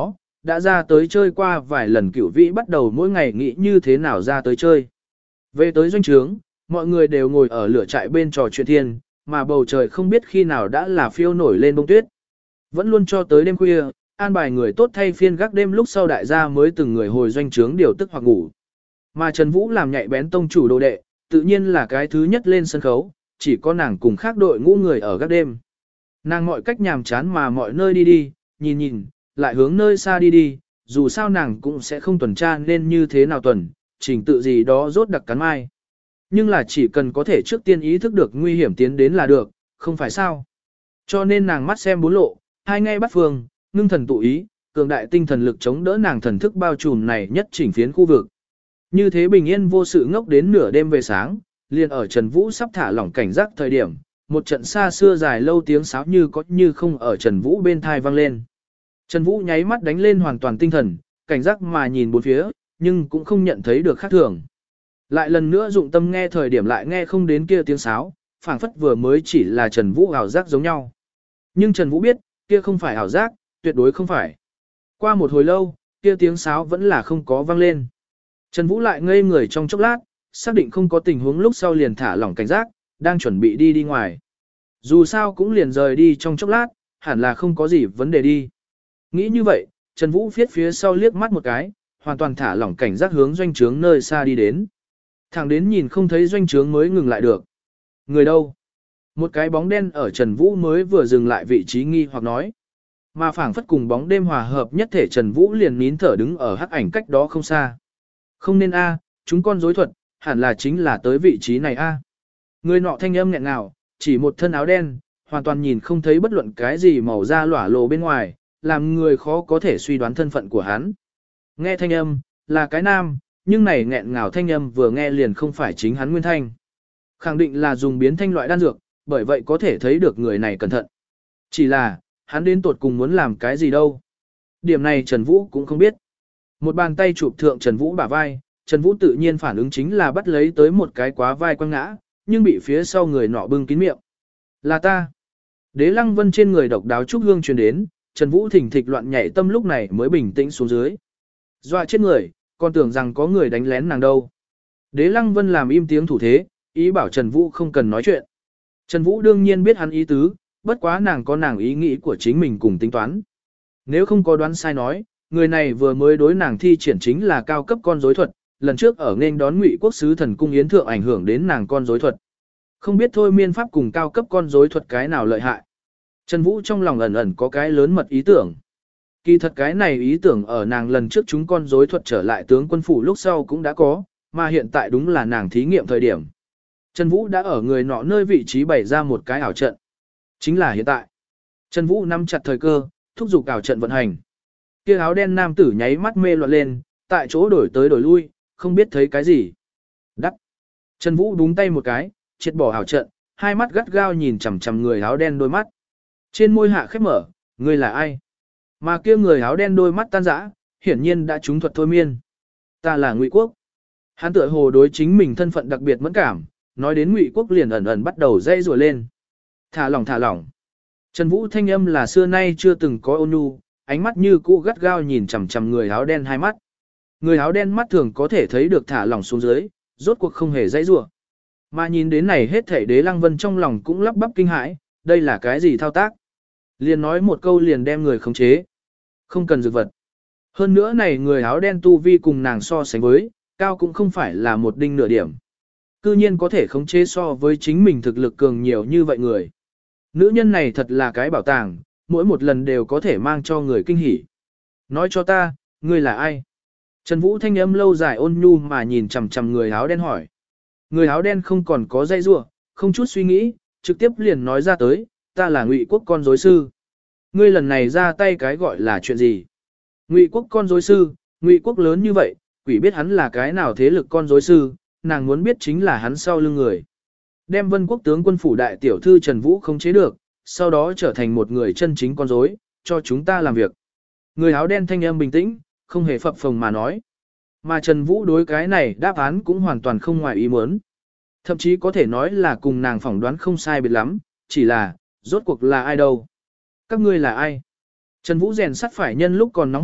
đã ra tới chơi qua vài lần Cửu Vĩ bắt đầu mỗi ngày nghĩ như thế nào ra tới chơi. Về tới doanh trướng, mọi người đều ngồi ở lửa trại bên trò chuyện thiên, mà bầu trời không biết khi nào đã là phiêu nổi lên bông tuyết. Vẫn luôn cho tới đêm khuya, an bài người tốt thay phiên gác đêm lúc sau đại gia mới từng người hồi doanh trướng điều tức hoặc ngủ. Mà Trần Vũ làm nhạy bén tông chủ đồ đệ, tự nhiên là cái thứ nhất lên sân khấu, chỉ có nàng cùng khác đội ngũ người ở gác đêm. Nàng mọi cách nhàm chán mà mọi nơi đi đi, nhìn nhìn, lại hướng nơi xa đi đi, dù sao nàng cũng sẽ không tuần tra nên như thế nào tuần, trình tự gì đó rốt đặc cắn mai. Nhưng là chỉ cần có thể trước tiên ý thức được nguy hiểm tiến đến là được, không phải sao. Cho nên nàng mắt xem bốn lộ, hai ngay bắt phương, ngưng thần tụ ý, cường đại tinh thần lực chống đỡ nàng thần thức bao trùm này nhất chỉnh phiến khu vực. Như thế bình yên vô sự ngốc đến nửa đêm về sáng, liền ở Trần Vũ sắp thả lỏng cảnh giác thời điểm, một trận xa xưa dài lâu tiếng sáo như có như không ở Trần Vũ bên thai vang lên. Trần Vũ nháy mắt đánh lên hoàn toàn tinh thần, cảnh giác mà nhìn bốn phía, nhưng cũng không nhận thấy được khác thường. Lại lần nữa dụng tâm nghe thời điểm lại nghe không đến kia tiếng sáo, phảng phất vừa mới chỉ là Trần Vũ ảo giác giống nhau. Nhưng Trần Vũ biết, kia không phải ảo giác, tuyệt đối không phải. Qua một hồi lâu, kia tiếng sáo vẫn là không có vang lên. Trần Vũ lại ngây người trong chốc lát, xác định không có tình huống lúc sau liền thả lỏng cảnh giác, đang chuẩn bị đi đi ngoài. Dù sao cũng liền rời đi trong chốc lát, hẳn là không có gì vấn đề đi. Nghĩ như vậy, Trần Vũ viết phía sau liếc mắt một cái, hoàn toàn thả lỏng cảnh giác hướng doanh trướng nơi xa đi đến. Thẳng đến nhìn không thấy doanh trướng mới ngừng lại được. Người đâu? Một cái bóng đen ở Trần Vũ mới vừa dừng lại vị trí nghi hoặc nói. Mà phảng phất cùng bóng đêm hòa hợp nhất thể Trần Vũ liền nín thở đứng ở hắc ảnh cách đó không xa. Không nên a, chúng con rối thuật, hẳn là chính là tới vị trí này a. Người nọ thanh âm nghẹn ngào, chỉ một thân áo đen, hoàn toàn nhìn không thấy bất luận cái gì màu da lỏa lộ bên ngoài, làm người khó có thể suy đoán thân phận của hắn. Nghe thanh âm, là cái nam, nhưng này nghẹn ngào thanh âm vừa nghe liền không phải chính hắn nguyên thanh. Khẳng định là dùng biến thanh loại đan dược, bởi vậy có thể thấy được người này cẩn thận. Chỉ là, hắn đến tột cùng muốn làm cái gì đâu. Điểm này Trần Vũ cũng không biết. Một bàn tay chụp thượng Trần Vũ bả vai, Trần Vũ tự nhiên phản ứng chính là bắt lấy tới một cái quá vai quăng ngã, nhưng bị phía sau người nọ bưng kín miệng. Là ta. Đế Lăng Vân trên người độc đáo trúc hương truyền đến, Trần Vũ thỉnh thịch loạn nhảy tâm lúc này mới bình tĩnh xuống dưới. Dọa chết người, còn tưởng rằng có người đánh lén nàng đâu. Đế Lăng Vân làm im tiếng thủ thế, ý bảo Trần Vũ không cần nói chuyện. Trần Vũ đương nhiên biết hắn ý tứ, bất quá nàng có nàng ý nghĩ của chính mình cùng tính toán. Nếu không có đoán sai nói, người này vừa mới đối nàng thi triển chính là cao cấp con rối thuật, lần trước ở nên đón Ngụy Quốc sứ thần cung yến thượng ảnh hưởng đến nàng con rối thuật. Không biết thôi miên pháp cùng cao cấp con rối thuật cái nào lợi hại. Trần Vũ trong lòng ẩn ẩn có cái lớn mật ý tưởng. Kỳ thật cái này ý tưởng ở nàng lần trước chúng con rối thuật trở lại tướng quân phủ lúc sau cũng đã có, mà hiện tại đúng là nàng thí nghiệm thời điểm. Trần Vũ đã ở người nọ nơi vị trí bày ra một cái ảo trận. Chính là hiện tại. Trần Vũ nắm chặt thời cơ, thúc giục ảo trận vận hành. Kia áo đen nam tử nháy mắt mê loạn lên, tại chỗ đổi tới đổi lui, không biết thấy cái gì. Đắc. Trần Vũ búng tay một cái, triệt bỏ ảo trận, hai mắt gắt gao nhìn chằm chằm người áo đen đôi mắt. Trên môi hạ khép mở, ngươi là ai? Mà kia người áo đen đôi mắt tan rã, hiển nhiên đã trúng thuật thôi miên. Ta là Ngụy Quốc. Hắn tựa hồ đối chính mình thân phận đặc biệt mẫn cảm, nói đến Ngụy Quốc liền ẩn ẩn bắt đầu dây rùa lên. Thả lỏng thả lỏng. Trần Vũ thanh âm là xưa nay chưa từng có ôn nhu, ánh mắt như cũ gắt gao nhìn chằm chằm người áo đen hai mắt. Người áo đen mắt thường có thể thấy được thả lỏng xuống dưới, rốt cuộc không hề dây rùa. Mà nhìn đến này hết thảy Đế Lăng Vân trong lòng cũng lắp bắp kinh hãi, đây là cái gì thao tác? Liền nói một câu liền đem người khống chế. Không cần dược vật. Hơn nữa này người áo đen tu vi cùng nàng so sánh với, cao cũng không phải là một đinh nửa điểm. Cư nhiên có thể khống chế so với chính mình thực lực cường nhiều như vậy người. Nữ nhân này thật là cái bảo tàng, mỗi một lần đều có thể mang cho người kinh hỉ. Nói cho ta, ngươi là ai? Trần Vũ thanh âm lâu dài ôn nhu mà nhìn chằm chằm người áo đen hỏi. Người áo đen không còn có dây rủa, không chút suy nghĩ, trực tiếp liền nói ra tới, ta là Ngụy Quốc con rối sư. Ngươi lần này ra tay cái gọi là chuyện gì? Ngụy Quốc con rối sư, Ngụy Quốc lớn như vậy, quỷ biết hắn là cái nào thế lực con rối sư, nàng muốn biết chính là hắn sau lưng người. Đem Vân Quốc tướng quân phủ đại tiểu thư Trần Vũ không chế được, sau đó trở thành một người chân chính con rối, cho chúng ta làm việc. Người áo đen thanh âm bình tĩnh, không hề phập phồng mà nói. Mà Trần Vũ đối cái này đáp án cũng hoàn toàn không ngoài ý muốn. Thậm chí có thể nói là cùng nàng phỏng đoán không sai biệt lắm, chỉ là, rốt cuộc là ai đâu? Các ngươi là ai? Trần Vũ rèn sắt phải nhân lúc còn nóng hỏi,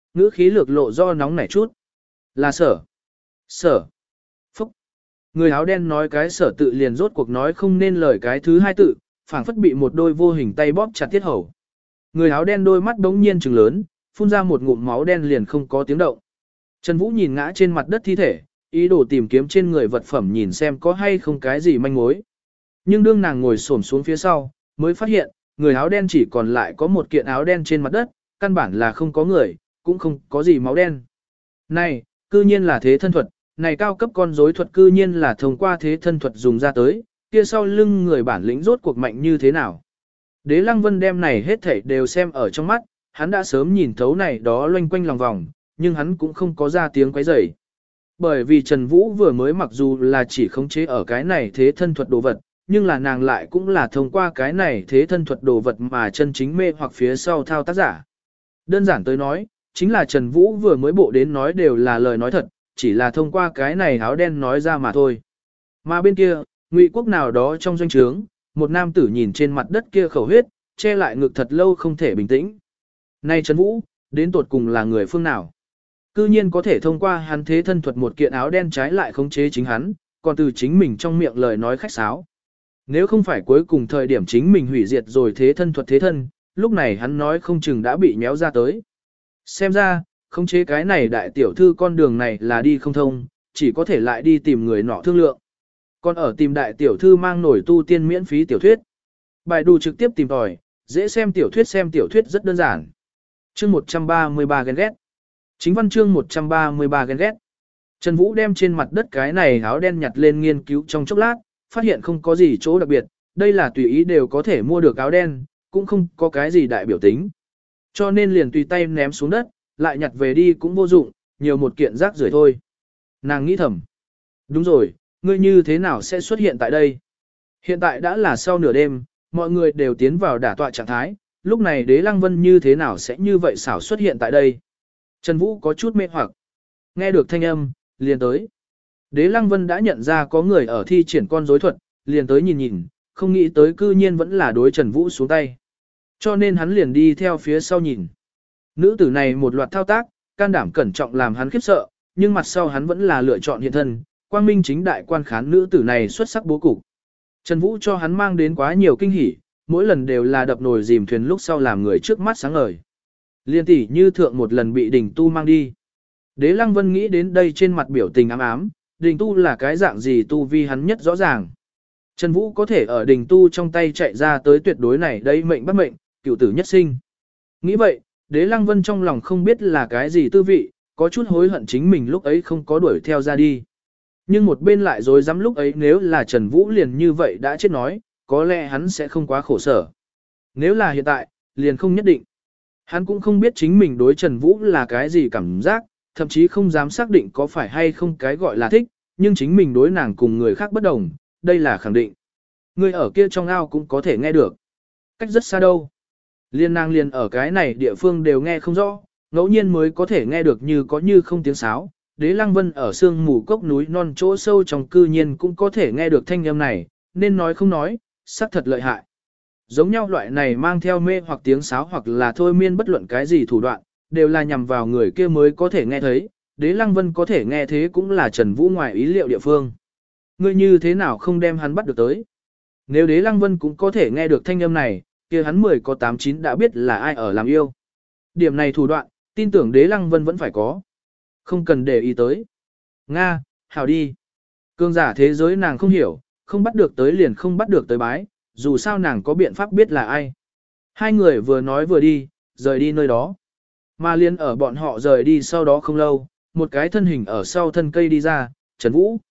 ngữ khí lược lộ do nóng nảy chút. Là sở. Sở. Phúc. Người áo đen nói cái sở tự liền rốt cuộc nói không nên lời cái thứ hai tự, phảng phất bị một đôi vô hình tay bóp chặt tiết hầu. Người áo đen đôi mắt đống nhiên trừng lớn, phun ra một ngụm máu đen liền không có tiếng động. Trần Vũ nhìn ngã trên mặt đất thi thể, ý đồ tìm kiếm trên người vật phẩm nhìn xem có hay không cái gì manh mối. Nhưng đương nàng ngồi xổm xuống phía sau, mới phát hiện, người áo đen chỉ còn lại có một kiện áo đen trên mặt đất, căn bản là không có người, cũng không có gì máu đen. Này, cư nhiên là thế thân thuật, này cao cấp con rối thuật cư nhiên là thông qua thế thân thuật dùng ra tới, kia sau lưng người bản lĩnh rốt cuộc mạnh như thế nào. Đế Lăng Vân đem này hết thảy đều xem ở trong mắt, hắn đã sớm nhìn thấu này đó loanh quanh lòng vòng, nhưng hắn cũng không có ra tiếng quấy rầy. Bởi vì Trần Vũ vừa mới mặc dù là chỉ khống chế ở cái này thế thân thuật đồ vật, nhưng là nàng lại cũng là thông qua cái này thế thân thuật đồ vật mà chân chính mê hoặc phía sau thao tác giả. Đơn giản tới nói, chính là Trần Vũ vừa mới bộ đến nói đều là lời nói thật, chỉ là thông qua cái này áo đen nói ra mà thôi. Mà bên kia, Ngụy quốc nào đó trong doanh trướng, một nam tử nhìn trên mặt đất kia khẩu huyết, che lại ngực thật lâu không thể bình tĩnh. Này Trần Vũ, đến tột cùng là người phương nào? Cư nhiên có thể thông qua hắn thế thân thuật một kiện áo đen trái lại khống chế chính hắn, còn từ chính mình trong miệng lời nói khách sáo. Nếu không phải cuối cùng thời điểm chính mình hủy diệt rồi thế thân thuật thế thân, lúc này hắn nói không chừng đã bị méo ra tới. Xem ra, khống chế cái này đại tiểu thư con đường này là đi không thông, chỉ có thể lại đi tìm người nọ thương lượng. Còn ở tìm đại tiểu thư mang nổi tu tiên miễn phí tiểu thuyết. Bài đù trực tiếp tìm tòi, dễ xem tiểu thuyết xem tiểu thuyết rất đơn giản. Chương một trăm ba mươi ba ghen ghét. Chính văn chương một trăm ba mươi ba ghen ghét. Trần Vũ đem trên mặt đất cái này áo đen nhặt lên nghiên cứu trong chốc lát, phát hiện không có gì chỗ đặc biệt, đây là tùy ý đều có thể mua được áo đen, cũng không có cái gì đại biểu tính. Cho nên liền tùy tay ném xuống đất, lại nhặt về đi cũng vô dụng, nhiều một kiện rác rưởi thôi. Nàng nghĩ thầm. Đúng rồi, ngươi như thế nào sẽ xuất hiện tại đây? Hiện tại đã là sau nửa đêm, mọi người đều tiến vào đả tọa trạng thái, lúc này Đế Lăng Vân như thế nào sẽ như vậy xảo xuất hiện tại đây? Trần Vũ có chút mê hoặc. Nghe được thanh âm, liền tới. Đế Lăng Vân đã nhận ra có người ở thi triển con rối thuật, liền tới nhìn nhìn, không nghĩ tới cư nhiên vẫn là đối Trần Vũ xuống tay. Cho nên hắn liền đi theo phía sau nhìn. Nữ tử này một loạt thao tác, can đảm cẩn trọng làm hắn khiếp sợ, nhưng mặt sau hắn vẫn là lựa chọn hiện thân, quang minh chính đại quan khán nữ tử này xuất sắc bố cục. Trần Vũ cho hắn mang đến quá nhiều kinh hỉ, mỗi lần đều là đập nồi dìm thuyền lúc sau làm người trước mắt sáng ngời. Liên tỷ như thượng một lần bị đình tu mang đi. Đế Lăng Vân nghĩ đến đây trên mặt biểu tình ám ám, đình tu là cái dạng gì tu vi hắn nhất rõ ràng. Trần Vũ có thể ở đình tu trong tay chạy ra tới tuyệt đối này đây mệnh bất mệnh, cựu tử nhất sinh. Nghĩ vậy, Đế Lăng Vân trong lòng không biết là cái gì tư vị, có chút hối hận chính mình lúc ấy không có đuổi theo ra đi. Nhưng một bên lại dối dám lúc ấy nếu là Trần Vũ liền như vậy đã chết nói, có lẽ hắn sẽ không quá khổ sở. Nếu là hiện tại, liền không nhất định. Hắn cũng không biết chính mình đối Trần Vũ là cái gì cảm giác, thậm chí không dám xác định có phải hay không cái gọi là thích, nhưng chính mình đối nàng cùng người khác bất đồng, đây là khẳng định. Người ở kia trong ao cũng có thể nghe được. Cách rất xa đâu. Liên nàng liền ở cái này địa phương đều nghe không rõ, ngẫu nhiên mới có thể nghe được như có như không tiếng sáo. Đế Lăng Vân ở sương mù cốc núi non chỗ sâu trong cư nhiên cũng có thể nghe được thanh âm này, nên nói không nói, xác thật lợi hại. Giống nhau loại này mang theo mê hoặc tiếng sáo hoặc là thôi miên bất luận cái gì thủ đoạn, đều là nhằm vào người kia mới có thể nghe thấy, Đế Lăng Vân có thể nghe thế cũng là Trần Vũ ngoài ý liệu địa phương. Ngươi như thế nào không đem hắn bắt được tới? Nếu Đế Lăng Vân cũng có thể nghe được thanh âm này, kia hắn mười có tám chín đã biết là ai ở làm yêu. Điểm này thủ đoạn, tin tưởng Đế Lăng Vân vẫn phải có. Không cần để ý tới. Nga, hảo đi. Cương giả thế giới nàng không hiểu, không bắt được tới liền không bắt được tới bái, dù sao nàng có biện pháp biết là ai. Hai người vừa nói vừa đi, rời đi nơi đó. Mà liên ở bọn họ rời đi sau đó không lâu, một cái thân hình ở sau thân cây đi ra, Trần Vũ.